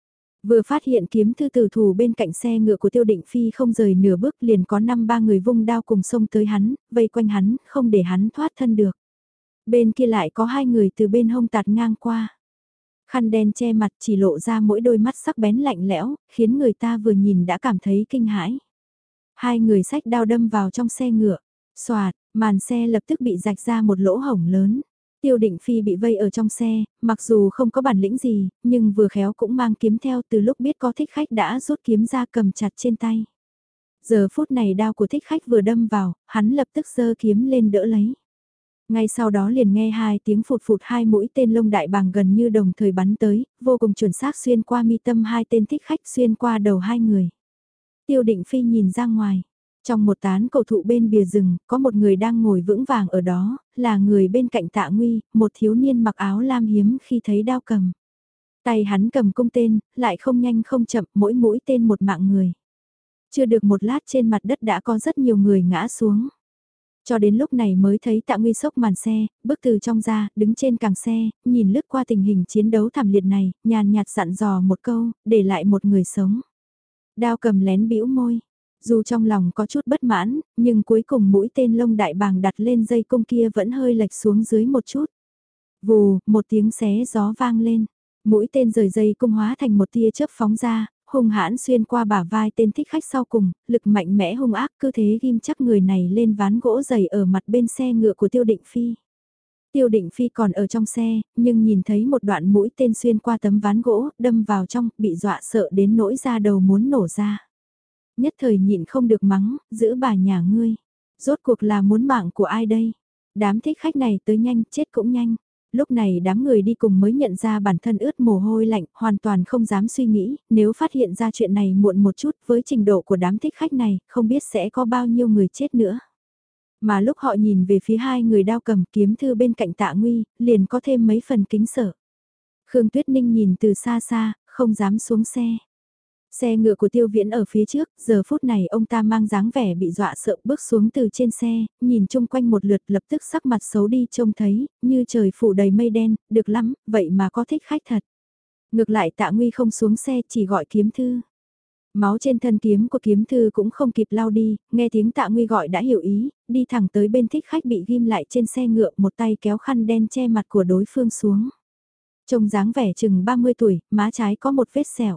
Vừa phát hiện kiếm thư tử thủ bên cạnh xe ngựa của Tiêu Định Phi không rời nửa bước, liền có 5-3 người vung đao cùng xông tới hắn, vây quanh hắn, không để hắn thoát thân được. Bên kia lại có 2 người từ bên hông tạt ngang qua. Khăn đen che mặt chỉ lộ ra mỗi đôi mắt sắc bén lạnh lẽo, khiến người ta vừa nhìn đã cảm thấy kinh hãi. 2 người xách đao đâm vào trong xe ngựa. Xoạt, màn xe lập tức bị rạch ra một lỗ hổng lớn. Tiêu Định Phi bị vây ở trong xe, mặc dù không có bản lĩnh gì, nhưng vừa khéo cũng mang kiếm theo, từ lúc biết có thích khách đã rút kiếm ra cầm chặt trên tay. Giờ phút này đao của thích khách vừa đâm vào, hắn lập tức giơ kiếm lên đỡ lấy. Ngay sau đó liền nghe 2 tiếng phụt phụt, 2 mũi tên lông đại bàng gần như đồng thời bắn tới, vô cùng chuẩn xác xuyên qua mi tâm 2 tên thích khách, xuyên qua đầu 2 người. Tiêu Định Phi nhìn ra ngoài. Trong một tán cổ thụ bên bìa rừng, có một người đang ngồi vững vàng ở đó, là người bên cạnh Tạ Nguy, một thiếu niên mặc áo lam hiếm khi thấy đao cầm. Tay hắn cầm cung tên, lại không nhanh không chậm, mỗi mũi tên một mạng người. Chưa được một lát trên mặt đất đã có rất nhiều người ngã xuống. Cho đến lúc này mới thấy Tạ Nguy xốc màn xe, bước từ trong ra, đứng trên càng xe, nhìn lướt qua tình hình chiến đấu thảm liệt này, nhàn nhạt dặn dò một câu, để lại một người sống. Đao cầm lén bĩu môi. Dù trong lòng có chút bất mãn, nhưng cuối cùng mũi tên lông đại bàng đặt lên dây cung kia vẫn hơi lệch xuống dưới một chút. Vù, một tiếng xé gió vang lên. Mũi tên rời dây cung hóa thành một tia chớp phóng ra, hung hãn xuyên qua bả vai tên thích khách sau cùng, lực mạnh mẽ hung ác cứ thế ghim chắc người này lên ván gỗ dày ở mặt bên xe ngựa của Tiêu Định Phi. Tiêu Định Phi còn ở trong xe, nhưng nhìn thấy một đoạn mũi tên xuyên qua tấm ván gỗ, đâm vào trong, bị dọa sợ đến nỗi da đầu muốn nổ ra. Nhất thời nhịn không được mắng, giữ bà nhà ngươi. Rốt cuộc là muốn mạng của ai đây? Đám thích khách này tới nhanh, chết cũng nhanh. Lúc này đám người đi cùng mới nhận ra bản thân ướt mồ hôi lạnh, hoàn toàn không dám suy nghĩ, nếu phát hiện ra chuyện này muộn một chút với trình độ của đám thích khách này, không biết sẽ có bao nhiêu người chết nữa. Mà lúc họ nhìn về phía hai người đao cầm kiếm thư bên cạnh Tạ Nguy, liền có thêm mấy phần kính sợ. Khương Tuyết Ninh nhìn từ xa xa, không dám xuống xe. Xe ngựa của Tiêu Viễn ở phía trước, giờ phút này ông ta mang dáng vẻ bị dọa sợ bước xuống từ trên xe, nhìn chung quanh một lượt lập tức sắc mặt xấu đi trông thấy, như trời phủ đầy mây đen, được lắm, vậy mà có thích khách thật. Ngược lại Tạ Nguy không xuống xe chỉ gọi kiếm thư. Máu trên thân kiếm của kiếm thư cũng không kịp lau đi, nghe tiếng Tạ Nguy gọi đã hiểu ý, đi thẳng tới bên thích khách bị ghim lại trên xe ngựa, một tay kéo khăn đen che mặt của đối phương xuống. Trông dáng vẻ chừng 30 tuổi, má trái có một vết sẹo.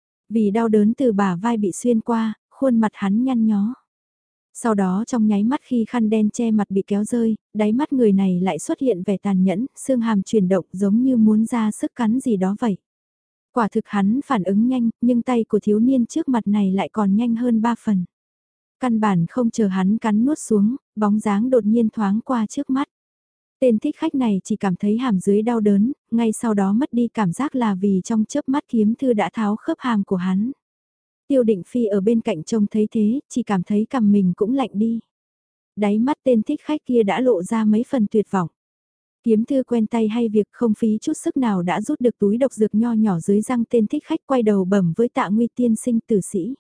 Vì đau đớn từ bả vai bị xuyên qua, khuôn mặt hắn nhăn nhó. Sau đó trong nháy mắt khi khăn đen che mặt bị kéo rơi, đáy mắt người này lại xuất hiện vẻ tàn nhẫn, xương hàm chuyển động giống như muốn ra sức cắn gì đó vậy. Quả thực hắn phản ứng nhanh, nhưng tay của thiếu niên trước mặt này lại còn nhanh hơn 3 phần. Căn bản không chờ hắn cắn nuốt xuống, bóng dáng đột nhiên thoáng qua trước mắt. Tên thích khách này chỉ cảm thấy hàm dưới đau đớn, ngay sau đó mất đi cảm giác là vì trong chớp mắt kiếm thư đã tháo khớp hàm của hắn. Tiêu Định Phi ở bên cạnh trông thấy thế, chỉ cảm thấy cằm mình cũng lạnh đi. Đáy mắt tên thích khách kia đã lộ ra mấy phần tuyệt vọng. Kiếm thư quen tay hay việc không phí chút sức nào đã rút được túi độc dược nho nhỏ dưới răng tên thích khách quay đầu bẩm với Tạ Nguy tiên sinh tử sĩ.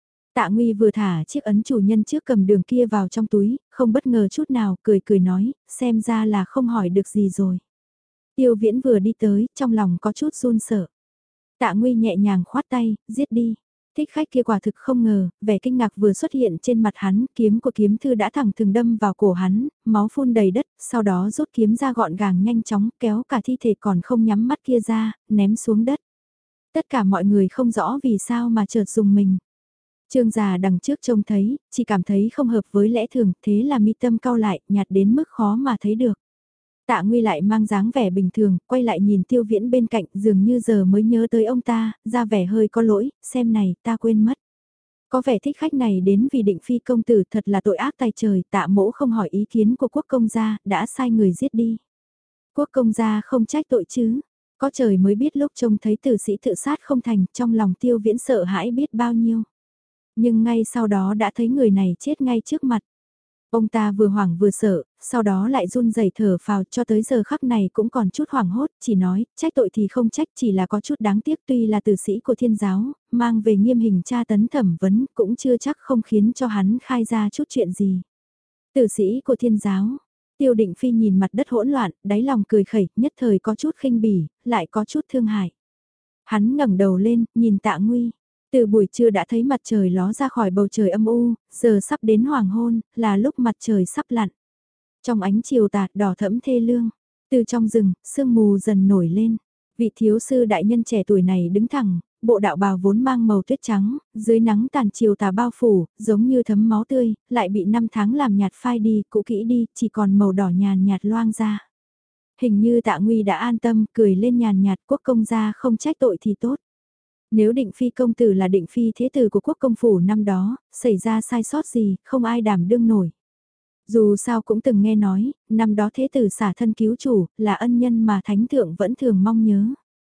Tạ Nguy vừa thả chiếc ấn chủ nhân trước cầm đường kia vào trong túi, không bất ngờ chút nào, cười cười nói, xem ra là không hỏi được gì rồi. Tiêu Viễn vừa đi tới, trong lòng có chút run sợ. Tạ Nguy nhẹ nhàng khoát tay, giết đi. Thích khách kia quả thực không ngờ, vẻ kinh ngạc vừa xuất hiện trên mặt hắn, kiếm của kiếm thư đã thẳng thừng đâm vào cổ hắn, máu phun đầy đất, sau đó rút kiếm ra gọn gàng nhanh chóng, kéo cả thi thể còn không nhắm mắt kia ra, ném xuống đất. Tất cả mọi người không rõ vì sao mà chợt dùng mình. Trương già đằng trước trông thấy, chỉ cảm thấy không hợp với lẽ thường, thế là mi tâm cau lại, nhạt đến mức khó mà thấy được. Tạ Nguy lại mang dáng vẻ bình thường, quay lại nhìn Tiêu Viễn bên cạnh, dường như giờ mới nhớ tới ông ta, ra vẻ hơi có lỗi, xem này, ta quên mất. Có vẻ thích khách này đến vì Định Phi công tử thật là tội ác tài trời, Tạ mỗ không hỏi ý kiến của quốc công gia, đã sai người giết đi. Quốc công gia không trách tội chứ, có trời mới biết lúc trông thấy tử sĩ tự sát không thành, trong lòng Tiêu Viễn sợ hãi biết bao nhiêu. Nhưng ngay sau đó đã thấy người này chết ngay trước mặt. Ông ta vừa hoảng vừa sợ, sau đó lại run rẩy thở phào cho tới giờ khắc này cũng còn chút hoảng hốt, chỉ nói, trách tội thì không trách chỉ là có chút đáng tiếc tuy là tử sĩ của thiên giáo, mang về nghiêm hình tra tấn thẩm vấn cũng chưa chắc không khiến cho hắn khai ra chút chuyện gì. Tử sĩ của thiên giáo, Tiêu Định Phi nhìn mặt đất hỗn loạn, đáy lòng cười khẩy, nhất thời có chút khinh bỉ, lại có chút thương hại. Hắn ngẩng đầu lên, nhìn Tạ Nguy. Từ buổi trưa đã thấy mặt trời ló ra khỏi bầu trời âm u, giờ sắp đến hoàng hôn, là lúc mặt trời sắp lặn. Trong ánh chiều tà đỏ thẫm thê lương, từ trong rừng, sương mù dần nổi lên. Vị thiếu sư đại nhân trẻ tuổi này đứng thẳng, bộ đạo bào vốn mang màu tuyết trắng, dưới nắng tàn chiều tà bao phủ, giống như thấm máu tươi, lại bị 5 tháng làm nhạt phai đi, cũ kỹ đi, chỉ còn màu đỏ nhàn nhạt loang ra. Hình như Tạ Nguy đã an tâm, cười lên nhàn nhạt, quốc công gia không trách tội thì tốt. Nếu Định Phi công tử là Định Phi thế tử của quốc công phủ năm đó, xảy ra sai sót gì, không ai đảm đương nổi. Dù sao cũng từng nghe nói, năm đó thế tử xả thân cứu chủ, là ân nhân mà thánh thượng vẫn thường mong nhớ.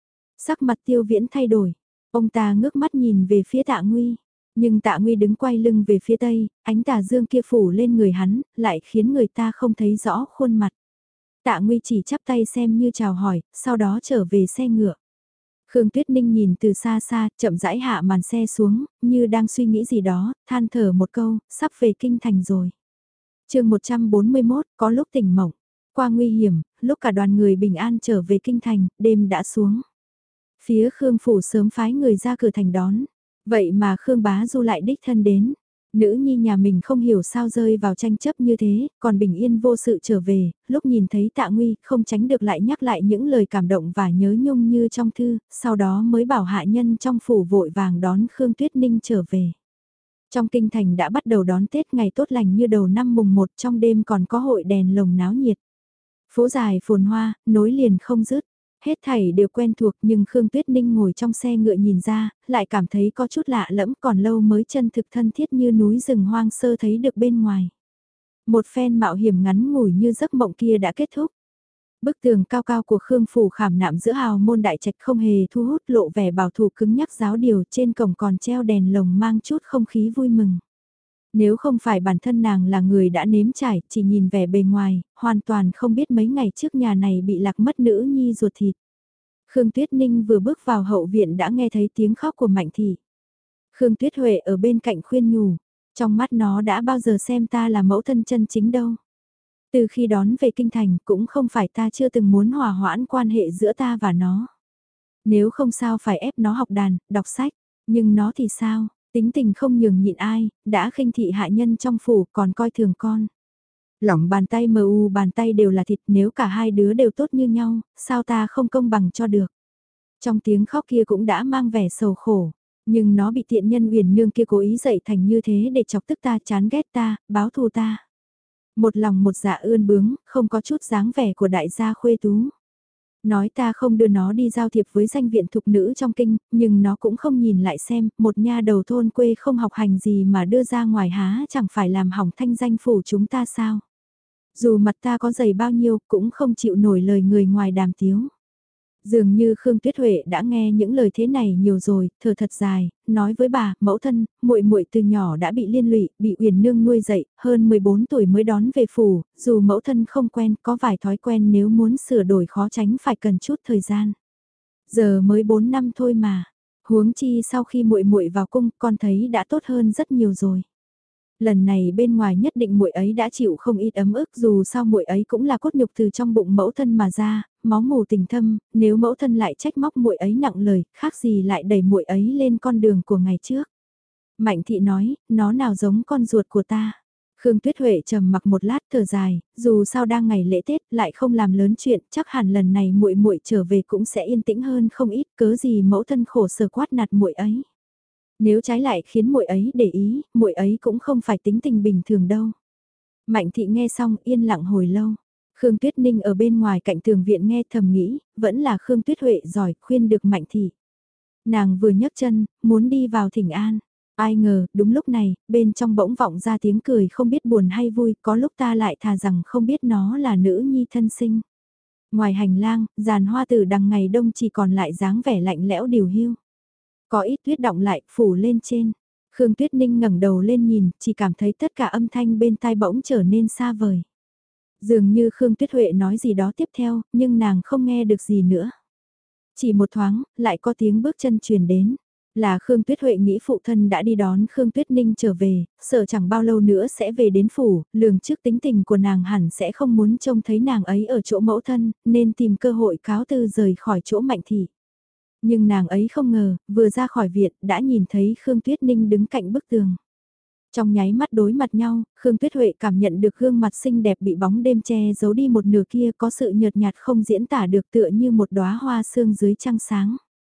Sắc mặt Tiêu Viễn thay đổi, ông ta ngước mắt nhìn về phía Tạ Nguy, nhưng Tạ Nguy đứng quay lưng về phía tây, ánh tà dương kia phủ lên người hắn, lại khiến người ta không thấy rõ khuôn mặt. Tạ Nguy chỉ chắp tay xem như chào hỏi, sau đó trở về xe ngựa. Khương Tuyết Ninh nhìn từ xa xa, chậm rãi hạ màn xe xuống, như đang suy nghĩ gì đó, than thở một câu, sắp về kinh thành rồi. Chương 141, có lúc tỉnh mộng. Qua nguy hiểm, lúc cả đoàn người bình an trở về kinh thành, đêm đã xuống. Phía Khương phủ sớm phái người ra cửa thành đón. Vậy mà Khương Bá Du lại đích thân đến. Nữ nhi nhà mình không hiểu sao rơi vào tranh chấp như thế, còn bình yên vô sự trở về, lúc nhìn thấy Tạ Nguy không tránh được lại nhắc lại những lời cảm động và nhớ nhung như trong thư, sau đó mới bảo hạ nhân trong phủ vội vàng đón Khương Tuyết Ninh trở về. Trong kinh thành đã bắt đầu đón Tết ngày tốt lành như đầu năm mùng 1, trong đêm còn có hội đèn lồng náo nhiệt. Phố dài phồn hoa, nối liền không dứt. Hết thảy đều quen thuộc nhưng Khương Tuyết Ninh ngồi trong xe ngựa nhìn ra, lại cảm thấy có chút lạ lẫm, còn lâu mới chân thực thân thiết như núi rừng hoang sơ thấy được bên ngoài. Một phen mạo hiểm ngắn ngủi như giấc mộng kia đã kết thúc. Bức tường cao cao của Khương phủ khảm nạm giữa hào môn đại trạch không hề thu hút, lộ vẻ bảo thủ cứng nhắc giáo điều, trên cổng còn treo đèn lồng mang chút không khí vui mừng. Nếu không phải bản thân nàng là người đã nếm trải, chỉ nhìn vẻ bề ngoài, hoàn toàn không biết mấy ngày trước nhà này bị lạc mất nữ nhi ruột thịt. Khương Tuyết Ninh vừa bước vào hậu viện đã nghe thấy tiếng khóc của Mạnh Thị. Khương Tuyết Huệ ở bên cạnh khuyên nhủ, trong mắt nó đã bao giờ xem ta là mẫu thân chân chính đâu. Từ khi đón về kinh thành cũng không phải ta chưa từng muốn hòa hoãn quan hệ giữa ta và nó. Nếu không sao phải ép nó học đàn, đọc sách, nhưng nó thì sao, tính tình không nhường nhịn ai, đã khinh thị hạ nhân trong phủ còn coi thường con. Lỏng bàn tay mờ u bàn tay đều là thịt, nếu cả hai đứa đều tốt như nhau, sao ta không công bằng cho được. Trong tiếng khóc kia cũng đã mang vẻ sầu khổ, nhưng nó bị tiện nhân Uyển Nương kia cố ý dạy thành như thế để chọc tức ta, chán ghét ta, báo thù ta. Một lòng một dạ ươn bướng, không có chút dáng vẻ của đại gia khuê tú. Nói ta không đưa nó đi giao thiệp với danh viện thục nữ trong kinh, nhưng nó cũng không nhìn lại xem, một nha đầu thôn quê không học hành gì mà đưa ra ngoài há chẳng phải làm hỏng thanh danh phủ chúng ta sao. Dù mặt ta có dày bao nhiêu cũng không chịu nổi lời người ngoài đàm tiếu. Dường như Khương Tuyết Huệ đã nghe những lời thế này nhiều rồi, thở thật dài, nói với bà, mẫu thân, muội muội từ nhỏ đã bị liên lụy, bị Uyển Nương nuôi dạy, hơn 14 tuổi mới đón về phủ, dù mẫu thân không quen, có vài thói quen nếu muốn sửa đổi khó tránh phải cần chút thời gian. Giờ mới 4 năm thôi mà, huống chi sau khi muội muội vào cung, con thấy đã tốt hơn rất nhiều rồi. Lần này bên ngoài nhất định muội ấy đã chịu không ít ấm ức, dù sao muội ấy cũng là cốt nhục từ trong bụng mẫu thân mà ra, máu mù tình thâm, nếu mẫu thân lại trách móc muội ấy nặng lời, khác gì lại đẩy muội ấy lên con đường của ngày trước. Mạnh thị nói, nó nào giống con ruột của ta. Khương Tuyết Huệ trầm mặc một lát thở dài, dù sao đang ngày lễ Tết lại không làm lớn chuyện, chắc hẳn lần này muội muội trở về cũng sẽ yên tĩnh hơn không ít, cớ gì mẫu thân khổ sở quát nạt muội ấy. Nếu trái lại khiến muội ấy để ý, muội ấy cũng không phải tính tình bình thường đâu. Mạnh thị nghe xong yên lặng hồi lâu. Khương Tuyết Ninh ở bên ngoài cạnh tường viện nghe thầm nghĩ, vẫn là Khương Tuyết Huệ giỏi khuyên được Mạnh thị. Nàng vừa nhấc chân, muốn đi vào thỉnh an. Ai ngờ, đúng lúc này, bên trong bỗng vọng ra tiếng cười không biết buồn hay vui, có lúc ta lại thà rằng không biết nó là nữ nhi thân sinh. Ngoài hành lang, giàn hoa tử đằng ngày đông chỉ còn lại dáng vẻ lạnh lẽo điều hiu. Có ít tuyết đọng lại, phủ lên trên. Khương Tuyết Ninh ngẩng đầu lên nhìn, chỉ cảm thấy tất cả âm thanh bên tai bỗng trở nên xa vời. Dường như Khương Tuyết Huệ nói gì đó tiếp theo, nhưng nàng không nghe được gì nữa. Chỉ một thoáng, lại có tiếng bước chân truyền đến. Là Khương Tuyết Huệ nghĩ phụ thân đã đi đón Khương Tuyết Ninh trở về, sợ chẳng bao lâu nữa sẽ về đến phủ, lường trước tính tình của nàng hẳn sẽ không muốn trông thấy nàng ấy ở chỗ mẫu thân, nên tìm cơ hội cáo từ rời khỏi chỗ Mạnh thị. Nhưng nàng ấy không ngờ, vừa ra khỏi viện đã nhìn thấy Khương Tuyết Ninh đứng cạnh bức tường. Trong nháy mắt đối mặt nhau, Khương Tuyết Huệ cảm nhận được gương mặt xinh đẹp bị bóng đêm che giấu đi một nửa kia có sự nhợt nhạt không diễn tả được tựa như một đóa hoa sương dưới trăng sáng.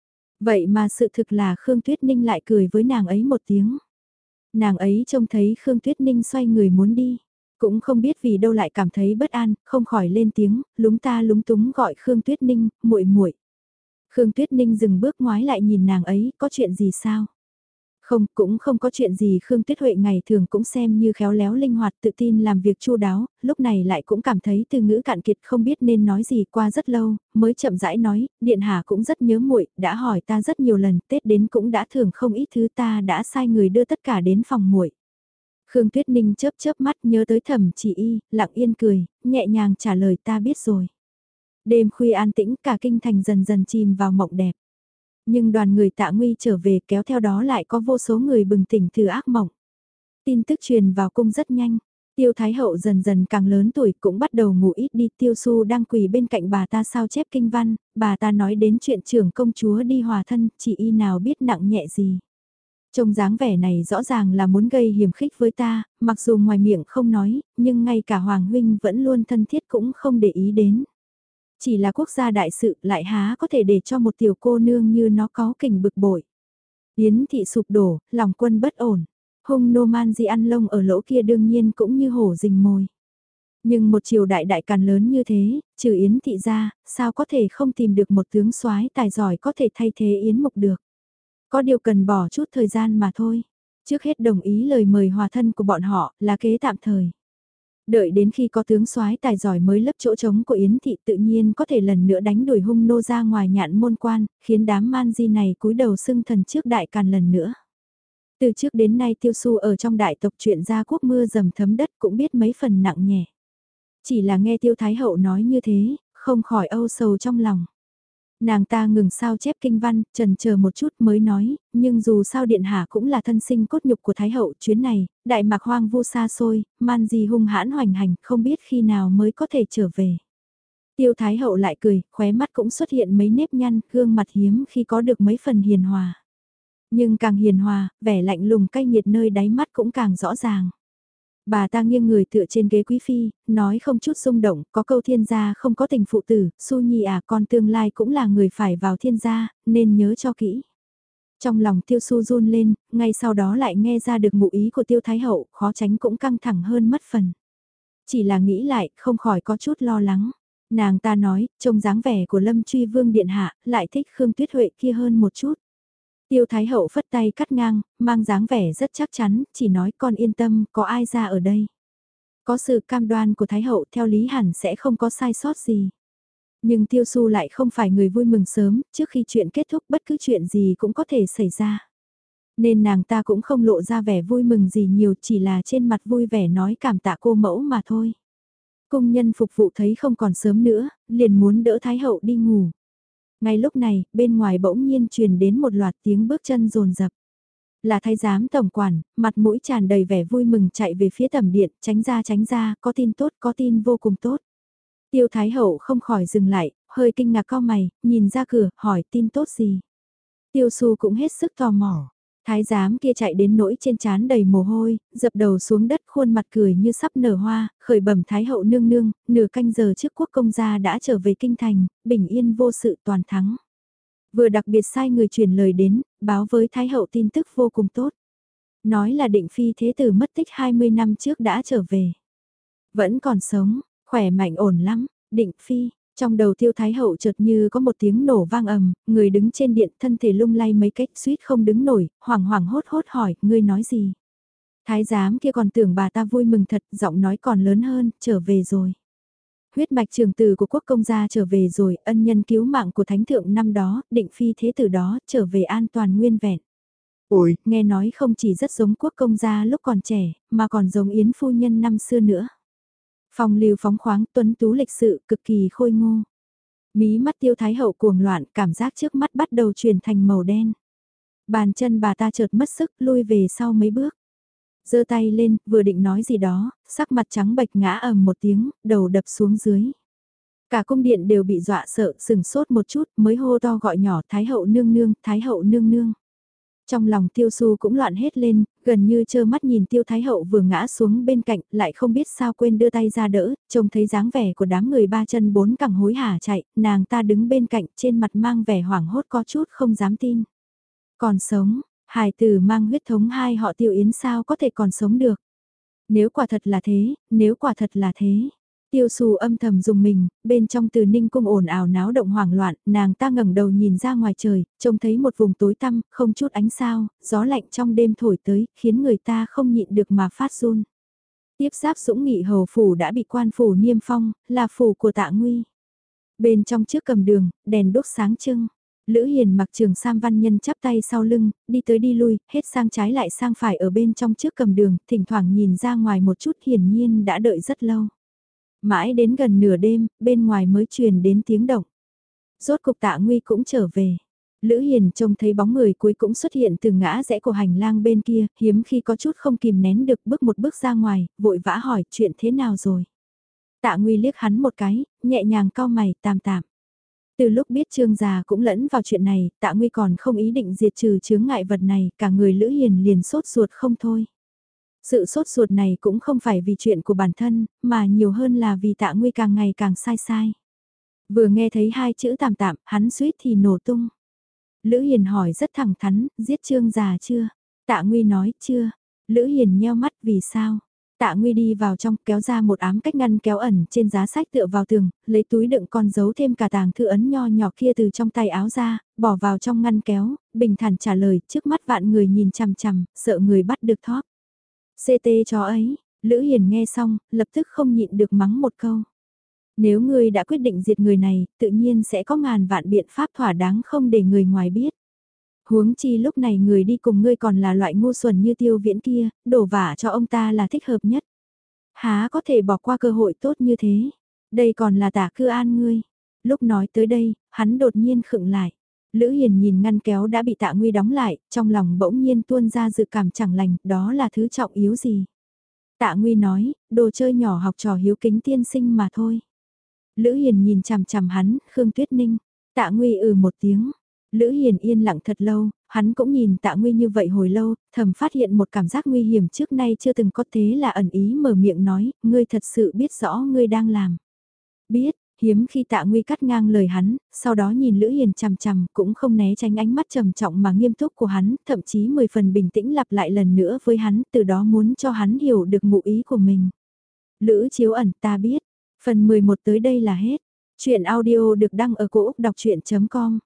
Vậy mà sự thực là Khương Tuyết Ninh lại cười với nàng ấy một tiếng. Nàng ấy trông thấy Khương Tuyết Ninh xoay người muốn đi. Cũng không biết vì đâu lại cảm thấy bất an, không khỏi lên tiếng, lúng ta lúng túng gọi Khương Tuyết Ninh, muội muội. Khương Tuyết Ninh dừng bước ngoái lại nhìn nàng ấy, có chuyện gì sao? Không, cũng không có chuyện gì. Khương Tuyết Huệ ngày thường cũng xem như khéo léo linh hoạt tự tin làm việc chu đáo, lúc này lại cũng cảm thấy từ ngữ cạn kiệt không biết nên nói gì qua rất lâu, mới chậm rãi nói, Điện Hạ cũng rất nhớ muội, đã hỏi ta rất nhiều lần, Tết đến cũng đã thưởng không ít thứ ta đã sai người đưa tất cả đến phòng muội. Khương Tuyết Ninh chớp chớp mắt nhớ tới Thẩm Chỉ Y, lặng yên cười, nhẹ nhàng trả lời ta biết rồi. Đêm khuya an tĩnh cả kinh thành dần dần chìm vào mộng đẹp. Nhưng đoàn người Tạ Nguy trở về kéo theo đó lại có vô số người bừng tỉnh từ ác mộng. Tin tức truyền vào cung rất nhanh. Tiêu Thái Hậu dần dần càng lớn tuổi cũng bắt đầu ngủ ít đi. Tiêu Su đang quỳ bên cạnh bà ta sao chép kinh văn, bà ta nói đến chuyện trưởng công chúa đi hòa thân, chỉ y nào biết nặng nhẹ gì. Trông dáng vẻ này rõ ràng là muốn gây hiểm khích với ta, mặc dù ngoài miệng không nói, nhưng ngay cả Hoàng Huynh vẫn luôn thân thiết cũng không để ý đến. Chỉ là quốc gia đại sự lại há có thể để cho một tiểu cô nương như nó có kình bực bội. Yến thị sụp đổ, lòng quân bất ổn. Hung nô man di ăn lông ở lỗ kia đương nhiên cũng như hổ rình mồi. Nhưng một triều đại đại càn lớn như thế, trừ Yến thị ra, sao có thể không tìm được một tướng soái tài giỏi có thể thay thế Yến Mục được. Có điều cần bỏ chút thời gian mà thôi. Trước hết đồng ý lời mời hòa thân của bọn họ là kế tạm thời. Đợi đến khi có tướng soái tài giỏi mới lấp chỗ trống của Yến thị tự nhiên có thể lần nữa đánh đuổi hung nô ra ngoài nhạn môn quan, khiến đám man di này cúi đầu xưng thần trước đại càn lần nữa. Từ trước đến nay Tiêu Su ở trong đại tộc chuyện gia quốc mưa dầm thấm đất cũng biết mấy phần nặng nhẹ. Chỉ là nghe Tiêu Thái Hậu nói như thế, không khỏi âu sầu trong lòng. Nàng ta ngừng sao chép kinh văn, trần chờ một chút mới nói, nhưng dù sao điện hạ cũng là thân sinh cốt nhục của Thái Hậu chuyến này, đại mạc hoang vu xa xôi, man di hung hãn hoành hành, không biết khi nào mới có thể trở về. Tiêu Thái Hậu lại cười, khóe mắt cũng xuất hiện mấy nếp nhăn, gương mặt hiếm khi có được mấy phần hiền hòa. Nhưng càng hiền hòa, vẻ lạnh lùng cay nghiệt nơi đáy mắt cũng càng rõ ràng. Bà ta nghiêng người tựa trên ghế quý phi, nói không chút rung động, có câu thiên gia không có tình phụ tử, Su Nhi à con tương lai cũng là người phải vào thiên gia, nên nhớ cho kỹ. Trong lòng Tiêu Su run lên, ngay sau đó lại nghe ra được ngụ ý của Tiêu Thái Hậu, khó tránh cũng căng thẳng hơn mất phần. Chỉ là nghĩ lại, không khỏi có chút lo lắng. Nàng ta nói, trông dáng vẻ của Lâm Truy Vương Điện Hạ, lại thích Khương Tuyết Huệ kia hơn một chút. Tiêu Thái Hậu phất tay cắt ngang, mang dáng vẻ rất chắc chắn, chỉ nói con yên tâm, có ai ra ở đây. Có sự cam đoan của Thái Hậu theo lý hẳn sẽ không có sai sót gì. Nhưng Tiêu Su lại không phải người vui mừng sớm, trước khi chuyện kết thúc bất cứ chuyện gì cũng có thể xảy ra. Nên nàng ta cũng không lộ ra vẻ vui mừng gì nhiều, chỉ là trên mặt vui vẻ nói cảm tạ cô mẫu mà thôi. Công nhân phục vụ thấy không còn sớm nữa, liền muốn đỡ Thái Hậu đi ngủ. Ngay lúc này, bên ngoài bỗng nhiên truyền đến một loạt tiếng bước chân rồn rập. Là thái giám tổng quản, mặt mũi tràn đầy vẻ vui mừng chạy về phía tầm điện, tránh ra, có tin tốt, có tin vô cùng tốt. Tiêu Thái Hậu không khỏi dừng lại, hơi kinh ngạc cau mày, nhìn ra cửa, hỏi tin tốt gì. Tiêu Su cũng hết sức tò mò. Thái giám kia chạy đến nỗi trên trán đầy mồ hôi, dập đầu xuống đất khuôn mặt cười như sắp nở hoa, khởi bẩm Thái Hậu nương nương, nửa canh giờ trước quốc công gia đã trở về kinh thành, bình yên vô sự toàn thắng. Vừa đặc biệt sai người truyền lời đến, báo với Thái Hậu tin tức vô cùng tốt. Nói là định phi thế tử mất tích 20 năm trước đã trở về. Vẫn còn sống, khỏe mạnh ổn lắm, định phi. Trong đầu Tiêu Thái Hậu chợt như có một tiếng nổ vang ầm, người đứng trên điện thân thể lung lay mấy cách suýt không đứng nổi, hoảng hoảng hốt hốt hỏi, ngươi nói gì? Thái giám kia còn tưởng bà ta vui mừng thật, giọng nói còn lớn hơn, trở về rồi. Huyết mạch trường tử của quốc công gia trở về rồi, ân nhân cứu mạng của thánh thượng năm đó, định phi thế tử đó, trở về an toàn nguyên vẹn. Ôi, nghe nói không chỉ rất giống quốc công gia lúc còn trẻ, mà còn giống Yến phu nhân năm xưa nữa. Phong lưu phóng khoáng tuấn tú lịch sự, cực kỳ khôi ngô. Mí mắt Tiêu Thái Hậu cuồng loạn, cảm giác trước mắt bắt đầu chuyển thành màu đen. Bàn chân bà ta chợt mất sức, lui về sau mấy bước. Giơ tay lên, vừa định nói gì đó, sắc mặt trắng bệch ngã ầm một tiếng, đầu đập xuống dưới. Cả cung điện đều bị dọa sợ, sừng sốt một chút, mới hô to gọi nhỏ Thái Hậu nương nương, Thái Hậu nương nương. Trong lòng Tiêu Su cũng loạn hết lên, gần như trơ mắt nhìn Tiêu Thái Hậu vừa ngã xuống bên cạnh, lại không biết sao quên đưa tay ra đỡ, trông thấy dáng vẻ của đám người ba chân bốn cẳng hối hả chạy, nàng ta đứng bên cạnh trên mặt mang vẻ hoảng hốt có chút không dám tin. Còn sống, hài tử mang huyết thống hai họ Tiêu Yến sao có thể còn sống được. Nếu quả thật là thế, nếu quả thật là thế. Tiêu Su âm thầm dùng mình, bên trong Từ Ninh cung ồn ào náo động hoảng loạn, nàng ta ngẩng đầu nhìn ra ngoài trời, trông thấy một vùng tối tăm, không chút ánh sao, gió lạnh trong đêm thổi tới, khiến người ta không nhịn được mà phát run. Tiếp giáp Dũng Nghị hầu phủ đã bị quan phủ niêm phong, là phủ của Tạ Nguy. Bên trong trước cầm đường, đèn đốt sáng trưng. Lữ Hiền mặc trường sam văn nhân chắp tay sau lưng, đi tới đi lui, hết sang trái lại sang phải ở bên trong trước cầm đường, thỉnh thoảng nhìn ra ngoài một chút hiển nhiên đã đợi rất lâu. Mãi đến gần nửa đêm, bên ngoài mới truyền đến tiếng động. Rốt cục Tạ Nguy cũng trở về. Lữ Hiền trông thấy bóng người cuối cũng xuất hiện từ ngã rẽ của hành lang bên kia, hiếm khi có chút không kìm nén được bước một bước ra ngoài, vội vã hỏi chuyện thế nào rồi. Tạ Nguy liếc hắn một cái, nhẹ nhàng cau mày, tạm tạm. Từ lúc biết Trương già cũng lẫn vào chuyện này, Tạ Nguy còn không ý định diệt trừ chướng ngại vật này, cả người Lữ Hiền liền sốt ruột không thôi. Sự sốt ruột này cũng không phải vì chuyện của bản thân, mà nhiều hơn là vì Tạ Nguy càng ngày càng sai sai. Vừa nghe thấy hai chữ tạm tạm, hắn suýt thì nổ tung. Lữ Hiền hỏi rất thẳng thắn, giết Trương già chưa? Tạ Nguy nói, chưa. Lữ Hiền nheo mắt, vì sao? Tạ Nguy đi vào trong, kéo ra một ám cách ngăn kéo ẩn trên giá sách tựa vào tường, lấy túi đựng con dấu thêm cả tàng thư ấn nho nhỏ kia từ trong tay áo ra, bỏ vào trong ngăn kéo, bình thản trả lời, trước mắt vạn người nhìn chằm chằm, sợ người bắt được thóp. CT chó ấy, Lữ Hiền nghe xong, lập tức không nhịn được mắng một câu. Nếu ngươi đã quyết định diệt người này, tự nhiên sẽ có ngàn vạn biện pháp thỏa đáng không để người ngoài biết. Huống chi lúc này người đi cùng ngươi còn là loại ngu xuẩn như Tiêu Viễn kia, đổ vả cho ông ta là thích hợp nhất. Há có thể bỏ qua cơ hội tốt như thế. Đây còn là Tả Cư An ngươi. Lúc nói tới đây, hắn đột nhiên khựng lại. Lữ Hiền nhìn ngăn kéo đã bị Tạ Nguy đóng lại, trong lòng bỗng nhiên tuôn ra dự cảm chẳng lành, đó là thứ trọng yếu gì. Tạ Nguy nói, đồ chơi nhỏ học trò hiếu kính tiên sinh mà thôi. Lữ Hiền nhìn chằm chằm hắn, Khương Tuyết Ninh. Tạ Nguy một tiếng. Lữ Hiền yên lặng thật lâu, hắn cũng nhìn Tạ Nguy như vậy hồi lâu, thầm phát hiện một cảm giác nguy hiểm trước nay chưa từng có, thế là ẩn ý mở miệng nói, ngươi thật sự biết rõ ngươi đang làm. Biết, hiếm khi Tạ Nguy cắt ngang lời hắn, sau đó nhìn Lữ Hiền chằm chằm, cũng không né tránh ánh mắt trầm trọng mà nghiêm túc của hắn, thậm chí 10 phần bình tĩnh lặp lại lần nữa với hắn, từ đó muốn cho hắn hiểu được ngụ ý của mình. Lữ Chiếu Ẩn, ta biết. Phần 11 tới đây là hết. Chuyện audio được đăng ở cổ Úc đọc chuyện.com